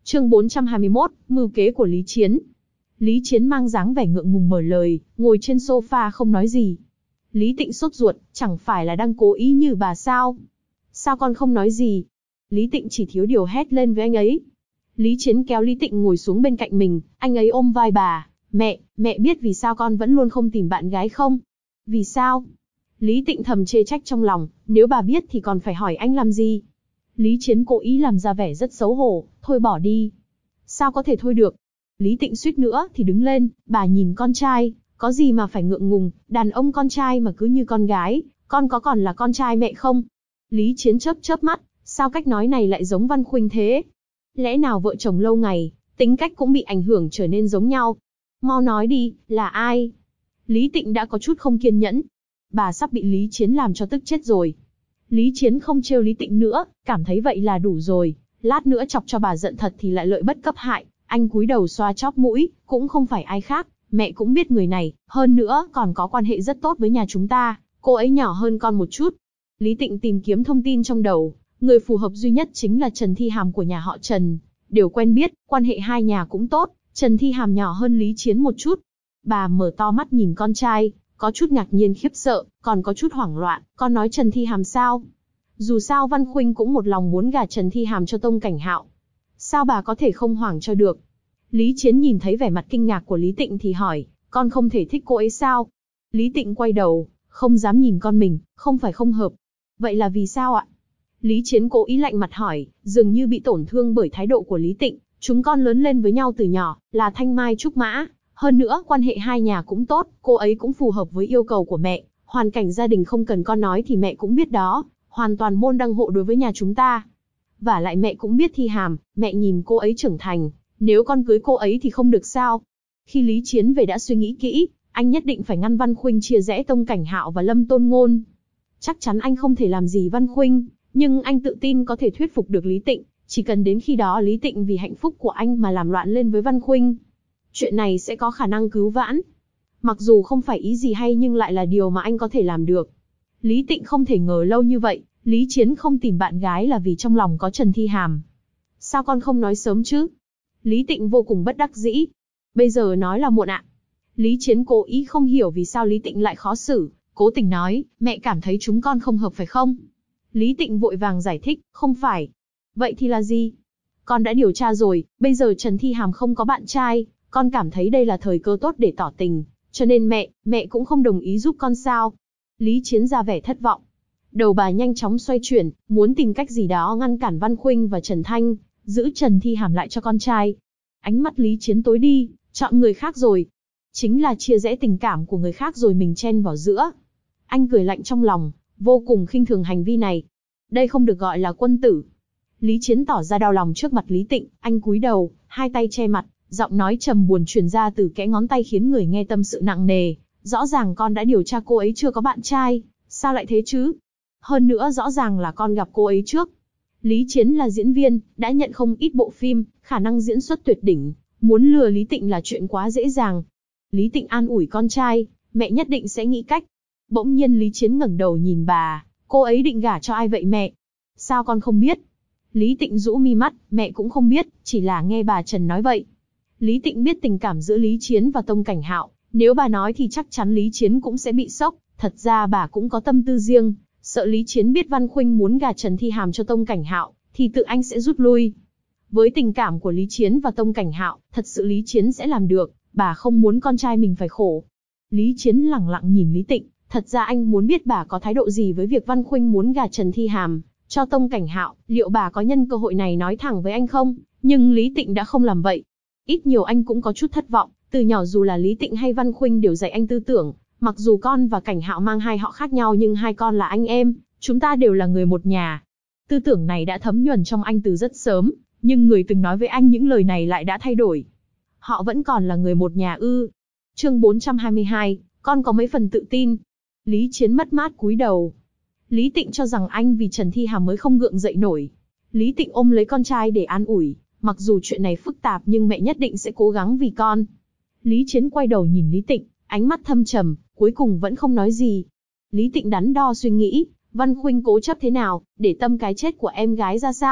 Chương 421, mưu kế của Lý Chiến. Lý Chiến mang dáng vẻ ngượng ngùng mở lời, ngồi trên sofa không nói gì. Lý Tịnh sốt ruột, chẳng phải là đang cố ý như bà sao? Sao con không nói gì? Lý Tịnh chỉ thiếu điều hét lên với anh ấy. Lý Chiến kéo Lý Tịnh ngồi xuống bên cạnh mình, anh ấy ôm vai bà. Mẹ biết vì sao con vẫn luôn không tìm bạn gái không? Vì sao? Lý Tịnh thầm chê trách trong lòng, nếu bà biết thì còn phải hỏi anh làm gì? Lý Chiến cố ý làm ra vẻ rất xấu hổ, thôi bỏ đi. Sao có thể thôi được? Lý Tịnh suýt nữa thì đứng lên, bà nhìn con trai, có gì mà phải ngượng ngùng, đàn ông con trai mà cứ như con gái, con có còn là con trai mẹ không? Lý Chiến chớp mắt, sao cách nói này lại giống Văn Khuynh thế? Lẽ nào vợ chồng lâu ngày, tính cách cũng bị ảnh hưởng trở nên giống nhau? Mau nói đi, là ai? Lý Tịnh đã có chút không kiên nhẫn. Bà sắp bị Lý Chiến làm cho tức chết rồi. Lý Chiến không trêu Lý Tịnh nữa, cảm thấy vậy là đủ rồi. Lát nữa chọc cho bà giận thật thì lại lợi bất cập hại. Anh cúi đầu xoa chóp mũi, cũng không phải ai khác, mẹ cũng biết người này, hơn nữa còn có quan hệ rất tốt với nhà chúng ta, cô ấy nhỏ hơn con một chút. Lý Tịnh tìm kiếm thông tin trong đầu, người phù hợp duy nhất chính là Trần Thi Hàm của nhà họ Trần. Đều quen biết, quan hệ hai nhà cũng tốt, Trần Thi Hàm nhỏ hơn Lý Chiến một chút. Bà mở to mắt nhìn con trai, có chút ngạc nhiên khiếp sợ, còn có chút hoảng loạn, con nói Trần Thi Hàm sao? Dù sao Văn Khuynh cũng một lòng muốn gả Trần Thi Hàm cho Tông Cảnh Hạo. Sao bà có thể không hoảng cho được? Lý Chiến nhìn thấy vẻ mặt kinh ngạc của Lý Tịnh thì hỏi, con không thể thích cô ấy sao? Lý Tịnh quay đầu, không dám nhìn con mình, không phải không hợp. Vậy là vì sao ạ? Lý Chiến cố ý lạnh mặt hỏi, dường như bị tổn thương bởi thái độ của Lý Tịnh. Chúng con lớn lên với nhau từ nhỏ, là thanh mai trúc mã. Hơn nữa, quan hệ hai nhà cũng tốt, cô ấy cũng phù hợp với yêu cầu của mẹ. Hoàn cảnh gia đình không cần con nói thì mẹ cũng biết đó, hoàn toàn môn đăng hộ đối với nhà chúng ta. Vả lại mẹ cũng biết Thi Hàm, mẹ nhìn cô ấy trưởng thành, nếu con cưới cô ấy thì không được sao? Khi Lý Chiến về đã suy nghĩ kỹ, anh nhất định phải ngăn Văn Khuynh chia rẽ Tông Cảnh Hạo và Lâm Tôn Ngôn. Chắc chắn anh không thể làm gì Văn Khuynh, nhưng anh tự tin có thể thuyết phục được Lý Tịnh, chỉ cần đến khi đó Lý Tịnh vì hạnh phúc của anh mà làm loạn lên với Văn Khuynh. Chuyện này sẽ có khả năng cứu vãn. Mặc dù không phải ý gì hay nhưng lại là điều mà anh có thể làm được. Lý Tịnh không thể ngờ lâu như vậy, Lý Chiến không tìm bạn gái là vì trong lòng có Trần Thi Hàm. Sao con không nói sớm chứ? Lý Tịnh vô cùng bất đắc dĩ. Bây giờ nói là muộn ạ. Lý Chiến cố ý không hiểu vì sao Lý Tịnh lại khó xử, cố tình nói, mẹ cảm thấy chúng con không hợp phải không? Lý Tịnh vội vàng giải thích, không phải. Vậy thì là gì? Con đã điều tra rồi, bây giờ Trần Thi Hàm không có bạn trai, con cảm thấy đây là thời cơ tốt để tỏ tình, cho nên mẹ cũng không đồng ý giúp con sao? Lý Chiến ra vẻ thất vọng. Đầu bà nhanh chóng xoay chuyển, muốn tìm cách gì đó ngăn cản Văn Khuynh và Trần Thanh, giữ Trần Thi Hàm lại cho con trai. Ánh mắt Lý Chiến tối đi, chọn người khác rồi. Chính là chia rẽ tình cảm của người khác rồi mình chen vào giữa. Anh cười lạnh trong lòng, vô cùng khinh thường hành vi này. Đây không được gọi là quân tử. Lý Chiến tỏ ra đau lòng trước mặt Lý Tịnh, anh cúi đầu, hai tay che mặt, giọng nói trầm buồn truyền ra từ kẽ ngón tay khiến người nghe tâm sự nặng nề. Rõ ràng con đã điều tra cô ấy chưa có bạn trai, sao lại thế chứ? Hơn nữa rõ ràng là con gặp cô ấy trước. Lý Chiến là diễn viên, đã nhận không ít bộ phim, khả năng diễn xuất tuyệt đỉnh, muốn lừa Lý Tịnh là chuyện quá dễ dàng. Lý Tịnh an ủi con trai, mẹ nhất định sẽ nghĩ cách. Bỗng nhiên Lý Chiến ngẩng đầu nhìn bà, cô ấy định gả cho ai vậy mẹ? Sao con không biết? Lý Tịnh rũ mi mắt, mẹ cũng không biết, chỉ là nghe bà Trần nói vậy. Lý Tịnh biết tình cảm giữa Lý Chiến và Tông Cảnh Hạo, nếu bà nói thì chắc chắn Lý Chiến cũng sẽ bị sốc. Thật ra bà cũng có tâm tư riêng, sợ Lý Chiến biết Văn Khuynh muốn gả Trần Thi Hàm cho Tông Cảnh Hạo, thì tự anh sẽ rút lui. Với tình cảm của Lý Chiến và Tông Cảnh Hạo, thật sự Lý Chiến sẽ làm được, bà không muốn con trai mình phải khổ. Lý Chiến lẳng lặng nhìn Lý Tịnh, thật ra anh muốn biết bà có thái độ gì với việc Văn Khuynh muốn gả Trần Thi Hàm cho Tông Cảnh Hạo, liệu bà có nhân cơ hội này nói thẳng với anh không? Nhưng Lý Tịnh đã không làm vậy. Ít nhiều anh cũng có chút thất vọng, từ nhỏ dù là Lý Tịnh hay Văn Khuynh đều dạy anh tư tưởng, mặc dù con và Cảnh Hạo mang hai họ khác nhau nhưng hai con là anh em, chúng ta đều là người một nhà. Tư tưởng này đã thấm nhuần trong anh từ rất sớm, nhưng người từng nói với anh những lời này lại đã thay đổi. Họ vẫn còn là người một nhà ư? Chương 422, con có mấy phần tự tin. Lý Chiến mất mát cúi đầu. Lý Tịnh cho rằng anh vì Trần Thi Hàm mới không gượng dậy nổi. Lý Tịnh ôm lấy con trai để an ủi, mặc dù chuyện này phức tạp nhưng mẹ nhất định sẽ cố gắng vì con. Lý Chiến quay đầu nhìn Lý Tịnh, ánh mắt thâm trầm, cuối cùng vẫn không nói gì. Lý Tịnh đắn đo suy nghĩ, Văn Khuynh cố chấp thế nào, để tâm cái chết của em gái ra sao,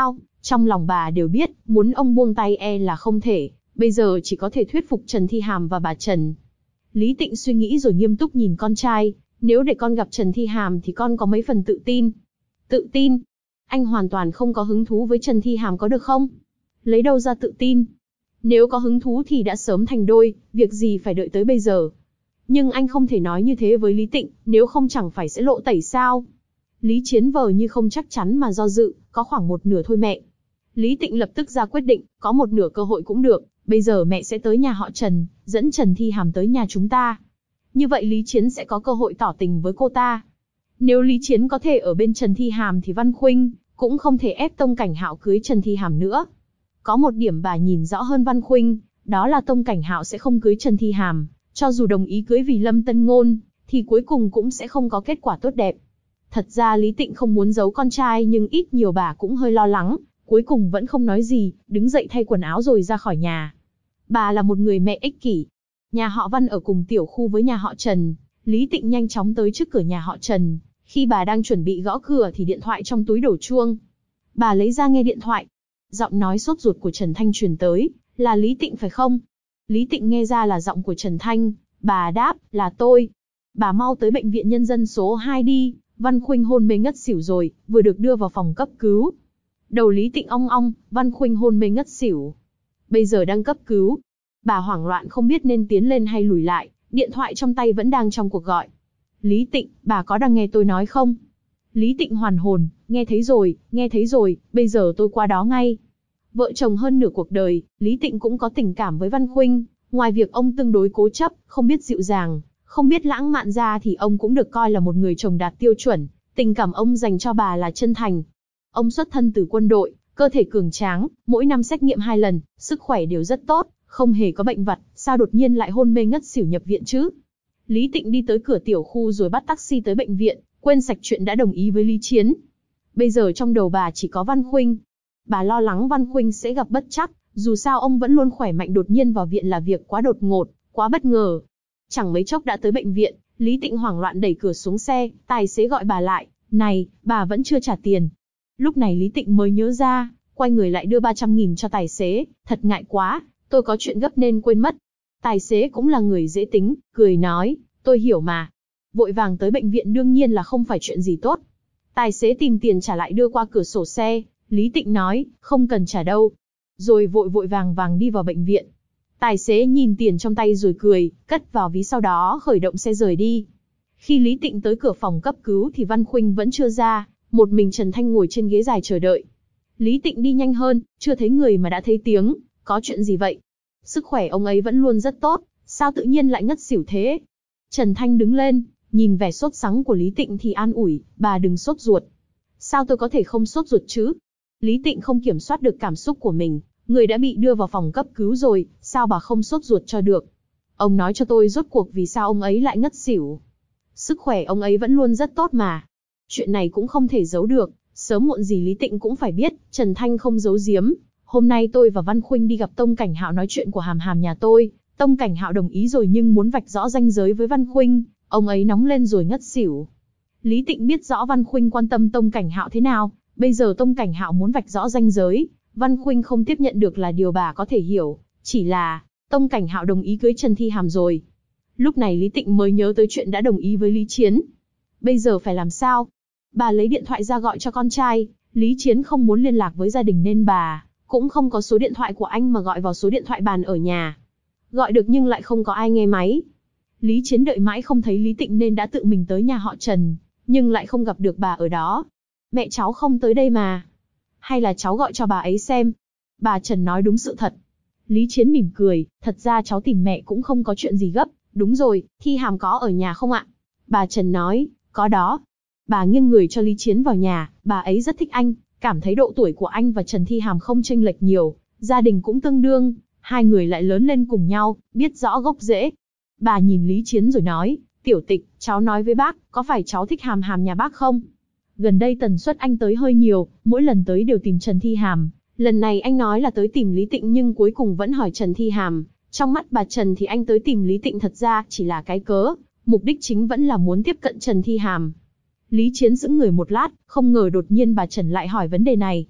Trong lòng bà đều biết, muốn ông buông tay e là không thể, bây giờ chỉ có thể thuyết phục Trần Thi Hàm và bà Trần. Lý Tịnh suy nghĩ rồi nghiêm túc nhìn con trai, nếu để con gặp Trần Thi Hàm thì con có mấy phần tự tin. Tự tin? Anh hoàn toàn không có hứng thú với Trần Thi Hàm có được không? Lấy đâu ra tự tin? Nếu có hứng thú thì đã sớm thành đôi, việc gì phải đợi tới bây giờ. Nhưng anh không thể nói như thế với Lý Tịnh, nếu không chẳng phải sẽ lộ tẩy sao? Lý Chiến vờ như không chắc chắn mà do dự, có khoảng một nửa thôi mẹ. Lý Tịnh lập tức ra quyết định, có một nửa cơ hội cũng được, bây giờ mẹ sẽ tới nhà họ Trần, dẫn Trần Thi Hàm tới nhà chúng ta. Như vậy Lý Chiến sẽ có cơ hội tỏ tình với cô ta. Nếu Lý Chiến có thể ở bên Trần Thi Hàm thì Văn Khuynh cũng không thể ép Tông Cảnh Hạo cưới Trần Thi Hàm nữa. Có một điểm bà nhìn rõ hơn Văn Khuynh, đó là Tông Cảnh Hạo sẽ không cưới Trần Thi Hàm, cho dù đồng ý cưới vì Lâm Tân Ngôn, thì cuối cùng cũng sẽ không có kết quả tốt đẹp. Thật ra Lý Tịnh không muốn giấu con trai nhưng ít nhiều bà cũng hơi lo lắng, cuối cùng vẫn không nói gì, đứng dậy thay quần áo rồi ra khỏi nhà. Bà là một người mẹ ích kỷ. Nhà họ Văn ở cùng tiểu khu với nhà họ Trần, Lý Tịnh nhanh chóng tới trước cửa nhà họ Trần. Khi bà đang chuẩn bị gõ cửa thì điện thoại trong túi đổ chuông. Bà lấy ra nghe điện thoại. Giọng nói sốt ruột của Trần Thanh truyền tới, là Lý Tịnh phải không? Lý Tịnh nghe ra là giọng của Trần Thanh, bà đáp, là tôi. Bà mau tới bệnh viện nhân dân số 2 đi, Văn Khuynh hôn mê ngất xỉu rồi, vừa được đưa vào phòng cấp cứu. Đầu Lý Tịnh ong ong, Văn Khuynh hôn mê ngất xỉu. Bây giờ đang cấp cứu. Bà hoảng loạn không biết nên tiến lên hay lùi lại, điện thoại trong tay vẫn đang trong cuộc gọi. Lý Tịnh, bà có đang nghe tôi nói không? Lý Tịnh hoàn hồn, nghe thấy rồi, bây giờ tôi qua đó ngay. Vợ chồng hơn nửa cuộc đời, Lý Tịnh cũng có tình cảm với Văn Khuynh, ngoài việc ông tương đối cố chấp, không biết dịu dàng, không biết lãng mạn ra thì ông cũng được coi là một người chồng đạt tiêu chuẩn, tình cảm ông dành cho bà là chân thành. Ông xuất thân từ quân đội, cơ thể cường tráng, mỗi năm xét nghiệm 2 lần, sức khỏe đều rất tốt, không hề có bệnh vặt, sao đột nhiên lại hôn mê ngất xỉu nhập viện chứ? Lý Tịnh đi tới cửa tiểu khu rồi bắt taxi tới bệnh viện, quên sạch chuyện đã đồng ý với Lý Chiến. Bây giờ trong đầu bà chỉ có Văn Khuynh. Bà lo lắng Văn Khuynh sẽ gặp bất trắc, dù sao ông vẫn luôn khỏe mạnh, đột nhiên vào viện là việc quá đột ngột, quá bất ngờ. Chẳng mấy chốc đã tới bệnh viện, Lý Tịnh hoảng loạn đẩy cửa xuống xe, tài xế gọi bà lại, này, bà vẫn chưa trả tiền. Lúc này Lý Tịnh mới nhớ ra, quay người lại đưa 300.000 cho tài xế, thật ngại quá, tôi có chuyện gấp nên quên mất. Tài xế cũng là người dễ tính, cười nói, tôi hiểu mà. Vội vàng tới bệnh viện đương nhiên là không phải chuyện gì tốt. Tài xế tìm tiền trả lại đưa qua cửa sổ xe, Lý Tịnh nói, không cần trả đâu. Rồi vội vàng đi vào bệnh viện. Tài xế nhìn tiền trong tay rồi cười, cất vào ví sau đó khởi động xe rời đi. Khi Lý Tịnh tới cửa phòng cấp cứu thì Văn Khuynh vẫn chưa ra, một mình Trần Thanh ngồi trên ghế dài chờ đợi. Lý Tịnh đi nhanh hơn, chưa thấy người mà đã thấy tiếng, có chuyện gì vậy? Sức khỏe ông ấy vẫn luôn rất tốt, sao tự nhiên lại ngất xỉu thế? Trần Thanh đứng lên, nhìn vẻ sốt sắng của Lý Tịnh thì an ủi, bà đừng sốt ruột. Sao tôi có thể không sốt ruột chứ? Lý Tịnh không kiểm soát được cảm xúc của mình, người đã bị đưa vào phòng cấp cứu rồi, sao bà không sốt ruột cho được? Ông nói cho tôi rốt cuộc vì sao ông ấy lại ngất xỉu. Sức khỏe ông ấy vẫn luôn rất tốt mà. Chuyện này cũng không thể giấu được, sớm muộn gì Lý Tịnh cũng phải biết, Trần Thanh không giấu giếm. Hôm nay tôi và Văn Khuynh đi gặp Tông Cảnh Hạo nói chuyện của Hàm Hàm nhà tôi, Tông Cảnh Hạo đồng ý rồi nhưng muốn vạch rõ ranh giới với Văn Khuynh, ông ấy nóng lên rồi ngất xỉu. Lý Tịnh biết rõ Văn Khuynh quan tâm Tông Cảnh Hạo thế nào, bây giờ Tông Cảnh Hạo muốn vạch rõ ranh giới, Văn Khuynh không tiếp nhận được là điều bà có thể hiểu, chỉ là Tông Cảnh Hạo đồng ý cưới Trần Thi Hàm rồi. Lúc này Lý Tịnh mới nhớ tới chuyện đã đồng ý với Lý Chiến. Bây giờ phải làm sao? Bà lấy điện thoại ra gọi cho con trai, Lý Chiến không muốn liên lạc với gia đình nên bà cũng không có số điện thoại của anh mà gọi vào số điện thoại bàn ở nhà. Gọi được nhưng lại không có ai nghe máy. Lý Chiến đợi mãi không thấy Lý Tịnh nên đã tự mình tới nhà họ Trần, nhưng lại không gặp được bà ở đó. Mẹ cháu không tới đây mà. Hay là cháu gọi cho bà ấy xem. Bà Trần nói đúng sự thật. Lý Chiến mỉm cười, thật ra cháu tìm mẹ cũng không có chuyện gì gấp. Đúng rồi, Thi Hàm có ở nhà không ạ? Bà Trần nói, có đó. Bà nghiêng người cho Lý Chiến vào nhà, bà ấy rất thích anh, cảm thấy độ tuổi của anh và Trần Thi Hàm không chênh lệch nhiều, gia đình cũng tương đương, hai người lại lớn lên cùng nhau, biết rõ gốc rễ. Bà nhìn Lý Chiến rồi nói, Tiểu Tịch, cháu nói với bác, có phải cháu thích Hàm Hàm nhà bác không? Gần đây tần suất anh tới hơi nhiều, mỗi lần tới đều tìm Trần Thi Hàm, lần này anh nói là tới tìm Lý Tịnh nhưng cuối cùng vẫn hỏi Trần Thi Hàm. Trong mắt bà Trần thì anh tới tìm Lý Tịnh thật ra chỉ là cái cớ, mục đích chính vẫn là muốn tiếp cận Trần Thi Hàm. Lý Chiến sững người một lát, không ngờ đột nhiên bà Trần lại hỏi vấn đề này.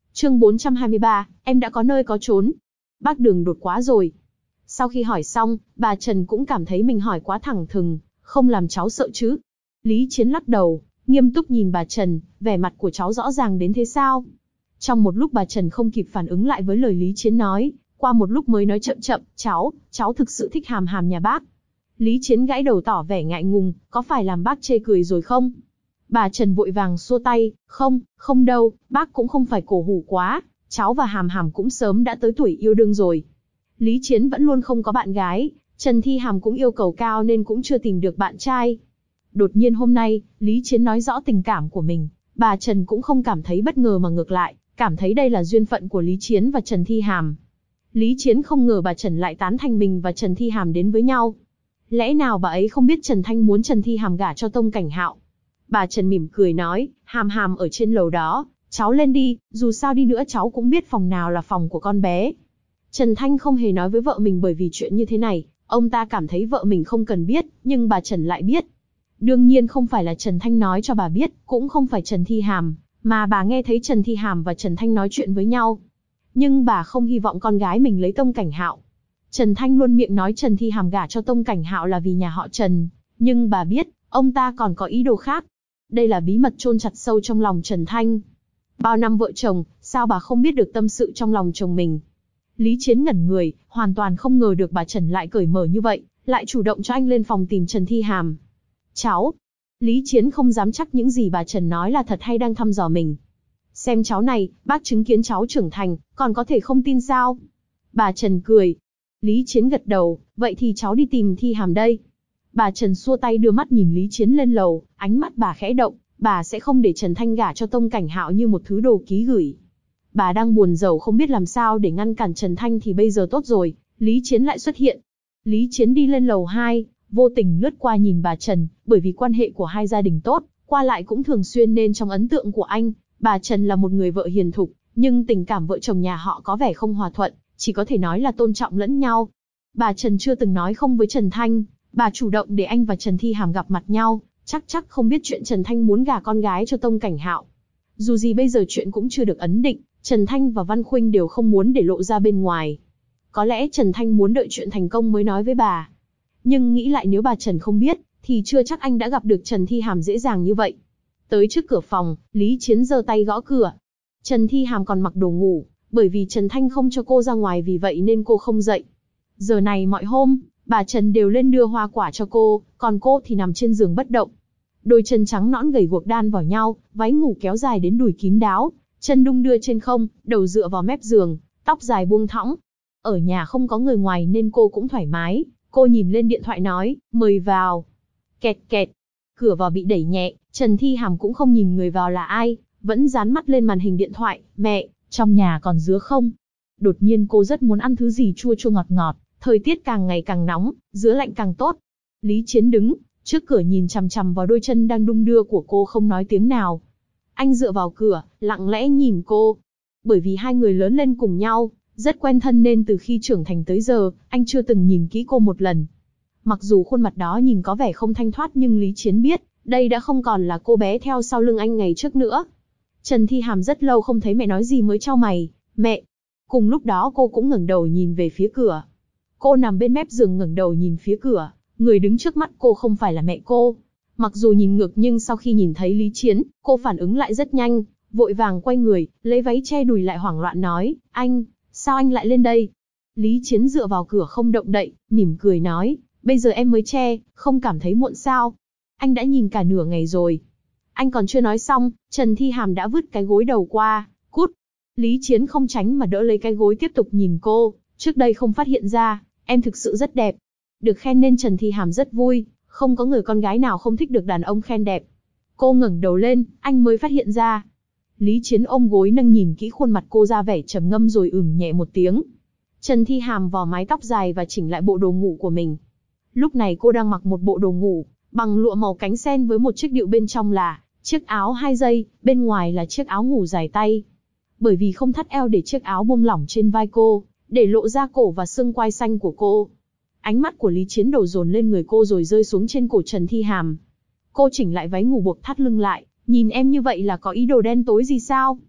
Chương 423, em đã có nơi có trốn. Bác Đường đột quá rồi. Sau khi hỏi xong, bà Trần cũng cảm thấy mình hỏi quá thẳng thừng, không làm cháu sợ chứ. Lý Chiến lắc đầu, nghiêm túc nhìn bà Trần, vẻ mặt của cháu rõ ràng đến thế sao? Trong một lúc bà Trần không kịp phản ứng lại với lời Lý Chiến nói, qua một lúc mới nói chậm chậm, cháu thực sự thích Hàm Hàm nhà bác. Lý Chiến gãi đầu tỏ vẻ ngại ngùng, có phải làm bác chê cười rồi không? Bà Trần vội vàng xua tay, không đâu, bác cũng không phải cổ hủ quá, cháu và Hàm Hàm cũng sớm đã tới tuổi yêu đương rồi. Lý Chiến vẫn luôn không có bạn gái, Trần Thi Hàm cũng yêu cầu cao nên cũng chưa tìm được bạn trai. Đột nhiên hôm nay, Lý Chiến nói rõ tình cảm của mình, bà Trần cũng không cảm thấy bất ngờ mà ngược lại, cảm thấy đây là duyên phận của Lý Chiến và Trần Thi Hàm. Lý Chiến không ngờ bà Trần lại tán thành mình và Trần Thi Hàm đến với nhau. Lẽ nào bà ấy không biết Trần Thanh muốn Trần Thi Hàm gả cho Tông Cảnh Hạo? Bà Trần mỉm cười nói, Hàm Hàm ở trên lầu đó, cháu lên đi, dù sao đi nữa cháu cũng biết phòng nào là phòng của con bé. Trần Thanh không hề nói với vợ mình bởi vì chuyện như thế này, ông ta cảm thấy vợ mình không cần biết, nhưng bà Trần lại biết. Đương nhiên không phải là Trần Thanh nói cho bà biết, cũng không phải Trần Thi Hàm, mà bà nghe thấy Trần Thi Hàm và Trần Thanh nói chuyện với nhau. Nhưng bà không hy vọng con gái mình lấy Tông Cảnh Hạo. Trần Thanh luôn miệng nói Trần Thi Hàm gả cho Tông Cảnh Hạo là vì nhà họ Trần, nhưng bà biết, ông ta còn có ý đồ khác. Đây là bí mật chôn chặt sâu trong lòng Trần Thanh. Bao năm vợ chồng, sao bà không biết được tâm sự trong lòng chồng mình? Lý Chiến ngẩn người, hoàn toàn không ngờ được bà Trần lại cởi mở như vậy, lại chủ động cho anh lên phòng tìm Trần Thi Hàm. Cháu. Lý Chiến không dám chắc những gì bà Trần nói là thật hay đang thăm dò mình. Xem cháu này, bác chứng kiến cháu trưởng thành, còn có thể không tin sao? Bà Trần cười. Lý Chiến gật đầu, vậy thì cháu đi tìm Thi Hàm đây. Bà Trần xua tay đưa mắt nhìn Lý Chiến lên lầu, ánh mắt bà khẽ động, bà sẽ không để Trần Thanh gả cho Tông Cảnh Hạo như một thứ đồ ký gửi. Bà đang buồn rầu không biết làm sao để ngăn cản Trần Thanh thì bây giờ tốt rồi, Lý Chiến lại xuất hiện. Lý Chiến đi lên lầu 2, vô tình lướt qua nhìn bà Trần, bởi vì quan hệ của hai gia đình tốt, qua lại cũng thường xuyên nên trong ấn tượng của anh, bà Trần là một người vợ hiền thục, nhưng tình cảm vợ chồng nhà họ có vẻ không hòa thuận, chỉ có thể nói là tôn trọng lẫn nhau. Bà Trần chưa từng nói không với Trần Thanh, bà chủ động để anh và Trần Thi Hàm gặp mặt nhau, chắc không biết chuyện Trần Thanh muốn gả con gái cho Tông Cảnh Hạo. Dù gì bây giờ chuyện cũng chưa được ấn định, Trần Thanh và Văn Khuynh đều không muốn để lộ ra bên ngoài. Có lẽ Trần Thanh muốn đợi chuyện thành công mới nói với bà. Nhưng nghĩ lại nếu bà Trần không biết, thì chưa chắc anh đã gặp được Trần Thi Hàm dễ dàng như vậy. Tới trước cửa phòng, Lý Chiến giơ tay gõ cửa. Trần Thi Hàm còn mặc đồ ngủ, bởi vì Trần Thanh không cho cô ra ngoài vì vậy nên cô không dậy. Giờ này mọi hôm, bà Trần đều lên đưa hoa quả cho cô, còn cô thì nằm trên giường bất động. Đôi chân trắng nõn gầy guộc đan vào nhau, váy ngủ kéo dài đến đùi kín đáo, chân đung đưa trên không, đầu dựa vào mép giường, tóc dài buông thõng. Ở nhà không có người ngoài nên cô cũng thoải mái, cô nhìn lên điện thoại nói, mời vào. Kẹt kẹt, cửa vào bị đẩy nhẹ, Trần Thi Hàm cũng không nhìn người vào là ai, vẫn dán mắt lên màn hình điện thoại, mẹ, trong nhà còn dứa không? Đột nhiên cô rất muốn ăn thứ gì chua chua ngọt ngọt, thời tiết càng ngày càng nóng, dứa lạnh càng tốt. Lý Chiến đứng trước cửa nhìn chằm chằm vào đôi chân đang đung đưa của cô không nói tiếng nào. Anh dựa vào cửa, lặng lẽ nhìn cô. Bởi vì hai người lớn lên cùng nhau, rất quen thân nên từ khi trưởng thành tới giờ, anh chưa từng nhìn kỹ cô một lần. Mặc dù khuôn mặt đó nhìn có vẻ không thanh thoát nhưng Lý Chiến biết, đây đã không còn là cô bé theo sau lưng anh ngày trước nữa. Trần Thi Hàm rất lâu không thấy mẹ nói gì mới chau mày, mẹ. Cùng lúc đó cô cũng ngẩng đầu nhìn về phía cửa. Cô nằm bên mép giường ngẩng đầu nhìn phía cửa, người đứng trước mắt cô không phải là mẹ cô. Mặc dù nhìn ngược nhưng sau khi nhìn thấy Lý Chiến, cô phản ứng lại rất nhanh, vội vàng quay người, lấy váy che đùi lại hoảng loạn nói, anh, sao anh lại lên đây? Lý Chiến dựa vào cửa không động đậy, mỉm cười nói, bây giờ em mới che, không cảm thấy muộn sao? Anh đã nhìn cả nửa ngày rồi. Anh còn chưa nói xong, Trần Thi Hàm đã vứt cái gối đầu qua, cút. Lý Chiến không tránh mà đỡ lấy cái gối tiếp tục nhìn cô, trước đây không phát hiện ra, em thực sự rất đẹp. Được khen nên Trần Thi Hàm rất vui, không có người con gái nào không thích được đàn ông khen đẹp. Cô ngẩng đầu lên, anh mới phát hiện ra. Lý Chiến ôm gối nâng nhìn kỹ khuôn mặt cô ra vẻ trầm ngâm rồi nhẹ một tiếng. Trần Thi Hàm vò mái tóc dài và chỉnh lại bộ đồ ngủ của mình. Lúc này cô đang mặc một bộ đồ ngủ, bằng lụa màu cánh sen với một chiếc điệu bên trong là chiếc áo 2 dây, bên ngoài là chiếc áo ngủ dài tay. Bởi vì không thắt eo để chiếc áo buông lỏng trên vai cô, để lộ ra cổ và xương quai xanh của cô. Ánh mắt của Lý Chiến đổ dồn lên người cô rồi rơi xuống trên cổ Trần Thi Hàm. Cô chỉnh lại váy ngủ buộc thắt lưng lại, nhìn em như vậy là có ý đồ đen tối gì sao?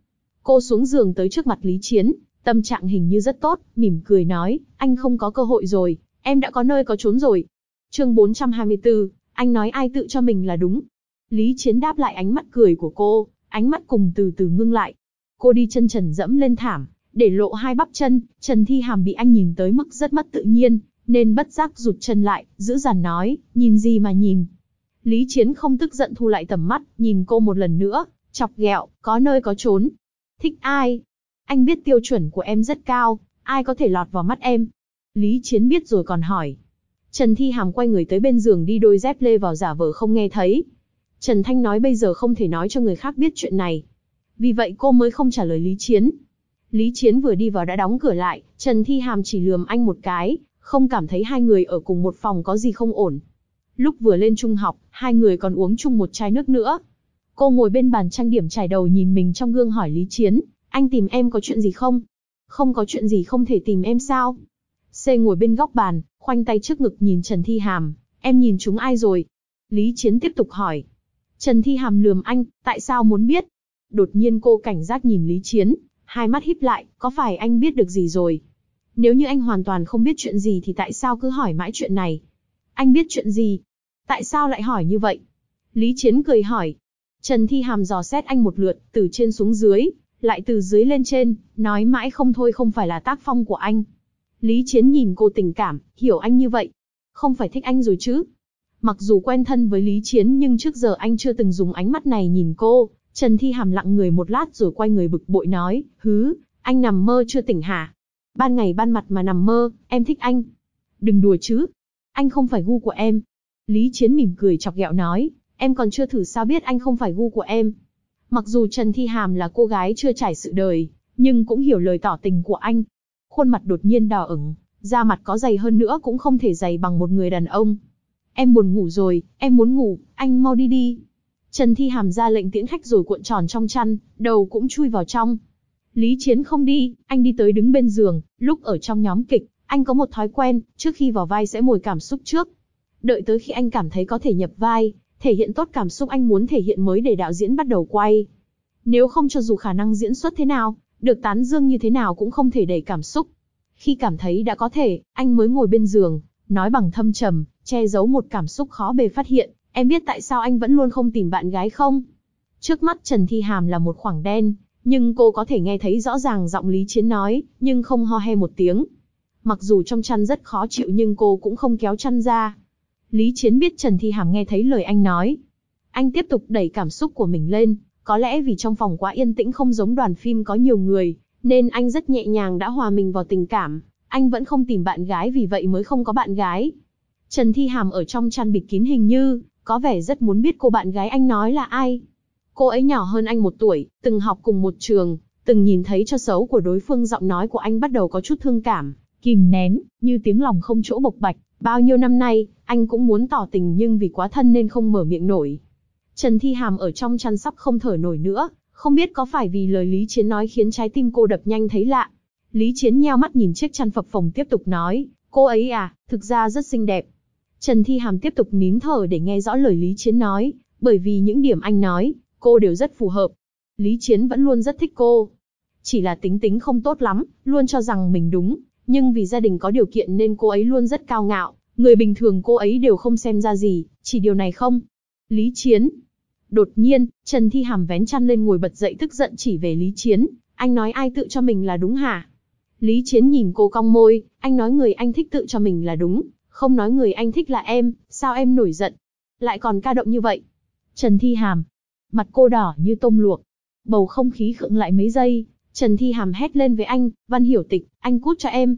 Cô xuống giường tới trước mặt Lý Chiến, tâm trạng hình như rất tốt, mỉm cười nói, anh không có cơ hội rồi, em đã có nơi có chốn rồi. Chương 424, anh nói ai tự cho mình là đúng. Lý Chiến đáp lại ánh mắt cười của cô, ánh mắt cùng từ từ ngưng lại. Cô đi chân trần dẫm lên thảm, để lộ hai bắp chân, Trần Thi Hàm bị anh nhìn tới mức rất mất tự nhiên, nên bất giác rụt chân lại, giữ dằn nói, nhìn gì mà nhìn. Lý Chiến không tức giận thu lại tầm mắt, nhìn cô một lần nữa, chọc ghẹo, có nơi có chốn. Thích ai? Anh biết tiêu chuẩn của em rất cao, ai có thể lọt vào mắt em? Lý Chiến biết rồi còn hỏi. Trần Thi Hàm quay người tới bên giường đi đôi dép lê vào giả vờ không nghe thấy. Trần Thanh nói bây giờ không thể nói cho người khác biết chuyện này. Vì vậy cô mới không trả lời Lý Chiến. Lý Chiến vừa đi vào đã đóng cửa lại, Trần Thi Hàm chỉ lườm anh một cái, không cảm thấy hai người ở cùng một phòng có gì không ổn. Lúc vừa lên trung học, hai người còn uống chung một chai nước nữa. Cô ngồi bên bàn trang điểm chải đầu nhìn mình trong gương hỏi Lý Chiến, anh tìm em có chuyện gì không? Không có chuyện gì không thể tìm em sao? C ngồi bên góc bàn, khoanh tay trước ngực nhìn Trần Thi Hàm, em nhìn chúng ai rồi? Lý Chiến tiếp tục hỏi. Trần Thi Hàm lườm anh, tại sao muốn biết? Đột nhiên cô cảnh giác nhìn Lý Chiến, hai mắt híp lại, có phải anh biết được gì rồi? Nếu như anh hoàn toàn không biết chuyện gì thì tại sao cứ hỏi mãi chuyện này? Anh biết chuyện gì? Tại sao lại hỏi như vậy? Lý Chiến cười hỏi. Trần Thi Hàm dò xét anh một lượt, từ trên xuống dưới, lại từ dưới lên trên, nói mãi không thôi không phải là tác phong của anh. Lý Chiến nhìn cô tình cảm, hiểu anh như vậy. Không phải thích anh rồi chứ? Mặc dù quen thân với Lý Chiến nhưng trước giờ anh chưa từng dùng ánh mắt này nhìn cô. Trần Thi Hàm lặng người một lát rồi quay người bực bội nói, anh nằm mơ chưa tỉnh hả? Ban ngày ban mặt mà nằm mơ, em thích anh. Đừng đùa chứ. Anh không phải gu của em. Lý Chiến mỉm cười chọc ghẹo nói, em còn chưa thử sao biết anh không phải gu của em. Mặc dù Trần Thi Hàm là cô gái chưa trải sự đời, nhưng cũng hiểu lời tỏ tình của anh. Khuôn mặt đột nhiên đỏ ửng, da mặt có dày hơn nữa cũng không thể dày bằng một người đàn ông. Em buồn ngủ rồi, em muốn ngủ, anh mau đi đi. Trần Thi Hàm ra lệnh tiễn khách rồi cuộn tròn trong chăn, đầu cũng chui vào trong. Lý Chiến không đi, anh đi tới đứng bên giường, lúc ở trong nhóm kịch, anh có một thói quen, trước khi vào vai sẽ mồi cảm xúc trước. Đợi tới khi anh cảm thấy có thể nhập vai, thể hiện tốt cảm xúc anh muốn thể hiện mới để đạo diễn bắt đầu quay. Nếu không cho dù khả năng diễn xuất thế nào, được tán dương như thế nào cũng không thể đẩy cảm xúc. Khi cảm thấy đã có thể, anh mới ngồi bên giường, nói bằng thâm trầm, che giấu một cảm xúc khó bề phát hiện. Em biết tại sao anh vẫn luôn không tìm bạn gái không? Trước mắt Trần Thi Hàm là một khoảng đen, nhưng cô có thể nghe thấy rõ ràng giọng Lý Chiến nói, nhưng không ho he một tiếng. Mặc dù trong chăn rất khó chịu nhưng cô cũng không kéo chăn ra. Lý Chiến biết Trần Thi Hàm nghe thấy lời anh nói. Anh tiếp tục đẩy cảm xúc của mình lên, có lẽ vì trong phòng quá yên tĩnh không giống đoàn phim có nhiều người, nên anh rất nhẹ nhàng đã hòa mình vào tình cảm. Anh vẫn không tìm bạn gái vì vậy mới không có bạn gái. Trần Thi Hàm ở trong chăn bịt kín hình như có vẻ rất muốn biết cô bạn gái anh nói là ai. Cô ấy nhỏ hơn anh 1 tuổi, từng học cùng một trường, từng nhìn thấy cho xấu của đối phương. Giọng nói của anh bắt đầu có chút thương cảm, kìm nén, như tiếng lòng không chỗ bộc bạch. Bao nhiêu năm nay, anh cũng muốn tỏ tình nhưng vì quá thân nên không mở miệng nổi. Trần Thi Hàm ở trong chăn sắp không thở nổi nữa, không biết có phải vì lời Lý Chiến nói khiến trái tim cô đập nhanh thấy lạ. Lý Chiến nheo mắt nhìn chiếc chăn phập phồng tiếp tục nói, cô ấy à, thực ra rất xinh đẹp. Trần Thi Hàm tiếp tục nín thở để nghe rõ lời Lý Chiến nói, bởi vì những điểm anh nói, cô đều rất phù hợp. Lý Chiến vẫn luôn rất thích cô. Chỉ là tính tính không tốt lắm, luôn cho rằng mình đúng, nhưng vì gia đình có điều kiện nên cô ấy luôn rất cao ngạo, người bình thường cô ấy đều không xem ra gì, chỉ điều này không. Lý Chiến. Đột nhiên, Trần Thi Hàm vén chăn lên ngồi bật dậy tức giận chỉ về Lý Chiến, anh nói ai tự cho mình là đúng hả? Lý Chiến nhìn cô cong môi, anh nói người anh thích tự cho mình là đúng. Không nói người anh thích là em, sao em nổi giận? Lại còn ca động như vậy. Trần Thi Hàm. Mặt cô đỏ như tôm luộc. Bầu không khí khựng lại mấy giây. Trần Thi Hàm hét lên với anh, Văn Hiểu Tịch, anh cút cho em,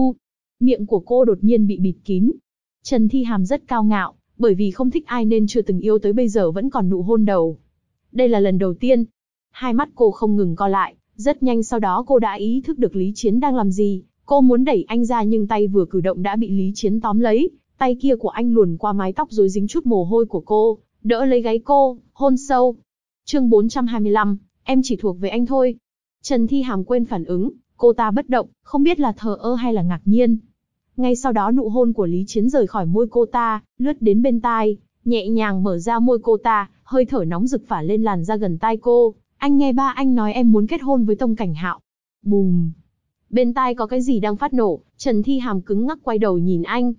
Miệng của cô đột nhiên bị bịt kín. Trần Thi Hàm rất cao ngạo, bởi vì không thích ai nên chưa từng yêu tới bây giờ vẫn còn nụ hôn đầu. Đây là lần đầu tiên. Hai mắt cô không ngừng co lại, rất nhanh sau đó cô đã ý thức được Lý Chiến đang làm gì. Cô muốn đẩy anh ra nhưng tay vừa cử động đã bị Lý Chiến tóm lấy, tay kia của anh luồn qua mái tóc rồi dính chút mồ hôi của cô, đỡ lấy gáy cô, hôn sâu. Chương 425, em chỉ thuộc về anh thôi. Trần Thi Hàm quên phản ứng, cô ta bất động, không biết là thờ ơ hay là ngạc nhiên. Ngay sau đó nụ hôn của Lý Chiến rời khỏi môi cô ta, lướt đến bên tai, nhẹ nhàng mở ra môi cô ta, hơi thở nóng rực phả lên làn da gần tai cô. Anh nghe ba anh nói em muốn kết hôn với Tông Cảnh Hạo. Bùm. Bên tai có cái gì đang phát nổ, Trần Thi Hàm cứng ngắc quay đầu nhìn anh.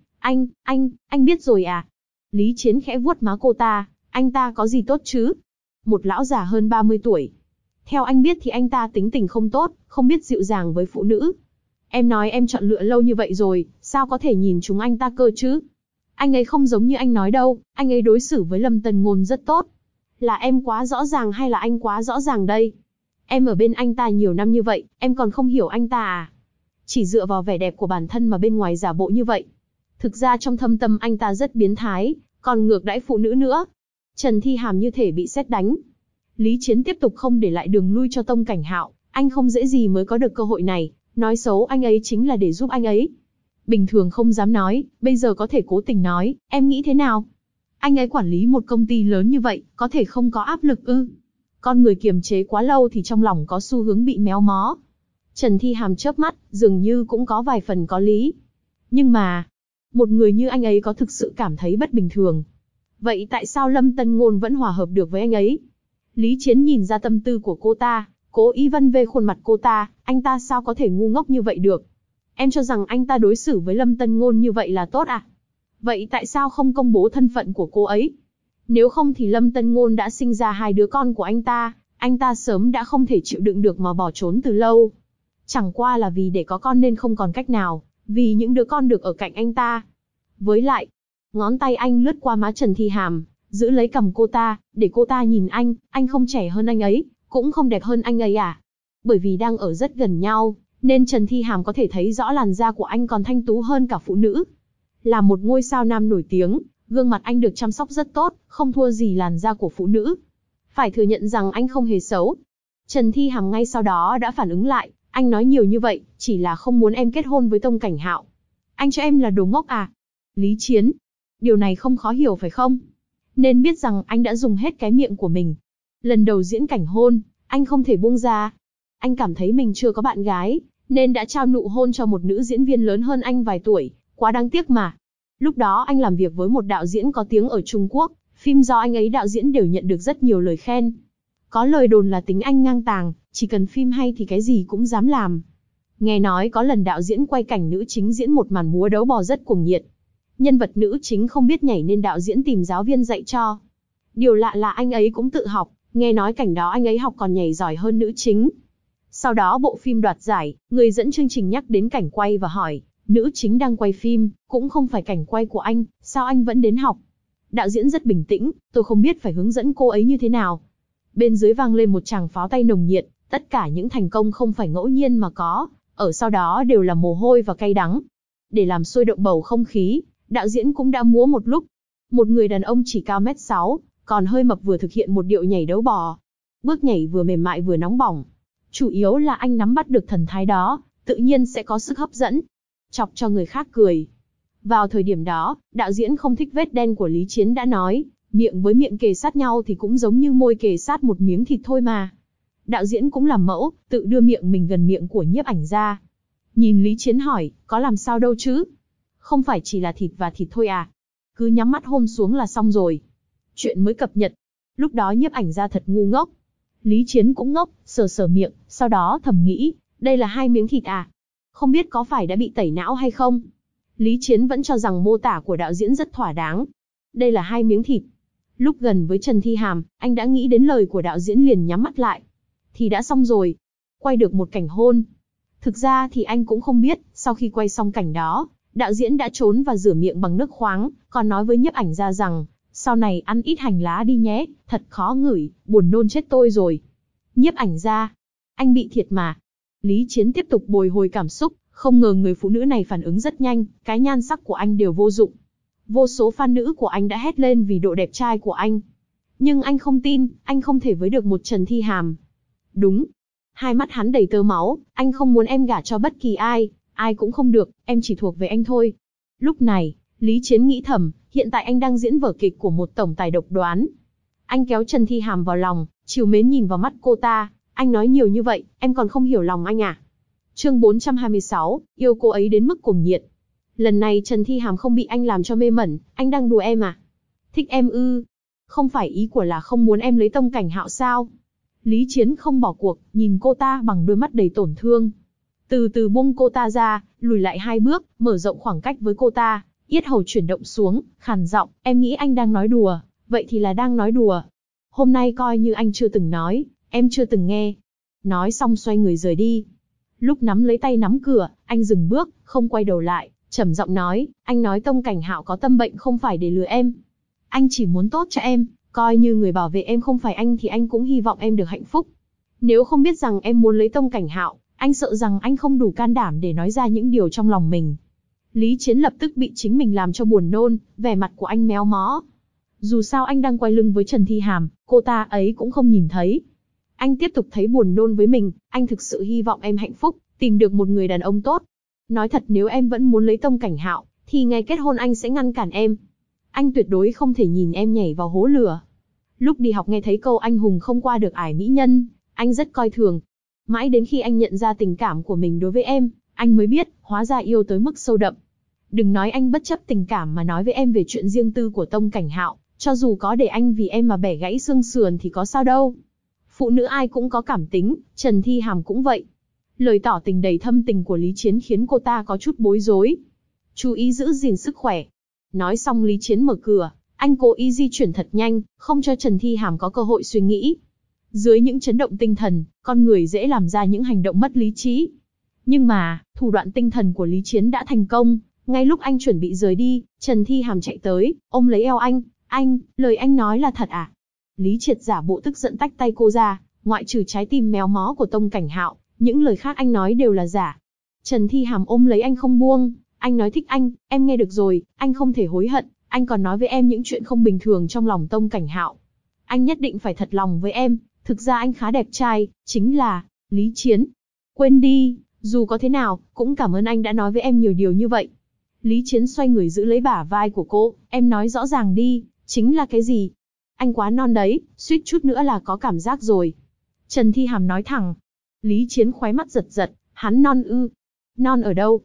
Anh biết rồi à? Lý Chiến khẽ vuốt má cô ta, anh ta có gì tốt chứ? Một lão già hơn 30 tuổi. Theo anh biết thì anh ta tính tình không tốt, không biết dịu dàng với phụ nữ. Em nói em chọn lựa lâu như vậy rồi, sao có thể nhìn chúng anh ta cơ chứ? Anh ấy không giống như anh nói đâu, anh ấy đối xử với Lâm Tân Ngôn rất tốt. Là em quá rõ ràng hay là anh quá rõ ràng đây? Em ở bên anh ta nhiều năm như vậy, em còn không hiểu anh ta à? Chỉ dựa vào vẻ đẹp của bản thân mà bên ngoài giả bộ như vậy. Thực ra trong thâm tâm anh ta rất biến thái, còn ngược đãi phụ nữ nữa. Trần Thi Hàm như thể bị sét đánh. Lý Chiến tiếp tục không để lại đường lui cho Tông Cảnh Hạo, anh không dễ gì mới có được cơ hội này, nói xấu anh ấy chính là để giúp anh ấy. Bình thường không dám nói, bây giờ có thể cố tình nói, em nghĩ thế nào? Anh ấy quản lý một công ty lớn như vậy, có thể không có áp lực ư? Con người kiềm chế quá lâu thì trong lòng có xu hướng bị méo mó. Trần Thi Hàm chớp mắt, dường như cũng có vài phần có lý. Nhưng mà, một người như anh ấy có thực sự cảm thấy bất bình thường. Vậy tại sao Lâm Tân Ngôn vẫn hòa hợp được với anh ấy? Lý Chiến nhìn ra tâm tư của cô ta, cố ý vân vê khuôn mặt cô ta, anh ta sao có thể ngu ngốc như vậy được? Em cho rằng anh ta đối xử với Lâm Tân Ngôn như vậy là tốt à? Vậy tại sao không công bố thân phận của cô ấy? Nếu không thì Lâm Tân Ngôn đã sinh ra 2 đứa con của anh ta sớm đã không thể chịu đựng được mà bỏ trốn từ lâu. Chẳng qua là vì để có con nên không còn cách nào, vì những đứa con được ở cạnh anh ta. Với lại, ngón tay anh lướt qua má Trần Thi Hàm, giữ lấy cằm cô ta, để cô ta nhìn anh không trẻ hơn anh ấy, cũng không đẹp hơn anh ấy à? Bởi vì đang ở rất gần nhau, nên Trần Thi Hàm có thể thấy rõ làn da của anh còn thanh tú hơn cả phụ nữ. Là một ngôi sao nam nổi tiếng, gương mặt anh được chăm sóc rất tốt, không thua gì làn da của phụ nữ. Phải thừa nhận rằng anh không hề xấu. Trần Thi Hàm ngay sau đó đã phản ứng lại, anh nói nhiều như vậy, chỉ là không muốn em kết hôn với Tông Cảnh Hạo. Anh cho em là đồ ngốc à? Lý Chiến, điều này không khó hiểu phải không? Nên biết rằng anh đã dùng hết cái miệng của mình. Lần đầu diễn cảnh hôn, anh không thể buông ra. Anh cảm thấy mình chưa có bạn gái, nên đã trao nụ hôn cho một nữ diễn viên lớn hơn anh vài tuổi, quá đáng tiếc mà. Lúc đó anh làm việc với một đạo diễn có tiếng ở Trung Quốc, phim do anh ấy đạo diễn đều nhận được rất nhiều lời khen. Có lời đồn là tính anh ngang tàng, chỉ cần phim hay thì cái gì cũng dám làm. Nghe nói có lần đạo diễn quay cảnh nữ chính diễn một màn múa đấu bò rất cuồng nhiệt. Nhân vật nữ chính không biết nhảy nên đạo diễn tìm giáo viên dạy cho. Điều lạ là anh ấy cũng tự học, nghe nói cảnh đó anh ấy học còn nhảy giỏi hơn nữ chính. Sau đó bộ phim đoạt giải, người dẫn chương trình nhắc đến cảnh quay và hỏi, nữ chính đang quay phim, cũng không phải cảnh quay của anh, sao anh vẫn đến học? Đạo diễn rất bình tĩnh, tôi không biết phải hướng dẫn cô ấy như thế nào. Bên dưới vang lên một tràng pháo tay nồng nhiệt, tất cả những thành công không phải ngẫu nhiên mà có, ở sau đó đều là mồ hôi và cay đắng. Để làm sôi động bầu không khí, đạo diễn cũng đã múa một lúc. Một người đàn ông chỉ cao 1m6, còn hơi mập vừa thực hiện một điệu nhảy đấu bò. Bước nhảy vừa mềm mại vừa nóng bỏng. Chủ yếu là anh nắm bắt được thần thái đó, tự nhiên sẽ có sức hấp dẫn, chọc cho người khác cười. Vào thời điểm đó, đạo diễn không thích vết đen của Lý Chiến đã nói, miệng với miệng kề sát nhau thì cũng giống như môi kề sát một miếng thịt thôi mà. Đạo diễn cũng làm mẫu, tự đưa miệng mình gần miệng của nhiếp ảnh ra. Nhìn Lý Chiến hỏi, có làm sao đâu chứ? Không phải chỉ là thịt và thịt thôi à? Cứ nhắm mắt hôn xuống là xong rồi. Chuyện mới cập nhật. Lúc đó nhiếp ảnh ra thật ngu ngốc. Lý Chiến cũng ngốc, sờ sờ miệng, sau đó thầm nghĩ, đây là 2 miếng thịt à? Không biết có phải đã bị tẩy não hay không? Lý Chiến vẫn cho rằng mô tả của đạo diễn rất thỏa đáng. Đây là 2 miếng thịt. Lúc gần với Trần Thi Hàm, anh đã nghĩ đến lời của đạo diễn liền nhắm mắt lại. Thì đã xong rồi. Quay được một cảnh hôn. Thực ra thì anh cũng không biết, sau khi quay xong cảnh đó, đạo diễn đã trốn và rửa miệng bằng nước khoáng, còn nói với nhiếp ảnh ra rằng, sau này ăn ít hành lá đi nhé, thật khó ngửi, buồn nôn chết tôi rồi. Nhiếp ảnh ra, anh bị thiệt mà. Lý Chiến tiếp tục bồi hồi cảm xúc, không ngờ người phụ nữ này phản ứng rất nhanh, cái nhan sắc của anh đều vô dụng. Vô số fan nữ của anh đã hét lên vì độ đẹp trai của anh. Nhưng anh không tin, anh không thể với được một Trần Thi Hàm. Đúng. Hai mắt hắn đầy tơ máu, anh không muốn em gả cho bất kỳ ai, ai cũng không được, em chỉ thuộc về anh thôi. Lúc này, Lý Chiến nghĩ thầm, hiện tại anh đang diễn vở kịch của một tổng tài độc đoán. Anh kéo Trần Thi Hàm vào lòng, trìu mến nhìn vào mắt cô ta, anh nói nhiều như vậy, em còn không hiểu lòng anh à? Chương 426, yêu cô ấy đến mức cuồng nhiệt. Lần này Trần Thi Hàm không bị anh làm cho mê mẩn, anh đang đùa em à? Thích em ư? Không phải ý của là không muốn em lấy Tông Cảnh Hạo sao? Lý Chiến không bỏ cuộc, nhìn cô ta bằng đôi mắt đầy tổn thương. Từ từ buông cô ta ra, lùi lại 2 bước, mở rộng khoảng cách với cô ta, yết hầu chuyển động xuống, khàn giọng, em nghĩ anh đang nói đùa, vậy thì là đang nói đùa. Hôm nay coi như anh chưa từng nói, em chưa từng nghe. Nói xong xoay người rời đi. Lúc nắm lấy tay nắm cửa, anh dừng bước, không quay đầu lại, trầm giọng nói, anh nói Tông Cảnh Hạo có tâm bệnh không phải để lừa em. Anh chỉ muốn tốt cho em, coi như người bảo vệ em không phải anh thì anh cũng hy vọng em được hạnh phúc. Nếu không biết rằng em muốn lấy Tông Cảnh Hạo, anh sợ rằng anh không đủ can đảm để nói ra những điều trong lòng mình. Lý Chiến lập tức bị chính mình làm cho buồn nôn, vẻ mặt của anh méo mó. Dù sao anh đang quay lưng với Trần Thi Hàm, cô ta ấy cũng không nhìn thấy. Anh tiếp tục thấy buồn nôn với mình, anh thực sự hy vọng em hạnh phúc, tìm được một người đàn ông tốt. Nói thật nếu em vẫn muốn lấy Tông Cảnh Hạo, thì ngày kết hôn anh sẽ ngăn cản em. Anh tuyệt đối không thể nhìn em nhảy vào hố lửa. Lúc đi học nghe thấy câu anh hùng không qua được ải mỹ nhân, anh rất coi thường. Mãi đến khi anh nhận ra tình cảm của mình đối với em, anh mới biết, hóa ra yêu tới mức sâu đậm. Đừng nói anh bất chấp tình cảm mà nói với em về chuyện riêng tư của Tông Cảnh Hạo, cho dù có để anh vì em mà bẻ gãy xương sườn thì có sao đâu. Phụ nữ ai cũng có cảm tính, Trần Thi Hàm cũng vậy. Lời tỏ tình đầy thâm tình của Lý Chiến khiến cô ta có chút bối rối. Chú ý giữ gìn sức khỏe. Nói xong Lý Chiến mở cửa, anh cố ý di chuyển thật nhanh, không cho Trần Thi Hàm có cơ hội suy nghĩ. Dưới những chấn động tinh thần, con người dễ làm ra những hành động mất lý trí. Nhưng mà, thủ đoạn tinh thần của Lý Chiến đã thành công. Ngay lúc anh chuẩn bị rời đi, Trần Thi Hàm chạy tới, ôm lấy eo anh, lời anh nói là thật à? Lý Triệt giả bộ tức giận tách tay cô ra, ngoại trừ trái tim méo mó của Tông Cảnh Hạo, những lời khác anh nói đều là giả. Trần Thi Hàm ôm lấy anh không buông, anh nói thích anh, em nghe được rồi, anh không thể hối hận, anh còn nói với em những chuyện không bình thường trong lòng Tông Cảnh Hạo. Anh nhất định phải thật lòng với em, thực ra anh khá đẹp trai, chính là, Lý Chiến. Quên đi, dù có thế nào, cũng cảm ơn anh đã nói với em nhiều điều như vậy. Lý Chiến xoay người giữ lấy bả vai của cô, em nói rõ ràng đi, chính là cái gì? Anh quá non đấy, suýt chút nữa là có cảm giác rồi. Trần Thi Hàm nói thẳng. Lý Chiến khóe mắt giật giật, hắn non ư? Non ở đâu?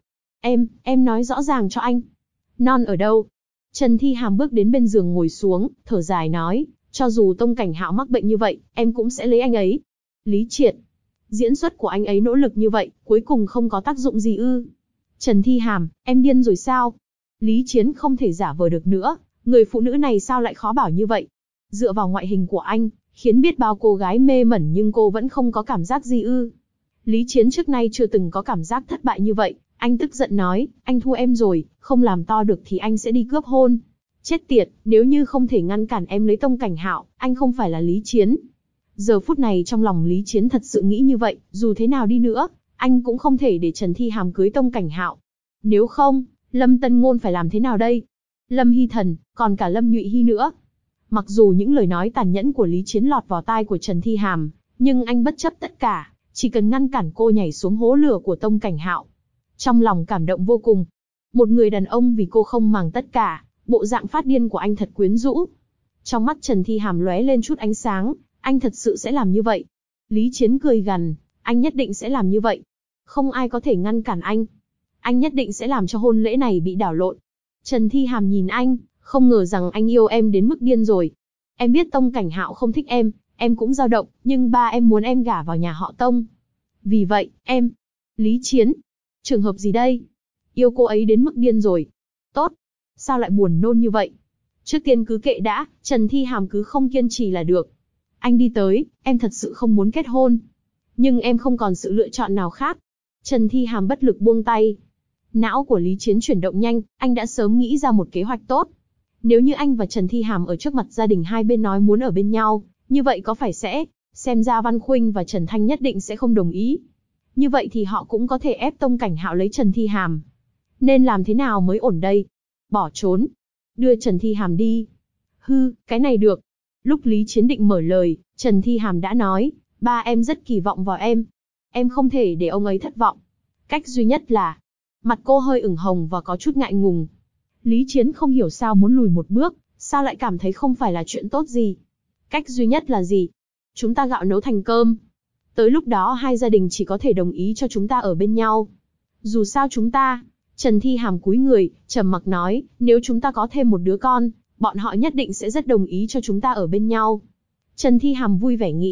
Em nói rõ ràng cho anh. Non ở đâu? Trần Thi Hàm bước đến bên giường ngồi xuống, thở dài nói, cho dù Tông Cảnh Hạo mắc bệnh như vậy, em cũng sẽ lấy anh ấy. Lý Triệt, diễn xuất của anh ấy nỗ lực như vậy, cuối cùng không có tác dụng gì ư? Trần Thi Hàm, em điên rồi sao? Lý Chiến không thể giả vờ được nữa, người phụ nữ này sao lại khó bảo như vậy? Dựa vào ngoại hình của anh, khiến biết bao cô gái mê mẩn nhưng cô vẫn không có cảm giác gì ư? Lý Chiến trước nay chưa từng có cảm giác thất bại như vậy, anh tức giận nói, anh thua em rồi, không làm to được thì anh sẽ đi cướp hôn. Chết tiệt, nếu như không thể ngăn cản em lấy Tông Cảnh Hạo, anh không phải là Lý Chiến. Giờ phút này trong lòng Lý Chiến thật sự nghĩ như vậy, dù thế nào đi nữa, anh cũng không thể để Trần Thi Hàm cưới Tông Cảnh Hạo. Nếu không, Lâm Tân Ngôn phải làm thế nào đây? Lâm Hy Thần, còn cả Lâm Nhụy Hy nữa. Mặc dù những lời nói tàn nhẫn của Lý Chiến lọt vào tai của Trần Thi Hàm, nhưng anh bất chấp tất cả, chỉ cần ngăn cản cô nhảy xuống hố lửa của Tông Cảnh Hạo. Trong lòng cảm động vô cùng. Một người đàn ông vì cô không màng tất cả, bộ dạng phát điên của anh thật quyến rũ. Trong mắt Trần Thi Hàm lóe lên chút ánh sáng, anh thật sự sẽ làm như vậy. Lý Chiến cười gằn, anh nhất định sẽ làm như vậy. Không ai có thể ngăn cản anh. Anh nhất định sẽ làm cho hôn lễ này bị đảo lộn. Trần Thi Hàm nhìn anh, không ngờ rằng anh yêu em đến mức điên rồi. Em biết Tông Cảnh Hạo không thích em cũng dao động, nhưng ba em muốn em gả vào nhà họ Tông. Vì vậy, em... Lý Chiến, trường hợp gì đây? Yêu cô ấy đến mức điên rồi. Tốt, sao lại buồn nôn như vậy? Trước tiên cứ kệ đã, Trần Thi Hàm cứ không kiên trì là được. Anh đi tới, em thật sự không muốn kết hôn. Nhưng em không còn sự lựa chọn nào khác. Trần Thi Hàm bất lực buông tay. Não của Lý Chiến chuyển động nhanh, anh đã sớm nghĩ ra một kế hoạch tốt. Nếu như anh và Trần Thi Hàm ở trước mặt gia đình hai bên nói muốn ở bên nhau, như vậy có phải sẽ, xem ra Văn Khuynh và Trần Thanh nhất định sẽ không đồng ý. Như vậy thì họ cũng có thể ép Tông Cảnh Hạo lấy Trần Thi Hàm. Nên làm thế nào mới ổn đây? Bỏ trốn. Đưa Trần Thi Hàm đi. Hư, cái này được. Lúc Lý Chiến định mở lời, Trần Thi Hàm đã nói, ba em rất kỳ vọng vào em. Em không thể để ông ấy thất vọng. Cách duy nhất là... Mặt cô hơi ửng hồng và có chút ngại ngùng. Lý Chiến không hiểu sao muốn lùi một bước, sao lại cảm thấy không phải là chuyện tốt gì. Cách duy nhất là gì? Chúng ta gạo nấu thành cơm. Tới lúc đó hai gia đình chỉ có thể đồng ý cho chúng ta ở bên nhau. Dù sao chúng ta... Trần Thi Hàm cúi người, trầm mặc nói, nếu chúng ta có thêm một đứa con, bọn họ nhất định sẽ rất đồng ý cho chúng ta ở bên nhau. Trần Thi Hàm vui vẻ nghĩ,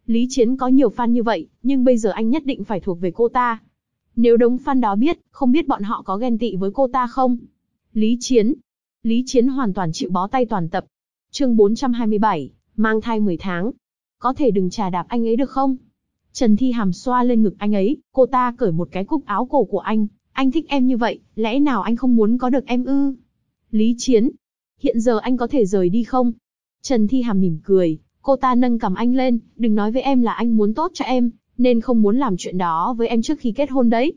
Lý Chiến có nhiều fan như vậy, nhưng bây giờ anh nhất định phải thuộc về cô ta. Nếu đống fan đó biết, không biết bọn họ có ghen tị với cô ta không? Lý Chiến. Lý Chiến hoàn toàn chịu bó tay toàn tập. Chương 427, mang thai 10 tháng. Có thể đừng chà đạp anh ấy được không? Trần Thi Hàm xoa lên ngực anh ấy, cô ta cởi một cái cúc áo cổ của anh thích em như vậy, lẽ nào anh không muốn có được em ư? Lý Chiến. Hiện giờ anh có thể rời đi không? Trần Thi Hàm mỉm cười, cô ta nâng cằm anh lên, đừng nói với em là anh muốn tốt cho em, nên không muốn làm chuyện đó với em trước khi kết hôn đấy.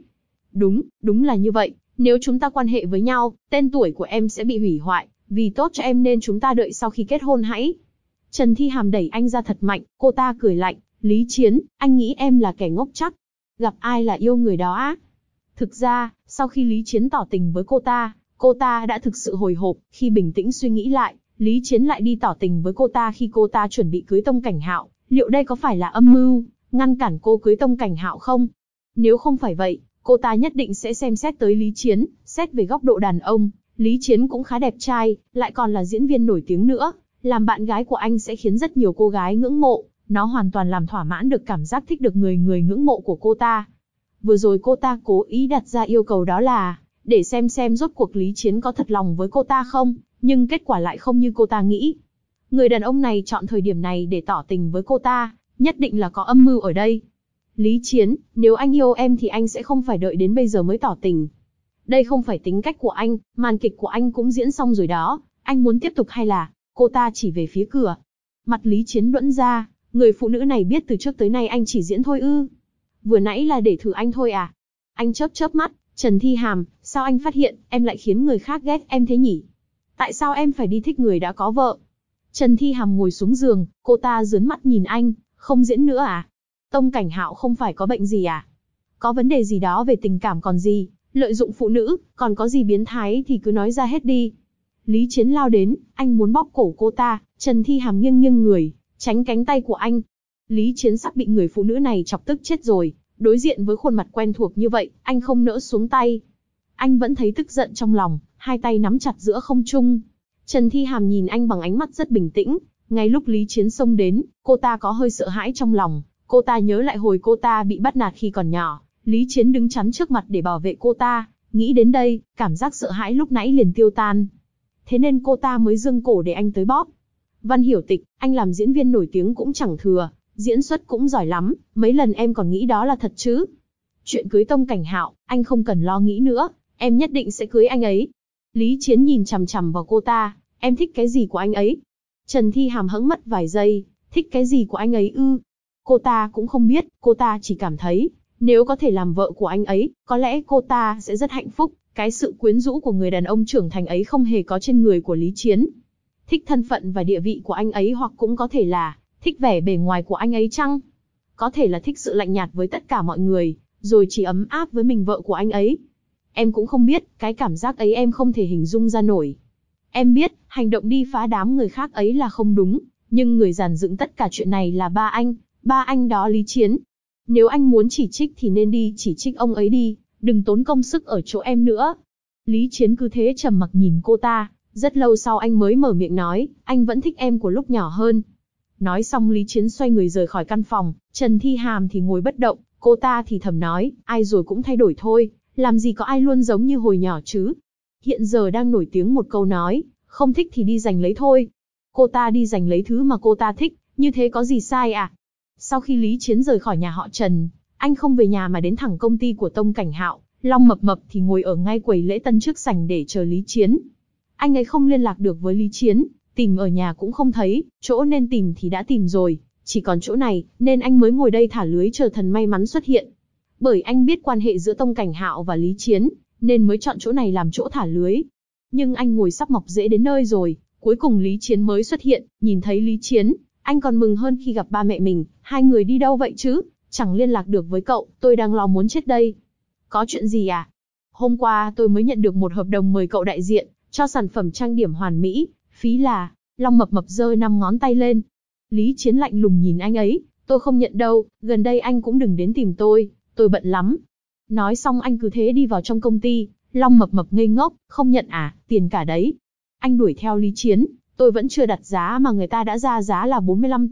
Đúng là như vậy, nếu chúng ta quan hệ với nhau, tên tuổi của em sẽ bị hủy hoại, vì tốt cho em nên chúng ta đợi sau khi kết hôn hãy. Trần Thi Hàm đẩy anh ra thật mạnh, cô ta cười lạnh, Lý Chiến, anh nghĩ em là kẻ ngốc chắc. Gặp ai là yêu người đó á? Thực ra, sau khi Lý Chiến tỏ tình với cô ta đã thực sự hồi hộp, khi bình tĩnh suy nghĩ lại, Lý Chiến lại đi tỏ tình với cô ta khi cô ta chuẩn bị cưới Tông Cảnh Hạo, liệu đây có phải là âm mưu, ngăn cản cô cưới Tông Cảnh Hạo không? Nếu không phải vậy, cô ta nhất định sẽ xem xét tới Lý Chiến, xét về góc độ đàn ông, Lý Chiến cũng khá đẹp trai, lại còn là diễn viên nổi tiếng nữa, làm bạn gái của anh sẽ khiến rất nhiều cô gái ngưỡng mộ, nó hoàn toàn làm thỏa mãn được cảm giác thích được người ngưỡng mộ của cô ta. Vừa rồi cô ta cố ý đặt ra yêu cầu đó là, để xem rốt cuộc Lý Chiến có thật lòng với cô ta không, nhưng kết quả lại không như cô ta nghĩ. Người đàn ông này chọn thời điểm này để tỏ tình với cô ta, nhất định là có âm mưu ở đây. Lý Chiến, nếu anh yêu em thì anh sẽ không phải đợi đến bây giờ mới tỏ tình. Đây không phải tính cách của anh, màn kịch của anh cũng diễn xong rồi đó, anh muốn tiếp tục hay là... Cô ta chỉ về phía cửa. Mặt Lý Chiến đẫm ra, người phụ nữ này biết từ trước tới nay anh chỉ diễn thôi ư? Vừa nãy là để thử anh thôi à? Anh chớp mắt, Trần Thi Hàm, sao anh phát hiện em lại khiến người khác ghét em thế nhỉ? Tại sao em phải đi thích người đã có vợ? Trần Thi Hàm ngồi xuống giường, cô ta giớn mắt nhìn anh, không diễn nữa à? Tông Cảnh Hạo không phải có bệnh gì à? Có vấn đề gì đó về tình cảm còn gì? Lợi dụng phụ nữ, còn có gì biến thái thì cứ nói ra hết đi. Lý Chiến lao đến, anh muốn bóp cổ cô ta, Trần Thi Hàm nghiêng người, tránh cánh tay của anh. Lý Chiến sắp bị người phụ nữ này chọc tức chết rồi, đối diện với khuôn mặt quen thuộc như vậy, anh không nỡ xuống tay. Anh vẫn thấy tức giận trong lòng, hai tay nắm chặt giữa không trung. Trần Thi Hàm nhìn anh bằng ánh mắt rất bình tĩnh, ngay lúc Lý Chiến xông đến, cô ta có hơi sợ hãi trong lòng, cô ta nhớ lại hồi cô ta bị bắt nạt khi còn nhỏ, Lý Chiến đứng chắn trước mặt để bảo vệ cô ta, nghĩ đến đây, cảm giác sợ hãi lúc nãy liền tiêu tan. Thế nên cô ta mới giương cổ để anh tới bóp. Văn Hiểu Tịch, anh làm diễn viên nổi tiếng cũng chẳng thừa, diễn xuất cũng giỏi lắm, mấy lần em còn nghĩ đó là thật chứ. Chuyện cưới Tông Cảnh Hạo, anh không cần lo nghĩ nữa, em nhất định sẽ cưới anh ấy. Lý Chiến nhìn chằm chằm vào cô ta, em thích cái gì của anh ấy? Trần Thi Hàm hững mất vài giây, thích cái gì của anh ấy ư? Cô ta cũng không biết, cô ta chỉ cảm thấy, nếu có thể làm vợ của anh ấy, có lẽ cô ta sẽ rất hạnh phúc. Cái sự quyến rũ của người đàn ông trưởng thành ấy không hề có trên người của Lý Chiến. Thích thân phận và địa vị của anh ấy, hoặc cũng có thể là thích vẻ bề ngoài của anh ấy chăng? Có thể là thích sự lạnh nhạt với tất cả mọi người, rồi chỉ ấm áp với mình vợ của anh ấy. Em cũng không biết, cái cảm giác ấy em không thể hình dung ra nổi. Em biết, hành động đi phá đám người khác ấy là không đúng, nhưng người dàn dựng tất cả chuyện này là ba anh đó Lý Chiến. Nếu anh muốn chỉ trích thì nên đi chỉ trích ông ấy đi, đừng tốn công sức ở chỗ em nữa. Lý Chiến cứ thế trầm mặc nhìn cô ta, rất lâu sau anh mới mở miệng nói, anh vẫn thích em của lúc nhỏ hơn. Nói xong Lý Chiến xoay người rời khỏi căn phòng, Trần Thi Hàm thì ngồi bất động, cô ta thì thầm nói, ai rồi cũng thay đổi thôi, làm gì có ai luôn giống như hồi nhỏ chứ. Hiện giờ đang nổi tiếng một câu nói, không thích thì đi giành lấy thôi. Cô ta đi giành lấy thứ mà cô ta thích, như thế có gì sai à? Sau khi Lý Chiến rời khỏi nhà họ Trần, anh không về nhà mà đến thẳng công ty của Tông Cảnh Hạo, Long Mập Mập thì ngồi ở ngay quầy lễ tân trước sảnh để chờ Lý Chiến. Anh ấy không liên lạc được với Lý Chiến, tìm ở nhà cũng không thấy, chỗ nên tìm thì đã tìm rồi, chỉ còn chỗ này, nên anh mới ngồi đây thả lưới chờ thần may mắn xuất hiện. Bởi anh biết quan hệ giữa Tông Cảnh Hạo và Lý Chiến, nên mới chọn chỗ này làm chỗ thả lưới. Nhưng anh ngồi sắp mọc rễ đến nơi rồi, cuối cùng Lý Chiến mới xuất hiện, nhìn thấy Lý Chiến, anh còn mừng hơn khi gặp ba mẹ mình, hai người đi đâu vậy chứ? Chẳng liên lạc được với cậu, tôi đang lo muốn chết đây. Có chuyện gì à? Hôm qua tôi mới nhận được một hợp đồng mời cậu đại diện, cho sản phẩm trang điểm hoàn mỹ, phí là... Long Mập Mập giơ 5 ngón tay lên. Lý Chiến lạnh lùng nhìn anh ấy, tôi không nhận đâu, gần đây anh cũng đừng đến tìm tôi bận lắm. Nói xong anh cứ thế đi vào trong công ty, Long Mập Mập ngây ngốc, không nhận à, tiền cả đấy. Anh đuổi theo Lý Chiến, tôi vẫn chưa đặt giá mà người ta đã ra giá là 45 tỷ,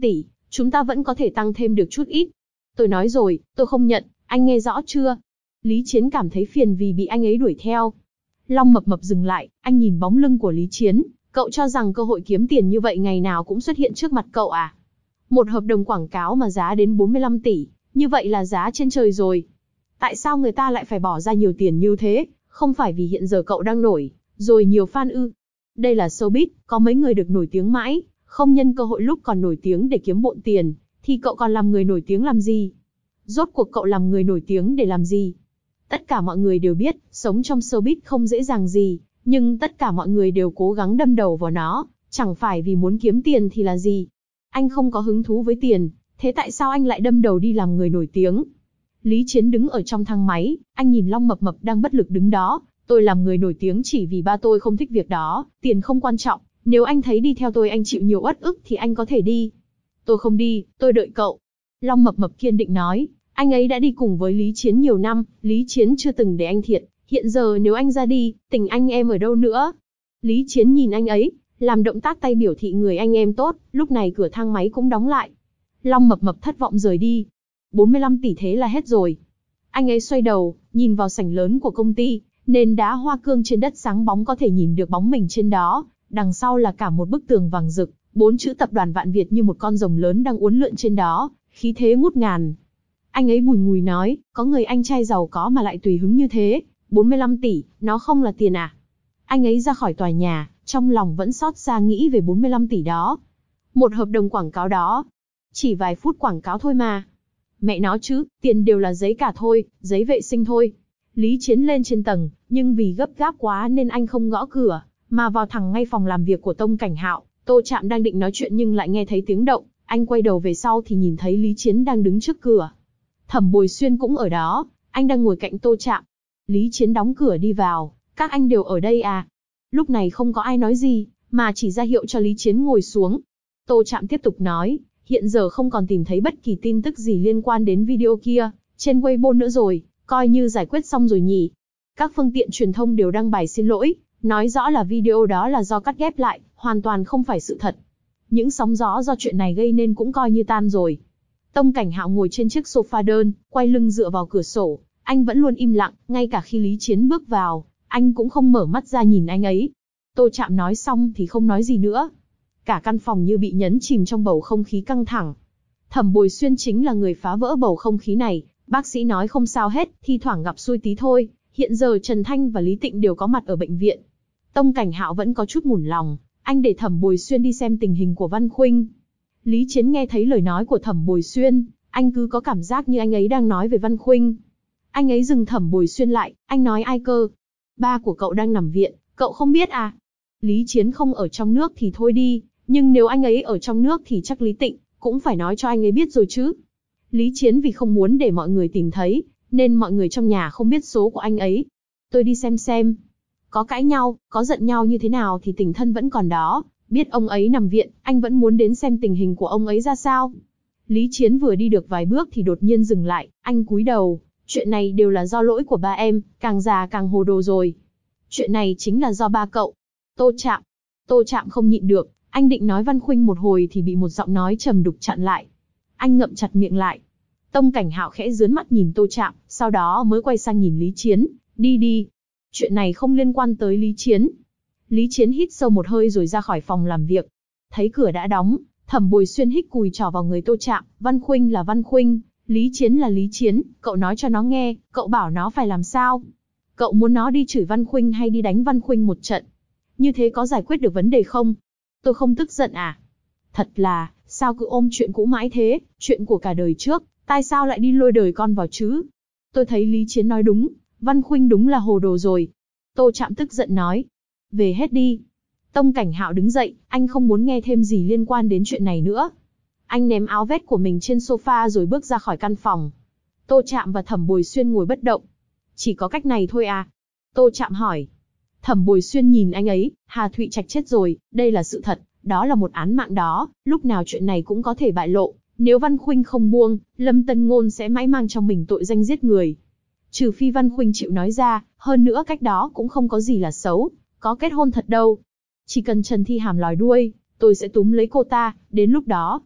chúng ta vẫn có thể tăng thêm được chút ít. Tôi nói rồi, tôi không nhận, anh nghe rõ chưa? Lý Chiến cảm thấy phiền vì bị anh ấy đuổi theo. Long Mập Mập dừng lại, anh nhìn bóng lưng của Lý Chiến, cậu cho rằng cơ hội kiếm tiền như vậy ngày nào cũng xuất hiện trước mặt cậu à? Một hợp đồng quảng cáo mà giá đến 45 tỷ, như vậy là giá trên trời rồi. Tại sao người ta lại phải bỏ ra nhiều tiền như thế? Không phải vì hiện giờ cậu đang nổi, rồi nhiều fan ư? Đây là showbiz, có mấy người được nổi tiếng mãi, không nhân cơ hội lúc còn nổi tiếng để kiếm bộn tiền, thì cậu còn làm người nổi tiếng làm gì? Rốt cuộc cậu làm người nổi tiếng để làm gì? Tất cả mọi người đều biết, sống trong showbiz không dễ dàng gì, nhưng tất cả mọi người đều cố gắng đâm đầu vào nó, chẳng phải vì muốn kiếm tiền thì là gì? Anh không có hứng thú với tiền, thế tại sao anh lại đâm đầu đi làm người nổi tiếng? Lý Chiến đứng ở trong thang máy, anh nhìn Long Mập Mập đang bất lực đứng đó. Tôi làm người nổi tiếng chỉ vì ba tôi không thích việc đó, tiền không quan trọng. Nếu anh thấy đi theo tôi anh chịu nhiều uất ức thì anh có thể đi. Tôi không đi, tôi đợi cậu. Long Mập Mập kiên định nói, anh ấy đã đi cùng với Lý Chiến nhiều năm, Lý Chiến chưa từng để anh thiệt. Hiện giờ nếu anh ra đi, tình anh em ở đâu nữa? Lý Chiến nhìn anh ấy, làm động tác tay biểu thị người anh em tốt, lúc này cửa thang máy cũng đóng lại. Long Mập Mập thất vọng rời đi. 45 tỷ thế là hết rồi. Anh ấy xoay đầu, nhìn vào sảnh lớn của công ty, nền đá hoa cương trên đất sáng bóng có thể nhìn được bóng mình trên đó, đằng sau là cả một bức tường vàng rực, 4 chữ tập đoàn Vạn Việt như một con rồng lớn đang uốn lượn trên đó, khí thế ngút ngàn. Anh ấy bùi ngùi nói, có người anh trai giàu có mà lại tùy hứng như thế, 45 tỷ, nó không là tiền à? Anh ấy ra khỏi tòa nhà, trong lòng vẫn xót xa nghĩ về 45 tỷ đó. Một hợp đồng quảng cáo đó, chỉ vài phút quảng cáo thôi mà. Mẹ nó chứ, tiền đều là giấy cả thôi, giấy vệ sinh thôi. Lý Chiến lên trên tầng, nhưng vì gấp gáp quá nên anh không gõ cửa, mà vào thẳng ngay phòng làm việc của Tông Cảnh Hạo. Tô Trạm đang định nói chuyện nhưng lại nghe thấy tiếng động, anh quay đầu về sau thì nhìn thấy Lý Chiến đang đứng trước cửa. Thẩm Bồi Xuyên cũng ở đó, anh đang ngồi cạnh Tô Trạm. Lý Chiến đóng cửa đi vào, các anh đều ở đây à? Lúc này không có ai nói gì, mà chỉ ra hiệu cho Lý Chiến ngồi xuống. Tô Trạm tiếp tục nói, hiện giờ không còn tìm thấy bất kỳ tin tức gì liên quan đến video kia, trên Weibo nữa rồi, coi như giải quyết xong rồi nhỉ. Các phương tiện truyền thông đều đăng bài xin lỗi, nói rõ là video đó là do cắt ghép lại, hoàn toàn không phải sự thật. Những sóng gió do chuyện này gây nên cũng coi như tan rồi. Tông Cảnh Hạo ngồi trên chiếc sofa đơn, quay lưng dựa vào cửa sổ, anh vẫn luôn im lặng, ngay cả khi Lý Chiến bước vào, anh cũng không mở mắt ra nhìn anh ấy. Tô Trạm nói xong thì không nói gì nữa. Cả căn phòng như bị nhấn chìm trong bầu không khí căng thẳng. Thẩm Bồi Xuyên chính là người phá vỡ bầu không khí này, bác sĩ nói không sao hết, thi thoảng gặp xui tí thôi. Hiện giờ Trần Thanh và Lý Tịnh đều có mặt ở bệnh viện. Tông Cảnh Hạo vẫn có chút mủn lòng, anh để Thẩm Bồi Xuyên đi xem tình hình của Văn Khuynh. Lý Chiến nghe thấy lời nói của Thẩm Bồi Xuyên, anh cứ có cảm giác như anh ấy đang nói về Văn Khuynh. Anh ấy dừng Thẩm Bồi Xuyên lại, anh nói ai cơ? Ba của cậu đang nằm viện, cậu không biết à? Lý Chiến không ở trong nước thì thôi đi, nhưng nếu anh ấy ở trong nước thì chắc Lý Tịnh cũng phải nói cho anh ấy biết rồi chứ. Lý Chiến vì không muốn để mọi người tìm thấy, nên mọi người trong nhà không biết số của anh ấy. Tôi đi xem. Có cãi nhau, có giận nhau như thế nào thì tình thân vẫn còn đó. Biết ông ấy nằm viện, anh vẫn muốn đến xem tình hình của ông ấy ra sao. Lý Chiến vừa đi được vài bước thì đột nhiên dừng lại, anh cúi đầu. Chuyện này đều là do lỗi của ba em, càng già càng hồ đồ rồi. Chuyện này chính là do ba cậu. Tô Trạm không nhịn được, anh định nói Văn Khuynh một hồi thì bị một giọng nói trầm đục chặn lại. Anh ngậm chặt miệng lại. Tông Cảnh Hạo khẽ giớn mắt nhìn Tô Trạm, sau đó mới quay sang nhìn Lý Chiến. Đi. Chuyện này không liên quan tới Lý Chiến. Lý Chiến hít sâu một hơi rồi ra khỏi phòng làm việc. Thấy cửa đã đóng, Thẩm Bồi Xuyên hít cùi trỏ vào người Tô Trạm. Văn Khuynh là Văn Khuynh, Lý Chiến là Lý Chiến, cậu nói cho nó nghe, cậu bảo nó phải làm sao? Cậu muốn nó đi chửi Văn Khuynh hay đi đánh Văn Khuynh một trận? Như thế có giải quyết được vấn đề không? Tôi không tức giận à? Thật là, sao cứ ôm chuyện cũ mãi thế, chuyện của cả đời trước, tại sao lại đi lôi đời con vào chứ? Tôi thấy Lý Chiến nói đúng, Văn Khuynh đúng là hồ đồ rồi. Tô Trạm tức giận nói, về hết đi. Tông Cảnh Hạo đứng dậy, anh không muốn nghe thêm gì liên quan đến chuyện này nữa. Anh ném áo vest của mình trên sofa rồi bước ra khỏi căn phòng. Tô Trạm và Thẩm Bồi Xuyên ngồi bất động. Chỉ có cách này thôi à? Tô Trạm hỏi. Thẩm Bồi Xuyên nhìn anh ấy, Hà Thụy Trạch chết rồi, đây là sự thật, đó là một án mạng đó, lúc nào chuyện này cũng có thể bại lộ. Nếu Văn Khuynh không buông, Lâm Tân Ngôn sẽ mãi mang trong mình tội danh giết người. Trừ phi Văn Khuynh chịu nói ra, hơn nữa cách đó cũng không có gì là xấu, có kết hôn thật đâu. Chỉ cần Trần Thi Hàm lòi đuôi, tôi sẽ túm lấy cô ta, đến lúc đó.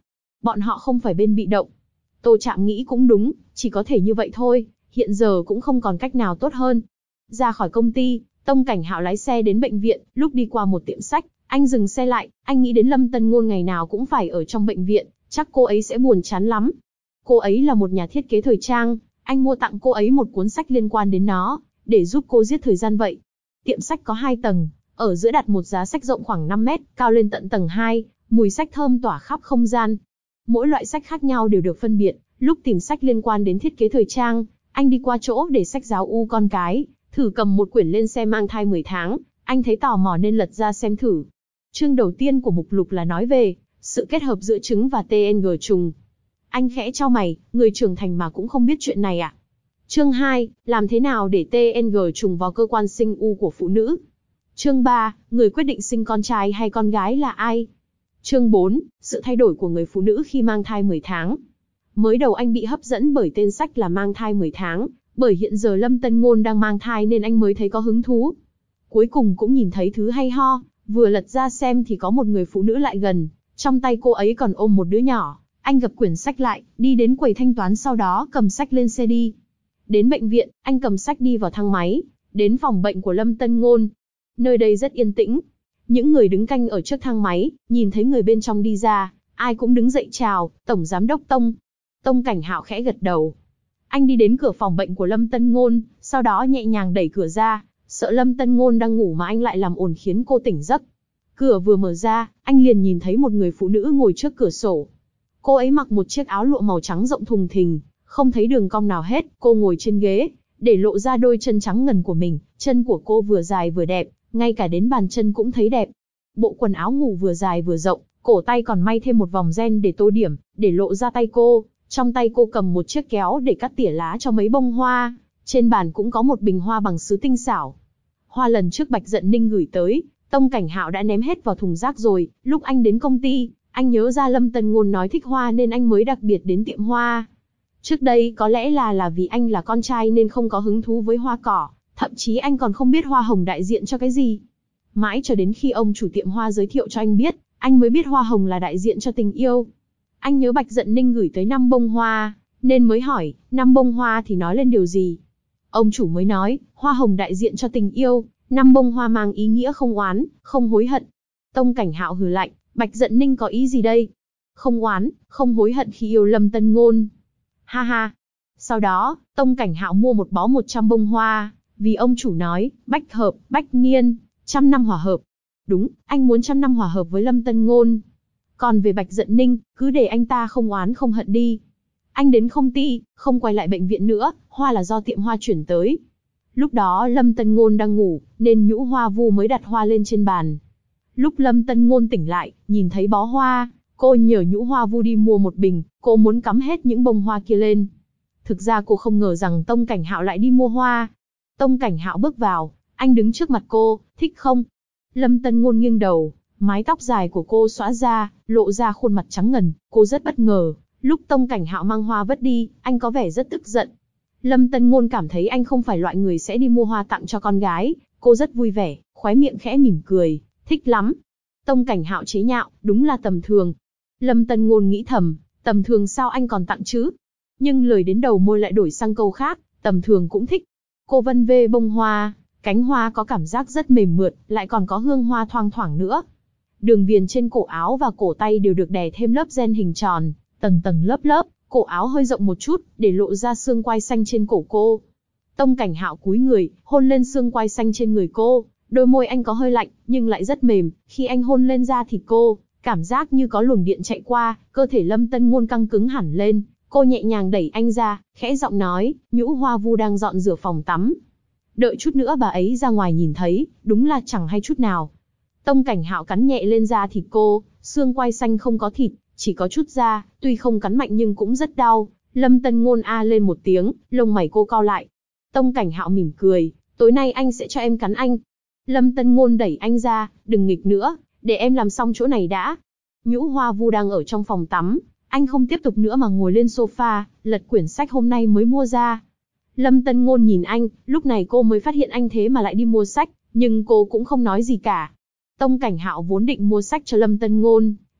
Bọn họ không phải bên bị động. Tô Trạm nghĩ cũng đúng, chỉ có thể như vậy thôi, hiện giờ cũng không còn cách nào tốt hơn. Ra khỏi công ty, Tông Cảnh Hạo lái xe đến bệnh viện, lúc đi qua một tiệm sách, anh dừng xe lại, anh nghĩ đến Lâm Tân Ngôn ngày nào cũng phải ở trong bệnh viện, chắc cô ấy sẽ buồn chán lắm. Cô ấy là một nhà thiết kế thời trang, anh mua tặng cô ấy một cuốn sách liên quan đến nó, để giúp cô giết thời gian vậy. Tiệm sách có 2 tầng, ở giữa đặt một giá sách rộng khoảng 5 mét, cao lên tận tầng 2, mùi sách thơm tỏa khắp không gian. Mỗi loại sách khác nhau đều được phân biệt, lúc tìm sách liên quan đến thiết kế thời trang, anh đi qua chỗ để sách giáo u con cái, thử cầm một quyển lên xem mang thai 10 tháng, anh thấy tò mò nên lật ra xem thử. Chương đầu tiên của mục lục là nói về sự kết hợp giữa trứng và TNG trùng. Anh khẽ chau mày, người trưởng thành mà cũng không biết chuyện này à? Chương 2, làm thế nào để TNG trùng vào cơ quan sinh u của phụ nữ? Chương 3, người quyết định sinh con trai hay con gái là ai? Chương 4, sự thay đổi của người phụ nữ khi mang thai 10 tháng. Mới đầu anh bị hấp dẫn bởi tên sách là mang thai 10 tháng, bởi hiện giờ Lâm Tân Ngôn đang mang thai nên anh mới thấy có hứng thú. Cuối cùng cũng nhìn thấy thứ hay ho, vừa lật ra xem thì có một người phụ nữ lại gần, trong tay cô ấy còn ôm một đứa nhỏ. Anh gập quyển sách lại, đi đến quầy thanh toán sau đó cầm sách lên xe đi. Đến bệnh viện, anh cầm sách đi vào thang máy, đến phòng bệnh của Lâm Tân Ngôn. Nơi đây rất yên tĩnh. Những người đứng canh ở trước thang máy, nhìn thấy người bên trong đi ra, ai cũng đứng dậy chào, Tổng Giám đốc Tông. Tông Cảnh Hạo khẽ gật đầu. Anh đi đến cửa phòng bệnh của Lâm Tân Ngôn, sau đó nhẹ nhàng đẩy cửa ra, sợ Lâm Tân Ngôn đang ngủ mà anh lại làm ồn khiến cô tỉnh giấc. Cửa vừa mở ra, anh liền nhìn thấy một người phụ nữ ngồi trước cửa sổ. Cô ấy mặc một chiếc áo lụa màu trắng rộng thùng thình, không thấy đường cong nào hết, cô ngồi trên ghế, để lộ ra đôi chân trắng ngần của mình, chân của cô vừa dài vừa đẹp, ngay cả đến bàn chân cũng thấy đẹp. Bộ quần áo ngủ vừa dài vừa rộng, cổ tay còn may thêm một vòng ren để tô điểm, để lộ ra tay cô. Trong tay cô cầm một chiếc kéo để cắt tỉa lá cho mấy bông hoa, trên bàn cũng có một bình hoa bằng sứ tinh xảo. Hoa lần trước Bạch Dận Ninh gửi tới, Tông Cảnh Hạo đã ném hết vào thùng rác rồi, lúc anh đến công ty, anh nhớ ra Lâm Tân Ngôn nói thích hoa nên anh mới đặc biệt đến tiệm hoa. Trước đây có lẽ là vì anh là con trai nên không có hứng thú với hoa cỏ, thậm chí anh còn không biết hoa hồng đại diện cho cái gì. Mãi cho đến khi ông chủ tiệm hoa giới thiệu cho anh biết, anh mới biết hoa hồng là đại diện cho tình yêu. Anh nhớ Bạch Dận Ninh gửi tới 5 bông hoa, nên mới hỏi, 5 bông hoa thì nói lên điều gì? Ông chủ mới nói, hoa hồng đại diện cho tình yêu, 5 bông hoa mang ý nghĩa không oán, không hối hận. Tông Cảnh Hạo hừ lạnh, Bạch Dận Ninh có ý gì đây? Không oán, không hối hận khi yêu Lâm Tân Ngôn. Ha ha. Sau đó, Tông Cảnh Hạo mua một bó 100 bông hoa, vì ông chủ nói, bách hợp, bách niên, 100 năm hòa hợp. Đúng, anh muốn 100 năm hòa hợp với Lâm Tân Ngôn. Còn về Bạch Dận Ninh, cứ để anh ta không oán không hận đi. Anh đến công ty, không quay lại bệnh viện nữa, hoa là do tiệm hoa chuyển tới. Lúc đó Lâm Tân Ngôn đang ngủ, nên Nhũ Hoa Vu mới đặt hoa lên trên bàn. Lúc Lâm Tân Ngôn tỉnh lại, nhìn thấy bó hoa, cô nhờ Nhũ Hoa Vu đi mua một bình, cô muốn cắm hết những bông hoa kia lên. Thực ra cô không ngờ rằng Tông Cảnh Hạo lại đi mua hoa. Tông Cảnh Hạo bước vào, anh đứng trước mặt cô, thích không? Lâm Tân Ngôn nghiêng đầu, mái tóc dài của cô xõa ra, lộ ra khuôn mặt trắng ngần, cô rất bất ngờ. Lúc Tông Cảnh Hạo mang hoa vứt đi, anh có vẻ rất tức giận. Lâm Tân Ngôn cảm thấy anh không phải loại người sẽ đi mua hoa tặng cho con gái, cô rất vui vẻ, khóe miệng khẽ mỉm cười, thích lắm. Tông Cảnh Hạo chế nhạo, đúng là tầm thường. Lâm Tân Ngôn nghĩ thầm, tầm thường sao anh còn tặng chứ? Nhưng lời đến đầu môi lại đổi sang câu khác, tầm thường cũng thích. Cô vân vê bông hoa, cánh hoa có cảm giác rất mềm mượt, lại còn có hương hoa thoang thoảng nữa. Đường viền trên cổ áo và cổ tay đều được đè thêm lớp ren hình tròn, tầng tầng lớp lớp, cổ áo hơi rộng một chút, để lộ ra xương quai xanh trên cổ cô. Tông Cảnh Hạo cúi người, hôn lên xương quai xanh trên người cô, đôi môi anh có hơi lạnh, nhưng lại rất mềm, khi anh hôn lên da thịt cô, cảm giác như có luồng điện chạy qua, cơ thể Lâm Tân Ngôn căng cứng hẳn lên, cô nhẹ nhàng đẩy anh ra, khẽ giọng nói, Nhũ Hoa Vu đang dọn rửa phòng tắm. Đợi chút nữa bà ấy ra ngoài nhìn thấy, đúng là chẳng hay chút nào. Tông Cảnh Hạo cắn nhẹ lên da thịt cô, xương quai xanh không có thịt, chỉ có chút da, tuy không cắn mạnh nhưng cũng rất đau. Lâm Tân Ngôn a lên một tiếng, lông mày cô cau lại. Tông Cảnh Hạo mỉm cười, tối nay anh sẽ cho em cắn anh. Lâm Tân Ngôn đẩy anh ra, đừng nghịch nữa, để em làm xong chỗ này đã. Nhũ Hoa Vu đang ở trong phòng tắm, anh không tiếp tục nữa mà ngồi lên sofa, lật quyển sách hôm nay mới mua ra. Lâm Tân Ngôn nhìn anh, lúc này cô mới phát hiện anh thế mà lại đi mua sách, nhưng cô cũng không nói gì cả. Tông Cảnh Hạo vốn định mua sách cho Lâm Tân Ngôn,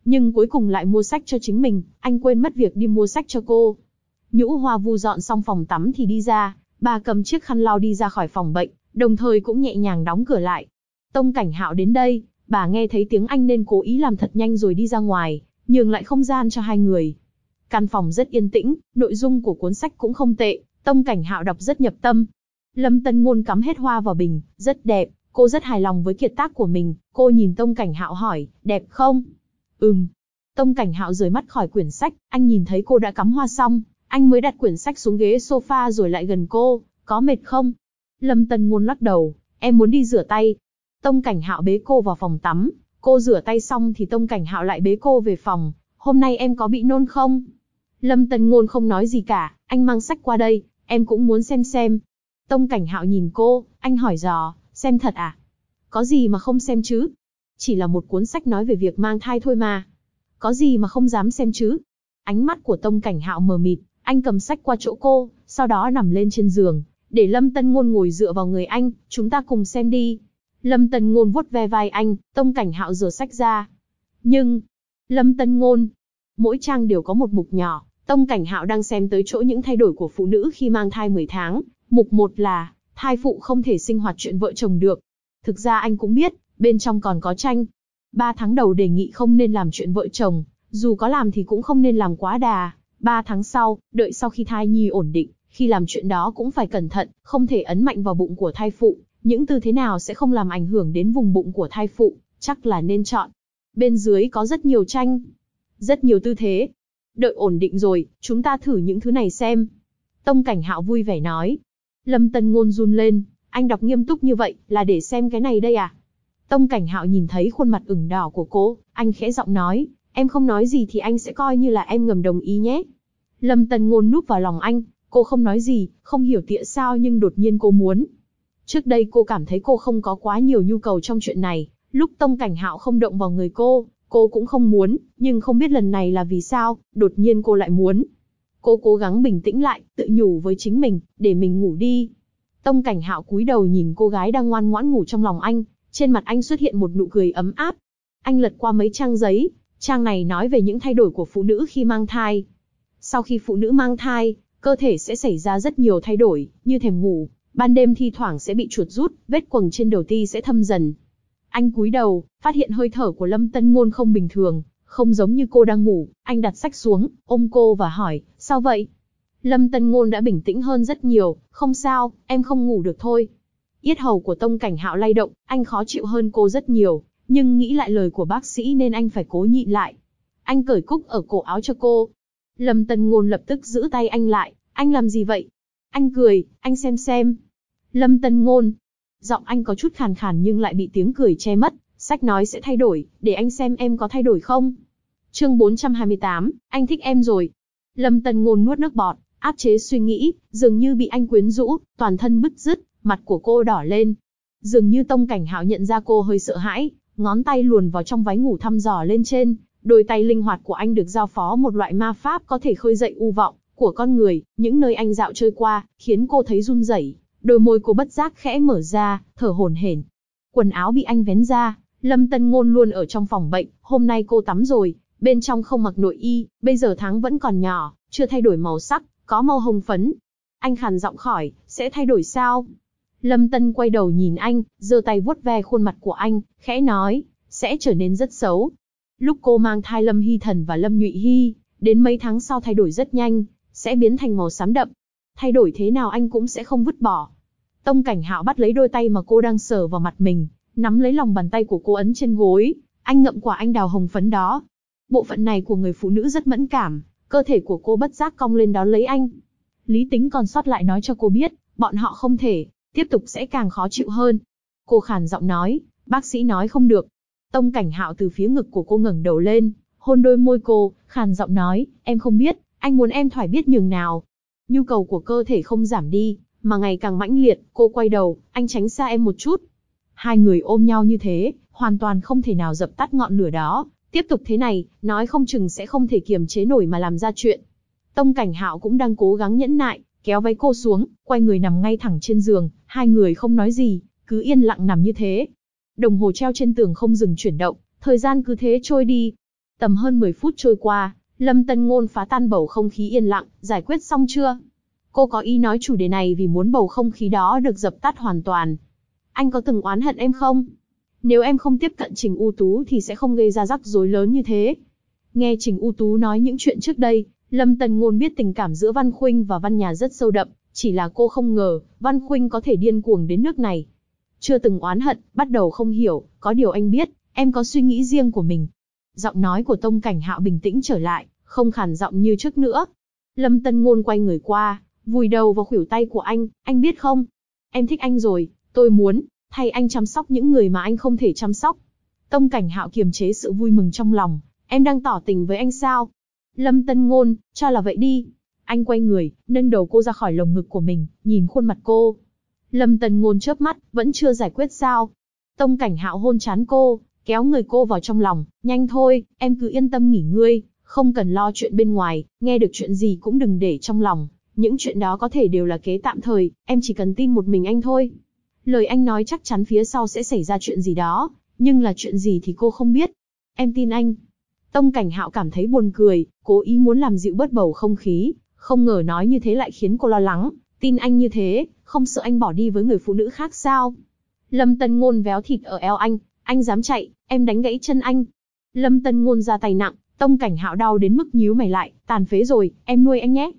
nhưng cuối cùng lại mua sách cho chính mình, anh quên mất việc đi mua sách cho cô. Nhũ Hoa Vu dọn xong phòng tắm thì đi ra, bà cầm chiếc khăn lau đi ra khỏi phòng bệnh, đồng thời cũng nhẹ nhàng đóng cửa lại. Tông Cảnh Hạo đến đây, bà nghe thấy tiếng anh nên cố ý làm thật nhanh rồi đi ra ngoài, nhường lại không gian cho hai người. Căn phòng rất yên tĩnh, nội dung của cuốn sách cũng không tệ, Tông Cảnh Hạo đọc rất nhập tâm. Lâm Tân Ngôn cắm hết hoa vào bình, rất đẹp, cô rất hài lòng với kiệt tác của mình, cô nhìn Tông Cảnh Hạo hỏi, đẹp không? Tông Cảnh Hạo rời mắt khỏi quyển sách, anh nhìn thấy cô đã cắm hoa xong, anh mới đặt quyển sách xuống ghế sofa rồi lại gần cô, có mệt không? Lâm Tân Ngôn lắc đầu, em muốn đi rửa tay. Tông Cảnh Hạo bế cô vào phòng tắm, cô rửa tay xong thì Tông Cảnh Hạo lại bế cô về phòng, hôm nay em có bị nôn không? Lâm Tân Ngôn không nói gì cả, anh mang sách qua đây, em cũng muốn xem. Tông Cảnh Hạo nhìn cô, anh hỏi dò, xem thật à? Có gì mà không xem chứ? Chỉ là một cuốn sách nói về việc mang thai thôi mà. Có gì mà không dám xem chứ? Ánh mắt của Tông Cảnh Hạo mờ mịt, anh cầm sách qua chỗ cô, sau đó nằm lên trên giường, để Lâm Tân Ngôn ngồi dựa vào người anh, chúng ta cùng xem đi. Lâm Tân Ngôn vuốt ve vai anh, Tông Cảnh Hạo giở sách ra. Nhưng, Lâm Tân Ngôn, mỗi trang đều có một mục nhỏ, Tông Cảnh Hạo đang xem tới chỗ những thay đổi của phụ nữ khi mang thai 10 tháng. Mục 1 là, thai phụ không thể sinh hoạt chuyện vợ chồng được. Thực ra anh cũng biết, bên trong còn có tranh. 3 tháng đầu đề nghị không nên làm chuyện vợ chồng, dù có làm thì cũng không nên làm quá đà. 3 tháng sau, đợi sau khi thai nhi ổn định, khi làm chuyện đó cũng phải cẩn thận, không thể ấn mạnh vào bụng của thai phụ. Những tư thế nào sẽ không làm ảnh hưởng đến vùng bụng của thai phụ, chắc là nên chọn. Bên dưới có rất nhiều tranh, rất nhiều tư thế. Đợi ổn định rồi, chúng ta thử những thứ này xem. Tông Cảnh Hạo vui vẻ nói. Lâm Tân Ngôn run lên, anh đọc nghiêm túc như vậy, là để xem cái này đây à? Tông Cảnh Hạo nhìn thấy khuôn mặt ửng đỏ của cô, anh khẽ giọng nói, em không nói gì thì anh sẽ coi như là em ngầm đồng ý nhé. Lâm Tân Ngôn núp vào lòng anh, cô không nói gì, không hiểu tại sao nhưng đột nhiên cô muốn. Trước đây cô cảm thấy cô không có quá nhiều nhu cầu trong chuyện này, lúc Tông Cảnh Hạo không động vào người cô cũng không muốn, nhưng không biết lần này là vì sao, đột nhiên cô lại muốn. Cô cố gắng bình tĩnh lại, tự nhủ với chính mình, để mình ngủ đi. Tông Cảnh Hạo cúi đầu nhìn cô gái đang ngoan ngoãn ngủ trong lòng anh, trên mặt anh xuất hiện một nụ cười ấm áp. Anh lật qua mấy trang giấy, trang này nói về những thay đổi của phụ nữ khi mang thai. Sau khi phụ nữ mang thai, cơ thể sẽ xảy ra rất nhiều thay đổi, như thèm ngủ, ban đêm thi thoảng sẽ bị chuột rút, vết quầng trên đầu ti sẽ thâm dần. Anh cúi đầu, phát hiện hơi thở của Lâm Tân Ngôn không bình thường, không giống như cô đang ngủ, anh đặt sách xuống, ôm cô và hỏi, sao vậy? Lâm Tân Ngôn đã bình tĩnh hơn rất nhiều, không sao, em không ngủ được thôi. Yết hầu của Tông Cảnh Hạo lay động, anh khó chịu hơn cô rất nhiều, nhưng nghĩ lại lời của bác sĩ nên anh phải cố nhịn lại. Anh cởi cúc ở cổ áo cho cô. Lâm Tân Ngôn lập tức giữ tay anh lại, anh làm gì vậy? Anh cười, anh xem. Lâm Tân Ngôn, giọng anh có chút khàn khàn nhưng lại bị tiếng cười che mất, sách nói sẽ thay đổi, để anh xem em có thay đổi không. Chương 428, anh thích em rồi. Lâm Tân Ngôn nuốt nước bọt, áp chế suy nghĩ, dường như bị anh quyến rũ, toàn thân bứt rứt, mặt của cô đỏ lên. Dường như Tông Cảnh Hạo nhận ra cô hơi sợ hãi, ngón tay luồn vào trong váy ngủ thăm dò lên trên, đôi tay linh hoạt của anh được giao phó một loại ma pháp có thể khơi dậy u vọng của con người, những nơi anh dạo chơi qua, khiến cô thấy run rẩy, đôi môi cô bất giác khẽ mở ra, thở hổn hển. Quần áo bị anh vén ra, Lâm Tân Ngôn luôn ở trong phòng bệnh, hôm nay cô tắm rồi, bên trong không mặc nội y, bây giờ tháng vẫn còn nhỏ, chưa thay đổi màu sắc, có màu hồng phấn. Anh khàn giọng hỏi, sẽ thay đổi sao? Lâm Tân quay đầu nhìn anh, giơ tay vuốt ve khuôn mặt của anh, khẽ nói, sẽ trở nên rất xấu. Lúc cô mang thai Lâm Hy Thần và Lâm Nhụy Hy, đến mấy tháng sau thay đổi rất nhanh, sẽ biến thành màu xám đậm. Thay đổi thế nào anh cũng sẽ không vứt bỏ. Tông Cảnh Hạo bắt lấy đôi tay mà cô đang sờ vào mặt mình, nắm lấy lòng bàn tay của cô ấn trên gối, anh ngậm quả anh đào hồng phấn đó. Bộ phận này của người phụ nữ rất mẫn cảm, cơ thể của cô bất giác cong lên đón lấy anh. Lý tính còn sót lại nói cho cô biết, bọn họ không thể, tiếp tục sẽ càng khó chịu hơn. Cô khàn giọng nói, bác sĩ nói không được. Tông Cảnh Hạo từ phía ngực của cô ngẩng đầu lên, hôn đôi môi cô, khàn giọng nói, em không biết, anh muốn em thoải biết nhường nào. Nhu cầu của cơ thể không giảm đi, mà ngày càng mãnh liệt. Cô quay đầu, anh tránh xa em một chút. Hai người ôm nhau như thế, hoàn toàn không thể nào dập tắt ngọn lửa đó. Tiếp tục thế này, nói không chừng sẽ không thể kiềm chế nổi mà làm ra chuyện. Tông Cảnh Hạo cũng đang cố gắng nhẫn nại, kéo váy cô xuống, quay người nằm ngay thẳng trên giường. Hai người không nói gì, cứ yên lặng nằm như thế. Đồng hồ treo trên tường không dừng chuyển động, thời gian cứ thế trôi đi. Tầm hơn 10 phút trôi qua, Lâm Tân Ngôn phá tan bầu không khí yên lặng, giải quyết xong chưa? Cô có ý nói chủ đề này vì muốn bầu không khí đó được dập tắt hoàn toàn. Anh có từng oán hận em không? Nếu em không tiếp cận Trình U Tú thì sẽ không gây ra rắc rối lớn như thế. Nghe Trình U Tú nói những chuyện trước đây, Lâm Tân Ngôn biết tình cảm giữa Văn Khuynh và Văn Nhà rất sâu đậm, chỉ là cô không ngờ, Văn Khuynh có thể điên cuồng đến nước này. Chưa từng oán hận, bắt đầu không hiểu, có điều anh biết, em có suy nghĩ riêng của mình. Giọng nói của Tông Cảnh Hạo bình tĩnh trở lại, không khàn giọng như trước nữa. Lâm Tân Ngôn quay người qua, vùi đầu vào khuỷu tay của anh biết không? Em thích anh rồi, tôi muốn thay anh chăm sóc những người mà anh không thể chăm sóc. Tông Cảnh Hạo kiềm chế sự vui mừng trong lòng, em đang tỏ tình với anh sao? Lâm Tân Ngôn, cho là vậy đi. Anh quay người, nâng đầu cô ra khỏi lồng ngực của mình, nhìn khuôn mặt cô. Lâm Tân Ngôn chớp mắt, vẫn chưa giải quyết sao? Tông Cảnh Hạo hôn trán cô, kéo người cô vào trong lòng, nhanh thôi, em cứ yên tâm nghỉ ngơi, không cần lo chuyện bên ngoài, nghe được chuyện gì cũng đừng để trong lòng, những chuyện đó có thể đều là kế tạm thời, em chỉ cần tin một mình anh thôi. Lời anh nói chắc chắn phía sau sẽ xảy ra chuyện gì đó, nhưng là chuyện gì thì cô không biết. Em tin anh. Tông Cảnh Hạo cảm thấy buồn cười, cố ý muốn làm dịu bớt bầu không khí, không ngờ nói như thế lại khiến cô lo lắng. Tin anh như thế, không sợ anh bỏ đi với người phụ nữ khác sao? Lâm Tân Ngôn véo thịt ở eo anh dám chạy, em đánh gãy chân anh. Lâm Tân Ngôn ra tay nặng, Tông Cảnh Hạo đau đến mức nhíu mày lại, tàn phế rồi, em nuôi anh nhé.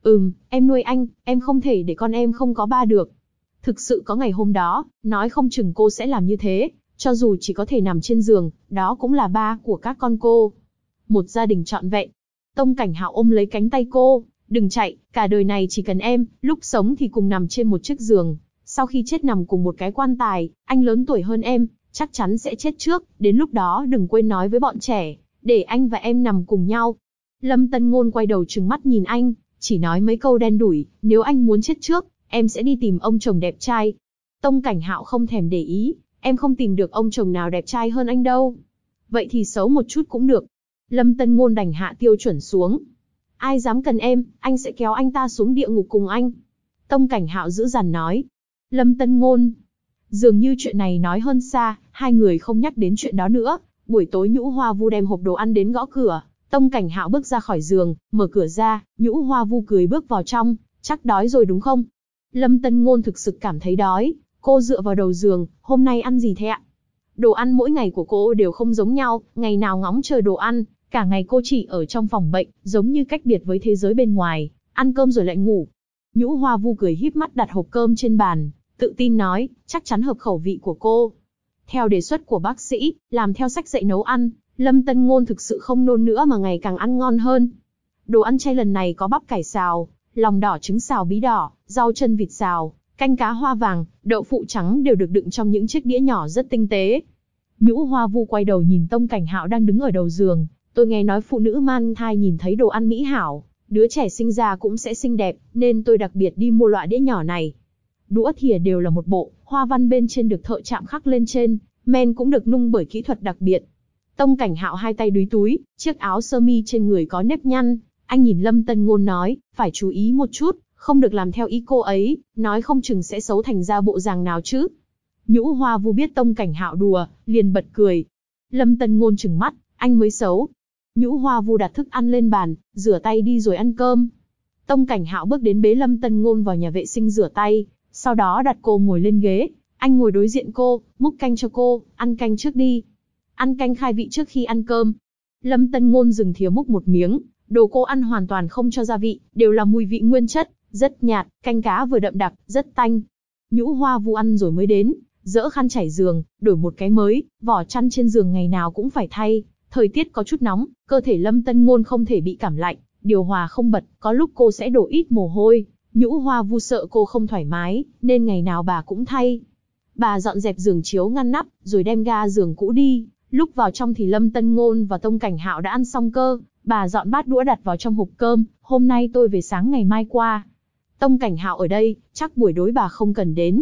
Em nuôi anh, em không thể để con em không có ba được. Thực sự có ngày hôm đó, nói không chừng cô sẽ làm như thế, cho dù chỉ có thể nằm trên giường, đó cũng là ba của các con cô. Một gia đình trọn vẹn. Tông Cảnh Hạo ôm lấy cánh tay cô, đừng chạy, cả đời này chỉ cần em, lúc sống thì cùng nằm trên một chiếc giường, sau khi chết nằm cùng một cái quan tài, anh lớn tuổi hơn em, chắc chắn sẽ chết trước, đến lúc đó đừng quên nói với bọn trẻ, để anh và em nằm cùng nhau. Lâm Tân Ngôn quay đầu trừng mắt nhìn anh, chỉ nói mấy câu đen đủi, nếu anh muốn chết trước, em sẽ đi tìm ông chồng đẹp trai. Tông Cảnh Hạo không thèm để ý, em không tìm được ông chồng nào đẹp trai hơn anh đâu. Vậy thì xấu một chút cũng được. Lâm Tân Ngôn đành hạ tiêu chuẩn xuống. Ai dám cần em, anh sẽ kéo anh ta xuống địa ngục cùng anh. Tông Cảnh Hạo dữ dằn nói. Lâm Tân Ngôn. Dường như chuyện này nói hơn xa, hai người không nhắc đến chuyện đó nữa. Buổi tối Nhũ Hoa Vu đem hộp đồ ăn đến gõ cửa. Tông Cảnh Hạo bước ra khỏi giường, mở cửa ra, Nhũ Hoa Vu cười bước vào trong. Chắc đói rồi đúng không? Lâm Tân Ngôn thực sự cảm thấy đói. Cô dựa vào đầu giường, hôm nay ăn gì thế ạ? Đồ ăn mỗi ngày của cô đều không giống nhau, ngày nào ngóng chờ đồ ăn, cả ngày cô chỉ ở trong phòng bệnh, giống như cách biệt với thế giới bên ngoài, ăn cơm rồi lại ngủ. Nhũ Hoa Vu cười híp mắt đặt hộp cơm trên bàn, tự tin nói, chắc chắn hợp khẩu vị của cô. Theo đề xuất của bác sĩ, làm theo sách dạy nấu ăn, Lâm Tân Ngôn thực sự không nôn nữa mà ngày càng ăn ngon hơn. Đồ ăn chay lần này có bắp cải xào, lòng đỏ trứng xào bí đỏ, rau chân vịt xào, canh cá hoa vàng, đậu phụ trắng đều được đựng trong những chiếc đĩa nhỏ rất tinh tế. Nhũ Hoa Vu quay đầu nhìn Tông Cảnh Hạo đang đứng ở đầu giường, tôi nghe nói phụ nữ mang thai nhìn thấy đồ ăn mỹ hảo, đứa trẻ sinh ra cũng sẽ xinh đẹp, nên tôi đặc biệt đi mua loại đĩa nhỏ này. Đũa thìa đều là một bộ, hoa văn bên trên được thợ chạm khắc lên trên, men cũng được nung bởi kỹ thuật đặc biệt. Tông Cảnh Hạo hai tay đúi túi, chiếc áo sơ mi trên người có nếp nhăn, anh nhìn Lâm Tân Ngôn nói, phải chú ý một chút, không được làm theo ý cô ấy, nói không chừng sẽ xấu thành ra bộ dạng nào chứ. Nhũ Hoa Vu biết Tông Cảnh Hạo đùa, liền bật cười. Lâm Tân Ngôn trừng mắt, anh mới xấu. Nhũ Hoa Vu đặt thức ăn lên bàn, rửa tay đi rồi ăn cơm. Tông Cảnh Hạo bước đến bế Lâm Tân Ngôn vào nhà vệ sinh rửa tay, sau đó đặt cô ngồi lên ghế. Anh ngồi đối diện cô, múc canh cho cô, ăn canh trước đi. Ăn canh khai vị trước khi ăn cơm. Lâm Tân Ngôn dừng thìa múc một miếng, đồ cô ăn hoàn toàn không cho gia vị, đều là mùi vị nguyên chất, rất nhạt, canh cá vừa đậm đặc, rất tanh. Nhũ Hoa Vu ăn rồi mới đến, dỡ khăn trải giường, đổi một cái mới, vỏ chăn trên giường ngày nào cũng phải thay. Thời tiết có chút nóng, cơ thể Lâm Tân Ngôn không thể bị cảm lạnh, điều hòa không bật, có lúc cô sẽ đổ ít mồ hôi. Nhũ Hoa Vu sợ cô không thoải mái, nên ngày nào bà cũng thay. Bà dọn dẹp giường chiếu ngăn nắp, rồi đem ga giường cũ đi. Lúc vào trong thì Lâm Tân Ngôn và Tông Cảnh Hạo đã ăn xong cơ, bà dọn bát đũa đặt vào trong hộp cơm, hôm nay tôi về sáng ngày mai qua. Tông Cảnh Hạo ở đây, chắc buổi tối bà không cần đến.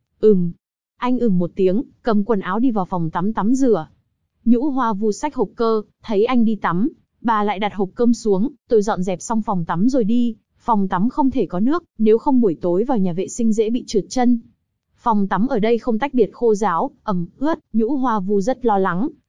Anh một tiếng, cầm quần áo đi vào phòng tắm tắm rửa. Nhũ Hoa Vu xách hộp cơ, thấy anh đi tắm, bà lại đặt hộp cơm xuống, tôi dọn dẹp xong phòng tắm rồi đi, phòng tắm không thể có nước, nếu không buổi tối vào nhà vệ sinh dễ bị trượt chân. Phòng tắm ở đây không tách biệt khô ráo, ẩm, ướt, Nhũ Hoa Vu rất lo lắng,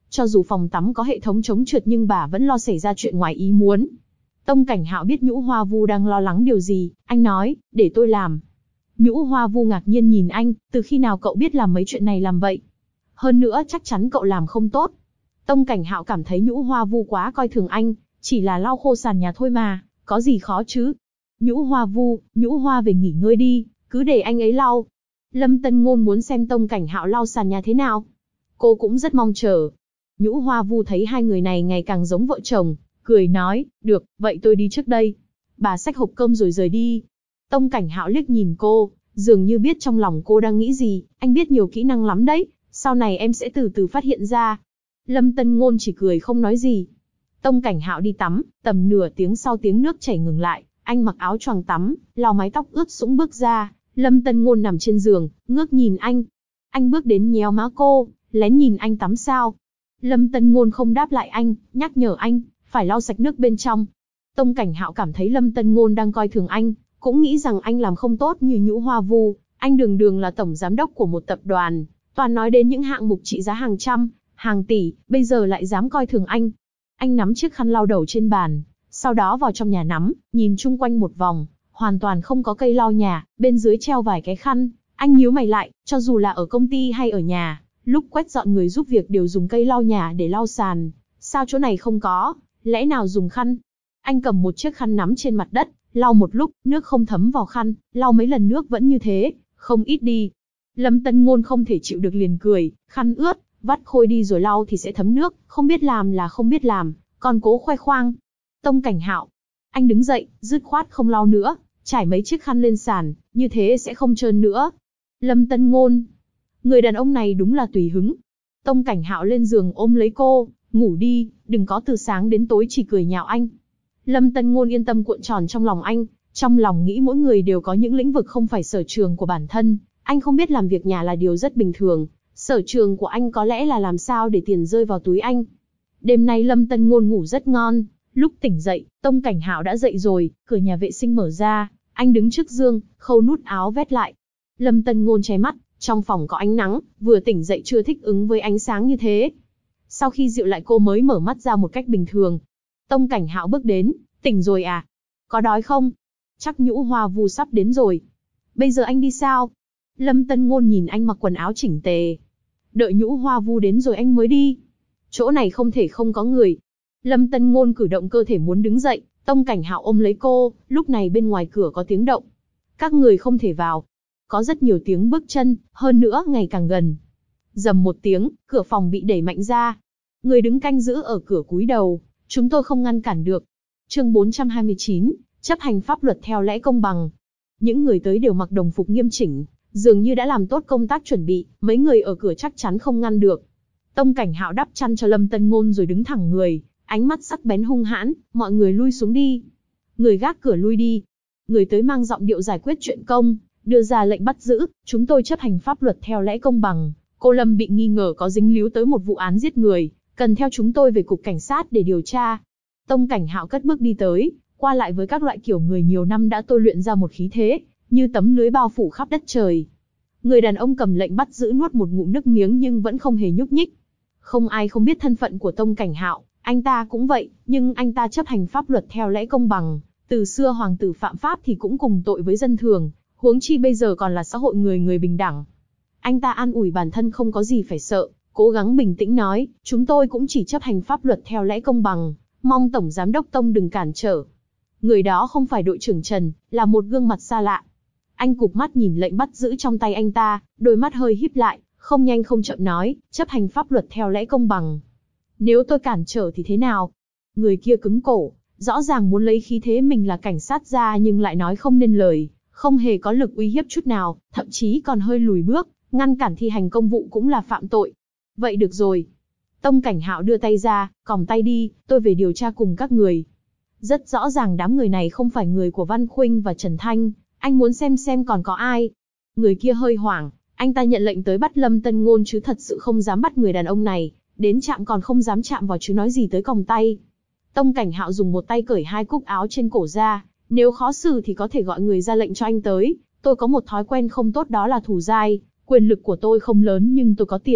Cho dù phòng tắm có hệ thống chống trượt nhưng bà vẫn lo xảy ra chuyện ngoài ý muốn. Tông Cảnh Hạo biết Nhũ Hoa Vu đang lo lắng điều gì, anh nói, để tôi làm. Nhũ Hoa Vu ngạc nhiên nhìn anh, từ khi nào cậu biết làm mấy chuyện này làm vậy? Hơn nữa chắc chắn cậu làm không tốt. Tông Cảnh Hạo cảm thấy Nhũ Hoa Vu quá coi thường anh, chỉ là lau khô sàn nhà thôi mà, có gì khó chứ? Nhũ Hoa Vu, Nhũ Hoa về nghỉ ngơi đi, cứ để anh ấy lau. Lâm Tân Ngôn muốn xem Tông Cảnh Hạo lau sàn nhà thế nào. Cô cũng rất mong chờ. Nhũ Hoa Vu thấy hai người này ngày càng giống vợ chồng, cười nói, được, vậy tôi đi trước đây. Bà xách hộp cơm rồi rời đi. Tông Cảnh Hạo liếc nhìn cô, dường như biết trong lòng cô đang nghĩ gì, anh biết nhiều kỹ năng lắm đấy, sau này em sẽ từ từ phát hiện ra. Lâm Tân Ngôn chỉ cười không nói gì. Tông Cảnh Hạo đi tắm, tầm nửa tiếng sau tiếng nước chảy ngừng lại, anh mặc áo choàng tắm, lau mái tóc ướt sũng bước ra. Lâm Tân Ngôn nằm trên giường, ngước nhìn anh. Anh bước đến nhéo má cô, lén nhìn anh tắm sao. Lâm Tân Ngôn không đáp lại anh, nhắc nhở anh, phải lau sạch nước bên trong. Tông Cảnh Hạo cảm thấy Lâm Tân Ngôn đang coi thường anh, cũng nghĩ rằng anh làm không tốt như Nhũ Hoa Vu. Anh đường đường là tổng giám đốc của một tập đoàn, toàn nói đến những hạng mục trị giá hàng trăm, hàng tỷ, bây giờ lại dám coi thường anh. Anh nắm chiếc khăn lau đầu trên bàn, sau đó vào trong nhà nắm, nhìn chung quanh một vòng, hoàn toàn không có cây lau nhà, bên dưới treo vài cái khăn. Anh nhíu mày lại, cho dù là ở công ty hay ở nhà, lúc quét dọn người giúp việc đều dùng cây lau nhà để lau sàn. Sao chỗ này không có, lẽ nào dùng khăn? Anh cầm một chiếc khăn nắm trên mặt đất, lau một lúc, nước không thấm vào khăn, lau mấy lần nước vẫn như thế, không ít đi. Lâm Tân Ngôn không thể chịu được liền cười, khăn ướt, vắt khô đi rồi lau thì sẽ thấm nước, không biết làm là không biết làm, còn cố khoe khoang. Tông Cảnh Hạo, anh đứng dậy, dứt khoát không lau nữa, trải mấy chiếc khăn lên sàn, như thế sẽ không trơn nữa. Lâm Tân Ngôn, người đàn ông này đúng là tùy hứng. Tông Cảnh Hạo lên giường ôm lấy cô, ngủ đi, đừng có từ sáng đến tối chỉ cười nhạo anh. Lâm Tân Ngôn yên tâm cuộn tròn trong lòng anh, trong lòng nghĩ mỗi người đều có những lĩnh vực không phải sở trường của bản thân, anh không biết làm việc nhà là điều rất bình thường, sở trường của anh có lẽ là làm sao để tiền rơi vào túi anh. Đêm nay Lâm Tân Ngôn ngủ rất ngon, lúc tỉnh dậy, Tông Cảnh Hạo đã dậy rồi, cửa nhà vệ sinh mở ra, anh đứng trước gương, khâu nút áo vét lại. Lâm Tân Ngôn che mắt, trong phòng có ánh nắng, vừa tỉnh dậy chưa thích ứng với ánh sáng như thế. Sau khi dịu lại cô mới mở mắt ra một cách bình thường. Tông Cảnh Hạo bước đến, tỉnh rồi à? Có đói không? Chắc Nhũ Hoa Vu sắp đến rồi. Bây giờ anh đi sao? Lâm Tân Ngôn nhìn anh mặc quần áo chỉnh tề. Đợi Nhũ Hoa Vu đến rồi anh mới đi. Chỗ này không thể không có người. Lâm Tân Ngôn cử động cơ thể muốn đứng dậy, Tông Cảnh Hạo ôm lấy cô, lúc này bên ngoài cửa có tiếng động. Các người không thể vào. Có rất nhiều tiếng bước chân, hơn nữa ngày càng gần. Rầm một tiếng, cửa phòng bị đẩy mạnh ra. Người đứng canh giữ ở cửa cúi đầu, chúng tôi không ngăn cản được. Chương 429, chấp hành pháp luật theo lẽ công bằng. Những người tới đều mặc đồng phục nghiêm chỉnh, dường như đã làm tốt công tác chuẩn bị, mấy người ở cửa chắc chắn không ngăn được. Tông Cảnh Hạo đắp chăn cho Lâm Tân Ngôn rồi đứng thẳng người, ánh mắt sắc bén hung hãn, mọi người lui xuống đi. Người gác cửa lui đi. Người tới mang giọng điệu giải quyết chuyện công, đưa ra lệnh bắt giữ, chúng tôi chấp hành pháp luật theo lẽ công bằng. Cô Lâm bị nghi ngờ có dính líu tới một vụ án giết người, cần theo chúng tôi về cục cảnh sát để điều tra. Tông Cảnh Hạo cất bước đi tới, qua lại với các loại kiểu người nhiều năm đã tôi luyện ra một khí thế, như tấm lưới bao phủ khắp đất trời. Người đàn ông cầm lệnh bắt giữ nuốt một ngụm nước miếng nhưng vẫn không hề nhúc nhích. Không ai không biết thân phận của Tông Cảnh Hạo, anh ta cũng vậy, nhưng anh ta chấp hành pháp luật theo lẽ công bằng. Từ xưa hoàng tử phạm pháp thì cũng cùng tội với dân thường, huống chi bây giờ còn là xã hội người người bình đẳng. Anh ta an ủi bản thân không có gì phải sợ, cố gắng bình tĩnh nói, chúng tôi cũng chỉ chấp hành pháp luật theo lẽ công bằng, mong Tổng Giám đốc Tông đừng cản trở. Người đó không phải đội trưởng Trần, là một gương mặt xa lạ. Anh cụp mắt nhìn lệnh bắt giữ trong tay anh ta, đôi mắt hơi híp lại, không nhanh không chậm nói, chấp hành pháp luật theo lẽ công bằng. Nếu tôi cản trở thì thế nào? Người kia cứng cổ, rõ ràng muốn lấy khí thế mình là cảnh sát ra nhưng lại nói không nên lời, không hề có lực uy hiếp chút nào, thậm chí còn hơi lùi bước, ngăn cản thi hành công vụ cũng là phạm tội. Vậy được rồi. Tông Cảnh Hạo đưa tay ra, còng tay đi, tôi về điều tra cùng các người. Rất rõ ràng đám người này không phải người của Văn Khuynh và Trần Thanh, anh muốn xem còn có ai. Người kia hơi hoảng, anh ta nhận lệnh tới bắt Lâm Tân Ngôn chứ thật sự không dám bắt người đàn ông này, đến chạm còn không dám chạm vào chứ nói gì tới còng tay. Tông Cảnh Hạo dùng một tay cởi hai cúc áo trên cổ ra, nếu khó xử thì có thể gọi người ra lệnh cho anh tới, tôi có một thói quen không tốt đó là thủ dai, quyền lực của tôi không lớn nhưng tôi có tiền,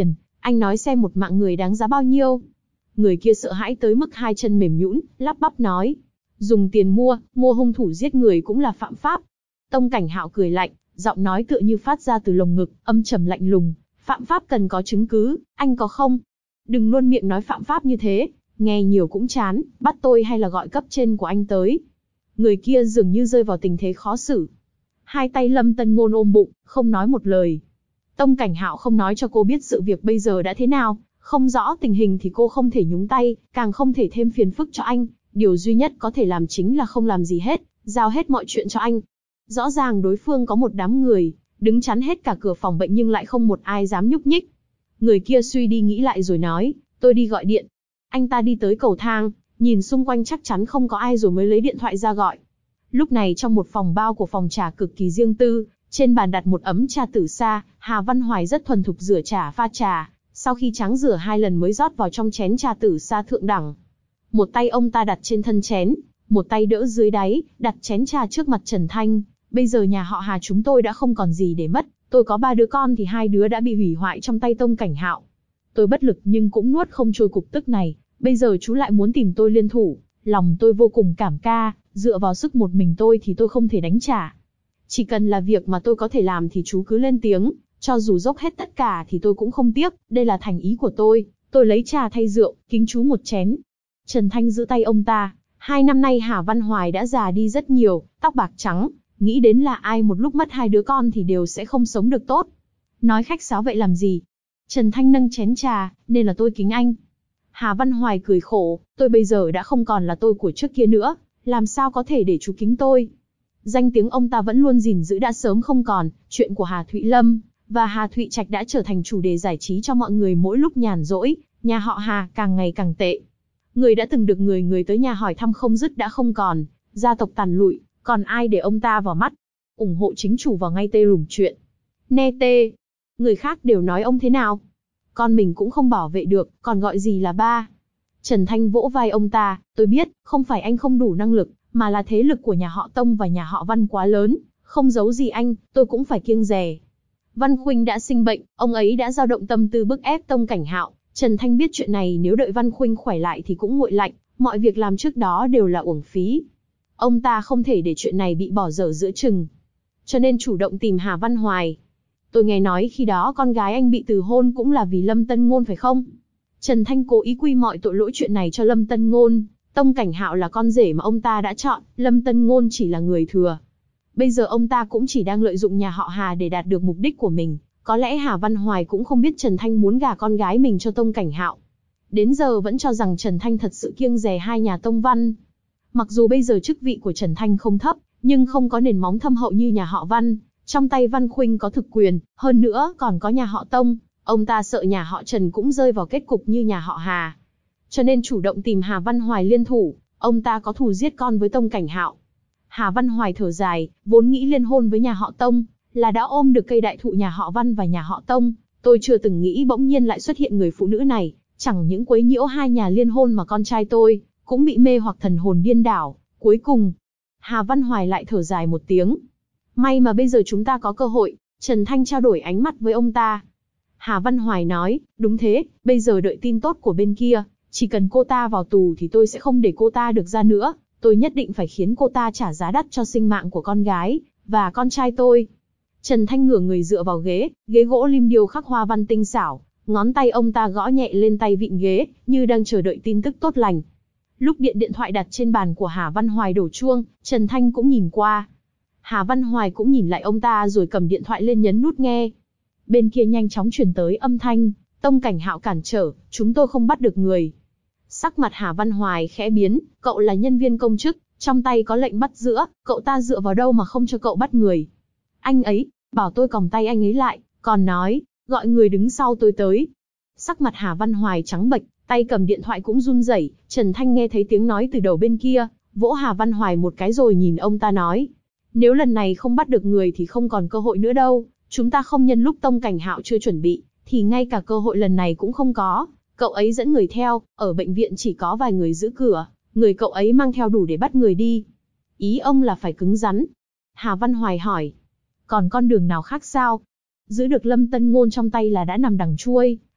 Anh nói xem một mạng người đáng giá bao nhiêu. Người kia sợ hãi tới mức hai chân mềm nhũn, lắp bắp nói. Dùng tiền mua hung thủ giết người cũng là phạm pháp. Tông Cảnh Hạo cười lạnh, giọng nói tựa như phát ra từ lồng ngực, âm trầm lạnh lùng. Phạm pháp cần có chứng cứ, anh có không? Đừng luôn miệng nói phạm pháp như thế, nghe nhiều cũng chán, bắt tôi hay là gọi cấp trên của anh tới. Người kia dường như rơi vào tình thế khó xử. Hai tay Lâm Tân Ngôn ôm bụng, không nói một lời. Tông Cảnh Hạo không nói cho cô biết sự việc bây giờ đã thế nào, không rõ tình hình thì cô không thể nhúng tay, càng không thể thêm phiền phức cho anh. Điều duy nhất có thể làm chính là không làm gì hết, giao hết mọi chuyện cho anh. Rõ ràng đối phương có một đám người, đứng chắn hết cả cửa phòng bệnh nhưng lại không một ai dám nhúc nhích. Người kia suy đi nghĩ lại rồi nói, tôi đi gọi điện. Anh ta đi tới cầu thang, nhìn xung quanh chắc chắn không có ai rồi mới lấy điện thoại ra gọi. Lúc này trong một phòng bao của phòng trà cực kỳ riêng tư, trên bàn đặt một ấm trà tử sa, Hà Văn Hoài rất thuần thục rửa trà pha trà, sau khi tráng rửa 2 lần mới rót vào trong chén trà tử sa thượng đẳng. Một tay ông ta đặt trên thân chén, một tay đỡ dưới đáy, đặt chén trà trước mặt Trần Thanh. Bây giờ nhà họ Hà chúng tôi đã không còn gì để mất, tôi có 3 đứa con thì 2 đứa đã bị hủy hoại trong tay Tông Cảnh Hạo. Tôi bất lực nhưng cũng nuốt không trôi cục tức này, bây giờ chú lại muốn tìm tôi liên thủ, lòng tôi vô cùng cảm ca, dựa vào sức một mình tôi thì tôi không thể đánh trả. Chỉ cần là việc mà tôi có thể làm thì chú cứ lên tiếng, cho dù dốc hết tất cả thì tôi cũng không tiếc, đây là thành ý của tôi lấy trà thay rượu, kính chú một chén. Trần Thanh giữ tay ông ta, 2 năm nay Hà Văn Hoài đã già đi rất nhiều, tóc bạc trắng, nghĩ đến là ai một lúc mất 2 đứa con thì đều sẽ không sống được tốt. Nói khách sáo vậy làm gì? Trần Thanh nâng chén trà, nên là tôi kính anh. Hà Văn Hoài cười khổ, tôi bây giờ đã không còn là tôi của trước kia nữa, làm sao có thể để chú kính tôi? Danh tiếng ông ta vẫn luôn gìn giữ đã sớm không còn, chuyện của Hà Thụy Lâm và Hà Thụy Trạch đã trở thành chủ đề giải trí cho mọi người mỗi lúc nhàn rỗi, nhà họ Hà càng ngày càng tệ. Người đã từng được người tới nhà hỏi thăm không dứt đã không còn, gia tộc tàn lụi, còn ai để ông ta vào mắt. Ủng hộ chính chủ vào ngay tê rùm chuyện. Nê tê. Người khác đều nói ông thế nào? Con mình cũng không bảo vệ được, còn gọi gì là ba? Trần Thanh vỗ vai ông ta, tôi biết, không phải anh không đủ năng lực, mà là thế lực của nhà họ Tông và nhà họ Văn quá lớn, không giấu gì anh, tôi cũng phải kiêng dè. Văn Khuynh đã sinh bệnh, ông ấy đã dao động tâm tư bức ép Tông Cảnh Hạo. Trần Thanh biết chuyện này nếu đợi Văn Khuynh khỏe lại thì cũng nguội lạnh, mọi việc làm trước đó đều là uổng phí. Ông ta không thể để chuyện này bị bỏ dở giữa chừng, cho nên chủ động tìm Hà Văn Hoài. Tôi nghe nói khi đó con gái anh bị từ hôn cũng là vì Lâm Tân Ngôn phải không? Trần Thanh cố ý quy mọi tội lỗi chuyện này cho Lâm Tân Ngôn. Tông Cảnh Hạo là con rể mà ông ta đã chọn, Lâm Tân Ngôn chỉ là người thừa. Bây giờ ông ta cũng chỉ đang lợi dụng nhà họ Hà để đạt được mục đích của mình. Có lẽ Hà Văn Hoài cũng không biết Trần Thanh muốn gả con gái mình cho Tông Cảnh Hạo. Đến giờ vẫn cho rằng Trần Thanh thật sự kiêng dè hai nhà Tông Văn. Mặc dù bây giờ chức vị của Trần Thanh không thấp, nhưng không có nền móng thâm hậu như nhà họ Văn. Trong tay Văn Khuynh có thực quyền, hơn nữa còn có nhà họ Tông. Ông ta sợ nhà họ Trần cũng rơi vào kết cục như nhà họ Hà. Cho nên chủ động tìm Hà Văn Hoài liên thủ, ông ta có thù giết con với Tông Cảnh Hạo. Hà Văn Hoài thở dài, vốn nghĩ liên hôn với nhà họ Tông, là đã ôm được cây đại thụ nhà họ Văn và nhà họ Tông. Tôi chưa từng nghĩ bỗng nhiên lại xuất hiện người phụ nữ này, chẳng những quấy nhiễu hai nhà liên hôn mà con trai tôi cũng bị mê hoặc thần hồn điên đảo. Cuối cùng, Hà Văn Hoài lại thở dài một tiếng. May mà bây giờ chúng ta có cơ hội. Trần Thanh trao đổi ánh mắt với ông ta. Hà Văn Hoài nói, đúng thế, bây giờ đợi tin tốt của bên kia, chỉ cần cô ta vào tù thì tôi sẽ không để cô ta được ra nữa, tôi nhất định phải khiến cô ta trả giá đắt cho sinh mạng của con gái và con trai tôi. Trần Thanh ngửa người dựa vào ghế gỗ lim điêu khắc hoa văn tinh xảo, ngón tay ông ta gõ nhẹ lên tay vịn ghế, như đang chờ đợi tin tức tốt lành. Lúc điện thoại đặt trên bàn của Hà Văn Hoài đổ chuông, Trần Thanh cũng nhìn qua. Hà Văn Hoài cũng nhìn lại ông ta rồi cầm điện thoại lên nhấn nút nghe. Bên kia nhanh chóng truyền tới âm thanh, Tông Cảnh Hạo cản trở, chúng tôi không bắt được người. Sắc mặt Hà Văn Hoài khẽ biến, cậu là nhân viên công chức, trong tay có lệnh bắt giữ, cậu ta dựa vào đâu mà không cho cậu bắt người? Anh ấy, bảo tôi còng tay anh ấy lại, còn nói, gọi người đứng sau tôi tới. Sắc mặt Hà Văn Hoài trắng bệch, tay cầm điện thoại cũng run rẩy. Trần Thanh nghe thấy tiếng nói từ đầu bên kia, vỗ Hà Văn Hoài một cái rồi nhìn ông ta nói. Nếu lần này không bắt được người thì không còn cơ hội nữa đâu, chúng ta không nhân lúc Tông Cảnh Hạo chưa chuẩn bị, thì ngay cả cơ hội lần này cũng không có. Cậu ấy dẫn người theo, ở bệnh viện chỉ có vài người giữ cửa, người cậu ấy mang theo đủ để bắt người đi. Ý ông là phải cứng rắn. Hà Văn Hoài hỏi. Còn con đường nào khác sao? Giữ được Lâm Tân Ngôn trong tay là đã nằm đằng chuôi,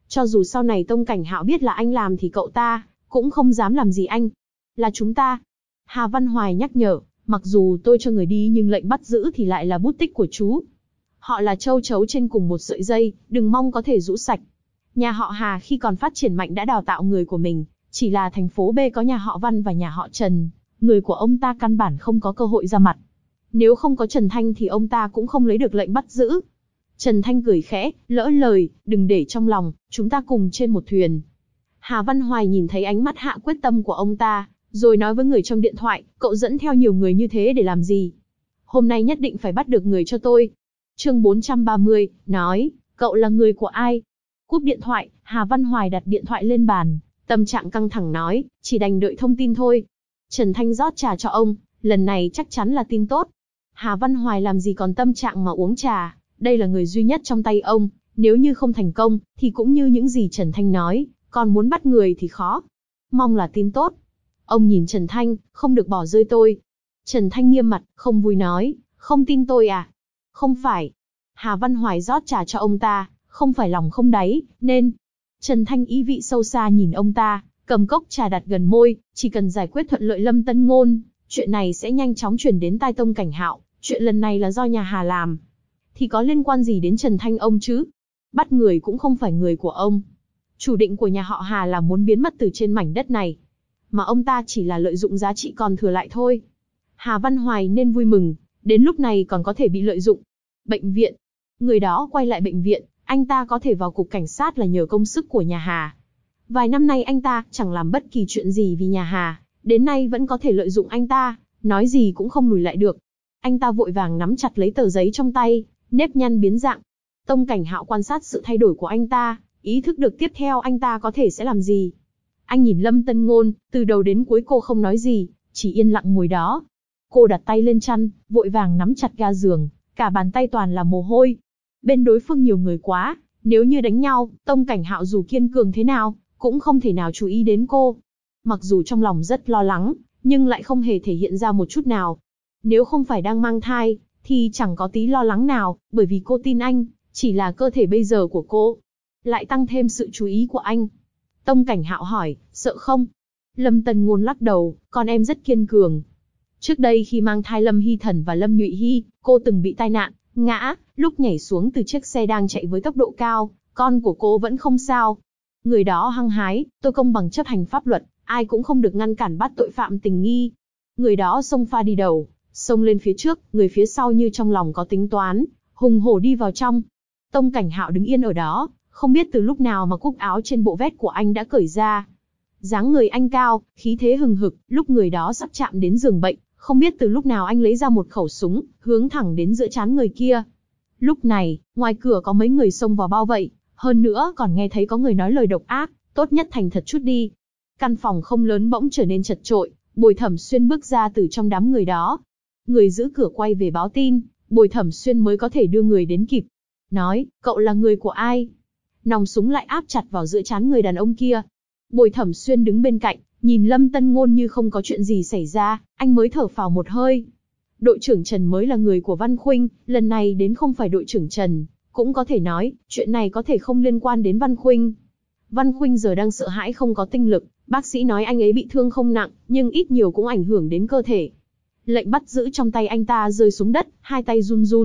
Cho dù sau này Tông Cảnh Hạo biết là anh làm thì cậu ta cũng không dám làm gì anh. Là chúng ta. Hà Văn Hoài nhắc nhở, mặc dù tôi cho người đi nhưng lệnh bắt giữ thì lại là bút tích của chú. Họ là châu chấu trên cùng một sợi dây, đừng mong có thể rũ sạch. Nhà họ Hà khi còn phát triển mạnh đã đào tạo người của mình, chỉ là thành phố B có nhà họ Văn và nhà họ Trần, người của ông ta căn bản không có cơ hội ra mặt. Nếu không có Trần Thanh thì ông ta cũng không lấy được lệnh bắt giữ. Trần Thanh cười khẽ, lỡ lời, đừng để trong lòng, chúng ta cùng trên một thuyền. Hà Văn Hoài nhìn thấy ánh mắt hạ quyết tâm của ông ta, rồi nói với người trong điện thoại, cậu dẫn theo nhiều người như thế để làm gì? Hôm nay nhất định phải bắt được người cho tôi. Chương 430, nói, cậu là người của ai? Cúp điện thoại, Hà Văn Hoài đặt điện thoại lên bàn, tâm trạng căng thẳng nói, chỉ đành đợi thông tin thôi. Trần Thanh rót trà cho ông, lần này chắc chắn là tin tốt. Hà Văn Hoài làm gì còn tâm trạng mà uống trà, đây là người duy nhất trong tay ông, nếu như không thành công, thì cũng như những gì Trần Thanh nói, còn muốn bắt người thì khó. Mong là tin tốt. Ông nhìn Trần Thanh, không được bỏ rơi tôi. Trần Thanh nghiêm mặt, không vui nói, không tin tôi à? Không phải. Hà Văn Hoài rót trà cho ông ta, không phải lòng không đáy, nên. Trần Thanh ý vị sâu xa nhìn ông ta, cầm cốc trà đặt gần môi, chỉ cần giải quyết thuận lợi Lâm Tân Ngôn, chuyện này sẽ nhanh chóng truyền đến tai Tông Cảnh Hạo, chuyện lần này là do nhà Hà làm. Thì có liên quan gì đến Trần Thanh ông chứ? Bắt người cũng không phải người của ông. Chủ định của nhà họ Hà là muốn biến mất từ trên mảnh đất này. Mà ông ta chỉ là lợi dụng giá trị còn thừa lại thôi. Hà Văn Hoài nên vui mừng, đến lúc này còn có thể bị lợi dụng. Bệnh viện. Người đó quay lại bệnh viện, anh ta có thể vào cục cảnh sát là nhờ công sức của nhà Hà. Vài năm nay anh ta chẳng làm bất kỳ chuyện gì vì nhà Hà, đến nay vẫn có thể lợi dụng anh ta, nói gì cũng không lùi lại được. Anh ta vội vàng nắm chặt lấy tờ giấy trong tay, nếp nhăn biến dạng. Tông Cảnh Hạo quan sát sự thay đổi của anh ta, ý thức được tiếp theo anh ta có thể sẽ làm gì. Anh nhìn Lâm Tân Ngôn, từ đầu đến cuối cô không nói gì, chỉ yên lặng ngồi đó. Cô đặt tay lên chăn, vội vàng nắm chặt ga giường, cả bàn tay toàn là mồ hôi. Bên đối phương nhiều người quá, nếu như đánh nhau, Tông Cảnh Hạo dù kiên cường thế nào, cũng không thể nào chú ý đến cô. Mặc dù trong lòng rất lo lắng, nhưng lại không hề thể hiện ra một chút nào. Nếu không phải đang mang thai, thì chẳng có tí lo lắng nào, bởi vì cô tin anh, chỉ là cơ thể bây giờ của cô. Lại tăng thêm sự chú ý của anh. Tông Cảnh Hạo hỏi, sợ không? Lâm Tân Ngôn lắc đầu, con em rất kiên cường. Trước đây khi mang thai Lâm Hy Thần và Lâm Nhụy Hy, cô từng bị tai nạn, ngã, lúc nhảy xuống từ chiếc xe đang chạy với tốc độ cao, con của cô vẫn không sao. Người đó hăng hái, tôi công bằng chấp hành pháp luật, ai cũng không được ngăn cản bắt tội phạm tình nghi. Người đó xông pha đi đầu, xông lên phía trước, người phía sau như trong lòng có tính toán, hùng hổ đi vào trong. Tông Cảnh Hạo đứng yên ở đó, không biết từ lúc nào mà cúc áo trên bộ vest của anh đã cởi ra. Dáng người anh cao, khí thế hừng hực, lúc người đó sắp chạm đến giường bệnh, không biết từ lúc nào anh lấy ra một khẩu súng, hướng thẳng đến giữa trán người kia. Lúc này, ngoài cửa có mấy người xông vào bao vây, hơn nữa còn nghe thấy có người nói lời độc ác, tốt nhất thành thật chút đi. Căn phòng không lớn bỗng trở nên chật chội, Bồi Thẩm Xuyên bước ra từ trong đám người đó. Người giữ cửa quay về báo tin, Bồi Thẩm Xuyên mới có thể đưa người đến kịp. Nói, cậu là người của ai? Nòng súng lại áp chặt vào giữa trán người đàn ông kia. Bồi Thẩm Xuyên đứng bên cạnh, nhìn Lâm Tân Ngôn như không có chuyện gì xảy ra, anh mới thở phào một hơi. Đội trưởng Trần mới là người của Văn Khuynh, lần này đến không phải đội trưởng Trần, cũng có thể nói, chuyện này có thể không liên quan đến Văn Khuynh. Văn Khuynh giờ đang sợ hãi không có tinh lực, bác sĩ nói anh ấy bị thương không nặng, nhưng ít nhiều cũng ảnh hưởng đến cơ thể. Lệnh bắt giữ trong tay anh ta rơi xuống đất, hai tay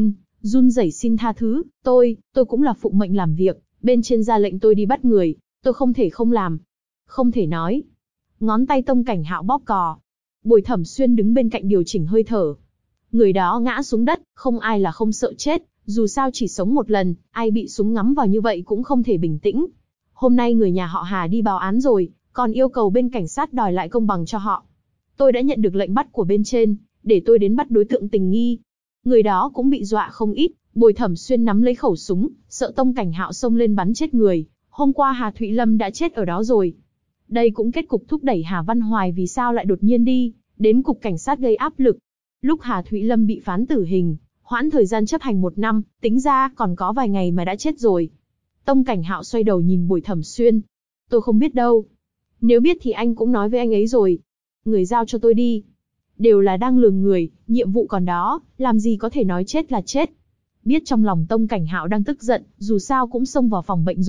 run rẩy xin tha thứ, tôi cũng là phụng mệnh làm việc, bên trên ra lệnh tôi đi bắt người, tôi không thể không làm. Không thể nói. Ngón tay Tông Cảnh Hạo bóp cò. Bồi Thẩm Xuyên đứng bên cạnh điều chỉnh hơi thở. Người đó ngã xuống đất, không ai là không sợ chết, dù sao chỉ sống một lần, ai bị súng ngắm vào như vậy cũng không thể bình tĩnh. Hôm nay người nhà họ Hà đi báo án rồi, còn yêu cầu bên cảnh sát đòi lại công bằng cho họ. Tôi đã nhận được lệnh bắt của bên trên, để tôi đến bắt đối tượng tình nghi. Người đó cũng bị dọa không ít, Bồi Thẩm Xuyên nắm lấy khẩu súng, sợ Tông Cảnh Hạo xông lên bắn chết người. Hôm qua Hà Thụy Lâm đã chết ở đó rồi. Đây cũng kết cục thúc đẩy Hà Văn Hoài vì sao lại đột nhiên đi đến cục cảnh sát gây áp lực. Lúc Hà Thụy Lâm bị phán tử hình, hoãn thời gian chấp hành 1 năm, tính ra còn có vài ngày mà đã chết rồi. Tông Cảnh Hạo xoay đầu nhìn Bồi Thẩm Xuyên. Tôi không biết đâu. Nếu biết thì anh cũng nói với anh ấy rồi. Người giao cho tôi đi. Đều là đang lường người, nhiệm vụ còn đó, làm gì có thể nói chết là chết. Biết trong lòng Tông Cảnh Hạo đang tức giận, dù sao cũng xông vào phòng bệnh rồi,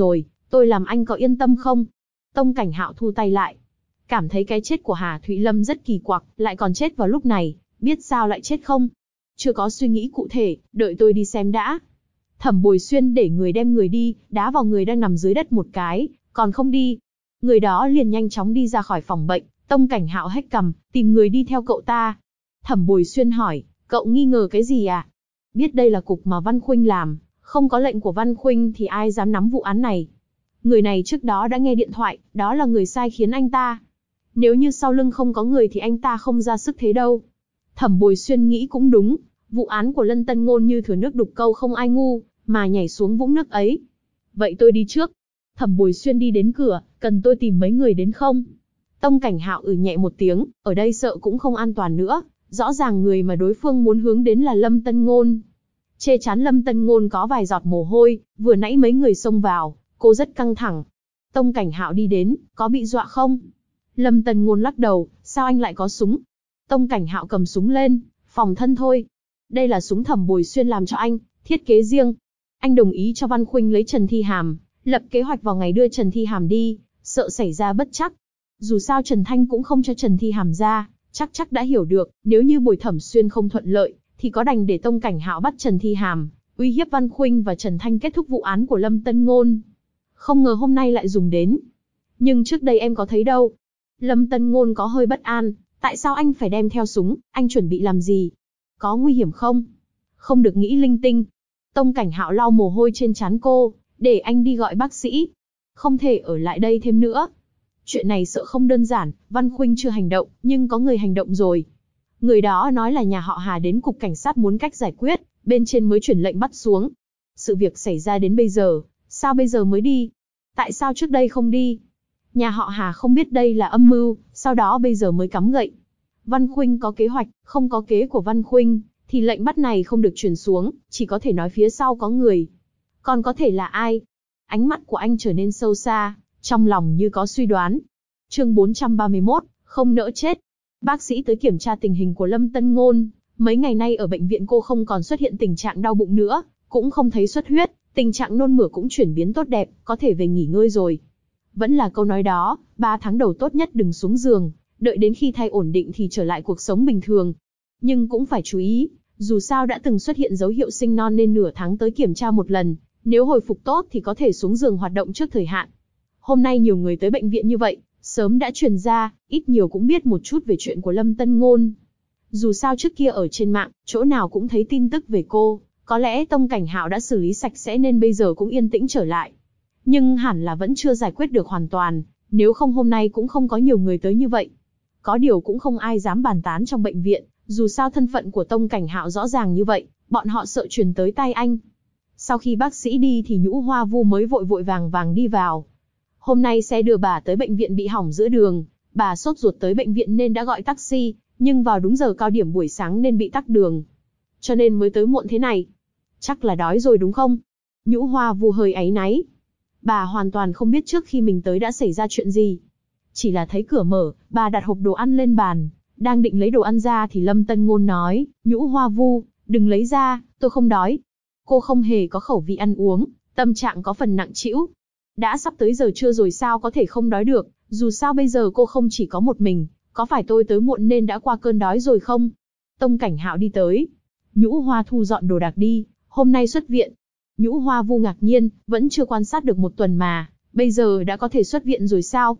Tôi làm anh có yên tâm không? Tông Cảnh Hạo thu tay lại. Cảm thấy cái chết của Hà Thụy Lâm rất kỳ quặc, lại còn chết vào lúc này, biết sao lại chết không? Chưa có suy nghĩ cụ thể, đợi tôi đi xem đã. Thẩm Bồi Xuyên để người đem người đi, đá vào người đang nằm dưới đất một cái, còn không đi. Người đó liền nhanh chóng đi ra khỏi phòng bệnh, Tông Cảnh Hạo hét cằm, tìm người đi theo cậu ta. Thẩm Bồi Xuyên hỏi, cậu nghi ngờ cái gì à? Biết đây là cục mà Văn Khuynh làm, không có lệnh của Văn Khuynh thì ai dám nắm vụ án này. Người này trước đó đã nghe điện thoại, đó là người sai khiến anh ta. Nếu như sau lưng không có người thì anh ta không ra sức thế đâu. Thẩm Bồi Xuyên nghĩ cũng đúng, vụ án của Lân Tân Ngôn như thừa nước đục câu không ai ngu, mà nhảy xuống vũng nước ấy. Vậy tôi đi trước. Thẩm Bồi Xuyên đi đến cửa, cần tôi tìm mấy người đến không? Tông Cảnh Hạo nhẹ một tiếng, ở đây sợ cũng không an toàn nữa, rõ ràng người mà đối phương muốn hướng đến là Lâm Tân Ngôn. Chê chán Lâm Tân Ngôn có vài giọt mồ hôi, vừa nãy mấy người xông vào, cô rất căng thẳng. Tông Cảnh Hạo đi đến, có bị dọa không? Lâm Tân Ngôn lắc đầu, sao anh lại có súng? Tông Cảnh Hạo cầm súng lên, phòng thân thôi. Đây là súng Thẩm Bồi Xuyên làm cho anh, thiết kế riêng. Anh đồng ý cho Văn Khuynh lấy Trần Thi Hàm, lập kế hoạch vào ngày đưa Trần Thi Hàm đi, sợ xảy ra bất trắc. Dù sao Trần Thanh cũng không cho Trần Thi Hàm ra, chắc đã hiểu được, nếu như Bồi Thẩm Xuyên không thuận lợi, thì có đành để Tông Cảnh Hạo bắt Trần Thi Hàm, uy hiếp Văn Khuynh và Trần Thanh kết thúc vụ án của Lâm Tân Ngôn. Không ngờ hôm nay lại dùng đến. Nhưng trước đây em có thấy đâu. Lâm Tân Ngôn có hơi bất an, tại sao anh phải đem theo súng, anh chuẩn bị làm gì? Có nguy hiểm không? Không được nghĩ linh tinh. Tông Cảnh Hạo lau mồ hôi trên trán cô, để anh đi gọi bác sĩ. Không thể ở lại đây thêm nữa. Chuyện này sợ không đơn giản, Văn Khuynh chưa hành động, nhưng có người hành động rồi. Người đó nói là nhà họ Hà đến cục cảnh sát muốn cách giải quyết, bên trên mới chuyển lệnh bắt xuống. Sự việc xảy ra đến bây giờ, sao bây giờ mới đi? Tại sao trước đây không đi? Nhà họ Hà không biết đây là âm mưu, sau đó bây giờ mới cắm gậy. Văn Khuynh có kế hoạch, không có kế của Văn Khuynh, thì lệnh bắt này không được truyền xuống, chỉ có thể nói phía sau có người. Còn có thể là ai? Ánh mắt của anh trở nên sâu xa, trong lòng như có suy đoán. Chương 431, không nỡ chết. Bác sĩ tới kiểm tra tình hình của Lâm Tân Ngôn, mấy ngày nay ở bệnh viện cô không còn xuất hiện tình trạng đau bụng nữa, cũng không thấy xuất huyết, tình trạng nôn mửa cũng chuyển biến tốt đẹp, có thể về nghỉ ngơi rồi. Vẫn là câu nói đó, 3 tháng đầu tốt nhất đừng xuống giường, đợi đến khi thai ổn định thì trở lại cuộc sống bình thường. Nhưng cũng phải chú ý, dù sao đã từng xuất hiện dấu hiệu sinh non nên nửa tháng tới kiểm tra một lần, nếu hồi phục tốt thì có thể xuống giường hoạt động trước thời hạn. Hôm nay nhiều người tới bệnh viện như vậy, sớm đã truyền ra, ít nhiều cũng biết một chút về chuyện của Lâm Tân Ngôn. Dù sao trước kia ở trên mạng, chỗ nào cũng thấy tin tức về cô, có lẽ Tông Cảnh Hạo đã xử lý sạch sẽ nên bây giờ cũng yên tĩnh trở lại. Nhưng hẳn là vẫn chưa giải quyết được hoàn toàn, nếu không hôm nay cũng không có nhiều người tới như vậy. Có điều cũng không ai dám bàn tán trong bệnh viện, dù sao thân phận của Tông Cảnh Hạo rõ ràng như vậy, bọn họ sợ truyền tới tai anh. Sau khi bác sĩ đi thì Nhũ Hoa Vu mới vội vàng đi vào. Hôm nay xe đưa bà tới bệnh viện bị hỏng giữa đường, bà sốt ruột tới bệnh viện nên đã gọi taxi, nhưng vào đúng giờ cao điểm buổi sáng nên bị tắc đường. Cho nên mới tới muộn thế này. Chắc là đói rồi đúng không? Nhũ Hoa Vu hơi áy náy. Bà hoàn toàn không biết trước khi mình tới đã xảy ra chuyện gì. Chỉ là thấy cửa mở, bà đặt hộp đồ ăn lên bàn, đang định lấy đồ ăn ra thì Lâm Tân Ngôn nói, Nhũ Hoa Vu, đừng lấy ra, tôi không đói. Cô không hề có khẩu vị ăn uống, tâm trạng có phần nặng trĩu. Đã sắp tới giờ trưa rồi sao có thể không đói được, dù sao bây giờ cô không chỉ có một mình, có phải tôi tới muộn nên đã qua cơn đói rồi không? Tông Cảnh Hạo đi tới. Nhũ Hoa thu dọn đồ đạc đi, hôm nay xuất viện. Nhũ Hoa Vu ngạc nhiên, vẫn chưa quan sát được 1 tuần mà, bây giờ đã có thể xuất viện rồi sao?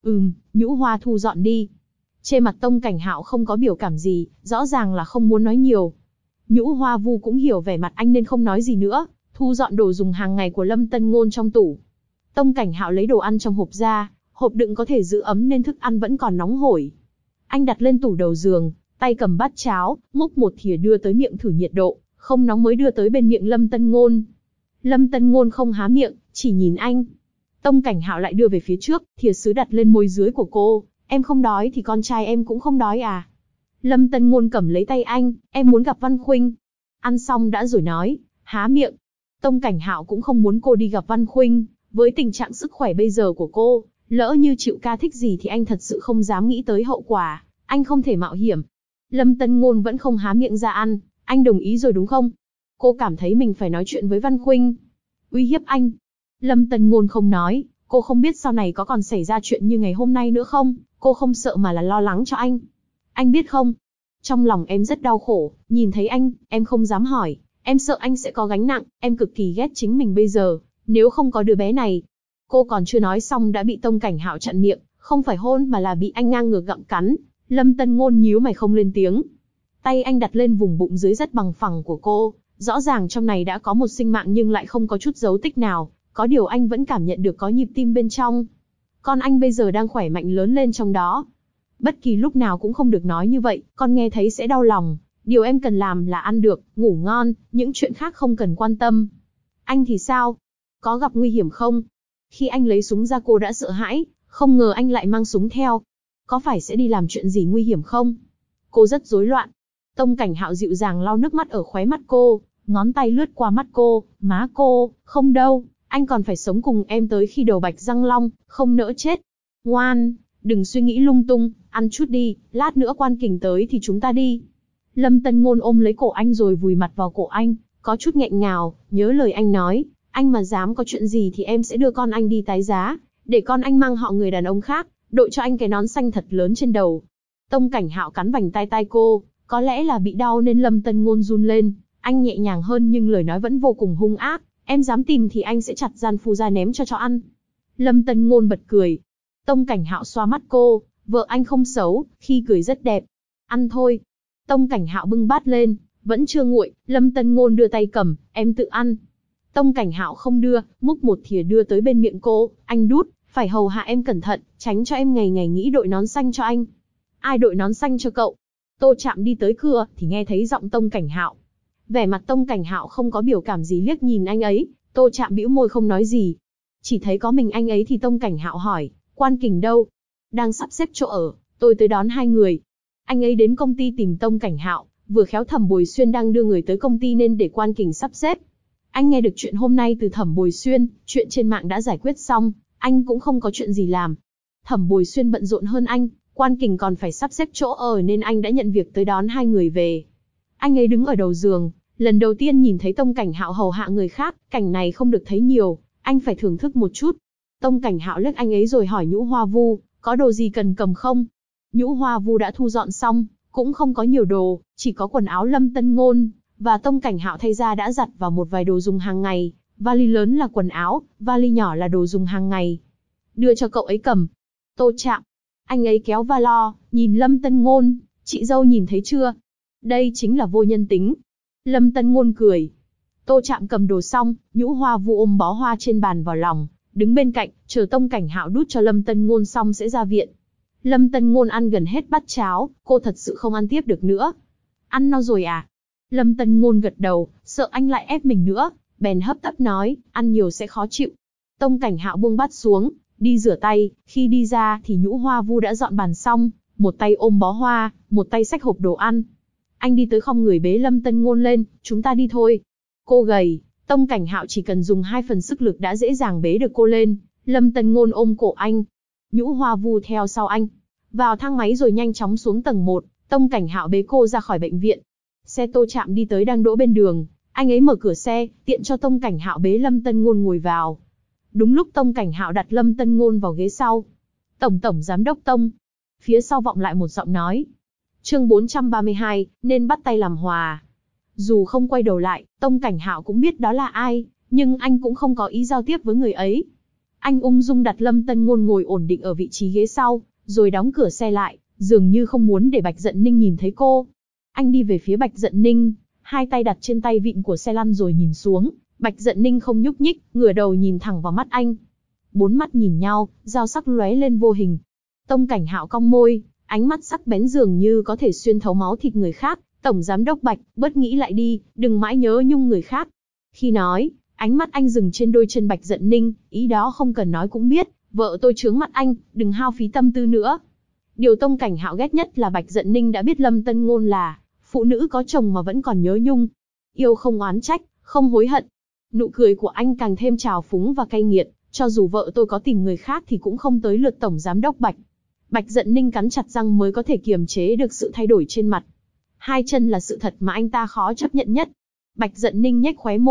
Nhũ Hoa thu dọn đi. Trên mặt Tông Cảnh Hạo không có biểu cảm gì, rõ ràng là không muốn nói nhiều. Nhũ Hoa Vu cũng hiểu vẻ mặt anh nên không nói gì nữa, thu dọn đồ dùng hàng ngày của Lâm Tân Ngôn trong tủ. Tông Cảnh Hạo lấy đồ ăn trong hộp ra, hộp đựng có thể giữ ấm nên thức ăn vẫn còn nóng hổi. Anh đặt lên tủ đầu giường, tay cầm bát cháo, múc một thìa đưa tới miệng thử nhiệt độ, không nóng mới đưa tới bên miệng Lâm Tân Ngôn. Lâm Tân Ngôn không há miệng, chỉ nhìn anh. Tông Cảnh Hạo lại đưa về phía trước, thìa sứ đặt lên môi dưới của cô, em không đói thì con trai em cũng không đói à? Lâm Tân Ngôn cầm lấy tay anh, em muốn gặp Văn Khuynh. Ăn xong đã rồi nói, há miệng. Tông Cảnh Hạo cũng không muốn cô đi gặp Văn Khuynh, với tình trạng sức khỏe bây giờ của cô, lỡ như chịu ca thích gì thì anh thật sự không dám nghĩ tới hậu quả, anh không thể mạo hiểm. Lâm Tân Ngôn vẫn không há miệng ra ăn, anh đồng ý rồi đúng không? Cô cảm thấy mình phải nói chuyện với Văn Khuynh. Uy hiếp anh. Lâm Tân Ngôn không nói, cô không biết sau này có còn xảy ra chuyện như ngày hôm nay nữa không, cô không sợ mà là lo lắng cho anh. Anh biết không, trong lòng em rất đau khổ, nhìn thấy anh, em không dám hỏi, em sợ anh sẽ có gánh nặng, em cực kỳ ghét chính mình bây giờ, nếu không có đứa bé này. Cô còn chưa nói xong đã bị Tông Cảnh Hạo chặn miệng, không phải hôn mà là bị anh ngang ngược gặm cắn. Lâm Tân Ngôn nhíu mày không lên tiếng. Tay anh đặt lên vùng bụng dưới rất bằng phẳng của cô, rõ ràng trong này đã có một sinh mạng nhưng lại không có chút dấu tích nào, có điều anh vẫn cảm nhận được có nhịp tim bên trong. Con anh bây giờ đang khỏe mạnh lớn lên trong đó. Bất kỳ lúc nào cũng không được nói như vậy, con nghe thấy sẽ đau lòng. Điều em cần làm là ăn được, ngủ ngon, những chuyện khác không cần quan tâm. Anh thì sao? Có gặp nguy hiểm không? Khi anh lấy súng ra cô đã sợ hãi, không ngờ anh lại mang súng theo. Có phải sẽ đi làm chuyện gì nguy hiểm không? Cô rất rối loạn. Tông Cảnh Hạo dịu dàng lau nước mắt ở khóe mắt cô, ngón tay lướt qua mắt cô, má cô, không đâu, anh còn phải sống cùng em tới khi đầu bạch răng long, không nỡ chết. Ngoan, đừng suy nghĩ lung tung, ăn chút đi, lát nữa Quan Kình tới thì chúng ta đi. Lâm Tân Ngôn ôm lấy cổ anh rồi vùi mặt vào cổ anh, có chút nghẹn ngào, nhớ lời anh nói, anh mà dám có chuyện gì thì em sẽ đưa con anh đi tái giá, để con anh mang họ người đàn ông khác, đội cho anh cái nón xanh thật lớn trên đầu. Tông Cảnh Hạo cắn vành tai cô, có lẽ là bị đau nên Lâm Tân Ngôn run lên, anh nhẹ nhàng hơn nhưng lời nói vẫn vô cùng hung ác, em dám tìm thì anh sẽ chặt gian phu ra ném cho chó ăn. Lâm Tân Ngôn bật cười. Tông Cảnh Hạo xoa mắt cô, vợ anh không xấu, khi cười rất đẹp. Ăn thôi. Tông Cảnh Hạo bưng bát lên, vẫn chưa nguội, Lâm Tân Ngôn đưa tay cầm, em tự ăn. Tông Cảnh Hạo không đưa, múc một thìa đưa tới bên miệng cô, anh đút, phải hầu hạ em cẩn thận, tránh cho em ngày ngày nghĩ đội nón xanh cho anh. Ai đội nón xanh cho cậu? Tô Trạm đi tới cửa thì nghe thấy giọng Tông Cảnh Hạo. Vẻ mặt Tông Cảnh Hạo không có biểu cảm gì liếc nhìn anh ấy, Tô Trạm bĩu môi không nói gì. Chỉ thấy có mình anh ấy thì Tông Cảnh Hạo hỏi, Quan Kình đâu? Đang sắp xếp chỗ ở, tôi tới đón hai người. Anh ấy đến công ty tìm Tông Cảnh Hạo, vừa khéo Thẩm Bồi Xuyên đang đưa người tới công ty nên để Quan Kình sắp xếp. Anh nghe được chuyện hôm nay từ Thẩm Bồi Xuyên, chuyện trên mạng đã giải quyết xong, anh cũng không có chuyện gì làm. Thẩm Bồi Xuyên bận rộn hơn anh, Quan Kình còn phải sắp xếp chỗ ở nên anh đã nhận việc tới đón hai người về. Anh ấy đứng ở đầu giường, lần đầu tiên nhìn thấy Tông Cảnh Hạo hầu hạ người khác, cảnh này không được thấy nhiều, anh phải thưởng thức một chút. Tông Cảnh Hạo liếc anh ấy rồi hỏi Nhũ Hoa Vu, có đồ gì cần cầm không? Nhũ Hoa Vu đã thu dọn xong, cũng không có nhiều đồ, chỉ có quần áo Lâm Tân Ngôn và Tông Cảnh Hạo thay ra đã giặt vào một vài đồ dùng hàng ngày, vali lớn là quần áo, vali nhỏ là đồ dùng hàng ngày. Đưa cho cậu ấy cầm. Tô Trạm. Anh ấy kéo valo, nhìn Lâm Tân Ngôn, chị dâu nhìn thấy chưa? Đây chính là vô nhân tính. Lâm Tân Ngôn cười. Tô Trạm cầm đồ xong, Nhũ Hoa Vu ôm bó hoa trên bàn vào lòng, đứng bên cạnh, chờ Tông Cảnh Hạo đút cho Lâm Tân Ngôn xong sẽ ra viện. Lâm Tân Ngôn ăn gần hết bát cháo, cô thật sự không ăn tiếp được nữa. Ăn no rồi à? Lâm Tân Ngôn gật đầu, sợ anh lại ép mình nữa, bèn hấp tấp nói, ăn nhiều sẽ khó chịu. Tông Cảnh Hạo buông bát xuống, đi rửa tay, khi đi ra thì Nhũ Hoa Vu đã dọn bàn xong, một tay ôm bó hoa, một tay xách hộp đồ ăn. Anh đi tới khom người bế Lâm Tân Ngôn lên, chúng ta đi thôi. Cô gầy, Tông Cảnh Hạo chỉ cần dùng 2 phần sức lực đã dễ dàng bế được cô lên. Lâm Tân Ngôn ôm cổ anh, Nhũ Hoa Vu theo sau anh, vào thang máy rồi nhanh chóng xuống tầng 1, Tông Cảnh Hạo bế cô ra khỏi bệnh viện. Xe Tô Trạm đi tới đang đỗ bên đường, anh ấy mở cửa xe, tiện cho Tông Cảnh Hạo bế Lâm Tân Ngôn ngồi vào. Đúng lúc Tông Cảnh Hạo đặt Lâm Tân Ngôn vào ghế sau. Tổng giám đốc Tông. Phía sau vọng lại một giọng nói. Chương 432, nên bắt tay làm hòa. Dù không quay đầu lại, Tông Cảnh Hạo cũng biết đó là ai, nhưng anh cũng không có ý giao tiếp với người ấy. Anh ung dung đặt Lâm Tân Ngôn ngồi ổn định ở vị trí ghế sau, rồi đóng cửa xe lại, dường như không muốn để Bạch Dận Ninh nhìn thấy cô. Anh đi về phía Bạch Dận Ninh, hai tay đặt trên tay vịn của xe lăn rồi nhìn xuống. Bạch Dận Ninh không nhúc nhích, ngửa đầu nhìn thẳng vào mắt anh. 4 mắt nhìn nhau, dao sắc lóe lên vô hình. Tông Cảnh Hạo cong môi, ánh mắt sắc bén dường như có thể xuyên thấu máu thịt người khác. Tổng giám đốc Bạch, bớt nghĩ lại đi, đừng mãi nhớ nhung người khác. Khi nói, ánh mắt anh dừng trên đôi chân Bạch Dận Ninh, ý đó không cần nói cũng biết, vợ tôi chướng mắt anh, đừng hao phí tâm tư nữa. Điều Tông Cảnh Hạo ghét nhất là Bạch Dận Ninh đã biết Lâm Tân Ngôn là phụ nữ có chồng mà vẫn còn nhớ nhung. Yêu không oán trách, không hối hận. Nụ cười của anh càng thêm trào phúng và cay nghiệt, cho dù vợ tôi có tìm người khác thì cũng không tới lượt Tổng giám đốc Bạch. Bạch Dận Ninh cắn chặt răng mới có thể kiềm chế được sự thay đổi trên mặt. 2 chân là sự thật mà anh ta khó chấp nhận nhất. Bạch Dận Ninh nhếch khóe môi,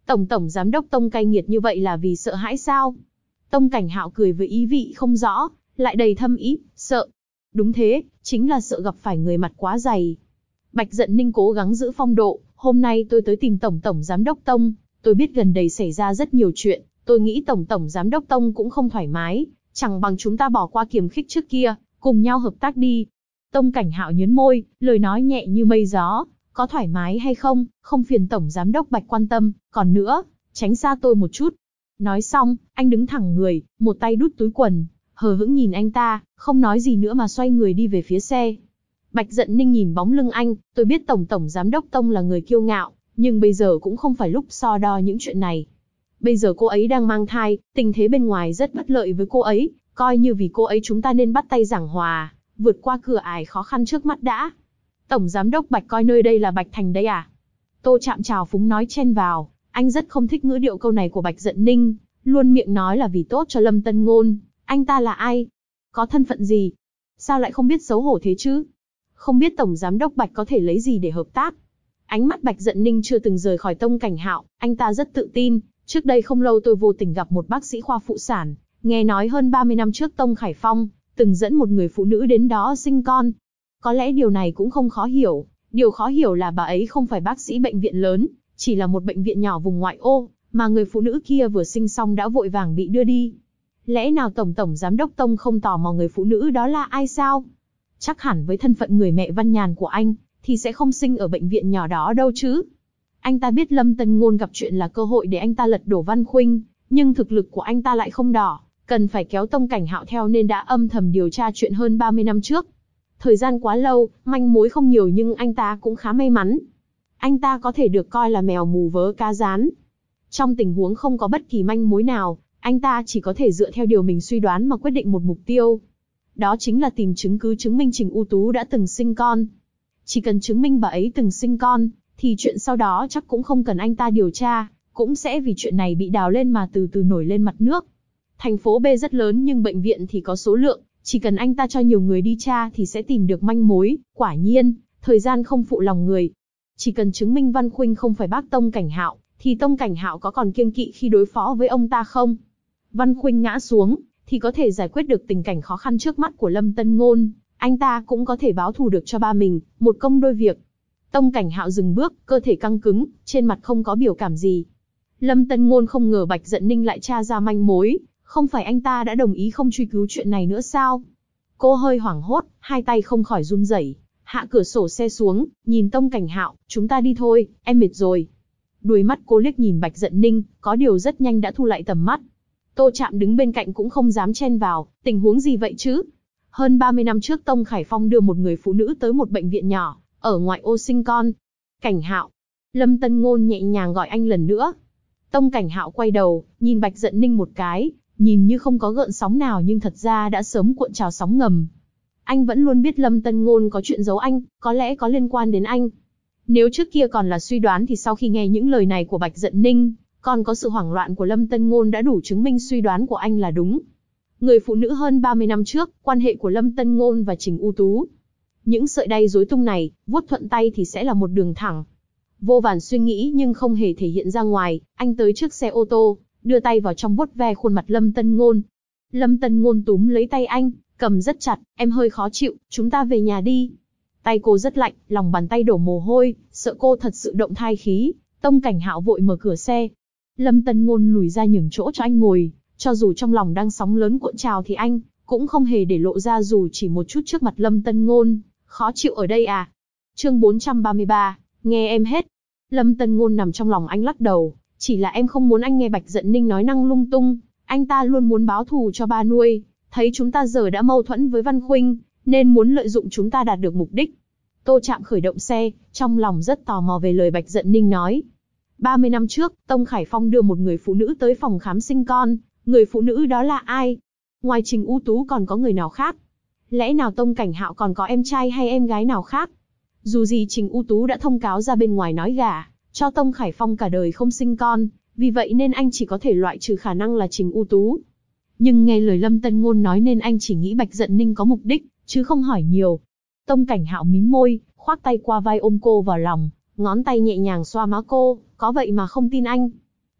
Tổng giám đốc Tông cay nghiệt như vậy là vì sợ hãi sao? Tông Cảnh Hạo cười với ý vị không rõ, lại đầy thâm ý, sợ. Đúng thế, chính là sợ gặp phải người mặt quá dày. Bạch Dận Ninh cố gắng giữ phong độ, hôm nay tôi tới tìm tổng giám đốc Tông, tôi biết gần đây xảy ra rất nhiều chuyện, tôi nghĩ tổng giám đốc Tông cũng không thoải mái, chẳng bằng chúng ta bỏ qua kiềm khích trước kia, cùng nhau hợp tác đi. Tông Cảnh Hạo nhếch môi, lời nói nhẹ như mây gió, có thoải mái hay không, không phiền tổng giám đốc Bạch quan tâm, còn nữa, tránh xa tôi một chút. Nói xong, anh đứng thẳng người, một tay đút túi quần, hờ hững nhìn anh ta, không nói gì nữa mà xoay người đi về phía xe. Bạch Dận Ninh nhìn bóng lưng anh, tôi biết tổng giám đốc Tông là người kiêu ngạo, nhưng bây giờ cũng không phải lúc so đo những chuyện này. Bây giờ cô ấy đang mang thai, tình thế bên ngoài rất bất lợi với cô ấy, coi như vì cô ấy chúng ta nên bắt tay giảng hòa, vượt qua cửa ải khó khăn trước mắt đã. Tổng giám đốc Bạch coi nơi đây là Bạch Thành đấy à? Tô Trạm trào phúng nói chen vào, anh rất không thích ngữ điệu câu này của Bạch Dận Ninh, luôn miệng nói là vì tốt cho Lâm Tân Ngôn. Anh ta là ai? Có thân phận gì? Sao lại không biết xấu hổ thế chứ? Không biết tổng giám đốc Bạch có thể lấy gì để hợp tác? Ánh mắt Bạch Dận Ninh chưa từng rời khỏi Tông Cảnh Hạo, anh ta rất tự tin. Trước đây không lâu tôi vô tình gặp một bác sĩ khoa phụ sản, nghe nói hơn 30 năm trước Tông Khải Phong từng dẫn một người phụ nữ đến đó sinh con. Có lẽ điều này cũng không khó hiểu, điều khó hiểu là bà ấy không phải bác sĩ bệnh viện lớn, chỉ là một bệnh viện nhỏ vùng ngoại ô, mà người phụ nữ kia vừa sinh xong đã vội vàng bị đưa đi. Lẽ nào tổng giám đốc Tông không tò mò người phụ nữ đó là ai sao? Chắc hẳn với thân phận người mẹ văn nhàn của anh, thì sẽ không sinh ở bệnh viện nhỏ đó đâu chứ. Anh ta biết Lâm Tân Ngôn gặp chuyện là cơ hội để anh ta lật đổ Văn Khuynh, nhưng thực lực của anh ta lại không đỏ, cần phải kéo Tông Cảnh Hạo theo nên đã âm thầm điều tra chuyện hơn 30 năm trước. Thời gian quá lâu, manh mối không nhiều nhưng anh ta cũng khá may mắn. Anh ta có thể được coi là mèo mù vớ cá rán. Trong tình huống không có bất kỳ manh mối nào, anh ta chỉ có thể dựa theo điều mình suy đoán mà quyết định một mục tiêu. Đó chính là tìm chứng cứ chứng minh Trình U Tú đã từng sinh con. Chỉ cần chứng minh bà ấy từng sinh con, thì chuyện sau đó chắc cũng không cần anh ta điều tra, cũng sẽ vì chuyện này bị đào lên mà từ từ nổi lên mặt nước. Thành phố B rất lớn nhưng bệnh viện thì có số lượng, chỉ cần anh ta cho nhiều người đi tra thì sẽ tìm được manh mối. Quả nhiên, thời gian không phụ lòng người. Chỉ cần chứng minh Văn Khuynh không phải bác Tông Cảnh Hạo, thì Tông Cảnh Hạo có còn kiêng kỵ khi đối phó với ông ta không? Văn Khuynh ngã xuống, thì có thể giải quyết được tình cảnh khó khăn trước mắt của Lâm Tân Ngôn, anh ta cũng có thể báo thù được cho ba mình, một công đôi việc. Tông Cảnh Hạo dừng bước, cơ thể căng cứng, trên mặt không có biểu cảm gì. Lâm Tân Ngôn không ngờ Bạch Dận Ninh lại tra ra manh mối, không phải anh ta đã đồng ý không truy cứu chuyện này nữa sao? Cô hơi hoảng hốt, hai tay không khỏi run rẩy, hạ cửa sổ xe xuống, nhìn Tông Cảnh Hạo, chúng ta đi thôi, em mệt rồi. Đuôi mắt cô liếc nhìn Bạch Dận Ninh, có điều rất nhanh đã thu lại tầm mắt. Tô Trạm đứng bên cạnh cũng không dám chen vào, tình huống gì vậy chứ? Hơn 30 năm trước Tông Khải Phong đưa một người phụ nữ tới một bệnh viện nhỏ, ở ngoại ô sinh con. Cảnh Hạo. Lâm Tân Ngôn nhẹ nhàng gọi anh lần nữa. Tông Cảnh Hạo quay đầu, nhìn Bạch Dận Ninh một cái, nhìn như không có gợn sóng nào nhưng thật ra đã sớm cuộn trào sóng ngầm. Anh vẫn luôn biết Lâm Tân Ngôn có chuyện giấu anh, có lẽ có liên quan đến anh. Nếu trước kia còn là suy đoán thì sau khi nghe những lời này của Bạch Dận Ninh, còn có sự hoảng loạn của Lâm Tân Ngôn đã đủ chứng minh suy đoán của anh là đúng. Người phụ nữ hơn 30 năm trước, quan hệ của Lâm Tân Ngôn và Trình U Tú. Những sợi đay rối tung này, vuốt thuận tay thì sẽ là một đường thẳng. Vô vàn suy nghĩ nhưng không hề thể hiện ra ngoài, anh tới trước xe ô tô, đưa tay vào trong vuốt ve khuôn mặt Lâm Tân Ngôn. Lâm Tân Ngôn túm lấy tay anh, cầm rất chặt, em hơi khó chịu, chúng ta về nhà đi. Tay cô rất lạnh, lòng bàn tay đổ mồ hôi, sợ cô thật sự động thai khí. Tông Cảnh Hạo vội mở cửa xe. Lâm Tân Ngôn lùi ra nhường chỗ cho anh ngồi, cho dù trong lòng đang sóng lớn cuộn trào thì anh cũng không hề để lộ ra dù chỉ một chút trước mặt Lâm Tân Ngôn. Khó chịu ở đây à? Chương 433, nghe em hết. Lâm Tân Ngôn nằm trong lòng anh lắc đầu, chỉ là em không muốn anh nghe Bạch Dận Ninh nói năng lung tung, anh ta luôn muốn báo thù cho ba nuôi, thấy chúng ta giờ đã mâu thuẫn với Văn Khuynh, nên muốn lợi dụng chúng ta đạt được mục đích. Tô Trạm khởi động xe, trong lòng rất tò mò về lời Bạch Dận Ninh nói. 30 năm trước, Tông Khải Phong đưa một người phụ nữ tới phòng khám sinh con, người phụ nữ đó là ai? Ngoài Trình U Tú còn có người nào khác? Lẽ nào Tông Cảnh Hạo còn có em trai hay em gái nào khác? Dù gì Trình U Tú đã thông cáo ra bên ngoài nói gả cho Tông Khải Phong cả đời không sinh con, vì vậy nên anh chỉ có thể loại trừ khả năng là Trình U Tú. Nhưng nghe lời Lâm Tân Ngôn nói nên anh chỉ nghĩ Bạch Dận Ninh có mục đích, chứ không hỏi nhiều. Tông Cảnh Hạo mím môi, khoác tay qua vai ôm cô vào lòng, ngón tay nhẹ nhàng xoa má cô, có vậy mà không tin anh.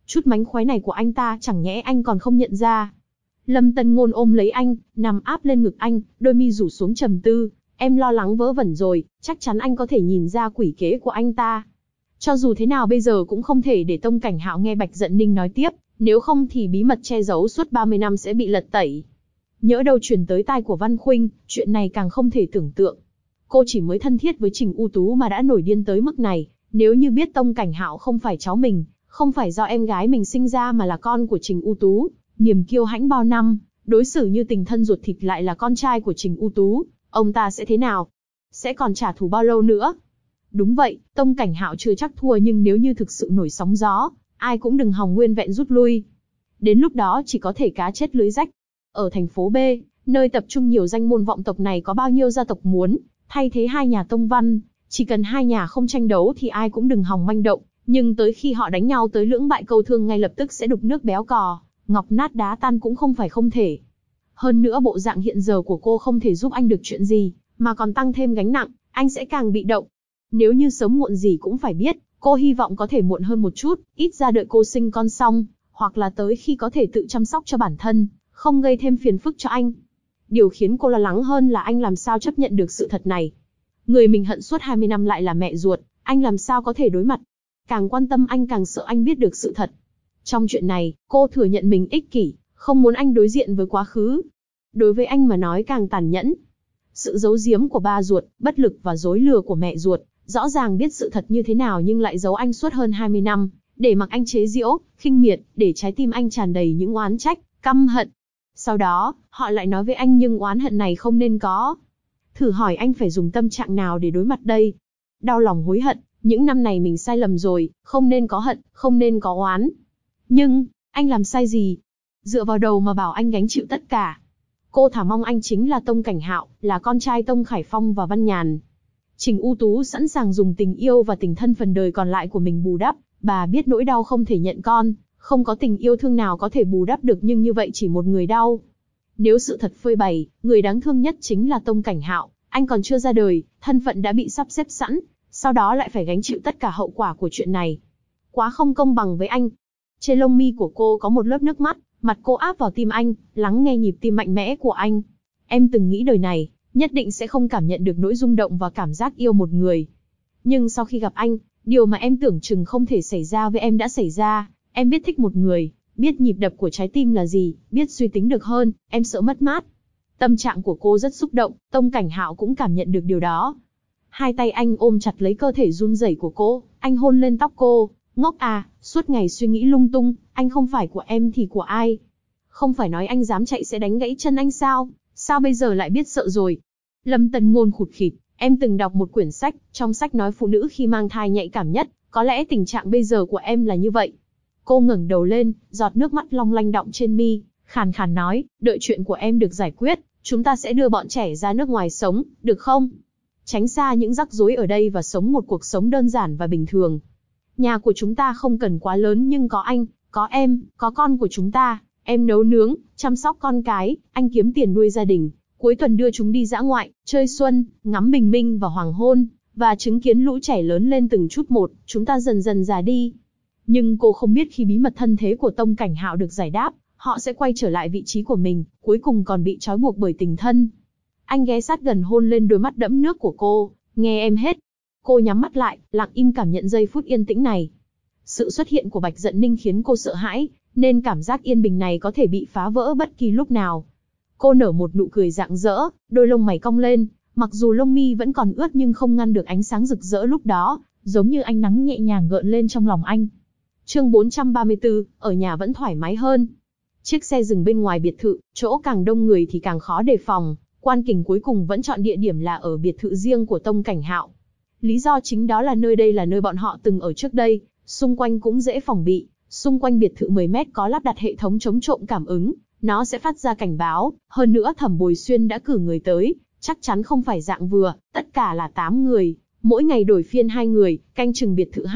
Chút mánh khóe này của anh ta chẳng nhẽ anh còn không nhận ra. Lâm Tân Ngôn ôm lấy anh, nằm áp lên ngực anh, đôi mi rủ xuống trầm tư. Em lo lắng vớ vẩn rồi, chắc chắn anh có thể nhìn ra quỷ kế của anh ta. Cho dù thế nào bây giờ cũng không thể để Tông Cảnh Hạo nghe Bạch Dận Ninh nói tiếp, nếu không thì bí mật che giấu suốt 30 năm sẽ bị lật tẩy. Nhỡ đâu truyền tới tai của Văn Khuynh, chuyện này càng không thể tưởng tượng. Cô chỉ mới thân thiết với Trình U Tú mà đã nổi điên tới mức này, nếu như biết Tông Cảnh Hạo không phải cháu mình, không phải do em gái mình sinh ra mà là con của Trình U Tú, niềm kiêu hãnh bao năm, đối xử như tình thân ruột thịt lại là con trai của Trình U Tú, ông ta sẽ thế nào? Sẽ còn trả thù bao lâu nữa? Đúng vậy, Tông Cảnh Hạo chưa chắc thua, nhưng nếu như thực sự nổi sóng gió, ai cũng đừng hòng nguyên vẹn rút lui. Đến lúc đó chỉ có thể cá chết lưới rách. Ở thành phố B, nơi tập trung nhiều danh môn vọng tộc này, có bao nhiêu gia tộc muốn thay thế hai nhà Tông Văn, chỉ cần hai nhà không tranh đấu thì ai cũng đừng hòng manh động, nhưng tới khi họ đánh nhau tới lưỡng bại câu thương ngay lập tức sẽ đục nước béo cò, ngọc nát đá tan cũng không phải không thể. Hơn nữa bộ dạng hiện giờ của cô không thể giúp anh được chuyện gì, mà còn tăng thêm gánh nặng, anh sẽ càng bị động. Nếu như sớm muộn gì cũng phải biết, cô hy vọng có thể muộn hơn một chút, ít ra đợi cô sinh con xong, hoặc là tới khi có thể tự chăm sóc cho bản thân, không gây thêm phiền phức cho anh. Điều khiến cô lo lắng hơn là anh làm sao chấp nhận được sự thật này. Người mình hận suốt 20 năm lại là mẹ ruột, anh làm sao có thể đối mặt. Càng quan tâm anh càng sợ anh biết được sự thật. Trong chuyện này, cô thừa nhận mình ích kỷ, không muốn anh đối diện với quá khứ. Đối với anh mà nói càng tàn nhẫn. Sự giấu giếm của ba ruột, bất lực và dối lừa của mẹ ruột, rõ ràng biết sự thật như thế nào nhưng lại giấu anh suốt hơn 20 năm, để mặc anh chế giễu, khinh miệt, để trái tim anh tràn đầy những oán trách, căm hận. Sau đó, họ lại nói với anh nhưng oán hận này không nên có. Thử hỏi anh phải dùng tâm trạng nào để đối mặt đây? Đau lòng hối hận, những năm này mình sai lầm rồi, không nên có hận, không nên có oán. Nhưng, anh làm sai gì? Dựa vào đầu mà bảo anh gánh chịu tất cả. Cô thả mong anh chính là Tông Cảnh Hạo, là con trai Tông Khải Phong và Văn Nhàn. Trình U Tú sẵn sàng dùng tình yêu và tình thân phần đời còn lại của mình bù đắp, bà biết nỗi đau không thể nhận con, không có tình yêu thương nào có thể bù đắp được, nhưng như vậy chỉ một người đau. Nếu sự thật phơi bày, người đáng thương nhất chính là Tông Cảnh Hạo, anh còn chưa ra đời, thân phận đã bị sắp xếp sẵn, sau đó lại phải gánh chịu tất cả hậu quả của chuyện này. Quá không công bằng với anh. Trên lông mi của cô có một lớp nước mắt, mặt cô áp vào tim anh, lắng nghe nhịp tim mạnh mẽ của anh. Em từng nghĩ đời này, nhất định sẽ không cảm nhận được nỗi rung động và cảm giác yêu một người. Nhưng sau khi gặp anh, điều mà em tưởng chừng không thể xảy ra với em đã xảy ra. Em biết thích một người, biết nhịp đập của trái tim là gì, biết suy tính được hơn, em sợ mất mát. Tâm trạng của cô rất xúc động, Tông Cảnh Hạo cũng cảm nhận được điều đó. Hai tay anh ôm chặt lấy cơ thể run rẩy của cô, anh hôn lên tóc cô. Ngốc à, suốt ngày suy nghĩ lung tung, anh không phải của em thì của ai? Không phải nói anh dám chạy sẽ đánh gãy chân anh sao? Sao bây giờ lại biết sợ rồi? Lâm Tân Ngôn khụt khịt, em từng đọc một quyển sách, trong sách nói phụ nữ khi mang thai nhạy cảm nhất, có lẽ tình trạng bây giờ của em là như vậy. Cô ngẩng đầu lên, giọt nước mắt long lanh đọng trên mi, khàn khàn nói, đợi chuyện của em được giải quyết, chúng ta sẽ đưa bọn trẻ ra nước ngoài sống, được không? Tránh xa những rắc rối ở đây và sống một cuộc sống đơn giản và bình thường. Nhà của chúng ta không cần quá lớn nhưng có anh, có em, có con của chúng ta, em nấu nướng, chăm sóc con cái, anh kiếm tiền nuôi gia đình, cuối tuần đưa chúng đi dã ngoại, chơi xuân, ngắm bình minh và hoàng hôn, và chứng kiến lũ trẻ lớn lên từng chút một, chúng ta dần dần già đi. Nhưng cô không biết khi bí mật thân thế của Tông Cảnh Hạo được giải đáp, họ sẽ quay trở lại vị trí của mình, cuối cùng còn bị trói buộc bởi tình thân. Anh ghé sát gần hôn lên đôi mắt đẫm nước của cô, nghe em hết. Cô nhắm mắt lại, lặng im cảm nhận giây phút yên tĩnh này. Sự xuất hiện của Bạch Dận Ninh khiến cô sợ hãi, nên cảm giác yên bình này có thể bị phá vỡ bất kỳ lúc nào. Cô nở một nụ cười rạng rỡ, đôi lông mày cong lên, mặc dù lông mi vẫn còn ướt nhưng không ngăn được ánh sáng rực rỡ lúc đó, giống như ánh nắng nhẹ nhàng gợn lên trong lòng anh. Chương 434, ở nhà vẫn thoải mái hơn. Chiếc xe dừng bên ngoài biệt thự, chỗ càng đông người thì càng khó đề phòng. Quan Kình cuối cùng vẫn chọn địa điểm là ở biệt thự riêng của Tông Cảnh Hạo. Lý do chính đó là nơi đây là nơi bọn họ từng ở trước đây, xung quanh cũng dễ phòng bị. Xung quanh biệt thự 10 mét có lắp đặt hệ thống chống trộm cảm ứng, nó sẽ phát ra cảnh báo. Hơn nữa Thẩm Bồi Xuyên đã cử người tới, chắc chắn không phải dạng vừa, tất cả là 8 người, mỗi ngày đổi phiên 2 người, canh chừng biệt thự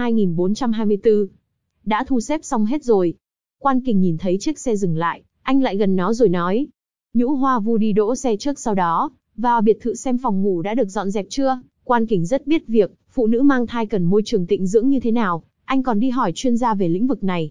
2424. Đã thu xếp xong hết rồi. Quan Kình nhìn thấy chiếc xe dừng lại, anh lại gần nó rồi nói. Nhũ Hoa Vu đi đỗ xe trước, sau đó vào biệt thự xem phòng ngủ đã được dọn dẹp chưa. Quan Kình rất biết việc, phụ nữ mang thai cần môi trường tịnh dưỡng như thế nào, anh còn đi hỏi chuyên gia về lĩnh vực này.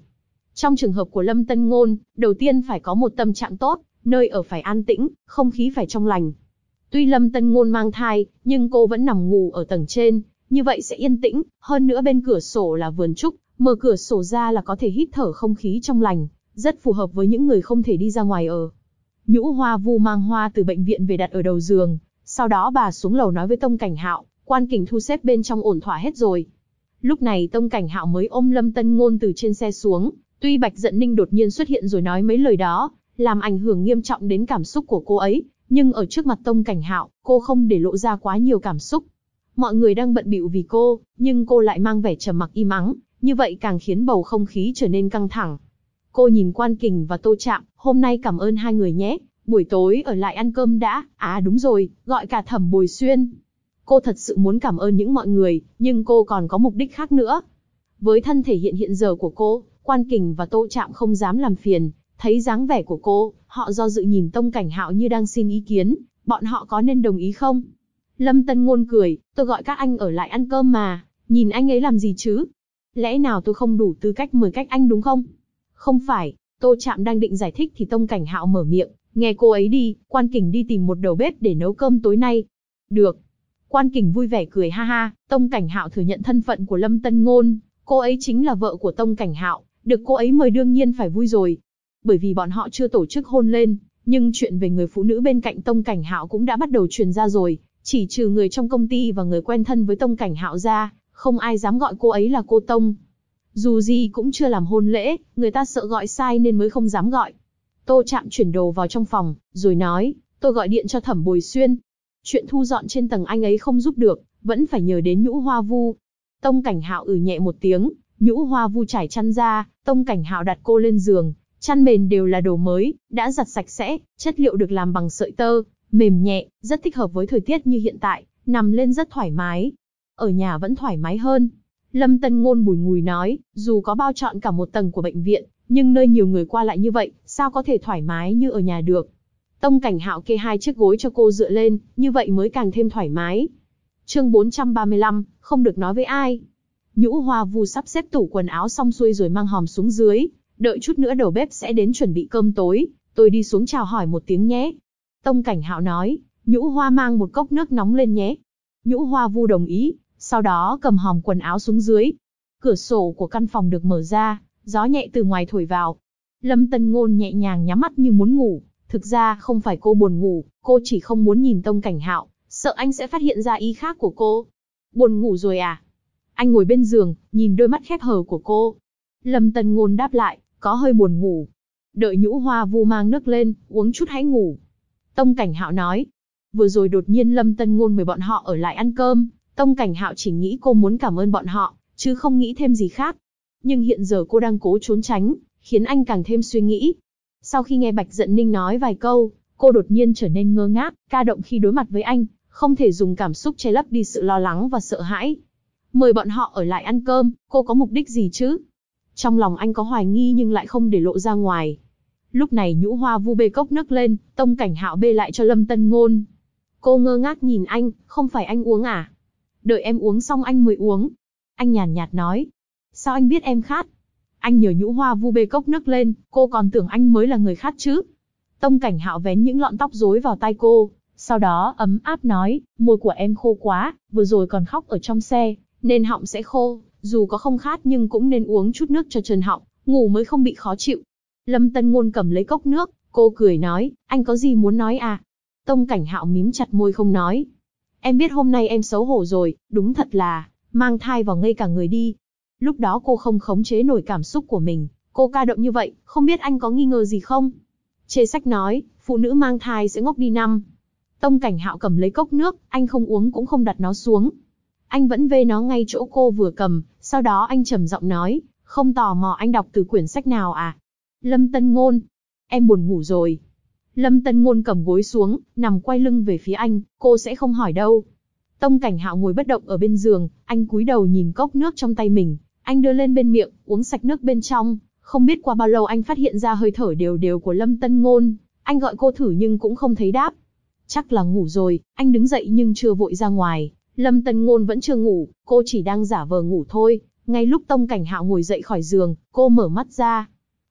Trong trường hợp của Lâm Tân Ngôn, đầu tiên phải có một tâm trạng tốt, nơi ở phải an tĩnh, không khí phải trong lành. Tuy Lâm Tân Ngôn mang thai, nhưng cô vẫn nằm ngủ ở tầng trên, như vậy sẽ yên tĩnh, hơn nữa bên cửa sổ là vườn trúc, mở cửa sổ ra là có thể hít thở không khí trong lành, rất phù hợp với những người không thể đi ra ngoài ở. Nhũ Hoa Vu mang hoa từ bệnh viện về đặt ở đầu giường, sau đó bà xuống lầu nói với Tông Cảnh Hạo, Quan Kình thu xếp bên trong ổn thỏa hết rồi. Lúc này Tông Cảnh Hạo mới ôm Lâm Tân Ngôn từ trên xe xuống, tuy Bạch Dận Ninh đột nhiên xuất hiện rồi nói mấy lời đó, làm ảnh hưởng nghiêm trọng đến cảm xúc của cô ấy, nhưng ở trước mặt Tông Cảnh Hạo, cô không để lộ ra quá nhiều cảm xúc. Mọi người đang bận bịu vì cô, nhưng cô lại mang vẻ trầm mặc im ắng, như vậy càng khiến bầu không khí trở nên căng thẳng. Cô nhìn Quan Kình và Tô Trạm, hôm nay cảm ơn hai người nhé, buổi tối ở lại ăn cơm đã, à đúng rồi, gọi cả Thẩm Bồi Xuyên. Cô thật sự muốn cảm ơn những mọi người, nhưng cô còn có mục đích khác nữa. Với thân thể hiện giờ của cô, Quan Kình và Tô Trạm không dám làm phiền, thấy dáng vẻ của cô, họ do dự nhìn Tông Cảnh Hạo như đang xin ý kiến, bọn họ có nên đồng ý không? Lâm Tân Ngôn cười, tôi gọi các anh ở lại ăn cơm mà, nhìn anh ấy làm gì chứ? Lẽ nào tôi không đủ tư cách mời các anh đúng không? Không phải, Tô Trạm đang định giải thích thì Tông Cảnh Hạo mở miệng, nghe cô ấy đi, Quan Kình đi tìm một đầu bếp để nấu cơm tối nay. Được. Quan Kình vui vẻ cười ha ha, Tông Cảnh Hạo thừa nhận thân phận của Lâm Tân Ngôn, cô ấy chính là vợ của Tông Cảnh Hạo, được cô ấy mời đương nhiên phải vui rồi. Bởi vì bọn họ chưa tổ chức hôn lên, nhưng chuyện về người phụ nữ bên cạnh Tông Cảnh Hạo cũng đã bắt đầu truyền ra rồi, chỉ trừ người trong công ty và người quen thân với Tông Cảnh Hạo ra, không ai dám gọi cô ấy là cô Tông. Dù gì cũng chưa làm hôn lễ, người ta sợ gọi sai nên mới không dám gọi. Tô Trạm chuyển đồ vào trong phòng, rồi nói, tôi gọi điện cho Thẩm Bồi Xuyên. Chuyện thu dọn trên tầng anh ấy không giúp được, vẫn phải nhờ đến Nhũ Hoa Vu. Tông Cảnh Hạo nhẹ một tiếng, Nhũ Hoa Vu trải chăn ra, Tông Cảnh Hạo đặt cô lên giường, chăn mền đều là đồ mới, đã giặt sạch sẽ, chất liệu được làm bằng sợi tơ, mềm nhẹ, rất thích hợp với thời tiết như hiện tại, nằm lên rất thoải mái. Ở nhà vẫn thoải mái hơn. Lâm Tân Ngôn bùi ngùi nói, dù có bao trọn cả một tầng của bệnh viện, nhưng nơi nhiều người qua lại như vậy, sao có thể thoải mái như ở nhà được. Tông Cảnh Hạo kê hai chiếc gối cho cô dựa lên, như vậy mới càng thêm thoải mái. Chương 435, không được nói với ai. Nhũ Hoa Vu sắp xếp tủ quần áo xong xuôi rồi mang hòm xuống dưới, đợi chút nữa đầu bếp sẽ đến chuẩn bị cơm tối, tôi đi xuống chào hỏi một tiếng nhé. Tông Cảnh Hạo nói, Nhũ Hoa mang một cốc nước nóng lên nhé. Nhũ Hoa Vu đồng ý, sau đó cầm hòm quần áo xuống dưới. Cửa sổ của căn phòng được mở ra, gió nhẹ từ ngoài thổi vào. Lâm Tân Ngôn nhẹ nhàng nhắm mắt như muốn ngủ, thực ra không phải cô buồn ngủ, cô chỉ không muốn nhìn Tông Cảnh Hạo, sợ anh sẽ phát hiện ra ý khác của cô. Buồn ngủ rồi à? Anh ngồi bên giường, nhìn đôi mắt khép hờ của cô. Lâm Tân Ngôn đáp lại, có hơi buồn ngủ. Đợi Nhũ Hoa Vu mang nước lên, uống chút hãy ngủ. Tông Cảnh Hạo nói. Vừa rồi đột nhiên Lâm Tân Ngôn mời bọn họ ở lại ăn cơm, Tông Cảnh Hạo chỉ nghĩ cô muốn cảm ơn bọn họ, chứ không nghĩ thêm gì khác. Nhưng hiện giờ cô đang cố trốn tránh, khiến anh càng thêm suy nghĩ. Sau khi nghe Bạch Dận Ninh nói vài câu, cô đột nhiên trở nên ngơ ngác, ca động khi đối mặt với anh, không thể dùng cảm xúc che lấp đi sự lo lắng và sợ hãi. Mời bọn họ ở lại ăn cơm, cô có mục đích gì chứ? Trong lòng anh có hoài nghi nhưng lại không để lộ ra ngoài. Lúc này Nhũ Hoa Vu bê cốc nước lên, Tông Cảnh Hạo bê lại cho Lâm Tân Ngôn. Cô ngơ ngác nhìn anh, không phải anh uống à? Đợi em uống xong anh mới uống. Anh nhàn nhạt nói. Sao anh biết em khát? Anh nhờ Nhũ Hoa Vu bê cốc nước lên, cô còn tưởng anh mới là người khát chứ. Tông Cảnh Hạo vén những lọn tóc rối vào tai cô, sau đó ấm áp nói, môi của em khô quá, vừa rồi còn khóc ở trong xe, nên họng sẽ khô, dù có không khát nhưng cũng nên uống chút nước cho trơn họng, ngủ mới không bị khó chịu. Lâm Tân Ngôn cầm lấy cốc nước, cô cười nói, anh có gì muốn nói à? Tông Cảnh Hạo mím chặt môi không nói. Em biết hôm nay em xấu hổ rồi, đúng thật là, mang thai vào ngây cả người đi. Lúc đó cô không khống chế nổi cảm xúc của mình, cô ca động như vậy, không biết anh có nghi ngờ gì không? Chê sách nói, phụ nữ mang thai sẽ ngốc đi năm. Tông Cảnh Hạo cầm lấy cốc nước, anh không uống cũng không đặt nó xuống. Anh vẫn vê nó ngay chỗ cô vừa cầm, sau đó anh trầm giọng nói, không tò mò anh đọc từ quyển sách nào à? Lâm Tân Ngôn, em buồn ngủ rồi. Lâm Tân Ngôn cầm gối xuống, nằm quay lưng về phía anh, cô sẽ không hỏi đâu. Tông Cảnh Hạo ngồi bất động ở bên giường, anh cúi đầu nhìn cốc nước trong tay mình, anh đưa lên bên miệng, uống sạch nước bên trong. Không biết qua bao lâu anh phát hiện ra hơi thở đều đều của Lâm Tân Ngôn, anh gọi cô thử nhưng cũng không thấy đáp. Chắc là ngủ rồi, anh đứng dậy nhưng chưa vội ra ngoài. Lâm Tân Ngôn vẫn chưa ngủ, cô chỉ đang giả vờ ngủ thôi. Ngay lúc Tông Cảnh Hạo ngồi dậy khỏi giường, cô mở mắt ra.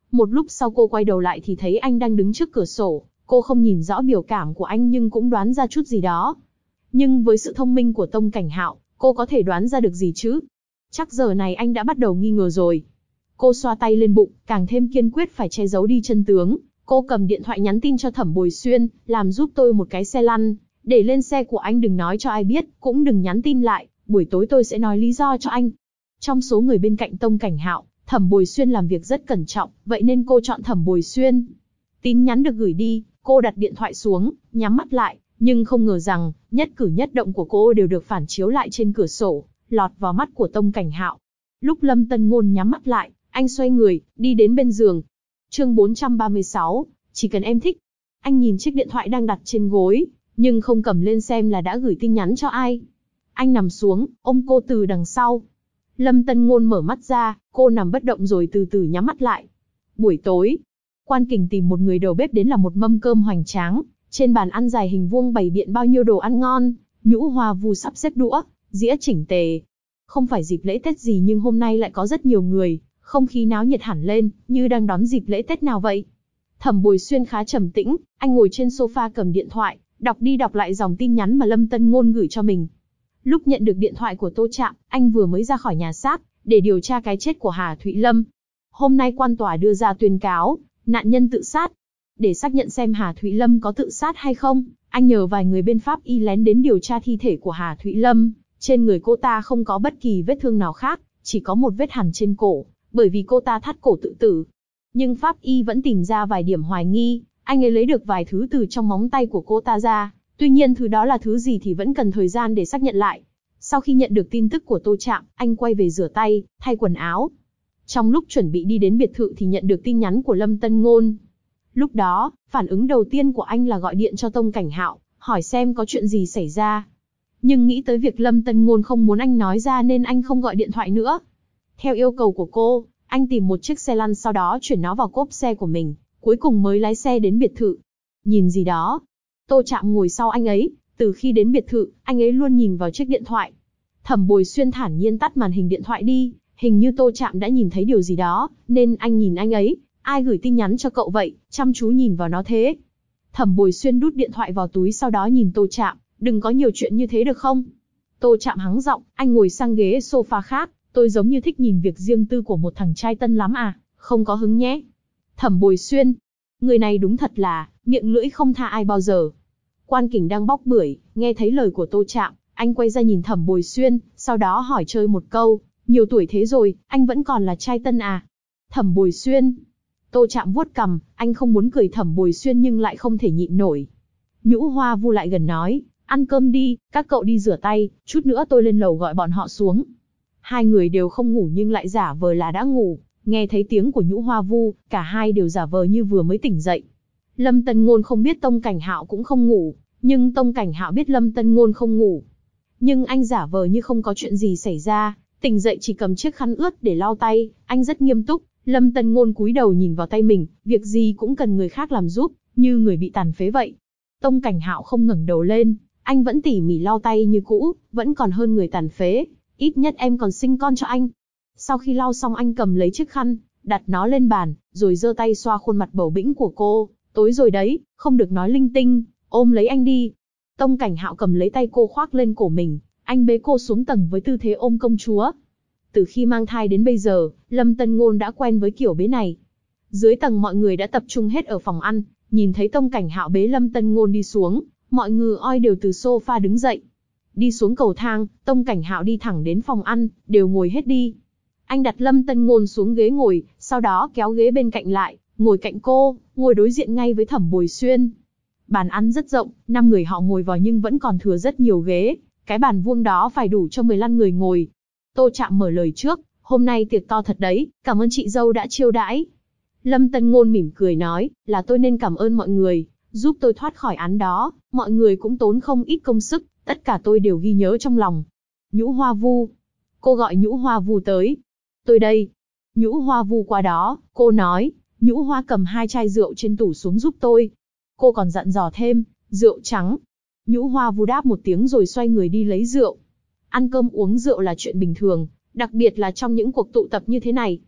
Một lúc sau cô quay đầu lại thì thấy anh đang đứng trước cửa sổ, cô không nhìn rõ biểu cảm của anh nhưng cũng đoán ra chút gì đó. Nhưng với sự thông minh của Tông Cảnh Hạo, cô có thể đoán ra được gì chứ? Chắc giờ này anh đã bắt đầu nghi ngờ rồi. Cô xoa tay lên bụng, càng thêm kiên quyết phải che giấu đi chân tướng. Cô cầm điện thoại nhắn tin cho Thẩm Bồi Xuyên, làm giúp tôi một cái xe lăn. Để lên xe của anh đừng nói cho ai biết, cũng đừng nhắn tin lại, buổi tối tôi sẽ nói lý do cho anh. Trong số người bên cạnh Tông Cảnh Hạo, Thẩm Bồi Xuyên làm việc rất cẩn trọng, vậy nên cô chọn Thẩm Bồi Xuyên. Tin nhắn được gửi đi, cô đặt điện thoại xuống, nhắm mắt lại, nhưng không ngờ rằng, nhất cử nhất động của cô đều được phản chiếu lại trên cửa sổ, lọt vào mắt của Tông Cảnh Hạo. Lúc Lâm Tân Ngôn nhắm mắt lại, anh xoay người, đi đến bên giường. Chương 436, chỉ cần em thích. Anh nhìn chiếc điện thoại đang đặt trên gối, nhưng không cầm lên xem là đã gửi tin nhắn cho ai. Anh nằm xuống, ôm cô từ đằng sau. Lâm Tân Ngôn mở mắt ra, cô nằm bất động rồi từ từ nhắm mắt lại. Buổi tối, Quan Kình tìm một người đầu bếp đến làm một mâm cơm hoành tráng. Trên bàn ăn dài hình vuông bày biện bao nhiêu đồ ăn ngon, Nhũ Hoa Vu sắp xếp đũa, dĩa chỉnh tề. Không phải dịp lễ Tết gì nhưng hôm nay lại có rất nhiều người, không khí náo nhiệt hẳn lên, như đang đón dịp lễ Tết nào vậy. Thẩm Bồi Xuyên khá trầm tĩnh, anh ngồi trên sofa cầm điện thoại, đọc đi đọc lại dòng tin nhắn mà Lâm Tân Ngôn gửi cho mình. Lúc nhận được điện thoại của Tô Trạm, anh vừa mới ra khỏi nhà xác, để điều tra cái chết của Hà Thụy Lâm. Hôm nay quan tòa đưa ra tuyên cáo, nạn nhân tự sát. Để xác nhận xem Hà Thụy Lâm có tự sát hay không, anh nhờ vài người bên pháp y lén đến điều tra thi thể của Hà Thụy Lâm. Trên người cô ta không có bất kỳ vết thương nào khác, chỉ có một vết hằn trên cổ, bởi vì cô ta thắt cổ tự tử. Nhưng pháp y vẫn tìm ra vài điểm hoài nghi, anh ấy lấy được vài thứ từ trong móng tay của cô ta ra. Tuy nhiên thứ đó là thứ gì thì vẫn cần thời gian để xác nhận lại. Sau khi nhận được tin tức của Tô Trạm, anh quay về rửa tay, thay quần áo. Trong lúc chuẩn bị đi đến biệt thự thì nhận được tin nhắn của Lâm Tân Ngôn. Lúc đó, phản ứng đầu tiên của anh là gọi điện cho Tông Cảnh Hạo, hỏi xem có chuyện gì xảy ra. Nhưng nghĩ tới việc Lâm Tân Ngôn không muốn anh nói ra nên anh không gọi điện thoại nữa. Theo yêu cầu của cô, anh tìm một chiếc xe lăn sau đó chuyển nó vào cốp xe của mình, cuối cùng mới lái xe đến biệt thự. Nhìn gì đó? Tô Trạm ngồi sau anh ấy, từ khi đến biệt thự, anh ấy luôn nhìn vào chiếc điện thoại. Thẩm Bồi Xuyên thản nhiên tắt màn hình điện thoại đi, hình như Tô Trạm đã nhìn thấy điều gì đó, nên anh nhìn anh ấy. Ai gửi tin nhắn cho cậu vậy, chăm chú nhìn vào nó thế. Thẩm Bồi Xuyên đút điện thoại vào túi sau đó nhìn Tô Trạm, đừng có nhiều chuyện như thế được không? Tô Trạm hắng giọng, anh ngồi sang ghế sofa khác, tôi giống như thích nhìn việc riêng tư của một thằng trai tân lắm à, không có hứng nhé. Thẩm Bồi Xuyên, người này đúng thật là, miệng lưỡi không tha ai bao giờ. Quan Kình đang bóc bưởi, nghe thấy lời của Tô Trạm, anh quay ra nhìn Thẩm Bồi Xuyên, sau đó hỏi chơi một câu, nhiều tuổi thế rồi, anh vẫn còn là trai tân à? Thẩm Bồi Xuyên. Tô Trạm vuốt cằm, anh không muốn cười Thẩm Bồi Xuyên nhưng lại không thể nhịn nổi. Nhũ Hoa Vu lại gần nói, ăn cơm đi, các cậu đi rửa tay, chút nữa tôi lên lầu gọi bọn họ xuống. Hai người đều không ngủ nhưng lại giả vờ là đã ngủ, nghe thấy tiếng của Nhũ Hoa Vu, cả hai đều giả vờ như vừa mới tỉnh dậy. Lâm Tân Ngôn không biết Tông Cảnh Hạo cũng không ngủ, nhưng Tông Cảnh Hạo biết Lâm Tân Ngôn không ngủ. Nhưng anh giả vờ như không có chuyện gì xảy ra, tỉnh dậy chỉ cầm chiếc khăn ướt để lau tay, anh rất nghiêm túc. Lâm Tân Ngôn cúi đầu nhìn vào tay mình, việc gì cũng cần người khác làm giúp, như người bị tàn phế vậy. Tông Cảnh Hạo không ngẩng đầu lên, anh vẫn tỉ mỉ lau tay như cũ, vẫn còn hơn người tàn phế, ít nhất em còn sinh con cho anh. Sau khi lau xong anh cầm lấy chiếc khăn, đặt nó lên bàn, rồi giơ tay xoa khuôn mặt bầu bĩnh của cô, tối rồi đấy, không được nói linh tinh, ôm lấy anh đi. Tông Cảnh Hạo cầm lấy tay cô khoác lên cổ mình, anh bế cô xuống tầng với tư thế ôm công chúa. Từ khi mang thai đến bây giờ, Lâm Tân Ngôn đã quen với kiểu bế này. Dưới tầng mọi người đã tập trung hết ở phòng ăn, nhìn thấy Tông Cảnh Hạo bế Lâm Tân Ngôn đi xuống, mọi người oi đều từ sofa đứng dậy. Đi xuống cầu thang, Tông Cảnh Hạo đi thẳng đến phòng ăn, đều ngồi hết đi. Anh đặt Lâm Tân Ngôn xuống ghế ngồi, sau đó kéo ghế bên cạnh lại, ngồi cạnh cô, ngồi đối diện ngay với Thẩm Bồi Xuyên. Bàn ăn rất rộng, 5 người họ ngồi vào nhưng vẫn còn thừa rất nhiều ghế, cái bàn vuông đó phải đủ cho 15 người ngồi. Tô Trạm mở lời trước, hôm nay tiệc to thật đấy, cảm ơn chị dâu đã chiêu đãi. Lâm Tân Ngôn mỉm cười nói, là tôi nên cảm ơn mọi người, giúp tôi thoát khỏi án đó, mọi người cũng tốn không ít công sức, tất cả tôi đều ghi nhớ trong lòng. Nhũ Hoa Vu. Cô gọi Nhũ Hoa Vu tới. Tôi đây. Nhũ Hoa Vu qua đó, cô nói, Nhũ Hoa cầm 2 chai rượu trên tủ xuống giúp tôi. Cô còn dặn dò thêm, rượu trắng. Nhũ Hoa Vu đáp một tiếng rồi xoay người đi lấy rượu. Ăn cơm uống rượu là chuyện bình thường, đặc biệt là trong những cuộc tụ tập như thế này.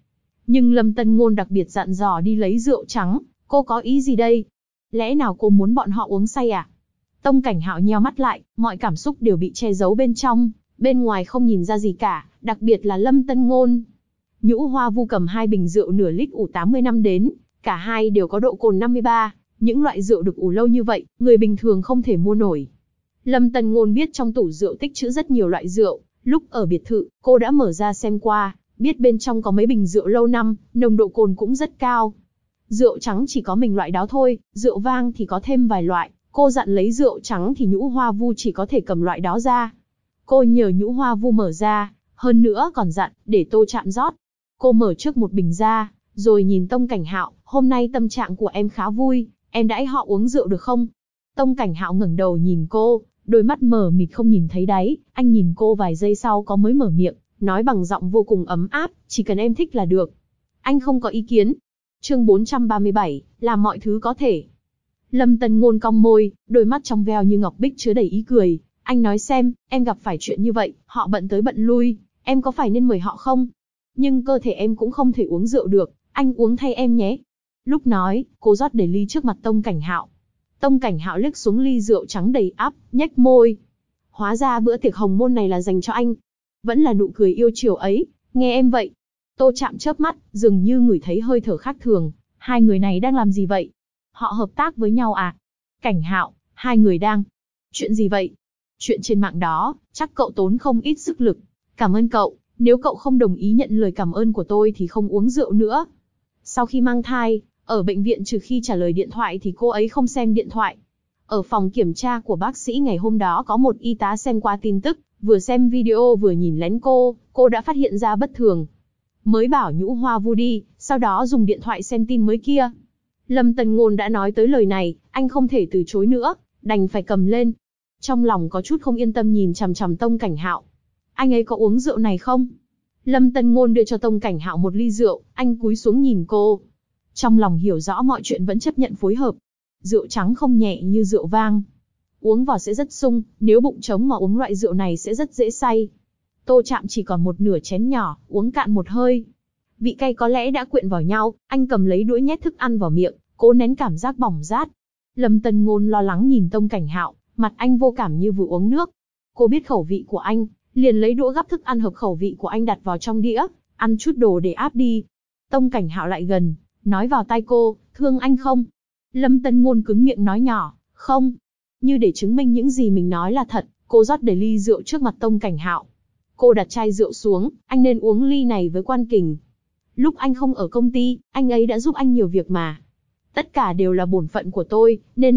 Nhưng Lâm Tân Ngôn đặc biệt dặn dò đi lấy rượu trắng, cô có ý gì đây? Lẽ nào cô muốn bọn họ uống say à? Tông Cảnh Hạo nheo mắt lại, mọi cảm xúc đều bị che giấu bên trong, bên ngoài không nhìn ra gì cả, đặc biệt là Lâm Tân Ngôn. Nhũ Hoa Vu cầm 2 bình rượu nửa lít ủ 80 năm đến, cả hai đều có độ cồn 53, những loại rượu được ủ lâu như vậy, người bình thường không thể mua nổi. Lâm Tân Ngôn biết trong tủ rượu tích trữ rất nhiều loại rượu, lúc ở biệt thự, cô đã mở ra xem qua, biết bên trong có mấy bình rượu lâu năm, nồng độ cồn cũng rất cao. Rượu trắng chỉ có mình loại đó thôi, rượu vang thì có thêm vài loại, cô dặn lấy rượu trắng thì Nhũ Hoa Vu chỉ có thể cầm loại đó ra. Cô nhờ Nhũ Hoa Vu mở ra, hơn nữa còn dặn, để Tô Trạm rót. Cô mở trước một bình ra, rồi nhìn Tông Cảnh Hạo, hôm nay tâm trạng của em khá vui, em đãi họ uống rượu được không? Tông Cảnh Hạo ngẩng đầu nhìn cô, đôi mắt mờ mịt không nhìn thấy đáy, anh nhìn cô vài giây sau có mới mở miệng, nói bằng giọng vô cùng ấm áp, chỉ cần em thích là được. Anh không có ý kiến. Chương 437, làm mọi thứ có thể. Lâm Tân Ngôn cong môi, đôi mắt trong veo như ngọc bích chứa đầy ý cười. Anh nói xem, em gặp phải chuyện như vậy, họ bận tới bận lui, em có phải nên mời họ không? Nhưng cơ thể em cũng không thể uống rượu được, anh uống thay em nhé. Lúc nói, cô rót đầy ly trước mặt Tông Cảnh Hạo. Tông Cảnh Hạo liếc xuống ly rượu trắng đầy ắp, nhếch môi. Hóa ra bữa tiệc hồng môn này là dành cho anh. Vẫn là nụ cười yêu chiều ấy, nghe em vậy. Tô Trạm chớp mắt, dường như ngửi thấy hơi thở khác thường. Hai người này đang làm gì vậy? Họ hợp tác với nhau à? Cảnh Hạo, hai người đang... Chuyện gì vậy? Chuyện trên mạng đó, chắc cậu tốn không ít sức lực. Cảm ơn cậu, nếu cậu không đồng ý nhận lời cảm ơn của tôi thì không uống rượu nữa. Sau khi mang thai, ở bệnh viện trừ khi trả lời điện thoại thì cô ấy không xem điện thoại. Ở phòng kiểm tra của bác sĩ ngày hôm đó có một y tá xem qua tin tức, vừa xem video vừa nhìn lén cô đã phát hiện ra bất thường. Mới bảo Nhũ Hoa Vu đi, sau đó dùng điện thoại xem tin mới kia. Lâm Tân Ngôn đã nói tới lời này, anh không thể từ chối nữa, đành phải cầm lên. Trong lòng có chút không yên tâm nhìn chằm chằm Tông Cảnh Hạo. Anh ấy có uống rượu này không? Lâm Tân Ngôn đưa cho Tông Cảnh Hạo một ly rượu, anh cúi xuống nhìn cô. Trong lòng hiểu rõ mọi chuyện vẫn chấp nhận phối hợp. Rượu trắng không nhẹ như rượu vang. Uống vào sẽ rất sung, nếu bụng trống mà uống loại rượu này sẽ rất dễ say. Tô Trạm chỉ còn một nửa chén nhỏ, uống cạn một hơi. Vị cay có lẽ đã quyện vào nhau, anh cầm lấy đũa nhét thức ăn vào miệng, cố nén cảm giác bỏng rát. Lâm Tân Ngôn lo lắng nhìn Tông Cảnh Hạo, mặt anh vô cảm như vừa uống nước. Cô biết khẩu vị của anh, liền lấy đũa gắp thức ăn hợp khẩu vị của anh đặt vào trong đĩa, ăn chút đồ để áp đi. Tông Cảnh Hạo lại gần, nói vào tai cô, thương anh không? Lâm Tân Ngôn cứng miệng nói nhỏ, không. Như để chứng minh những gì mình nói là thật, cô rót đầy ly rượu trước mặt Tông Cảnh Hạo. Cô đặt chai rượu xuống, anh nên uống ly này với Quan Kình. Lúc anh không ở công ty, anh ấy đã giúp anh nhiều việc mà. Tất cả đều là bổn phận của tôi, nên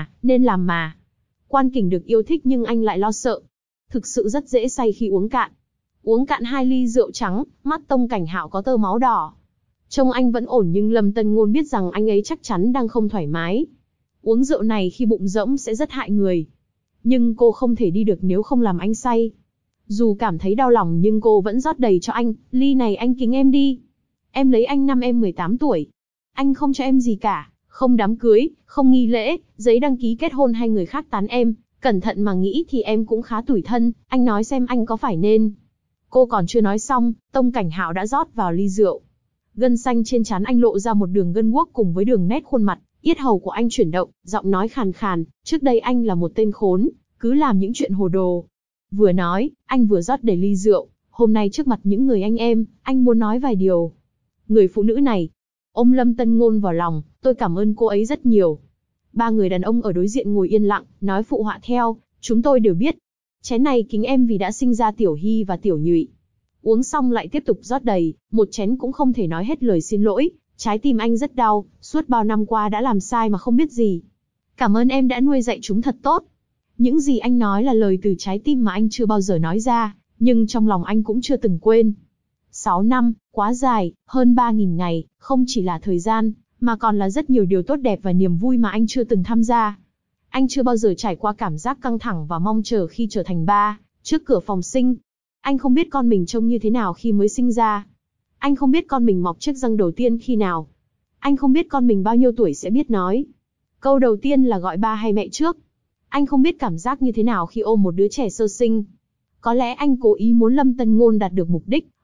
làm mà. Quan Kình được yêu thích nhưng anh lại lo sợ. Thực sự rất dễ say khi uống cạn. Uống cạn 2 ly rượu trắng, mắt Tông Cảnh Hạo có tơ máu đỏ. Trông anh vẫn ổn nhưng Lâm Tân Ngôn biết rằng anh ấy chắc chắn đang không thoải mái. Uống rượu này khi bụng rỗng sẽ rất hại người. Nhưng cô không thể đi được nếu không làm anh say. Dù cảm thấy đau lòng nhưng cô vẫn rót đầy cho anh, ly này anh kính em đi. Em lấy anh năm em 18 tuổi. Anh không cho em gì cả, không đám cưới, không nghi lễ, giấy đăng ký kết hôn hay người khác tán em. Cẩn thận mà nghĩ thì em cũng khá tủi thân, anh nói xem anh có phải nên. Cô còn chưa nói xong, Tông Cảnh Hạo đã rót vào ly rượu. Gân xanh trên trán anh lộ ra một đường gân guốc cùng với đường nét khuôn mặt, yết hầu của anh chuyển động, giọng nói khàn khàn, trước đây anh là một tên khốn, cứ làm những chuyện hồ đồ. Vừa nói, anh vừa rót đầy ly rượu, hôm nay trước mặt những người anh muốn nói vài điều. Người phụ nữ này, ôm Lâm Tân Ngôn vào lòng, tôi cảm ơn cô ấy rất nhiều. 3 người đàn ông ở đối diện ngồi yên lặng, nói phụ họa theo, chúng tôi đều biết. Chén này kính em vì đã sinh ra Tiểu Hy và Tiểu Nhụy. Uống xong lại tiếp tục rót đầy, một chén cũng không thể nói hết lời xin lỗi, trái tim anh rất đau, suốt bao năm qua đã làm sai mà không biết gì. Cảm ơn em đã nuôi dạy chúng thật tốt. Những gì anh nói là lời từ trái tim mà anh chưa bao giờ nói ra, nhưng trong lòng anh cũng chưa từng quên. 6 năm, quá dài, hơn 3.000 ngày, không chỉ là thời gian, mà còn là rất nhiều điều tốt đẹp và niềm vui mà anh chưa từng tham gia. Anh chưa bao giờ trải qua cảm giác căng thẳng và mong chờ khi trở thành ba, trước cửa phòng sinh. Anh không biết con mình trông như thế nào khi mới sinh ra. Anh không biết con mình mọc chiếc răng đầu tiên khi nào. Anh không biết con mình bao nhiêu tuổi sẽ biết nói. Câu đầu tiên là gọi ba hay mẹ trước. Anh không biết cảm giác như thế nào khi ôm một đứa trẻ sơ sinh. Có lẽ anh cố ý muốn Lâm Tân Ngôn đạt được mục đích,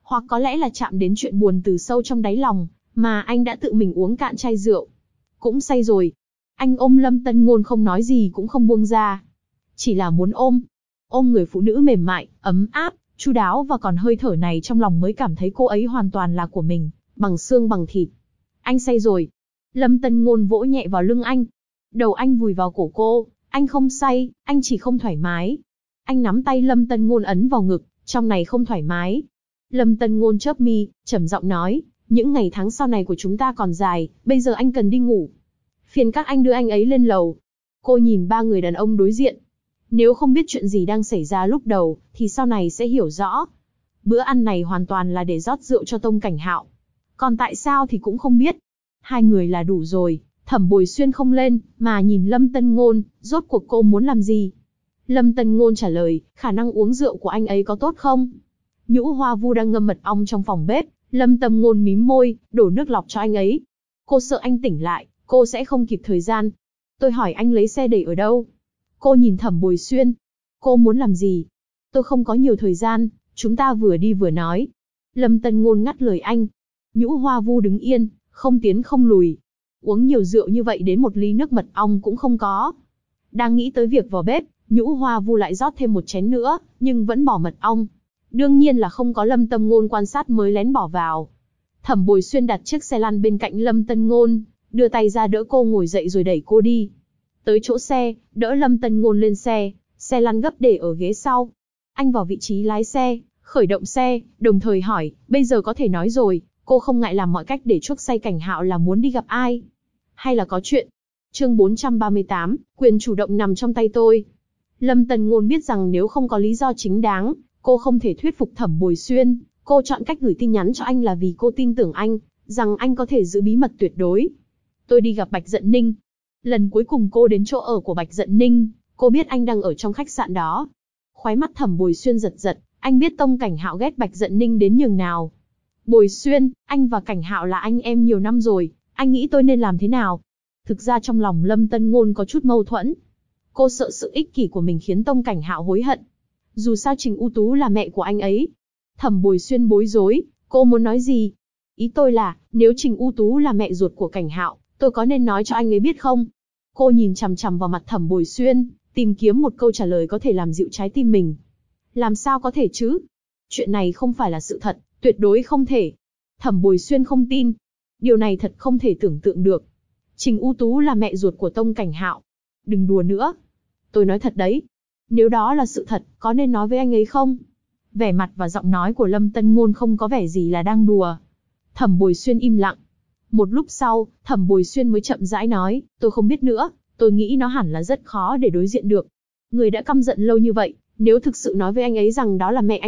Hoặc có lẽ là chạm đến chuyện buồn từ sâu trong đáy lòng, mà anh đã tự mình uống cạn chai rượu. Cũng say rồi. Anh ôm Lâm Tân Ngôn không nói gì cũng không buông ra. Chỉ là muốn ôm. Ôm người phụ nữ mềm mại, ấm áp, chu đáo và còn hơi thở này trong lòng mới cảm thấy cô ấy hoàn toàn là của mình, bằng xương bằng thịt. Anh say rồi. Lâm Tân Ngôn vỗ nhẹ vào lưng anh. Đầu anh vùi vào cổ cô. Anh không say, anh chỉ không thoải mái. Anh nắm tay Lâm Tân Ngôn ấn vào ngực, trong này không thoải mái. Lâm Tân Ngôn chớp mi, trầm giọng nói, những ngày tháng sau này của chúng ta còn dài, bây giờ anh cần đi ngủ. Phiền các anh đưa anh ấy lên lầu. Cô nhìn ba người đàn ông đối diện. Nếu không biết chuyện gì đang xảy ra lúc đầu, thì sau này sẽ hiểu rõ. Bữa ăn này hoàn toàn là để rót rượu cho Tông Cảnh Hạo. Còn tại sao thì cũng không biết. Hai người là đủ rồi. Thẩm Bồi Xuyên không lên, mà nhìn Lâm Tân Ngôn, rốt cuộc cô muốn làm gì? Lâm Tân Ngôn trả lời, khả năng uống rượu của anh ấy có tốt không? Nhũ Hoa Vu đang ngâm mật ong trong phòng bếp, Lâm Tân Ngôn mím môi, đổ nước lọc cho anh ấy. Cô sợ anh tỉnh lại, cô sẽ không kịp thời gian. Tôi hỏi anh lấy xe đẩy ở đâu? Cô nhìn Thẩm Bồi Xuyên. Cô muốn làm gì? Tôi không có nhiều thời gian, chúng ta vừa đi vừa nói. Lâm Tân Ngôn ngắt lời anh. Nhũ Hoa Vu đứng yên, không tiến không lùi. Uống nhiều rượu như vậy đến một ly nước mật ong cũng không có. Đang nghĩ tới việc vào bếp, Nhũ Hoa Vu lại rót thêm một chén nữa, nhưng vẫn bỏ mật ong. Đương nhiên là không có Lâm Tân Ngôn quan sát mới lén bỏ vào. Thẩm Bồi Xuyên đặt chiếc xe lăn bên cạnh Lâm Tân Ngôn, đưa tay ra đỡ cô ngồi dậy rồi đẩy cô đi. Tới chỗ xe, đỡ Lâm Tân Ngôn lên xe, xe lăn gấp để ở ghế sau. Anh vào vị trí lái xe, khởi động xe, đồng thời hỏi, bây giờ có thể nói rồi, cô không ngại làm mọi cách để chuốc say Cảnh Hạo là muốn đi gặp ai? Hay là có chuyện? Chương 438, quyền chủ động nằm trong tay tôi. Lâm Tân Ngôn biết rằng nếu không có lý do chính đáng, cô không thể thuyết phục Thẩm Bồi Xuyên. Cô chọn cách gửi tin nhắn cho anh là vì cô tin tưởng anh, rằng anh có thể giữ bí mật tuyệt đối. Tôi đi gặp Bạch Dận Ninh. Lần cuối cùng cô đến chỗ ở của Bạch Dận Ninh, cô biết anh đang ở trong khách sạn đó. Khóe mắt Thẩm Bồi Xuyên giật giật, anh biết Tông Cảnh Hạo ghét Bạch Dận Ninh đến nhường nào. Bồi Xuyên, anh và Cảnh Hạo là anh em nhiều năm rồi, anh nghĩ tôi nên làm thế nào? Thực ra trong lòng Lâm Tân Ngôn có chút mâu thuẫn. Cô sợ sự ích kỷ của mình khiến Tông Cảnh Hạo hối hận. Dù sao Trình U Tú là mẹ của anh ấy. Thẩm Bồi Xuyên bối rối, cô muốn nói gì? Ý tôi là, nếu Trình U Tú là mẹ ruột của Cảnh Hạo, tôi có nên nói cho anh ấy biết không? Cô nhìn chằm chằm vào mặt Thẩm Bồi Xuyên, tìm kiếm một câu trả lời có thể làm dịu trái tim mình. Làm sao có thể chứ? Chuyện này không phải là sự thật, tuyệt đối không thể. Thẩm Bồi Xuyên không tin. Điều này thật không thể tưởng tượng được. Trình U Tú là mẹ ruột của Tông Cảnh Hạo. Đừng đùa nữa. Tôi nói thật đấy. Nếu đó là sự thật, có nên nói với anh ấy không? Vẻ mặt và giọng nói của Lâm Tân Ngôn không có vẻ gì là đang đùa. Thẩm Bồi Xuyên im lặng. Một lúc sau, Thẩm Bồi Xuyên mới chậm rãi nói, tôi không biết nữa, tôi nghĩ nó hẳn là rất khó để đối diện được. Người đã căm giận lâu như vậy, nếu thực sự nói với anh ấy rằng đó là mẹ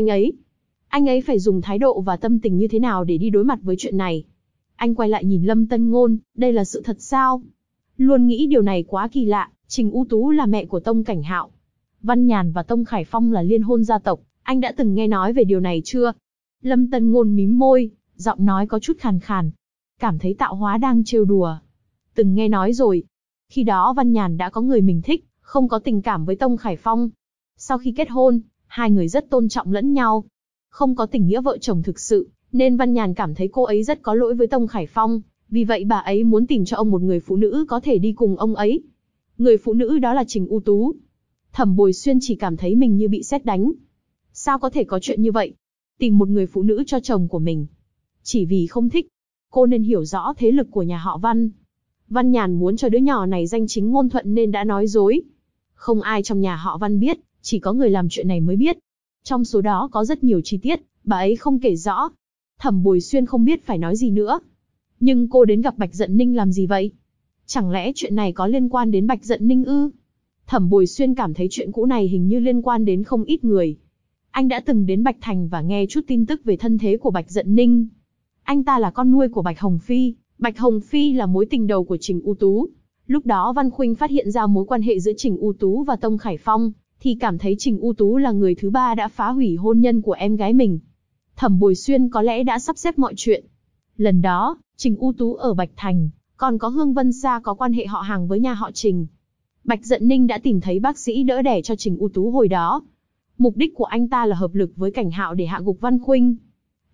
anh ấy phải dùng thái độ và tâm tình như thế nào để đi đối mặt với chuyện này? Anh quay lại nhìn Lâm Tân Ngôn, đây là sự thật sao? Luôn nghĩ điều này quá kỳ lạ, Trình U Tú là mẹ của Tông Cảnh Hạo. Văn Nhàn và Tông Khải Phong là liên hôn gia tộc, anh đã từng nghe nói về điều này chưa? Lâm Tân Ngôn mím môi, giọng nói có chút khàn khàn. Cảm thấy Tạo Hóa đang trêu đùa. Từng nghe nói rồi. Khi đó Văn Nhàn đã có người mình thích, không có tình cảm với Tông Khải Phong. Sau khi kết hôn, hai người rất tôn trọng lẫn nhau. Không có tình nghĩa vợ chồng thực sự, nên Văn Nhàn cảm thấy cô ấy rất có lỗi với Tông Khải Phong. Vì vậy bà ấy muốn tìm cho ông một người phụ nữ có thể đi cùng ông ấy. Người phụ nữ đó là Trình U Tú. Thẩm Bồi Xuyên chỉ cảm thấy mình như bị sét đánh. Sao có thể có chuyện như vậy? Tìm một người phụ nữ cho chồng của mình. Chỉ vì không thích. Cô nên hiểu rõ thế lực của nhà họ Văn. Văn Nhàn muốn cho đứa nhỏ này danh chính ngôn thuận nên đã nói dối. Không ai trong nhà họ Văn biết, chỉ có người làm chuyện này mới biết. Trong số đó có rất nhiều chi tiết, bà ấy không kể rõ. Thẩm Bồi Xuyên không biết phải nói gì nữa. Nhưng cô đến gặp Bạch Dận Ninh làm gì vậy? Chẳng lẽ chuyện này có liên quan đến Bạch Dận Ninh ư? Thẩm Bồi Xuyên cảm thấy chuyện cũ này hình như liên quan đến không ít người. Anh đã từng đến Bạch Thành và nghe chút tin tức về thân thế của Bạch Dận Ninh. Anh ta là con nuôi của Bạch Hồng Phi. Bạch Hồng Phi là mối tình đầu của Trình U Tú. Lúc đó Văn Khuynh phát hiện ra mối quan hệ giữa Trình U Tú và Tông Khải Phong, thì cảm thấy Trình U Tú là người thứ ba đã phá hủy hôn nhân của em gái mình. Thẩm Bồi Xuyên có lẽ đã sắp xếp mọi chuyện. Lần đó, Trình U Tú ở Bạch Thành, còn có Hương Vân Sa có quan hệ họ hàng với nhà họ Trình. Bạch Dận Ninh đã tìm thấy bác sĩ đỡ đẻ cho Trình U Tú hồi đó. Mục đích của anh ta là hợp lực với Cảnh Hạo để hạ gục Văn Khuynh.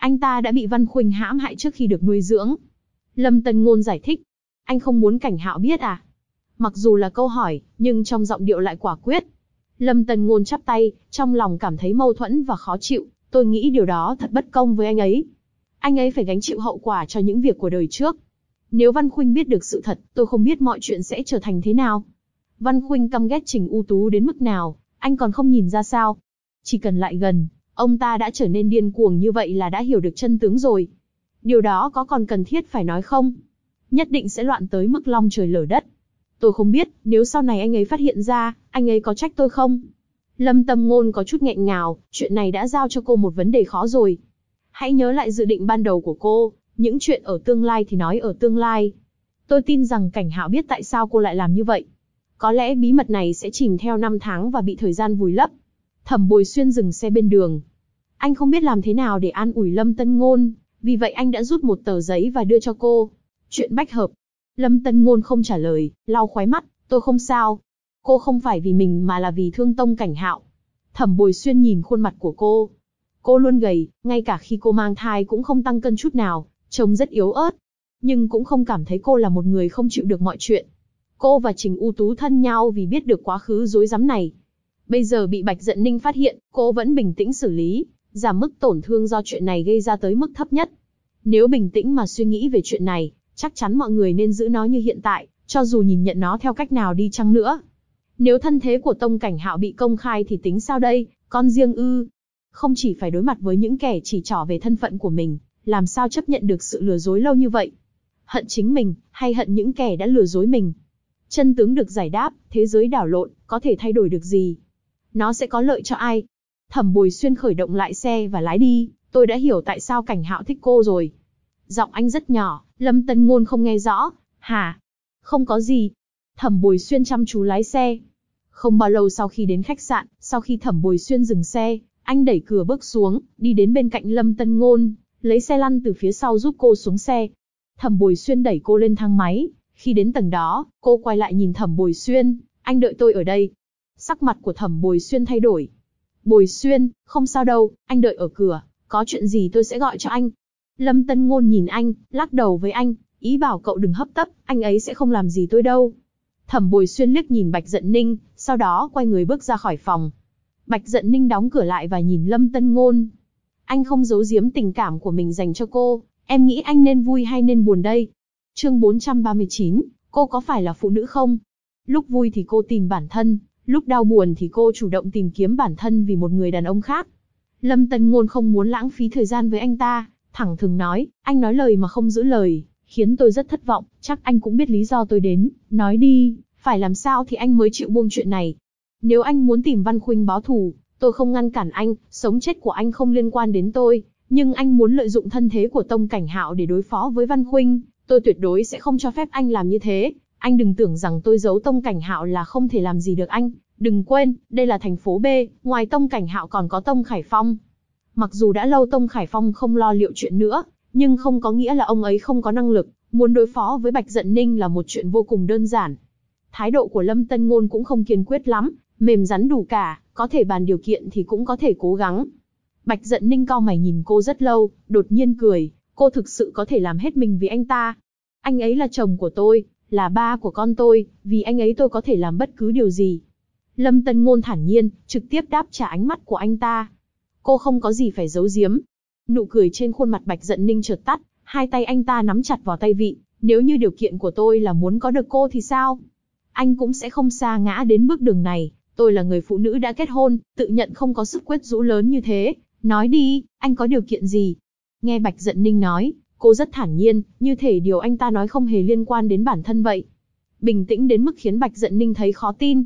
Anh ta đã bị Văn Khuynh hãm hại trước khi được nuôi dưỡng. Lâm Tân Ngôn giải thích. Anh không muốn Cảnh Hạo biết à? Mặc dù là câu hỏi, nhưng trong giọng điệu lại quả quyết. Lâm Tân Ngôn chắp tay, trong lòng cảm thấy mâu thuẫn và khó chịu. Tôi nghĩ điều đó thật bất công với anh ấy. Anh ấy phải gánh chịu hậu quả cho những việc của đời trước. Nếu Văn Khuynh biết được sự thật, tôi không biết mọi chuyện sẽ trở thành thế nào. Văn Khuynh căm ghét Trình U Tú đến mức nào, anh còn không nhìn ra sao? Chỉ cần lại gần, ông ta đã trở nên điên cuồng như vậy là đã hiểu được chân tướng rồi. Điều đó có còn cần thiết phải nói không? Nhất định sẽ loạn tới mức long trời lở đất. Tôi không biết, nếu sau này anh ấy phát hiện ra, anh ấy có trách tôi không? Lâm Tâm Ngôn có chút nghẹn ngào, chuyện này đã giao cho cô một vấn đề khó rồi. Hãy nhớ lại dự định ban đầu của cô, những chuyện ở tương lai thì nói ở tương lai. Tôi tin rằng Cảnh Hạo biết tại sao cô lại làm như vậy. Có lẽ bí mật này sẽ chìm theo năm tháng và bị thời gian vùi lấp. Thẩm Bồi Xuyên dừng xe bên đường. Anh không biết làm thế nào để an ủi Lâm Tân Ngôn, vì vậy anh đã rút một tờ giấy và đưa cho cô. Chuyện bách hợp. Lâm Tân Ngôn không trả lời, lau khóe mắt, tôi không sao. Cô không phải vì mình mà là vì thương Tông Cảnh Hạo. Thẩm Bồi Xuyên nhìn khuôn mặt của cô. Cô luôn gầy, ngay cả khi cô mang thai cũng không tăng cân chút nào, trông rất yếu ớt. Nhưng cũng không cảm thấy cô là một người không chịu được mọi chuyện. Cô và Trình U Tú thân nhau vì biết được quá khứ rối rắm này. Bây giờ bị Bạch Dận Ninh phát hiện, cô vẫn bình tĩnh xử lý, giảm mức tổn thương do chuyện này gây ra tới mức thấp nhất. Nếu bình tĩnh mà suy nghĩ về chuyện này, chắc chắn mọi người nên giữ nó như hiện tại, cho dù nhìn nhận nó theo cách nào đi chăng nữa. Nếu thân thế của Tông Cảnh Hạo bị công khai thì tính sao đây, con riêng ư? Không chỉ phải đối mặt với những kẻ chỉ trỏ về thân phận của mình, làm sao chấp nhận được sự lừa dối lâu như vậy? Hận chính mình, hay hận những kẻ đã lừa dối mình? Chân tướng được giải đáp, thế giới đảo lộn, có thể thay đổi được gì? Nó sẽ có lợi cho ai? Thẩm Bồi Xuyên khởi động lại xe và lái đi, tôi đã hiểu tại sao Cảnh Hạo thích cô rồi. Giọng anh rất nhỏ, Lâm Tân Ngôn không nghe rõ. Hả? Không có gì. Thẩm Bồi Xuyên chăm chú lái xe. Không bao lâu sau khi đến khách sạn, sau khi Thẩm Bồi Xuyên dừng xe, anh đẩy cửa bước xuống, đi đến bên cạnh Lâm Tân Ngôn, lấy xe lăn từ phía sau giúp cô xuống xe. Thẩm Bồi Xuyên đẩy cô lên thang máy. Khi đến tầng đó, cô quay lại nhìn Thẩm Bồi Xuyên, anh đợi tôi ở đây. Sắc mặt của Thẩm Bồi Xuyên thay đổi. Bồi Xuyên, không sao đâu, anh đợi ở cửa, có chuyện gì tôi sẽ gọi cho anh. Lâm Tân Ngôn nhìn anh, lắc đầu với anh, ý bảo cậu đừng hấp tấp, anh ấy sẽ không làm gì tôi đâu. Thẩm Bồi Xuyên liếc nhìn Bạch Dận Ninh, sau đó quay người bước ra khỏi phòng. Bạch Dận Ninh đóng cửa lại và nhìn Lâm Tân Ngôn. Anh không giấu giếm tình cảm của mình dành cho cô, em nghĩ anh nên vui hay nên buồn đây? Chương 439, cô có phải là phụ nữ không? Lúc vui thì cô tìm bản thân, lúc đau buồn thì cô chủ động tìm kiếm bản thân vì một người đàn ông khác. Lâm Tân Ngôn không muốn lãng phí thời gian với anh ta, thẳng thừng nói, anh nói lời mà không giữ lời, khiến tôi rất thất vọng, chắc anh cũng biết lý do tôi đến, nói đi, phải làm sao thì anh mới chịu buông chuyện này. Nếu anh muốn tìm Văn Khuynh báo thù, tôi không ngăn cản anh, sống chết của anh không liên quan đến tôi, nhưng anh muốn lợi dụng thân thế của Tông Cảnh Hạo để đối phó với Văn Khuynh, tôi tuyệt đối sẽ không cho phép anh làm như thế. Anh đừng tưởng rằng tôi giấu Tông Cảnh Hạo là không thể làm gì được anh, đừng quên, đây là thành phố B, ngoài Tông Cảnh Hạo còn có Tông Khải Phong. Mặc dù đã lâu Tông Khải Phong không lo liệu chuyện nữa, nhưng không có nghĩa là ông ấy không có năng lực, muốn đối phó với Bạch Dận Ninh là một chuyện vô cùng đơn giản. Thái độ của Lâm Tân Ngôn cũng không kiên quyết lắm, mềm rắn đủ cả, có thể bàn điều kiện thì cũng có thể cố gắng. Bạch Dận Ninh cau mày nhìn cô rất lâu, đột nhiên cười, cô thực sự có thể làm hết mình vì anh ta. Anh ấy là chồng của tôi, là ba của con tôi, vì anh ấy tôi có thể làm bất cứ điều gì. Lâm Tân Ngôn thản nhiên, trực tiếp đáp trả ánh mắt của anh ta. Cô không có gì phải giấu giếm. Nụ cười trên khuôn mặt Bạch Dận Ninh chợt tắt, hai tay anh ta nắm chặt vào tay vịn. Nếu như điều kiện của tôi là muốn có được cô thì sao? Anh cũng sẽ không sa ngã đến bước đường này. Tôi là người phụ nữ đã kết hôn, tự nhận không có sức quyến rũ lớn như thế. Nói đi, anh có điều kiện gì? Nghe Bạch Dận Ninh nói, cô rất thản nhiên, như thể điều anh ta nói không hề liên quan đến bản thân vậy. Bình tĩnh đến mức khiến Bạch Dận Ninh thấy khó tin.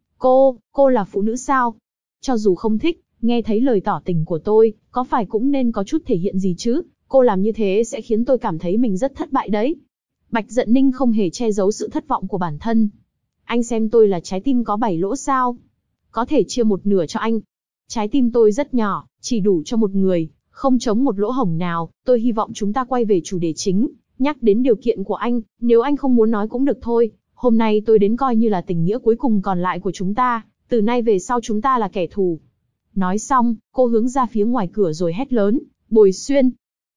Cô là phụ nữ sao? Cho dù không thích, nghe thấy lời tỏ tình của tôi, có phải cũng nên có chút thể hiện gì chứ? Cô làm như thế sẽ khiến tôi cảm thấy mình rất thất bại đấy. Bạch Dận Ninh không hề che giấu sự thất vọng của bản thân. Anh xem tôi là trái tim có 7 lỗ sao? Có thể chia một nửa cho anh. Trái tim tôi rất nhỏ, chỉ đủ cho một người, không trống một lỗ hổng nào. Tôi hy vọng chúng ta quay về chủ đề chính, nhắc đến điều kiện của anh, nếu anh không muốn nói cũng được thôi. Hôm nay tôi đến coi như là tình nghĩa cuối cùng còn lại của chúng ta, từ nay về sau chúng ta là kẻ thù. Nói xong, cô hướng ra phía ngoài cửa rồi hét lớn, Bồi Xuyên.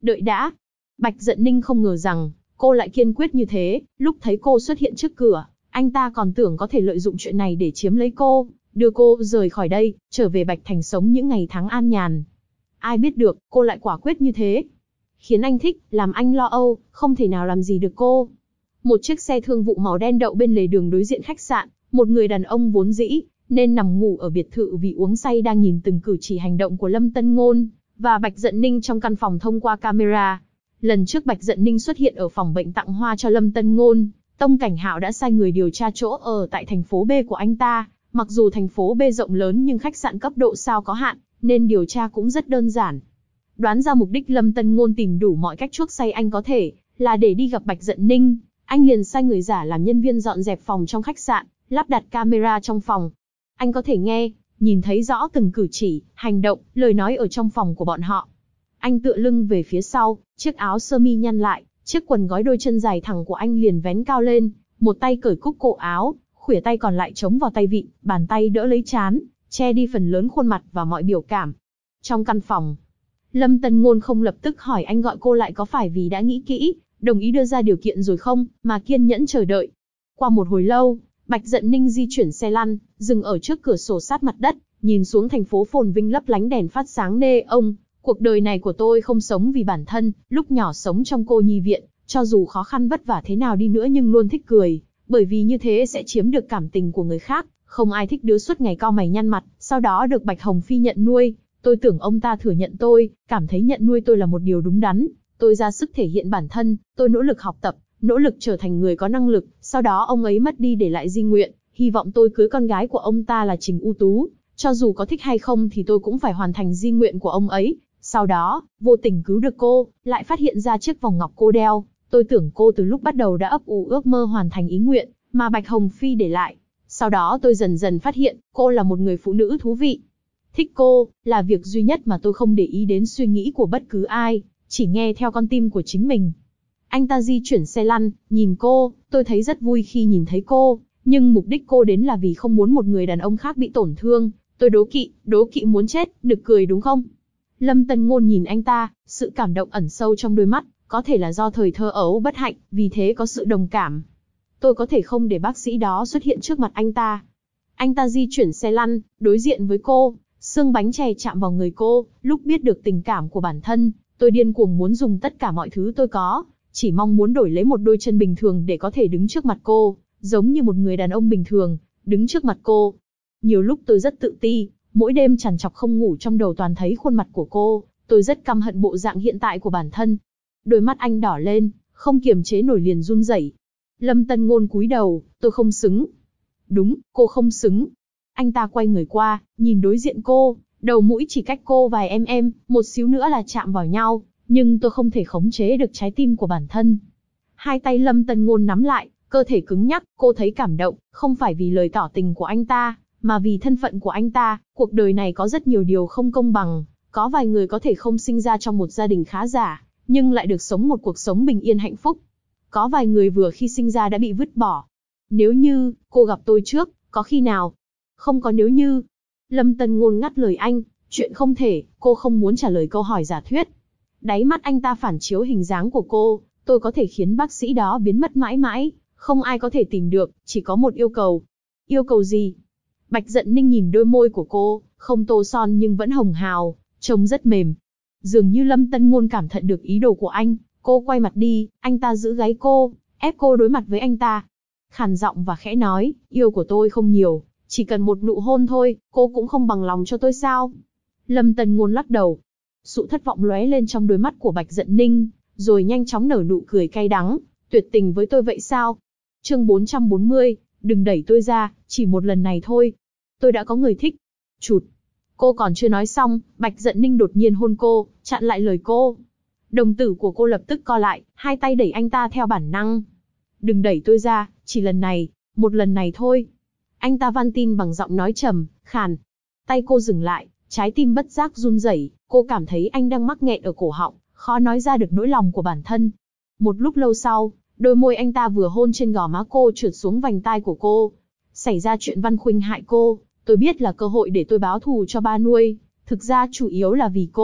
Đợi đã. Bạch Dận Ninh không ngờ rằng, cô lại kiên quyết như thế, lúc thấy cô xuất hiện trước cửa, anh ta còn tưởng có thể lợi dụng chuyện này để chiếm lấy cô, đưa cô rời khỏi đây, trở về Bạch Thành sống những ngày tháng an nhàn. Ai biết được, cô lại quả quyết như thế. Khiến anh thích, làm anh lo âu, không thể nào làm gì được cô. Một chiếc xe thương vụ màu đen đậu bên lề đường đối diện khách sạn, một người đàn ông vốn dĩ nên nằm ngủ ở biệt thự vì uống say đang nhìn từng cử chỉ hành động của Lâm Tân Ngôn và Bạch Dận Ninh trong căn phòng thông qua camera. Lần trước Bạch Dận Ninh xuất hiện ở phòng bệnh tặng hoa cho Lâm Tân Ngôn, Tông Cảnh Hạo đã sai người điều tra chỗ ở tại thành phố B của anh ta. Mặc dù thành phố B rộng lớn nhưng khách sạn cấp độ sao có hạn, nên điều tra cũng rất đơn giản. Đoán ra mục đích Lâm Tân Ngôn tìm đủ mọi cách chuốc say anh có thể, là để đi gặp Bạch Dận Ninh. Anh liền sai người giả làm nhân viên dọn dẹp phòng trong khách sạn, lắp đặt camera trong phòng. Anh có thể nghe, nhìn thấy rõ từng cử chỉ, hành động, lời nói ở trong phòng của bọn họ. Anh tựa lưng về phía sau, chiếc áo sơ mi nhăn lại, chiếc quần gói đôi chân dài thẳng của anh liền vén cao lên, một tay cởi cúc cổ áo, khuỷu tay còn lại chống vào tay vịn, bàn tay đỡ lấy trán, che đi phần lớn khuôn mặt và mọi biểu cảm. Trong căn phòng, Lâm Tân Ngôn không lập tức hỏi anh gọi cô lại có phải vì đã nghĩ kỹ, đồng ý đưa ra điều kiện rồi không, mà kiên nhẫn chờ đợi. Qua một hồi lâu, Bạch Dận Ninh di chuyển xe lăn, dừng ở trước cửa sổ sát mặt đất, nhìn xuống thành phố phồn vinh lấp lánh đèn phát sáng neon. Cuộc đời này của tôi không sống vì bản thân, lúc nhỏ sống trong cô nhi viện, cho dù khó khăn vất vả thế nào đi nữa nhưng luôn thích cười, bởi vì như thế sẽ chiếm được cảm tình của người khác. Không ai thích đứa suốt ngày cau mày nhăn mặt, sau đó được Bạch Hồng Phi nhận nuôi. Tôi tưởng ông ta thừa nhận tôi, cảm thấy nhận nuôi tôi là một điều đúng đắn. Tôi ra sức thể hiện bản thân, tôi nỗ lực học tập, nỗ lực trở thành người có năng lực. Sau đó ông ấy mất đi để lại di nguyện, hy vọng tôi cưới con gái của ông ta là Trình U Tú. Cho dù có thích hay không thì tôi cũng phải hoàn thành di nguyện của ông ấy. Sau đó, vô tình cứu được cô, lại phát hiện ra chiếc vòng ngọc cô đeo. Tôi tưởng cô từ lúc bắt đầu đã ấp ủ ước mơ hoàn thành ý nguyện mà Bạch Hồng Phi để lại. Sau đó tôi dần dần phát hiện, cô là một người phụ nữ thú vị. Thích cô, là việc duy nhất mà tôi không để ý đến suy nghĩ của bất cứ ai, chỉ nghe theo con tim của chính mình. Anh ta di chuyển xe lăn, nhìn cô, tôi thấy rất vui khi nhìn thấy cô, nhưng mục đích cô đến là vì không muốn một người đàn ông khác bị tổn thương. Tôi đố kỵ muốn chết, nực cười đúng không? Lâm Tân Ngôn nhìn anh ta, sự cảm động ẩn sâu trong đôi mắt, có thể là do thời thơ ấu bất hạnh, vì thế có sự đồng cảm. Tôi có thể không để bác sĩ đó xuất hiện trước mặt anh ta. Anh ta di chuyển xe lăn, đối diện với cô, xương bánh chè chạm vào người cô, lúc biết được tình cảm của bản thân, tôi điên cuồng muốn dùng tất cả mọi thứ tôi có, chỉ mong muốn đổi lấy một đôi chân bình thường để có thể đứng trước mặt cô, giống như một người đàn ông bình thường, đứng trước mặt cô. Nhiều lúc tôi rất tự ti, mỗi đêm trằn trọc không ngủ trong đầu toàn thấy khuôn mặt của cô, tôi rất căm hận bộ dạng hiện tại của bản thân. Đôi mắt anh đỏ lên, không kiềm chế nổi liền run rẩy. Lâm Tân Ngôn cúi đầu, tôi không xứng. Đúng, cô không xứng. Anh ta quay người qua, nhìn đối diện cô, đầu mũi chỉ cách cô vài mm, một xíu nữa là chạm vào nhau, nhưng tôi không thể khống chế được trái tim của bản thân. Hai tay Lâm Tân Ngôn nắm lại, cơ thể cứng nhắc, cô thấy cảm động, không phải vì lời tỏ tình của anh ta, mà vì thân phận của anh ta. Cuộc đời này có rất nhiều điều không công bằng, có vài người có thể không sinh ra trong một gia đình khá giả, nhưng lại được sống một cuộc sống bình yên hạnh phúc. Có vài người vừa khi sinh ra đã bị vứt bỏ. Nếu như, cô gặp tôi trước, có khi nào? Không có nếu như. Lâm Tân Ngôn ngắt lời anh, chuyện không thể, cô không muốn trả lời câu hỏi giả thuyết. Đáy mắt anh ta phản chiếu hình dáng của cô, tôi có thể khiến bác sĩ đó biến mất mãi mãi, không ai có thể tìm được, chỉ có một yêu cầu. Yêu cầu gì? Bạch Dận Ninh nhìn đôi môi của cô, không tô son nhưng vẫn hồng hào, trông rất mềm. Dường như Lâm Tân Ngôn cảm nhận được ý đồ của anh, cô quay mặt đi, anh ta giữ gáy cô, ép cô đối mặt với anh ta. Khàn giọng và khẽ nói, yêu của tôi không nhiều, chỉ cần một nụ hôn thôi, cô cũng không bằng lòng cho tôi sao? Lâm Tân Ngôn lắc đầu. Sự thất vọng lóe lên trong đôi mắt của Bạch Dận Ninh, rồi nhanh chóng nở nụ cười cay đắng. Tuyệt tình với tôi vậy sao? Chương 440, đừng đẩy tôi ra, chỉ một lần này thôi. Tôi đã có người thích. Chụt. Cô còn chưa nói xong, Bạch Dận Ninh đột nhiên hôn cô, chặn lại lời cô. Đồng tử của cô lập tức co lại, hai tay đẩy anh ta theo bản năng. Đừng đẩy tôi ra, chỉ lần này, một lần này thôi. Anh ta van tin bằng giọng nói trầm, khàn. Tay cô dừng lại, trái tim bất giác run rẩy, cô cảm thấy anh đang mắc nghẹn ở cổ họng, khó nói ra được nỗi lòng của bản thân. Một lúc lâu sau, đôi môi anh ta vừa hôn trên gò má cô trượt xuống vành tai của cô. Xảy ra chuyện Văn Khuynh hại cô, tôi biết là cơ hội để tôi báo thù cho ba nuôi, thực ra chủ yếu là vì cô,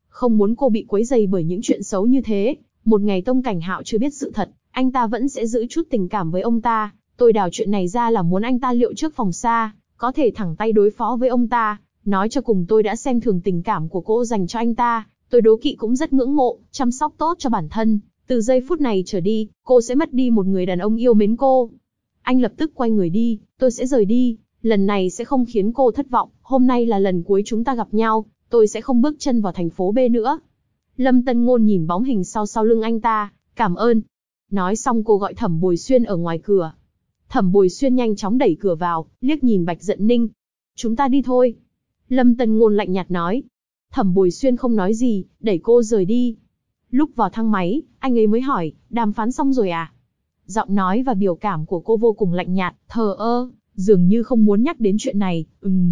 Không muốn cô bị quấy rầy bởi những chuyện xấu như thế. Một ngày Tông Cảnh Hạo chưa biết sự thật, anh ta vẫn sẽ giữ chút tình cảm với ông ta. Tôi đào chuyện này ra là muốn anh ta liệu trước phòng xa, có thể thẳng tay đối phó với ông ta. Nói cho cùng tôi đã xem thường tình cảm của cô dành cho anh ta. Tôi đố kỵ cũng rất ngưỡng mộ, chăm sóc tốt cho bản thân. Từ giây phút này trở đi, cô sẽ mất đi một người đàn ông yêu mến cô. Anh lập tức quay người đi, tôi sẽ rời đi. Lần này sẽ không khiến cô thất vọng, hôm nay là lần cuối chúng ta gặp nhau, tôi sẽ không bước chân vào thành phố B nữa. Lâm Tân Ngôn nhìn bóng hình sau lưng anh ta, cảm ơn. Nói xong cô gọi Thẩm Bồi Xuyên ở ngoài cửa. Thẩm Bồi Xuyên nhanh chóng đẩy cửa vào, liếc nhìn Bạch Dận Ninh. Chúng ta đi thôi. Lâm Tân Ngôn lạnh nhạt nói. Thẩm Bồi Xuyên không nói gì, đẩy cô rời đi. Lúc vào thang máy, anh ấy mới hỏi, đàm phán xong rồi à? Giọng nói và biểu cảm của cô vô cùng lạnh nhạt, thờ ơ, dường như không muốn nhắc đến chuyện này.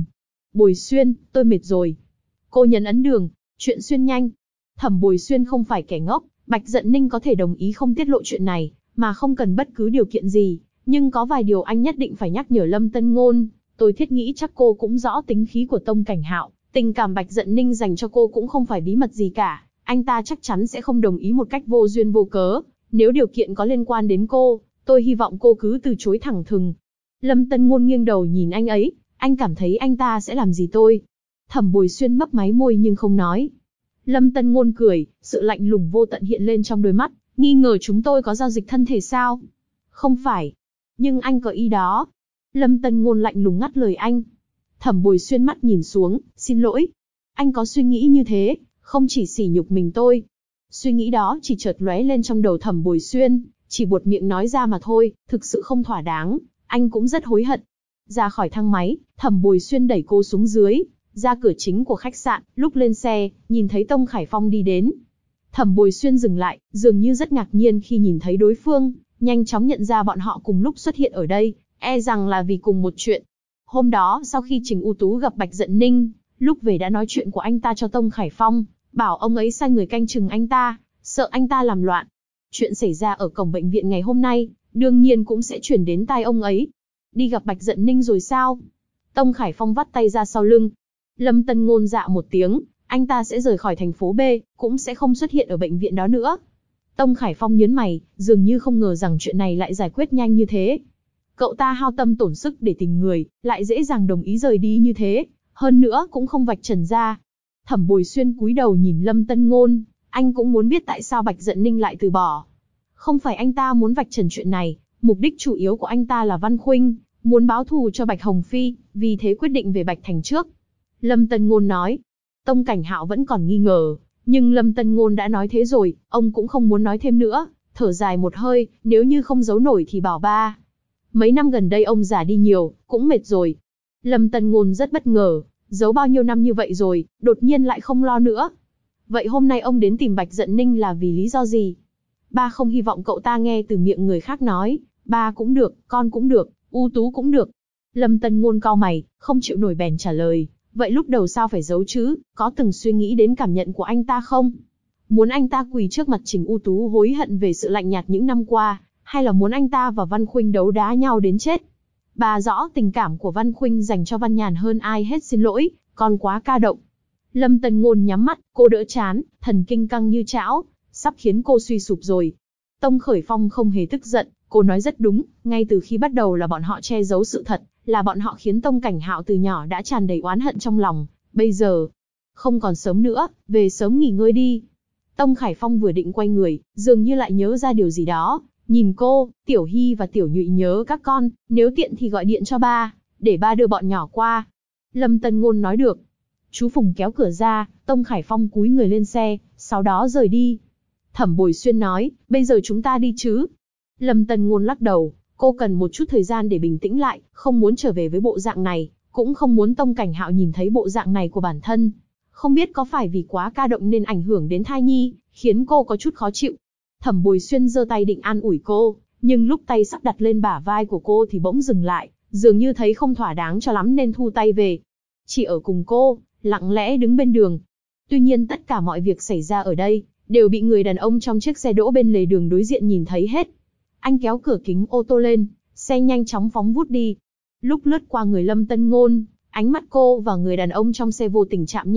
Bồi Xuyên, tôi mệt rồi. Cô nhấn ấn đường, chuyện Xuyên nhanh. Thẩm Bồi Xuyên không phải kẻ ngốc, Bạch Dận Ninh có thể đồng ý không tiết lộ chuyện này, mà không cần bất cứ điều kiện gì. Nhưng có vài điều anh nhất định phải nhắc nhở Lâm Tân Ngôn. Tôi thiết nghĩ chắc cô cũng rõ tính khí của Tông Cảnh Hạo. Tình cảm Bạch Dận Ninh dành cho cô cũng không phải bí mật gì cả. Anh ta chắc chắn sẽ không đồng ý một cách vô duyên vô cớ. Nếu điều kiện có liên quan đến cô, tôi hy vọng cô cứ từ chối thẳng thừng. Lâm Tân Ngôn nghiêng đầu nhìn anh ấy. Anh cảm thấy anh ta sẽ làm gì tôi? Thẩm Bồi Xuyên mấp máy môi nhưng không nói. Lâm Tân Ngôn cười, sự lạnh lùng vô tận hiện lên trong đôi mắt. Nghi ngờ chúng tôi có giao dịch thân thể sao? Không phải. Nhưng anh có ý đó. Lâm Tân Ngôn lạnh lùng ngắt lời anh. Thẩm Bồi Xuyên mắt nhìn xuống, xin lỗi. Anh có suy nghĩ như thế, không chỉ sỉ nhục mình tôi. Suy nghĩ đó chỉ chợt lóe lên trong đầu Thẩm Bồi Xuyên, chỉ buột miệng nói ra mà thôi, thực sự không thỏa đáng. Anh cũng rất hối hận. Ra khỏi thang máy, Thẩm Bồi Xuyên đẩy cô xuống dưới, ra cửa chính của khách sạn, lúc lên xe, nhìn thấy Tông Khải Phong đi đến. Thẩm Bồi Xuyên dừng lại, dường như rất ngạc nhiên khi nhìn thấy đối phương, nhanh chóng nhận ra bọn họ cùng lúc xuất hiện ở đây, e rằng là vì cùng một chuyện. Hôm đó, sau khi Trình U Tú gặp Bạch Dận Ninh, lúc về đã nói chuyện của anh ta cho Tông Khải Phong, bảo ông ấy sai người canh chừng anh ta, sợ anh ta làm loạn. Chuyện xảy ra ở cổng bệnh viện ngày hôm nay, đương nhiên cũng sẽ chuyển đến tai ông ấy. Đi gặp Bạch Dận Ninh rồi sao? Tông Khải Phong vắt tay ra sau lưng. Lâm Tân Ngôn dạ một tiếng, anh ta sẽ rời khỏi thành phố B, cũng sẽ không xuất hiện ở bệnh viện đó nữa. Tông Khải Phong nhớn mày, dường như không ngờ rằng chuyện này lại giải quyết nhanh như thế. Cậu ta hao tâm tổn sức để tìm người, lại dễ dàng đồng ý rời đi như thế, hơn nữa cũng không vạch trần ra. Thẩm Bồi Xuyên cúi đầu nhìn Lâm Tân Ngôn, anh cũng muốn biết tại sao Bạch Dận Ninh lại từ bỏ. Không phải anh ta muốn vạch trần chuyện này, mục đích chủ yếu của anh ta là Văn Khuynh, muốn báo thù cho Bạch Hồng Phi, vì thế quyết định về Bạch Thành trước. Lâm Tân Ngôn nói. Tông Cảnh Hạo vẫn còn nghi ngờ, nhưng Lâm Tân Ngôn đã nói thế rồi, ông cũng không muốn nói thêm nữa, thở dài một hơi, nếu như không giấu nổi thì bảo ba. Mấy năm gần đây ông già đi nhiều, cũng mệt rồi. Lâm Tân Ngôn rất bất ngờ, giấu bao nhiêu năm như vậy rồi, đột nhiên lại không lo nữa. Vậy hôm nay ông đến tìm Bạch Dận Ninh là vì lý do gì? Ba không hy vọng cậu ta nghe từ miệng người khác nói, ba cũng được, con cũng được, U Tú cũng được. Lâm Tân Ngôn cau mày, không chịu nổi bèn trả lời, vậy lúc đầu sao phải giấu chứ, có từng suy nghĩ đến cảm nhận của anh ta không? Muốn anh ta quỳ trước mặt Trình U Tú hối hận về sự lạnh nhạt những năm qua, hay là muốn anh ta và Văn Khuynh đấu đá nhau đến chết? Bà rõ tình cảm của Văn Khuynh dành cho Văn Nhàn hơn ai hết, xin lỗi, con quá ca động. Lâm Tân Ngôn nhắm mắt, cô đỡ chán, thần kinh căng như chảo, sắp khiến cô suy sụp rồi. Tông Khởi Phong không hề tức giận, cô nói rất đúng, ngay từ khi bắt đầu là bọn họ che giấu sự thật, là bọn họ khiến Tông Cảnh Hạo từ nhỏ đã tràn đầy oán hận trong lòng, bây giờ, không còn sớm nữa, về sớm nghỉ ngơi đi. Tông Khải Phong vừa định quay người, dường như lại nhớ ra điều gì đó, nhìn cô, Tiểu Hy và Tiểu Nhụy nhớ các con, nếu tiện thì gọi điện cho ba, để ba đưa bọn nhỏ qua. Lâm Tân Ngôn nói được. Chú Phùng kéo cửa ra, Tông Khải Phong cúi người lên xe, sau đó rời đi. Thẩm Bồi Xuyên nói, bây giờ chúng ta đi chứ? Lâm Tân Ngôn lắc đầu, cô cần một chút thời gian để bình tĩnh lại, không muốn trở về với bộ dạng này, cũng không muốn Tông Cảnh Hạo nhìn thấy bộ dạng này của bản thân. Không biết có phải vì quá ca động nên ảnh hưởng đến thai nhi, khiến cô có chút khó chịu. Thẩm Bồi Xuyên giơ tay định an ủi cô, nhưng lúc tay sắp đặt lên bả vai của cô thì bỗng dừng lại, dường như thấy không thỏa đáng cho lắm nên thu tay về. Chỉ ở cùng cô, lặng lẽ đứng bên đường. Tuy nhiên tất cả mọi việc xảy ra ở đây, đều bị người đàn ông trong chiếc xe đỗ bên lề đường đối diện nhìn thấy hết. Anh kéo cửa kính ô tô lên, xe nhanh chóng phóng vút đi. Lúc lướt qua người Lâm Tân Ngôn, ánh mắt cô và người đàn ông trong xe vô tình chạm nhau,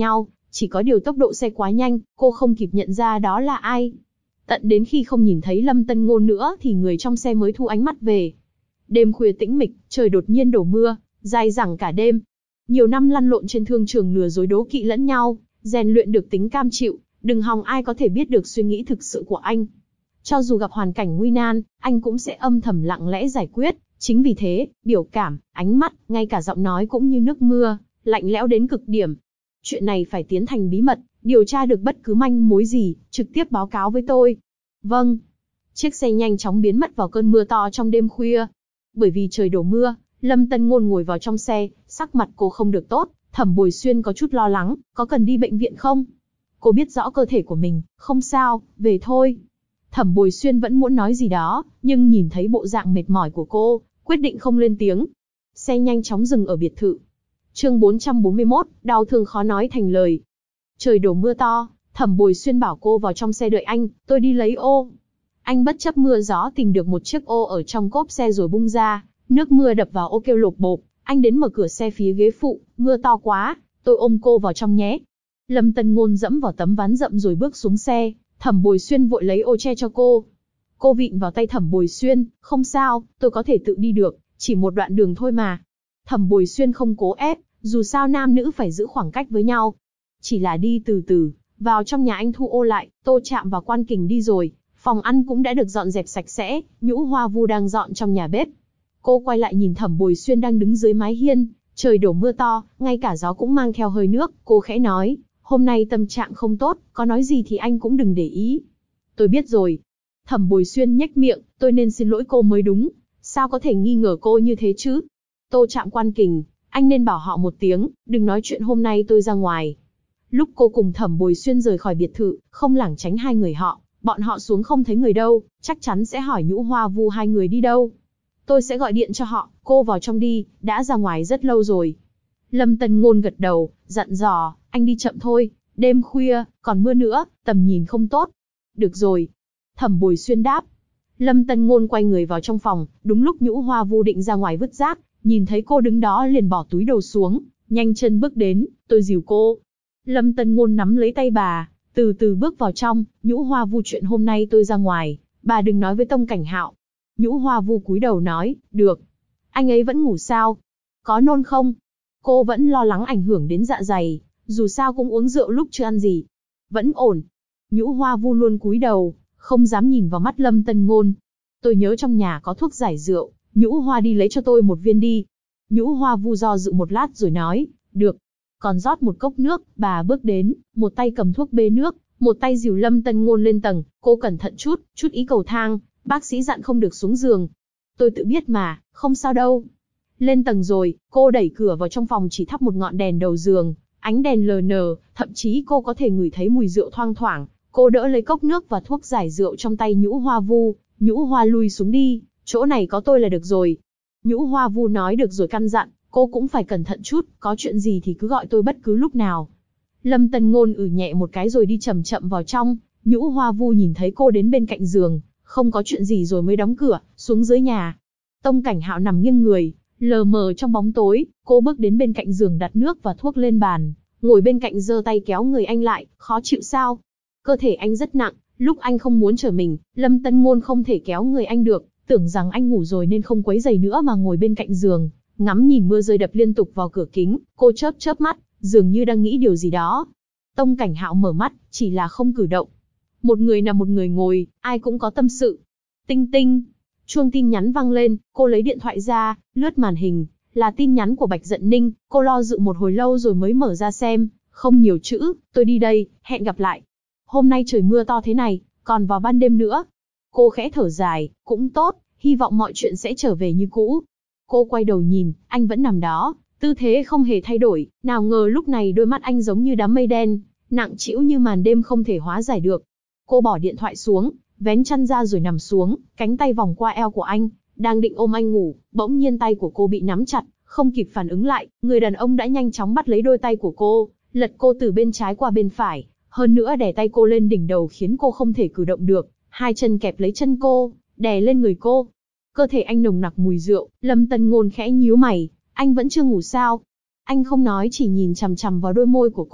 Chỉ có điều tốc độ xe quá nhanh, cô không kịp nhận ra đó là ai. Tận đến khi không nhìn thấy Lâm Tân Ngôn nữa thì người trong xe mới thu ánh mắt về. Đêm khuya tĩnh mịch, trời đột nhiên đổ mưa, dài dẳng cả đêm. Nhiều năm lăn lộn trên thương trường lừa dối đố kỵ lẫn nhau, rèn luyện được tính cam chịu, đừng hòng ai có thể biết được suy nghĩ thực sự của anh. Cho dù gặp hoàn cảnh nguy nan, anh cũng sẽ âm thầm lặng lẽ giải quyết. Chính vì thế, biểu cảm, ánh mắt, ngay cả giọng nói cũng như nước mưa, lạnh lẽo đến cực điểm. Chuyện này phải tiến thành bí mật, điều tra được bất cứ manh mối gì, trực tiếp báo cáo với tôi. Vâng. Chiếc xe nhanh chóng biến mất vào cơn mưa to trong đêm khuya. Bởi vì trời đổ mưa, Lâm Tân Ngôn ngồi vào trong xe, sắc mặt cô không được tốt, Thẩm Bồi Xuyên có chút lo lắng, có cần đi bệnh viện không? Cô biết rõ cơ thể của mình, không sao, về thôi. Thẩm Bồi Xuyên vẫn muốn nói gì đó, nhưng nhìn thấy bộ dạng mệt mỏi của cô, quyết định không lên tiếng. Xe nhanh chóng dừng ở biệt thự. Chương 441, đau thương khó nói thành lời. Trời đổ mưa to, Thẩm Bồi Xuyên bảo cô vào trong xe đợi anh, tôi đi lấy ô. Anh bất chấp mưa gió tìm được một chiếc ô ở trong cốp xe rồi bung ra, nước mưa đập vào ô kêu lộp bộp. Anh đến mở cửa xe phía ghế phụ, mưa to quá, tôi ôm cô vào trong nhé. Lâm Tân Ngôn dẫm vào tấm ván rậm rồi bước xuống xe, Thẩm Bồi Xuyên vội lấy ô che cho cô. Cô vịn vào tay Thẩm Bồi Xuyên, không sao, tôi có thể tự đi được, chỉ một đoạn đường thôi mà. Thẩm Bồi Xuyên không cố ép, dù sao nam nữ phải giữ khoảng cách với nhau. Chỉ là đi từ từ, vào trong nhà anh thu ô lại, Tô Trạm và Quan Kình đi rồi, phòng ăn cũng đã được dọn dẹp sạch sẽ, Nhũ Hoa Vu đang dọn trong nhà bếp. Cô quay lại nhìn Thẩm Bồi Xuyên đang đứng dưới mái hiên, trời đổ mưa to, ngay cả gió cũng mang theo hơi nước, cô khẽ nói, hôm nay tâm trạng không tốt, có nói gì thì anh cũng đừng để ý. Tôi biết rồi. Thẩm Bồi Xuyên nhếch miệng, tôi nên xin lỗi cô mới đúng, sao có thể nghi ngờ cô như thế chứ? Tô Trạm Quan Kình, anh nên bảo họ một tiếng, đừng nói chuyện hôm nay tôi ra ngoài. Lúc cô cùng Thẩm Bồi Xuyên rời khỏi biệt thự, không lảng tránh hai người họ, bọn họ xuống không thấy người đâu, chắc chắn sẽ hỏi Nhũ Hoa Vu hai người đi đâu. Tôi sẽ gọi điện cho họ, cô vào trong đi, đã ra ngoài rất lâu rồi. Lâm Tân Ngôn gật đầu, dặn dò, anh đi chậm thôi, đêm khuya, còn mưa nữa, tầm nhìn không tốt. Được rồi. Thẩm Bồi Xuyên đáp. Lâm Tân Ngôn quay người vào trong phòng, đúng lúc Nhũ Hoa Vu định ra ngoài vứt rác, nhìn thấy cô đứng đó liền bỏ túi đồ xuống, nhanh chân bước đến, tôi dìu cô. Lâm Tân Ngôn nắm lấy tay bà, từ từ bước vào trong, Nhũ Hoa Vu chuyện hôm nay tôi ra ngoài, bà đừng nói với Tông Cảnh Hạo. Nhũ Hoa Vu cúi đầu nói, được. Anh ấy vẫn ngủ sao? Có nôn không? Cô vẫn lo lắng ảnh hưởng đến dạ dày, dù sao cũng uống rượu lúc chưa ăn gì. Vẫn ổn. Nhũ Hoa Vu luôn cúi đầu, không dám nhìn vào mắt Lâm Tân Ngôn. Tôi nhớ trong nhà có thuốc giải rượu, Nhũ Hoa đi lấy cho tôi một viên đi. Nhũ Hoa Vu do dự một lát rồi nói, được. Còn rót một cốc nước, bà bước đến, một tay cầm thuốc bê nước, một tay dìu Lâm Tân Ngôn lên tầng, cô cẩn thận chút ý cầu thang, bác sĩ dặn không được xuống giường. Tôi tự biết mà, không sao đâu. Lên tầng rồi, cô đẩy cửa vào trong phòng chỉ thắp một ngọn đèn đầu giường, ánh đèn lờ nờ, thậm chí cô có thể ngửi thấy mùi rượu thoang thoảng. Cô đỡ lấy cốc nước và thuốc giải rượu trong tay Nhũ Hoa Vu, Nhũ Hoa lui xuống đi, chỗ này có tôi là được rồi. Nhũ Hoa Vu nói được rồi căn dặn, cô cũng phải cẩn thận chút, có chuyện gì thì cứ gọi tôi bất cứ lúc nào. Lâm Tân Ngôn nhẹ một cái rồi đi chậm chậm vào trong, Nhũ Hoa Vu nhìn thấy cô đến bên cạnh giường, không có chuyện gì rồi mới đóng cửa, xuống dưới nhà. Tông Cảnh Hạo nằm nghiêng người, lờ mờ trong bóng tối, cô bước đến bên cạnh giường đặt nước và thuốc lên bàn, ngồi bên cạnh giơ tay kéo người anh lại, khó chịu sao? Cơ thể anh rất nặng, lúc anh không muốn trở mình, Lâm Tân Ngôn không thể kéo người anh được, tưởng rằng anh ngủ rồi nên không quấy rầy nữa mà ngồi bên cạnh giường, ngắm nhìn mưa rơi đập liên tục vào cửa kính, cô chớp chớp mắt, dường như đang nghĩ điều gì đó. Tông Cảnh Hạo mở mắt, chỉ là không cử động. Một người nằm một người ngồi, ai cũng có tâm sự. Tinh tinh. Chuông tin nhắn vang lên, cô lấy điện thoại ra, lướt màn hình, là tin nhắn của Bạch Dận Ninh, cô lo dự một hồi lâu rồi mới mở ra xem, không nhiều chữ, tôi đi đây, hẹn gặp lại. Hôm nay trời mưa to thế này, còn vào ban đêm nữa. Cô khẽ thở dài, cũng tốt, hy vọng mọi chuyện sẽ trở về như cũ. Cô quay đầu nhìn, anh vẫn nằm đó, tư thế không hề thay đổi, nào ngờ lúc này đôi mắt anh giống như đám mây đen, nặng trĩu như màn đêm không thể hóa giải được. Cô bỏ điện thoại xuống, vén chăn ra rồi nằm xuống, cánh tay vòng qua eo của anh, đang định ôm anh ngủ, bỗng nhiên tay của cô bị nắm chặt, không kịp phản ứng lại, người đàn ông đã nhanh chóng bắt lấy đôi tay của cô, lật cô từ bên trái qua bên phải, hơn nữa đè tay cô lên đỉnh đầu khiến cô không thể cử động được, hai chân kẹp lấy chân cô, đè lên người cô. Cơ thể anh nồng nặc mùi rượu, Lâm Tân Ngôn khẽ nhíu mày, anh vẫn chưa ngủ sao? Anh không nói chỉ nhìn chằm chằm vào đôi môi của cô,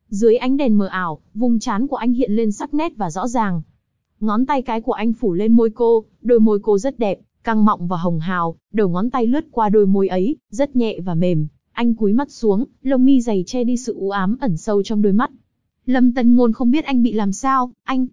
Dưới ánh đèn mờ ảo, vùng trán của anh hiện lên sắc nét và rõ ràng. Ngón tay cái của anh phủ lên môi cô, đôi môi cô rất đẹp, căng mọng và hồng hào, đầu ngón tay lướt qua đôi môi ấy, rất nhẹ và mềm. Anh cúi mắt xuống, lông mi dày che đi sự u ám ẩn sâu trong đôi mắt. Lâm Tân Ngôn không biết anh bị làm sao, anh...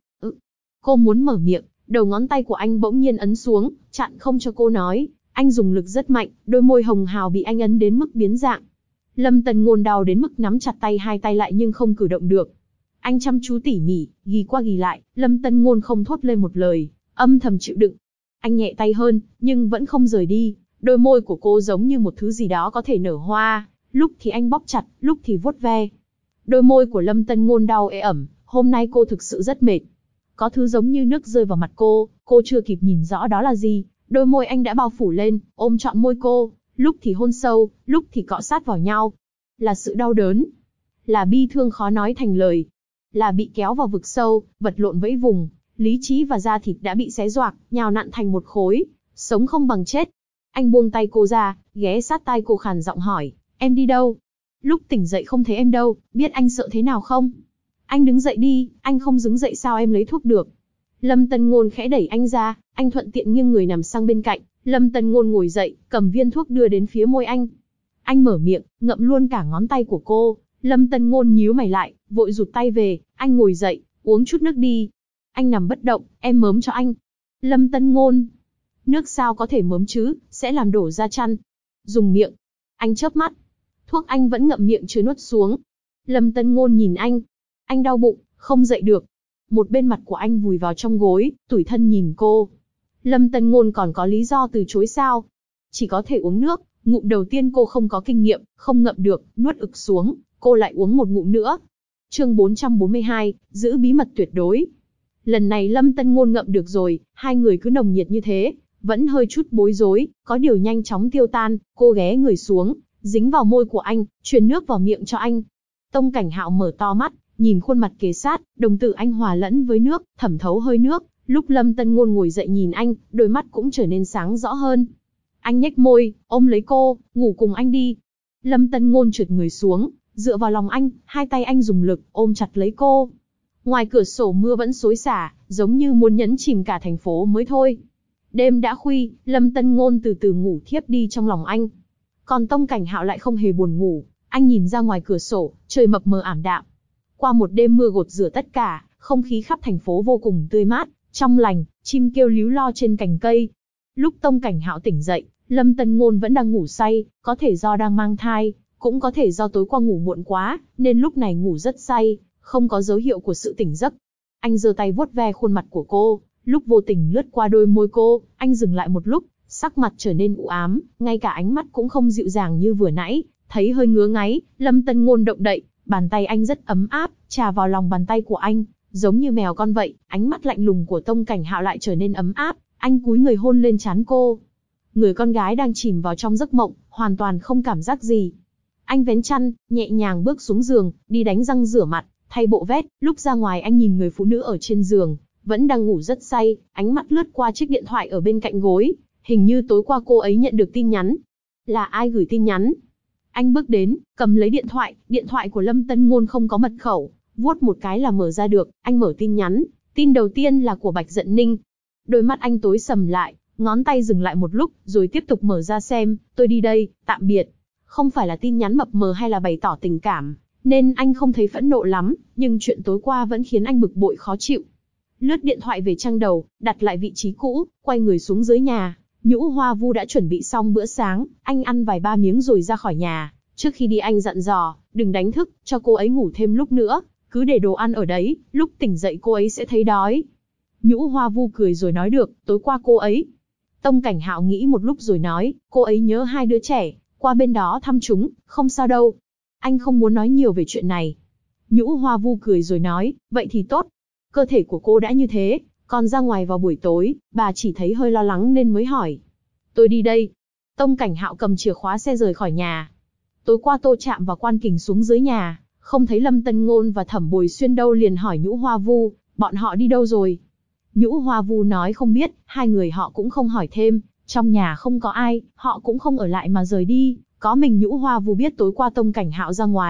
Cô muốn mở miệng, đầu ngón tay của anh bỗng nhiên ấn xuống, chặn không cho cô nói. Anh dùng lực rất mạnh, đôi môi hồng hào bị anh ấn đến mức biến dạng. Lâm Tân Ngôn đau đến mức nắm chặt hai tay lại nhưng không cử động được. Anh chăm chú tỉ mỉ, ghi qua ghi lại, Lâm Tân Ngôn không thốt lên một lời, âm thầm chịu đựng. Anh nhẹ tay hơn, nhưng vẫn không rời đi. Đôi môi của cô giống như một thứ gì đó có thể nở hoa, lúc thì anh bóp chặt, lúc thì vuốt ve. Đôi môi của Lâm Tân Ngôn đau ê ẩm, hôm nay cô thực sự rất mệt. Có thứ giống như nước rơi vào mặt cô chưa kịp nhìn rõ đó là gì. Đôi môi anh đã bao phủ lên, ôm trọn môi cô, lúc thì hôn sâu, lúc thì cọ sát vào nhau. Là sự đau đớn, là bi thương khó nói thành lời, là bị kéo vào vực sâu, vật lộn vẫy vùng, lý trí và da thịt đã bị xé toạc, nhào nặn thành một khối, sống không bằng chết. Anh buông tay cô ra, ghé sát tai cô khàn giọng hỏi, em đi đâu? Lúc tỉnh dậy không thấy em đâu, biết anh sợ thế nào không? Anh đứng dậy đi, anh không đứng dậy sao em lấy thuốc được? Lâm Tân Ngôn khẽ đẩy anh ra, anh thuận tiện nghiêng người nằm sang bên cạnh. Lâm Tân Ngôn ngồi dậy, cầm viên thuốc đưa đến phía môi anh. Anh mở miệng, ngậm luôn cả ngón tay của cô. Lâm Tân Ngôn nhíu mày lại, vội rụt tay về. Anh ngồi dậy, uống chút nước đi. Anh nằm bất động, em mớm cho anh. Lâm Tân Ngôn, nước sao có thể mớm chứ, sẽ làm đổ ra chăn. Dùng miệng. Anh chớp mắt. Thuốc anh vẫn ngậm miệng chưa nuốt xuống. Lâm Tân Ngôn nhìn anh. Anh đau bụng, không dậy được. Một bên mặt của anh vùi vào trong gối, tủi thân nhìn cô. Lâm Tân Ngôn còn có lý do từ chối sao? Chỉ có thể uống nước. Ngụm đầu tiên cô không có kinh nghiệm, không ngậm được, nuốt ực xuống. Cô lại uống một ngụm nữa. Chương 442, giữ bí mật tuyệt đối. Lần này Lâm Tân Ngôn ngậm được rồi, hai người cứ nồng nhiệt như thế, vẫn hơi chút bối rối, có điều nhanh chóng tiêu tan. Cô ghé người xuống, dính vào môi của anh, truyền nước vào miệng cho anh. Tông Cảnh Hạo mở to mắt, nhìn khuôn mặt kề sát, đồng tử anh hòa lẫn với nước, thẩm thấu hơi nước. Lúc Lâm Tân Ngôn ngồi dậy nhìn anh, đôi mắt cũng trở nên sáng rõ hơn. Anh nhếch môi, ôm lấy cô, ngủ cùng anh đi. Lâm Tân Ngôn trượt người xuống, dựa vào lòng anh, hai tay anh dùng lực, ôm chặt lấy cô. Ngoài cửa sổ mưa vẫn xối xả, giống như muốn nhấn chìm cả thành phố mới thôi. Đêm đã khuya, Lâm Tân Ngôn từ từ ngủ thiếp đi trong lòng anh. Còn Tông Cảnh Hạo lại không hề buồn ngủ, anh nhìn ra ngoài cửa sổ, trời mập mờ ảm đạm. Qua một đêm mưa gột rửa tất cả, không khí khắp thành phố vô cùng tươi mát, trong lành, chim kêu líu lo trên cành cây. Lúc Tông Cảnh Hạo tỉnh dậy, Lâm Tân Ngôn vẫn đang ngủ say, có thể do đang mang thai, cũng có thể do tối qua ngủ muộn quá, nên lúc này ngủ rất say, không có dấu hiệu của sự tỉnh giấc. Anh giơ tay vuốt ve khuôn mặt của cô, lúc vô tình lướt qua đôi môi cô, anh dừng lại một lúc, sắc mặt trở nên u ám, ngay cả ánh mắt cũng không dịu dàng như vừa nãy, thấy hơi ngứa ngáy. Lâm Tân Ngôn động đậy, bàn tay anh rất ấm áp, chà vào lòng bàn tay của anh, giống như mèo con vậy. Ánh mắt lạnh lùng của Tông Cảnh Hạo lại trở nên ấm áp, anh cúi người hôn lên trán cô. Người con gái đang chìm vào trong giấc mộng, hoàn toàn không cảm giác gì. Anh vén chăn, nhẹ nhàng bước xuống giường, đi đánh răng rửa mặt, thay bộ vest. Lúc ra ngoài anh nhìn người phụ nữ ở trên giường, vẫn đang ngủ rất say, ánh mắt lướt qua chiếc điện thoại ở bên cạnh gối. Hình như tối qua cô ấy nhận được tin nhắn. Là ai gửi tin nhắn? Anh bước đến, cầm lấy điện thoại của Lâm Tân Ngôn không có mật khẩu, vuốt một cái là mở ra được. Anh mở tin nhắn, tin đầu tiên là của Bạch Dận Ninh. Đôi mắt anh tối sầm lại, ngón tay dừng lại một lúc, rồi tiếp tục mở ra xem. Tôi đi đây, tạm biệt. Không phải là tin nhắn mập mờ hay là bày tỏ tình cảm, nên anh không thấy phẫn nộ lắm, nhưng chuyện tối qua vẫn khiến anh bực bội khó chịu. Lướt điện thoại về trang đầu, đặt lại vị trí cũ, quay người xuống dưới nhà. Nhũ Hoa Vu đã chuẩn bị xong bữa sáng, anh ăn vài ba miếng rồi ra khỏi nhà. Trước khi đi anh dặn dò, đừng đánh thức, cho cô ấy ngủ thêm lúc nữa, cứ để đồ ăn ở đấy, lúc tỉnh dậy cô ấy sẽ thấy đói. Nhũ Hoa Vu cười rồi nói được, tối qua cô ấy. Tông Cảnh Hạo nghĩ một lúc rồi nói, cô ấy nhớ hai đứa trẻ, qua bên đó thăm chúng, không sao đâu. Anh không muốn nói nhiều về chuyện này. Nhũ Hoa Vu cười rồi nói, vậy thì tốt. Cơ thể của cô đã như thế, còn ra ngoài vào buổi tối, bà chỉ thấy hơi lo lắng nên mới hỏi. Tôi đi đây. Tông Cảnh Hạo cầm chìa khóa xe rời khỏi nhà. Tối qua Tô Trạm và Quan Kình xuống dưới nhà, không thấy Lâm Tân Ngôn và Thẩm Bồi Xuyên đâu, liền hỏi Nhũ Hoa Vu, bọn họ đi đâu rồi? Nhũ Hoa Vu nói không biết, hai người họ cũng không hỏi thêm, trong nhà không có ai, họ cũng không ở lại mà rời đi, có mình Nhũ Hoa Vu biết tối qua Tông Cảnh Hạo ra ngoài,